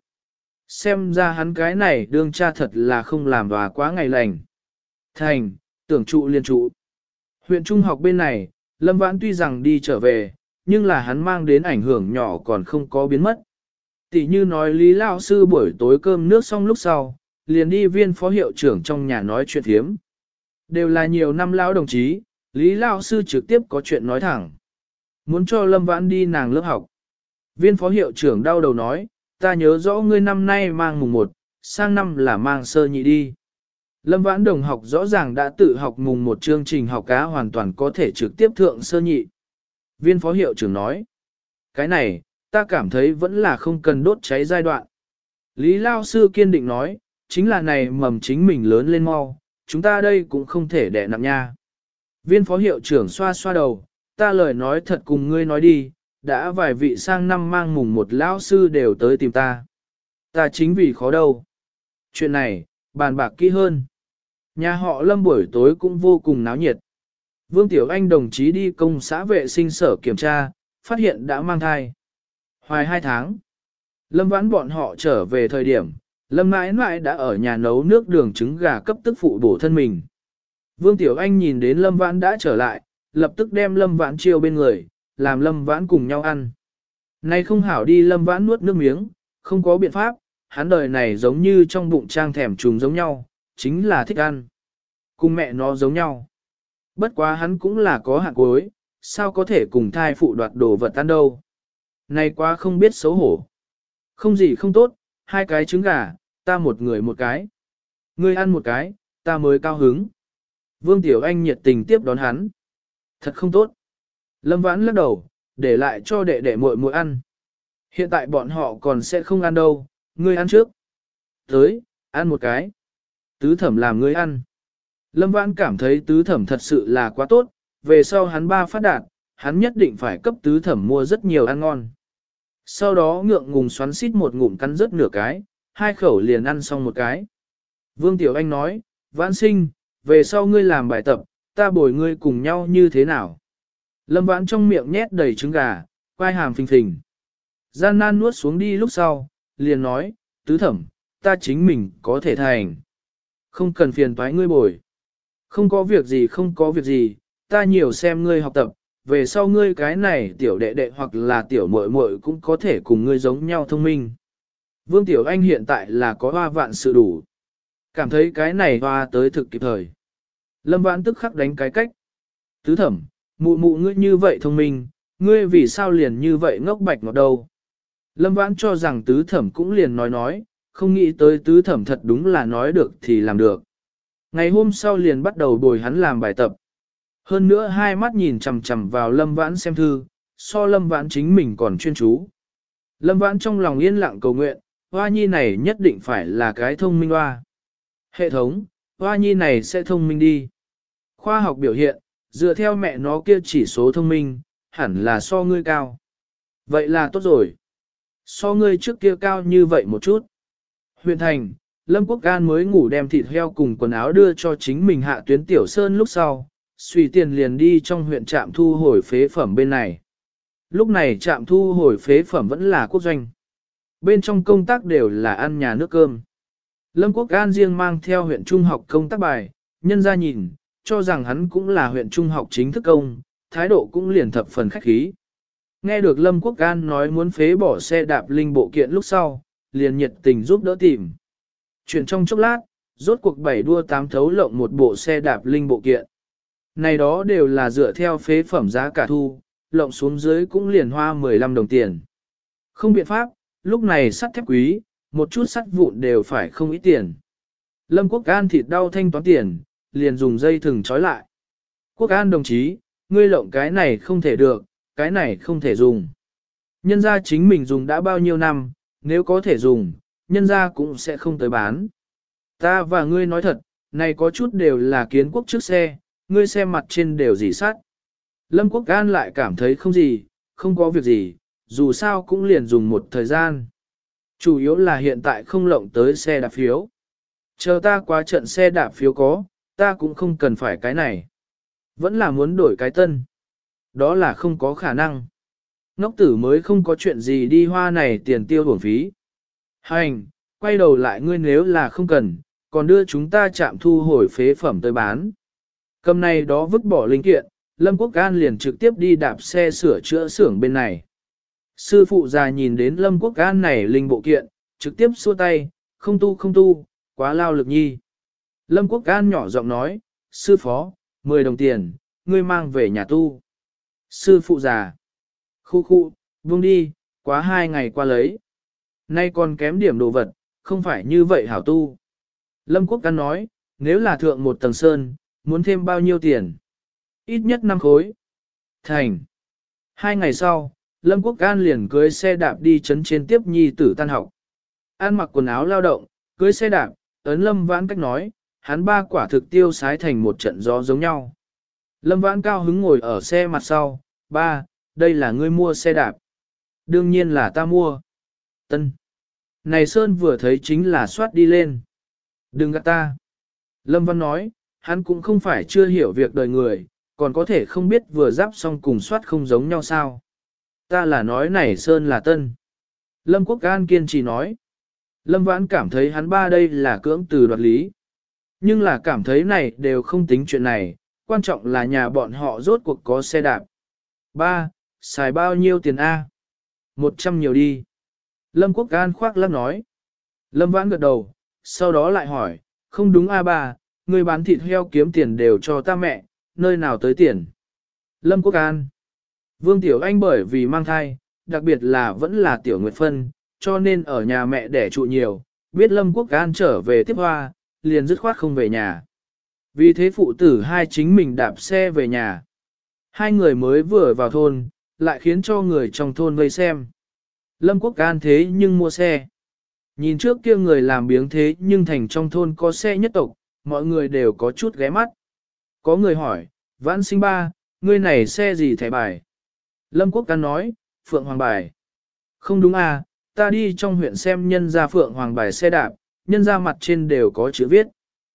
Xem ra hắn cái này đương cha thật là không làm và quá ngày lành. Thành, tưởng trụ liên trụ. Huyện trung học bên này, Lâm Vãn tuy rằng đi trở về, nhưng là hắn mang đến ảnh hưởng nhỏ còn không có biến mất. Tỷ như nói Lý Lão Sư buổi tối cơm nước xong lúc sau, liền đi viên phó hiệu trưởng trong nhà nói chuyện thiếm. Đều là nhiều năm lão đồng chí, Lý Lão Sư trực tiếp có chuyện nói thẳng. Muốn cho Lâm Vãn đi nàng lớp học. Viên phó hiệu trưởng đau đầu nói, ta nhớ rõ ngươi năm nay mang mùng một, sang năm là mang sơ nhị đi. Lâm Vãn đồng học rõ ràng đã tự học mùng một chương trình học cá hoàn toàn có thể trực tiếp thượng sơ nhị. Viên phó hiệu trưởng nói, cái này, ta cảm thấy vẫn là không cần đốt cháy giai đoạn. Lý Lao Sư kiên định nói, chính là này mầm chính mình lớn lên mau, chúng ta đây cũng không thể đẻ nặng nha. Viên phó hiệu trưởng xoa xoa đầu, ta lời nói thật cùng ngươi nói đi, đã vài vị sang năm mang mùng một lão sư đều tới tìm ta. Ta chính vì khó đâu. Chuyện này, bàn bạc kỹ hơn. Nhà họ Lâm buổi tối cũng vô cùng náo nhiệt. Vương Tiểu Anh đồng chí đi công xã vệ sinh sở kiểm tra, phát hiện đã mang thai. Hoài hai tháng. Lâm Vãn bọn họ trở về thời điểm, Lâm mãi mãi đã ở nhà nấu nước đường trứng gà cấp tức phụ bổ thân mình. Vương Tiểu Anh nhìn đến Lâm Vãn đã trở lại, lập tức đem Lâm Vãn chiêu bên người, làm Lâm Vãn cùng nhau ăn. Nay không hảo đi Lâm Vãn nuốt nước miếng, không có biện pháp, hắn đời này giống như trong bụng trang thèm trùng giống nhau, chính là thích ăn. Cùng mẹ nó giống nhau. Bất quá hắn cũng là có hạn cuối, sao có thể cùng thai phụ đoạt đồ vật ăn đâu. Này quá không biết xấu hổ. Không gì không tốt, hai cái trứng gà, ta một người một cái. Ngươi ăn một cái, ta mới cao hứng. Vương Tiểu Anh nhiệt tình tiếp đón hắn. Thật không tốt. Lâm Vãn lắc đầu, để lại cho đệ đệ muội muội ăn. Hiện tại bọn họ còn sẽ không ăn đâu, ngươi ăn trước. Tới, ăn một cái. Tứ thẩm làm ngươi ăn. Lâm Vãn cảm thấy tứ thẩm thật sự là quá tốt, về sau hắn ba phát đạt, hắn nhất định phải cấp tứ thẩm mua rất nhiều ăn ngon. Sau đó ngượng ngùng xoắn xít một ngụm cắn rớt nửa cái, hai khẩu liền ăn xong một cái. Vương Tiểu Anh nói, Vãn sinh, về sau ngươi làm bài tập, ta bồi ngươi cùng nhau như thế nào? Lâm Vãn trong miệng nhét đầy trứng gà, quai hàm phình phình. Gian nan nuốt xuống đi lúc sau, liền nói, tứ thẩm, ta chính mình có thể thành. Không cần phiền toái ngươi bồi. Không có việc gì không có việc gì, ta nhiều xem ngươi học tập, về sau ngươi cái này tiểu đệ đệ hoặc là tiểu muội muội cũng có thể cùng ngươi giống nhau thông minh. Vương Tiểu Anh hiện tại là có hoa vạn sự đủ. Cảm thấy cái này hoa tới thực kịp thời. Lâm Vãn tức khắc đánh cái cách. Tứ thẩm, mụ mụ ngươi như vậy thông minh, ngươi vì sao liền như vậy ngốc bạch ngọt đâu. Lâm Vãn cho rằng tứ thẩm cũng liền nói nói, không nghĩ tới tứ thẩm thật đúng là nói được thì làm được. Ngày hôm sau liền bắt đầu bồi hắn làm bài tập. Hơn nữa hai mắt nhìn chằm chằm vào Lâm Vãn xem thư, so Lâm Vãn chính mình còn chuyên chú. Lâm Vãn trong lòng yên lặng cầu nguyện, hoa nhi này nhất định phải là cái thông minh hoa. Hệ thống, hoa nhi này sẽ thông minh đi. Khoa học biểu hiện, dựa theo mẹ nó kia chỉ số thông minh, hẳn là so ngươi cao. Vậy là tốt rồi. So ngươi trước kia cao như vậy một chút. Huyện thành, Lâm Quốc Can mới ngủ đem thịt heo cùng quần áo đưa cho chính mình hạ tuyến tiểu sơn lúc sau, suy tiền liền đi trong huyện trạm thu hồi phế phẩm bên này. Lúc này trạm thu hồi phế phẩm vẫn là quốc doanh. Bên trong công tác đều là ăn nhà nước cơm. Lâm Quốc An riêng mang theo huyện trung học công tác bài, nhân ra nhìn, cho rằng hắn cũng là huyện trung học chính thức công, thái độ cũng liền thập phần khách khí. Nghe được Lâm Quốc An nói muốn phế bỏ xe đạp linh bộ kiện lúc sau, liền nhiệt tình giúp đỡ tìm. Chuyển trong chốc lát, rốt cuộc bảy đua tám thấu lộng một bộ xe đạp linh bộ kiện. Này đó đều là dựa theo phế phẩm giá cả thu, lộng xuống dưới cũng liền hoa mười lăm đồng tiền. Không biện pháp, lúc này sắt thép quý, một chút sắt vụn đều phải không ít tiền. Lâm Quốc An thịt đau thanh toán tiền, liền dùng dây thừng trói lại. Quốc An đồng chí, ngươi lộng cái này không thể được, cái này không thể dùng. Nhân ra chính mình dùng đã bao nhiêu năm, nếu có thể dùng, nhân ra cũng sẽ không tới bán. Ta và ngươi nói thật, này có chút đều là kiến quốc trước xe, ngươi xem mặt trên đều dỉ sát. Lâm Quốc An lại cảm thấy không gì, không có việc gì, dù sao cũng liền dùng một thời gian. Chủ yếu là hiện tại không lộng tới xe đạp phiếu. Chờ ta qua trận xe đạp phiếu có, ta cũng không cần phải cái này. Vẫn là muốn đổi cái tân. Đó là không có khả năng. Ngốc tử mới không có chuyện gì đi hoa này tiền tiêu bổng phí. Hành, quay đầu lại ngươi nếu là không cần, còn đưa chúng ta chạm thu hồi phế phẩm tới bán. Cầm này đó vứt bỏ linh kiện, Lâm Quốc An liền trực tiếp đi đạp xe sửa chữa xưởng bên này. Sư phụ già nhìn đến Lâm Quốc An này linh bộ kiện, trực tiếp xua tay, không tu không tu, quá lao lực nhi. Lâm Quốc An nhỏ giọng nói, sư phó, mười đồng tiền, ngươi mang về nhà tu. Sư phụ già, khu khu, buông đi, quá hai ngày qua lấy. Nay còn kém điểm đồ vật, không phải như vậy hảo tu. Lâm Quốc An nói, nếu là thượng một tầng sơn, muốn thêm bao nhiêu tiền? Ít nhất năm khối. Thành. Hai ngày sau, Lâm Quốc An liền cưới xe đạp đi chấn trên tiếp nhi tử tan học. An mặc quần áo lao động, cưới xe đạp, ấn Lâm Vãn cách nói, hắn ba quả thực tiêu sái thành một trận gió giống nhau. Lâm Vãn cao hứng ngồi ở xe mặt sau, ba, đây là ngươi mua xe đạp. Đương nhiên là ta mua. Tân. Này Sơn vừa thấy chính là soát đi lên. Đừng gạt ta. Lâm Văn nói, hắn cũng không phải chưa hiểu việc đời người, còn có thể không biết vừa giáp xong cùng soát không giống nhau sao. Ta là nói này Sơn là tân. Lâm Quốc An kiên trì nói. Lâm Vãn cảm thấy hắn ba đây là cưỡng từ đoạt lý. Nhưng là cảm thấy này đều không tính chuyện này, quan trọng là nhà bọn họ rốt cuộc có xe đạp. Ba, xài bao nhiêu tiền A? Một trăm nhiều đi. Lâm Quốc An khoác lắc nói. Lâm Vãn gật đầu, sau đó lại hỏi, không đúng A ba, người bán thịt heo kiếm tiền đều cho ta mẹ, nơi nào tới tiền? Lâm Quốc An. Vương Tiểu Anh bởi vì mang thai, đặc biệt là vẫn là Tiểu Nguyệt Phân, cho nên ở nhà mẹ đẻ trụ nhiều, biết Lâm Quốc An trở về tiếp hoa, liền dứt khoát không về nhà. Vì thế phụ tử hai chính mình đạp xe về nhà. Hai người mới vừa vào thôn, lại khiến cho người trong thôn vây xem. Lâm Quốc An thế nhưng mua xe. Nhìn trước kia người làm biếng thế nhưng thành trong thôn có xe nhất tộc, mọi người đều có chút ghé mắt. Có người hỏi, Vãn Sinh ba, ngươi này xe gì thẻ bài? Lâm Quốc An nói, Phượng Hoàng bài. Không đúng à, ta đi trong huyện xem nhân ra Phượng Hoàng bài xe đạp, nhân ra mặt trên đều có chữ viết.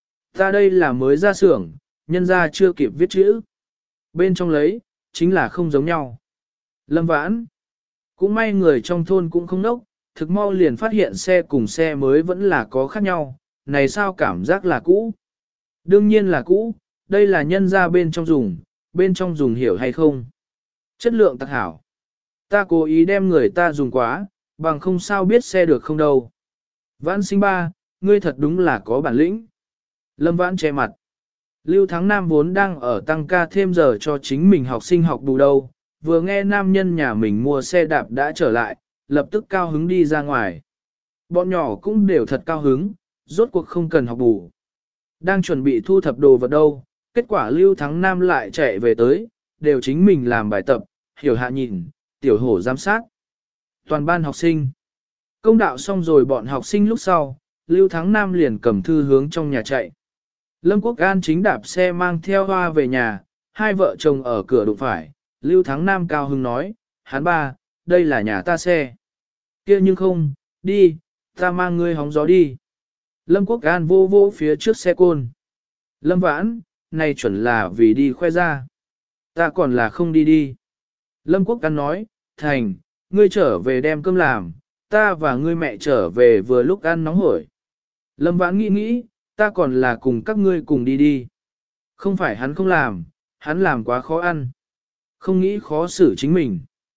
Ta đây là mới ra xưởng, nhân ra chưa kịp viết chữ. Bên trong lấy, chính là không giống nhau. Lâm Vãn. Cũng may người trong thôn cũng không nốc, thực mau liền phát hiện xe cùng xe mới vẫn là có khác nhau, này sao cảm giác là cũ. Đương nhiên là cũ, đây là nhân ra bên trong dùng, bên trong dùng hiểu hay không. Chất lượng tặc hảo. Ta cố ý đem người ta dùng quá, bằng không sao biết xe được không đâu. Vãn Sinh ba, ngươi thật đúng là có bản lĩnh. Lâm Vãn che mặt. Lưu Thắng Nam vốn đang ở tăng ca thêm giờ cho chính mình học sinh học bù đâu, vừa nghe nam nhân nhà mình mua xe đạp đã trở lại, lập tức cao hứng đi ra ngoài. Bọn nhỏ cũng đều thật cao hứng, rốt cuộc không cần học bù. Đang chuẩn bị thu thập đồ vật đâu, kết quả Lưu Thắng Nam lại chạy về tới, đều chính mình làm bài tập, hiểu hạ nhìn, tiểu hổ giám sát. Toàn ban học sinh. Công đạo xong rồi bọn học sinh lúc sau, Lưu Thắng Nam liền cầm thư hướng trong nhà chạy. Lâm Quốc An chính đạp xe mang theo hoa về nhà, hai vợ chồng ở cửa đụng phải, Lưu Thắng Nam cao hứng nói, hắn ba, đây là nhà ta xe. Kia nhưng không, đi, ta mang ngươi hóng gió đi. Lâm Quốc An vô vô phía trước xe côn. Lâm Vãn, này chuẩn là vì đi khoe ra. Ta còn là không đi đi. Lâm Quốc An nói, Thành, ngươi trở về đem cơm làm, ta và ngươi mẹ trở về vừa lúc ăn nóng hổi. Lâm Vãn nghĩ nghĩ, ta còn là cùng các ngươi cùng đi đi. Không phải hắn không làm, hắn làm quá khó ăn. Không nghĩ khó xử chính mình.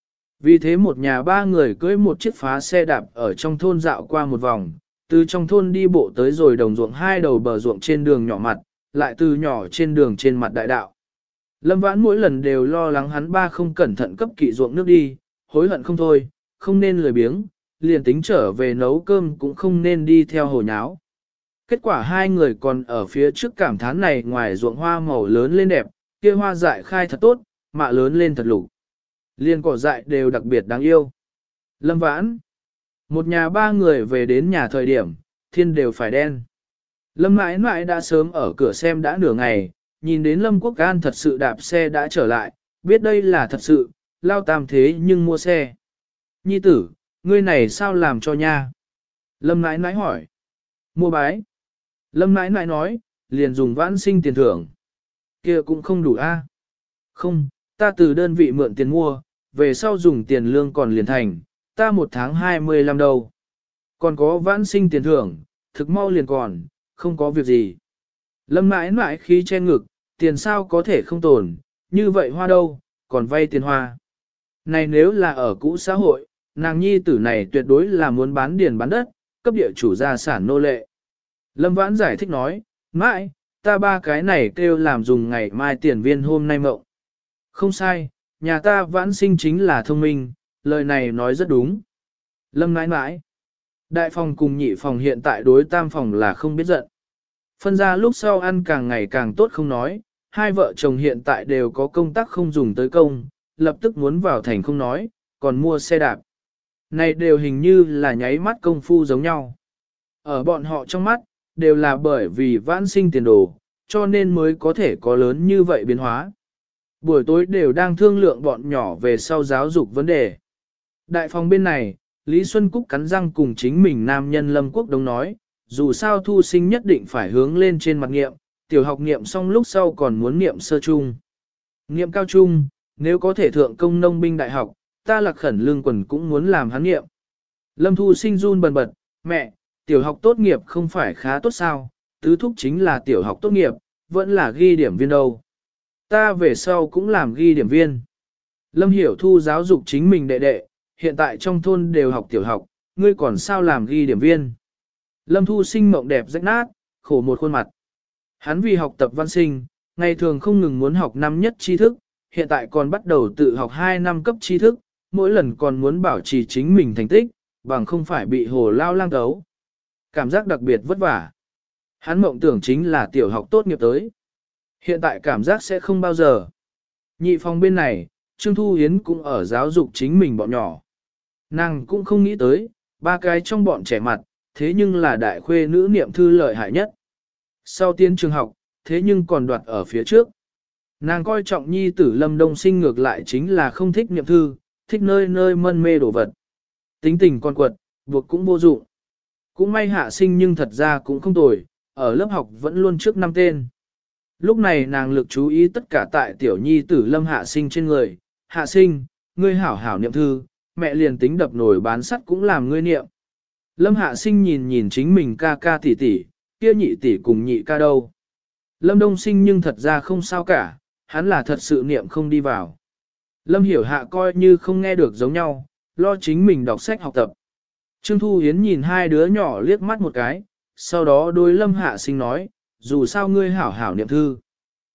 Vì thế một nhà ba người cưỡi một chiếc phá xe đạp ở trong thôn dạo qua một vòng, từ trong thôn đi bộ tới rồi đồng ruộng hai đầu bờ ruộng trên đường nhỏ mặt, lại từ nhỏ trên đường trên mặt đại đạo. Lâm Vãn mỗi lần đều lo lắng hắn ba không cẩn thận cấp kỵ ruộng nước đi, hối hận không thôi, không nên lười biếng, liền tính trở về nấu cơm cũng không nên đi theo hồ nháo. Kết quả hai người còn ở phía trước cảm thán này ngoài ruộng hoa màu lớn lên đẹp, kia hoa dại khai thật tốt, mạ lớn lên thật lục. Liên cỏ dại đều đặc biệt đáng yêu. Lâm Vãn. Một nhà ba người về đến nhà thời điểm, thiên đều phải đen. Lâm mãi mãi đã sớm ở cửa xem đã nửa ngày, nhìn đến Lâm Quốc An thật sự đạp xe đã trở lại, biết đây là thật sự, lao tam thế nhưng mua xe. Nhi tử, ngươi này sao làm cho nha? Lâm mãi mãi hỏi. Mua bái. Lâm mãi mãi nói, liền dùng vãn sinh tiền thưởng. Kia cũng không đủ a. Không, ta từ đơn vị mượn tiền mua, về sau dùng tiền lương còn liền thành, ta một tháng hai mươi lăm đâu. Còn có vãn sinh tiền thưởng, thực mau liền còn, không có việc gì. Lâm mãi mãi khí che ngực, tiền sao có thể không tồn, như vậy hoa đâu, còn vay tiền hoa. Này nếu là ở cũ xã hội, nàng nhi tử này tuyệt đối là muốn bán điền bán đất, cấp địa chủ gia sản nô lệ. Lâm Vãn giải thích nói, mãi, ta ba cái này kêu làm dùng ngày mai tiền viên hôm nay mộng. Không sai, nhà ta Vãn sinh chính là thông minh, lời này nói rất đúng. Lâm nãi nãi, đại phòng cùng nhị phòng hiện tại đối tam phòng là không biết giận. Phân ra lúc sau ăn càng ngày càng tốt không nói, hai vợ chồng hiện tại đều có công tác không dùng tới công, lập tức muốn vào thành không nói, còn mua xe đạp. Này đều hình như là nháy mắt công phu giống nhau. Ở bọn họ trong mắt, đều là bởi vì vãn sinh tiền đồ, cho nên mới có thể có lớn như vậy biến hóa. Buổi tối đều đang thương lượng bọn nhỏ về sau giáo dục vấn đề. Đại phòng bên này, Lý Xuân Cúc cắn răng cùng chính mình nam nhân Lâm Quốc Đông nói, dù sao thu sinh nhất định phải hướng lên trên mặt nghiệm, tiểu học nghiệm xong lúc sau còn muốn nghiệm sơ trung. Nghiệm cao trung, nếu có thể thượng công nông binh đại học, ta lạc khẩn lương quần cũng muốn làm hắn nghiệm. Lâm Thu Sinh run bần bật, mẹ, tiểu học tốt nghiệp không phải khá tốt sao, tứ thúc chính là tiểu học tốt nghiệp, vẫn là ghi điểm viên đâu. Ta về sau cũng làm ghi điểm viên. Lâm Hiểu Thu giáo dục chính mình đệ đệ, hiện tại trong thôn đều học tiểu học, ngươi còn sao làm ghi điểm viên. Lâm Thu Sinh mộng đẹp rách nát, khổ một khuôn mặt. Hắn vì học tập văn sinh, ngày thường không ngừng muốn học năm nhất tri thức, hiện tại còn bắt đầu tự học hai năm cấp tri thức, mỗi lần còn muốn bảo trì chính mình thành tích, bằng không phải bị hồ lao lang tấu. Cảm giác đặc biệt vất vả. Hắn mộng tưởng chính là tiểu học tốt nghiệp tới. Hiện tại cảm giác sẽ không bao giờ. Nhị phòng bên này, Trương Thu Hiến cũng ở giáo dục chính mình bọn nhỏ. Nàng cũng không nghĩ tới, ba cái trong bọn trẻ mặt, thế nhưng là đại khuê nữ niệm thư lợi hại nhất. Sau tiến trường học, thế nhưng còn đoạt ở phía trước. Nàng coi trọng nhi tử Lâm Đông Sinh ngược lại chính là không thích niệm thư, thích nơi nơi mân mê đổ vật. Tính tình con quật, buộc cũng vô dụng. Cũng may Hạ Sinh nhưng thật ra cũng không tồi, ở lớp học vẫn luôn trước năm tên. Lúc này nàng lực chú ý tất cả tại tiểu nhi tử Lâm Hạ Sinh trên người. Hạ Sinh, ngươi hảo hảo niệm thư, mẹ liền tính đập nổi bán sắt cũng làm ngươi niệm. Lâm Hạ Sinh nhìn nhìn chính mình ca ca tỷ tỷ, kia nhị tỷ cùng nhị ca đâu. Lâm Đông Sinh nhưng thật ra không sao cả, hắn là thật sự niệm không đi vào. Lâm Hiểu Hạ coi như không nghe được giống nhau, lo chính mình đọc sách học tập. Trương Thu Hiến nhìn hai đứa nhỏ liếc mắt một cái, sau đó đối Lâm Hạ Sinh nói, dù sao ngươi hảo hảo niệm thư.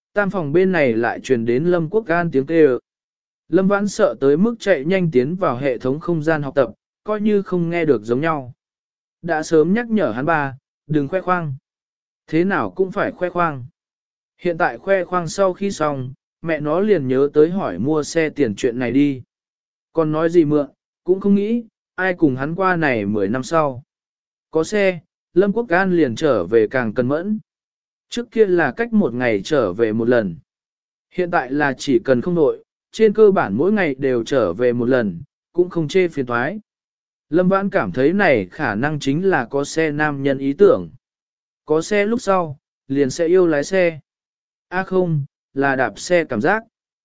Tam phòng bên này lại truyền đến Lâm Quốc An tiếng kêu. Lâm Vãn sợ tới mức chạy nhanh tiến vào hệ thống không gian học tập, coi như không nghe được giống nhau. Đã sớm nhắc nhở hắn ba, đừng khoe khoang. Thế nào cũng phải khoe khoang. Hiện tại khoe khoang sau khi xong, mẹ nó liền nhớ tới hỏi mua xe tiền chuyện này đi. Còn nói gì mượn, cũng không nghĩ, ai cùng hắn qua này mười năm sau. Có xe, Lâm Quốc An liền trở về càng cẩn mẫn. Trước kia là cách một ngày trở về một lần. Hiện tại là chỉ cần không đội, trên cơ bản mỗi ngày đều trở về một lần, cũng không chê phiền toái. Lâm Vãn cảm thấy này khả năng chính là có xe nam nhân ý tưởng. Có xe lúc sau, liền sẽ yêu lái xe. À không, là đạp xe cảm giác.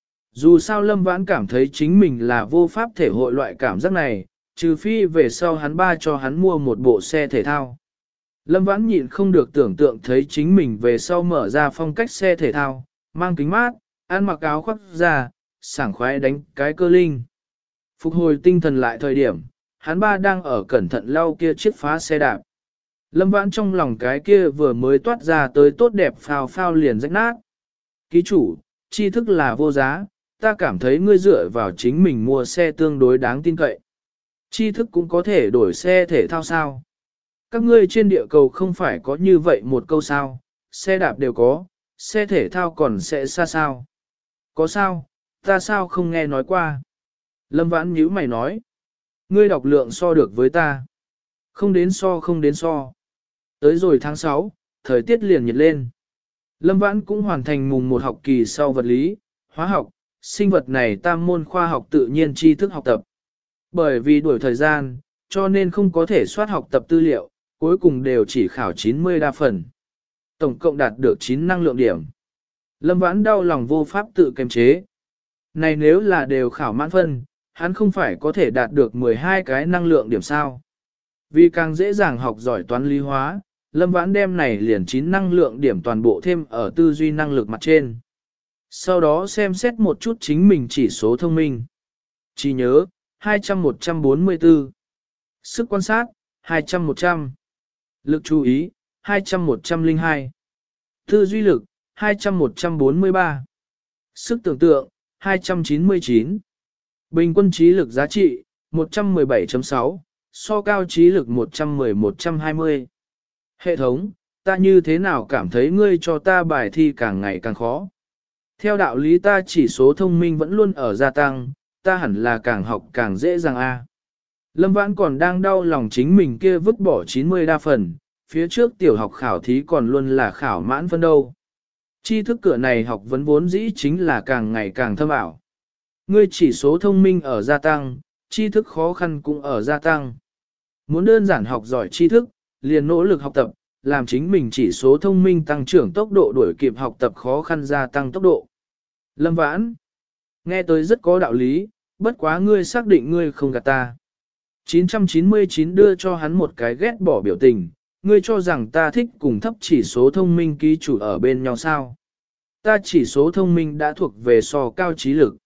Dù sao Lâm Vãn cảm thấy chính mình là vô pháp thể hội loại cảm giác này, trừ phi về sau hắn ba cho hắn mua một bộ xe thể thao. Lâm Vãn nhịn không được tưởng tượng thấy chính mình về sau mở ra phong cách xe thể thao, mang kính mát, ăn mặc áo khoác ra, sảng khoái đánh cái cơ linh. Phục hồi tinh thần lại thời điểm, hắn ba đang ở cẩn thận lau kia chiếc phá xe đạp. Lâm Vãn trong lòng cái kia vừa mới toát ra tới tốt đẹp phao phao liền rách nát. Ký chủ, tri thức là vô giá, ta cảm thấy ngươi dựa vào chính mình mua xe tương đối đáng tin cậy. Tri thức cũng có thể đổi xe thể thao sao? Các ngươi trên địa cầu không phải có như vậy một câu sao, xe đạp đều có, xe thể thao còn sẽ xa sao? Có sao, ta sao không nghe nói qua? Lâm Vãn nhíu mày nói, ngươi đọc lượng so được với ta. Không đến so không đến so. Tới rồi tháng sáu, thời tiết liền nhiệt lên. Lâm Vãn cũng hoàn thành mùng một học kỳ sau vật lý, hóa học, sinh vật này tam môn khoa học tự nhiên tri thức học tập. Bởi vì đuổi thời gian, cho nên không có thể soát học tập tư liệu, cuối cùng đều chỉ khảo chín mươi đa phần. Tổng cộng đạt được chín năng lượng điểm. Lâm Vãn đau lòng vô pháp tự kiềm chế. Này nếu là đều khảo mãn phân, hắn không phải có thể đạt được mười hai cái năng lượng điểm sao. Vì càng dễ dàng học giỏi toán lý hóa, Lâm Vãn đem này liền chín năng lượng điểm toàn bộ thêm ở tư duy năng lực mặt trên. Sau đó xem xét một chút chính mình chỉ số thông minh. Chỉ nhớ, hai trăm một trăm bốn mươi tư. Sức quan sát, hai trăm một trăm. Lực chú ý, hai trăm một trăm lẻ hai. Tư duy lực, hai trăm một trăm bốn mươi ba. Sức tưởng tượng, hai trăm chín mươi chín. Bình quân trí lực giá trị, một trăm mười bảy chấm sáu, so cao trí lực một trăm mười một trăm hai mươi. Hệ thống, ta như thế nào cảm thấy ngươi cho ta bài thi càng ngày càng khó. Theo đạo lý ta chỉ số thông minh vẫn luôn ở gia tăng, ta hẳn là càng học càng dễ dàng a. Lâm Vãn còn đang đau lòng chính mình kia vứt bỏ chín mươi đa phần, phía trước tiểu học khảo thí còn luôn là khảo mãn phân đâu. Tri thức cửa này học vấn vốn dĩ chính là càng ngày càng thâm ảo. Ngươi chỉ số thông minh ở gia tăng, tri thức khó khăn cũng ở gia tăng. Muốn đơn giản học giỏi tri thức, liền nỗ lực học tập, làm chính mình chỉ số thông minh tăng trưởng tốc độ đuổi kịp học tập khó khăn gia tăng tốc độ. Lâm Vãn, nghe tới rất có đạo lý, bất quá ngươi xác định ngươi không gạt ta. chín trăm chín mươi chín đưa cho hắn một cái ghét bỏ biểu tình, ngươi cho rằng ta thích cùng thấp chỉ số thông minh ký chủ ở bên nhau sao. Ta chỉ số thông minh đã thuộc về so cao trí lực.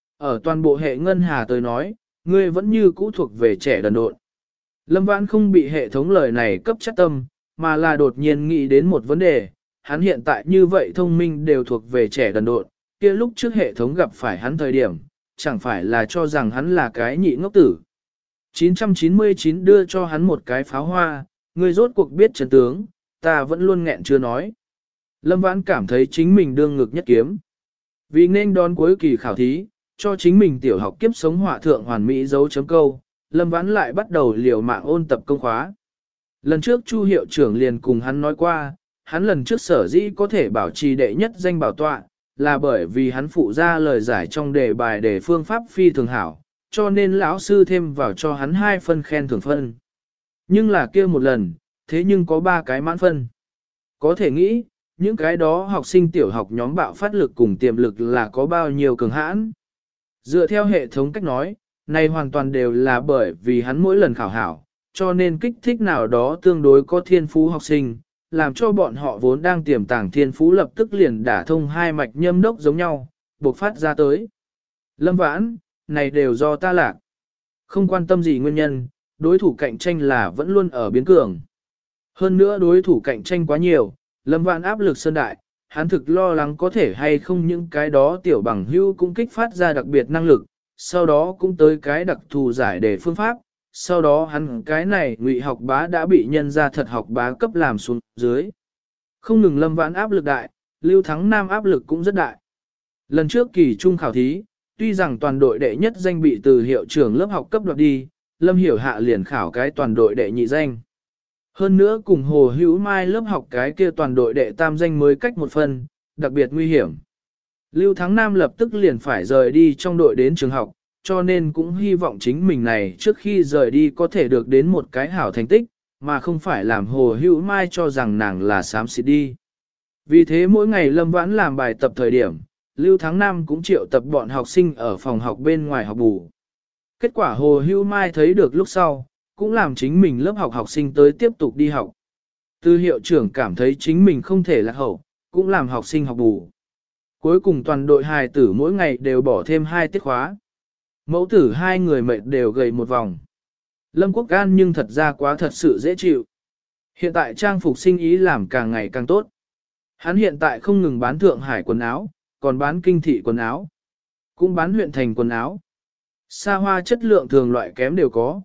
Ở toàn bộ hệ ngân hà tới nói, ngươi vẫn như cũ thuộc về trẻ đần độn. Lâm Vãn không bị hệ thống lời này cấp chất tâm, mà là đột nhiên nghĩ đến một vấn đề, hắn hiện tại như vậy thông minh đều thuộc về trẻ đần độn, kia lúc trước hệ thống gặp phải hắn thời điểm, chẳng phải là cho rằng hắn là cái nhị ngốc tử. chín trăm chín mươi chín đưa cho hắn một cái pháo hoa, ngươi rốt cuộc biết chân tướng, ta vẫn luôn nghẹn chưa nói. Lâm Vãn cảm thấy chính mình đương ngực nhất kiếm. Vì nên đón cuối kỳ khảo thí, cho chính mình tiểu học kiếp sống họa thượng hoàn mỹ dấu chấm câu, Lâm Vãn lại bắt đầu liều mạng ôn tập công khóa. Lần trước Chu hiệu trưởng liền cùng hắn nói qua, hắn lần trước sở dĩ có thể bảo trì đệ nhất danh bảo tọa, là bởi vì hắn phụ ra lời giải trong đề bài đề phương pháp phi thường hảo, cho nên lão sư thêm vào cho hắn hai phân khen thưởng phân. Nhưng là kia một lần, thế nhưng có ba cái mãn phân. Có thể nghĩ, những cái đó học sinh tiểu học nhóm bạo phát lực cùng tiềm lực là có bao nhiêu cường hãn. Dựa theo hệ thống cách nói, này hoàn toàn đều là bởi vì hắn mỗi lần khảo hảo, cho nên kích thích nào đó tương đối có thiên phú học sinh, làm cho bọn họ vốn đang tiềm tàng thiên phú lập tức liền đả thông hai mạch nhâm đốc giống nhau, buộc phát ra tới. Lâm Vãn, này đều do ta lạc. Không quan tâm gì nguyên nhân, đối thủ cạnh tranh là vẫn luôn ở biến cường. Hơn nữa đối thủ cạnh tranh quá nhiều, Lâm Vãn áp lực sơn đại, hắn thực lo lắng có thể hay không những cái đó tiểu bằng hữu cũng kích phát ra đặc biệt năng lực, sau đó cũng tới cái đặc thù giải đề phương pháp, sau đó hắn cái này ngụy học bá đã bị nhân ra thật học bá cấp làm xuống dưới. Không ngừng Lâm Vãn áp lực đại, Lưu Thắng Nam áp lực cũng rất đại. Lần trước kỳ trung khảo thí, tuy rằng toàn đội đệ nhất danh bị từ hiệu trưởng lớp học cấp đoạt đi, Lâm Hiểu Hạ liền khảo cái toàn đội đệ nhị danh. Hơn nữa cùng Hồ Hữu Mai lớp học cái kia toàn đội đệ tam danh mới cách một phần, đặc biệt nguy hiểm. Lưu Thắng Nam lập tức liền phải rời đi trong đội đến trường học, cho nên cũng hy vọng chính mình này trước khi rời đi có thể được đến một cái hảo thành tích, mà không phải làm Hồ Hữu Mai cho rằng nàng là xám xịt đi. Vì thế mỗi ngày Lâm Vãn làm bài tập thời điểm, Lưu Thắng Nam cũng triệu tập bọn học sinh ở phòng học bên ngoài học bù. Kết quả Hồ Hữu Mai thấy được lúc sau, cũng làm chính mình lớp học học sinh tới tiếp tục đi học. Từ hiệu trưởng cảm thấy chính mình không thể lạc hậu, cũng làm học sinh học bù. Cuối cùng toàn đội hài tử mỗi ngày đều bỏ thêm hai tiết khóa. Mẫu tử hai người mệt đều gầy một vòng. Lâm Quốc An nhưng thật ra quá thật sự dễ chịu. Hiện tại trang phục sinh ý làm càng ngày càng tốt. Hắn hiện tại không ngừng bán Thượng Hải quần áo, còn bán kinh thị quần áo. Cũng bán huyện thành quần áo. Xa hoa chất lượng thường loại kém đều có.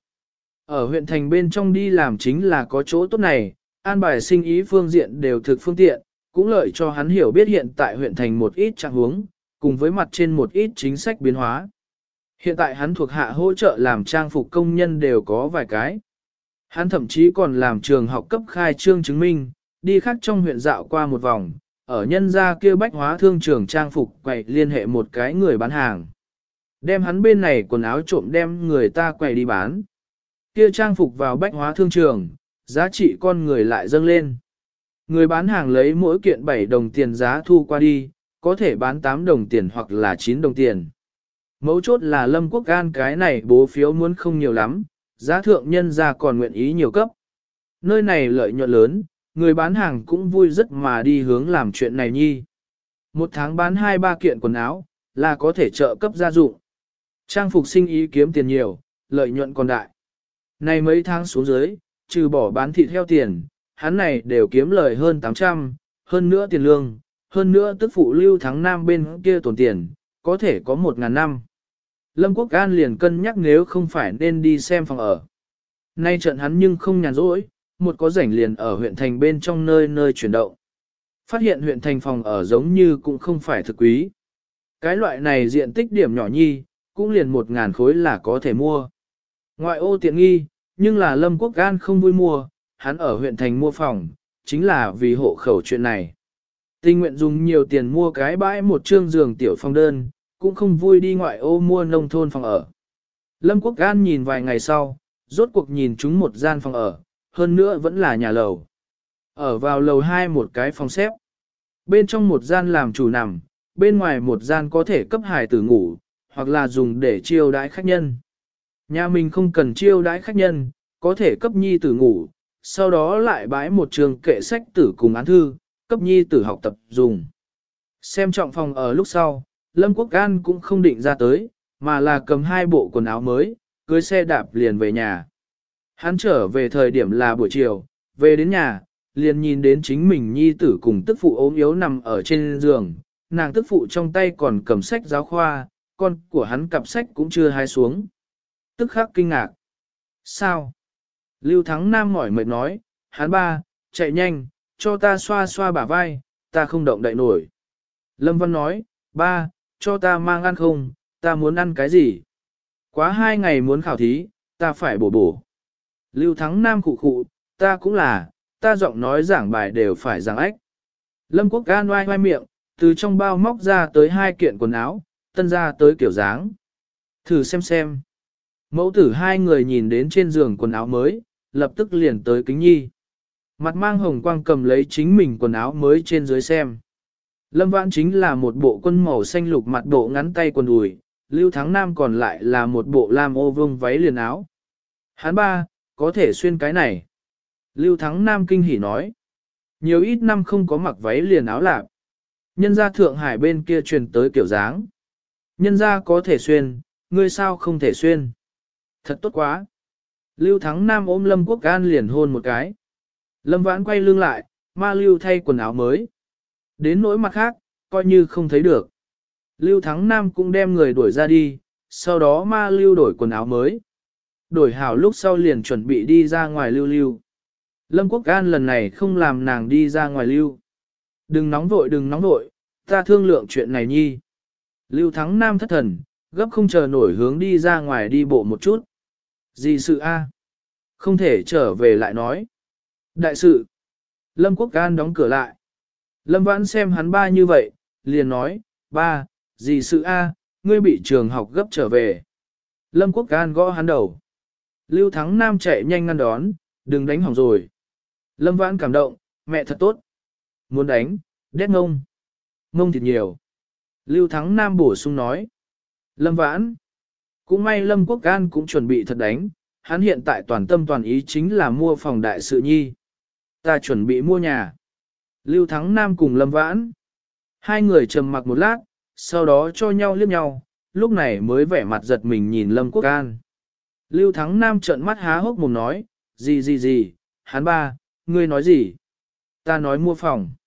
Ở huyện thành bên trong đi làm chính là có chỗ tốt này, an bài sinh ý phương diện đều thực phương tiện, cũng lợi cho hắn hiểu biết hiện tại huyện thành một ít trạng huống, cùng với mặt trên một ít chính sách biến hóa. Hiện tại hắn thuộc hạ hỗ trợ làm trang phục công nhân đều có vài cái. Hắn thậm chí còn làm trường học cấp khai trương chứng minh, đi khác trong huyện dạo qua một vòng, ở nhân gia kia bách hóa thương trường trang phục quậy liên hệ một cái người bán hàng. Đem hắn bên này quần áo trộm đem người ta quậy đi bán. Kia trang phục vào bách hóa thương trường, giá trị con người lại dâng lên. Người bán hàng lấy mỗi kiện bảy đồng tiền giá thu qua đi, có thể bán tám đồng tiền hoặc là chín đồng tiền. Mấu chốt là Lâm Quốc An cái này bố phiếu muốn không nhiều lắm, giá thượng nhân ra còn nguyện ý nhiều cấp. Nơi này lợi nhuận lớn, người bán hàng cũng vui rất mà đi hướng làm chuyện này nhi. Một tháng bán hai ba kiện quần áo, là có thể trợ cấp gia dụng. Trang phục sinh ý kiếm tiền nhiều, lợi nhuận còn đại. Này mấy tháng xuống dưới, trừ bỏ bán thịt heo tiền, hắn này đều kiếm lời hơn tám trăm, hơn nữa tiền lương, hơn nữa tức phụ Lưu Thắng Nam bên kia tổn tiền, có thể có một ngàn năm. Lâm Quốc An liền cân nhắc nếu không phải nên đi xem phòng ở. Nay trận hắn nhưng không nhàn rỗi, một có rảnh liền ở huyện thành bên trong nơi nơi chuyển động. Phát hiện huyện thành phòng ở giống như cũng không phải thực quý. Cái loại này diện tích điểm nhỏ nhi, cũng liền một ngàn khối là có thể mua. Ngoại ô tiện nghi, nhưng là Lâm Quốc An không vui mua, hắn ở huyện thành mua phòng, chính là vì hộ khẩu chuyện này. Tình nguyện dùng nhiều tiền mua cái bãi một trương giường tiểu phòng đơn, cũng không vui đi ngoại ô mua nông thôn phòng ở. Lâm Quốc An nhìn vài ngày sau, rốt cuộc nhìn chúng một gian phòng ở, hơn nữa vẫn là nhà lầu. Ở vào lầu hai một cái phòng xếp. Bên trong một gian làm chủ nằm, bên ngoài một gian có thể cấp hài tử ngủ, hoặc là dùng để chiêu đãi khách nhân. Nhà mình không cần chiêu đãi khách nhân, có thể cấp nhi tử ngủ, sau đó lại bãi một trường kệ sách tử cùng án thư, cấp nhi tử học tập dùng. Xem trọng phòng ở lúc sau, Lâm Quốc An cũng không định ra tới, mà là cầm hai bộ quần áo mới, cưới xe đạp liền về nhà. Hắn trở về thời điểm là buổi chiều, về đến nhà, liền nhìn đến chính mình nhi tử cùng tức phụ ốm yếu nằm ở trên giường, nàng tức phụ trong tay còn cầm sách giáo khoa, con của hắn cặp sách cũng chưa hái xuống. Tức khắc kinh ngạc. Sao? Lưu Thắng Nam mỏi mệt nói, hắn ba, chạy nhanh, cho ta xoa xoa bả vai, ta không động đậy nổi. Lâm Văn nói, ba, cho ta mang ăn không, ta muốn ăn cái gì? Quá hai ngày muốn khảo thí, ta phải bổ bổ. Lưu Thắng Nam khụ khụ, ta cũng là, ta giọng nói giảng bài đều phải giảng ách. Lâm Quốc An oai oai miệng, từ trong bao móc ra tới hai kiện quần áo, tân ra tới kiểu dáng. Thử xem xem. Mẫu tử hai người nhìn đến trên giường quần áo mới, lập tức liền tới kính nhi. Mặt mang hồng quang cầm lấy chính mình quần áo mới trên dưới xem. Lâm Vãn chính là một bộ quân màu xanh lục mặt bộ ngắn tay quần đùi, Lưu Thắng Nam còn lại là một bộ lam ô vương váy liền áo. Hắn ba, có thể xuyên cái này. Lưu Thắng Nam kinh hỉ nói. Nhiều ít năm không có mặc váy liền áo lạp. Nhân gia Thượng Hải bên kia truyền tới kiểu dáng. Nhân gia có thể xuyên, ngươi sao không thể xuyên. Thật tốt quá. Lưu Thắng Nam ôm Lâm Quốc An liền hôn một cái. Lâm Vãn quay lưng lại, ma Lưu thay quần áo mới. Đến nỗi mặt khác, coi như không thấy được. Lưu Thắng Nam cũng đem người đuổi ra đi, sau đó ma lưu đổi quần áo mới. Đổi hảo lúc sau liền chuẩn bị đi ra ngoài lưu lưu. Lâm Quốc An lần này không làm nàng đi ra ngoài lưu. Đừng nóng vội đừng nóng vội, ta thương lượng chuyện này nhi. Lưu Thắng Nam thất thần, gấp không chờ nổi hướng đi ra ngoài đi bộ một chút. Gì sự a? Không thể trở về lại nói. Đại sự. Lâm Quốc An đóng cửa lại. Lâm Vãn xem hắn ba như vậy, liền nói, ba, gì sự a, ngươi bị trường học gấp trở về. Lâm Quốc An gõ hắn đầu. Lưu Thắng Nam chạy nhanh ngăn đón, đừng đánh hỏng rồi. Lâm Vãn cảm động, mẹ thật tốt. Muốn đánh, đét ngông. Ngông thịt nhiều. Lưu Thắng Nam bổ sung nói. Lâm Vãn. Cũng may Lâm Quốc An cũng chuẩn bị thật đánh, hắn hiện tại toàn tâm toàn ý chính là mua phòng đại sự nhi. Ta chuẩn bị mua nhà. Lưu Thắng Nam cùng Lâm Vãn. Hai người trầm mặc một lát, sau đó cho nhau liếc nhau, lúc này mới vẻ mặt giật mình nhìn Lâm Quốc An. Lưu Thắng Nam trợn mắt há hốc mồm nói, gì gì gì, hắn ba, ngươi nói gì? Ta nói mua phòng.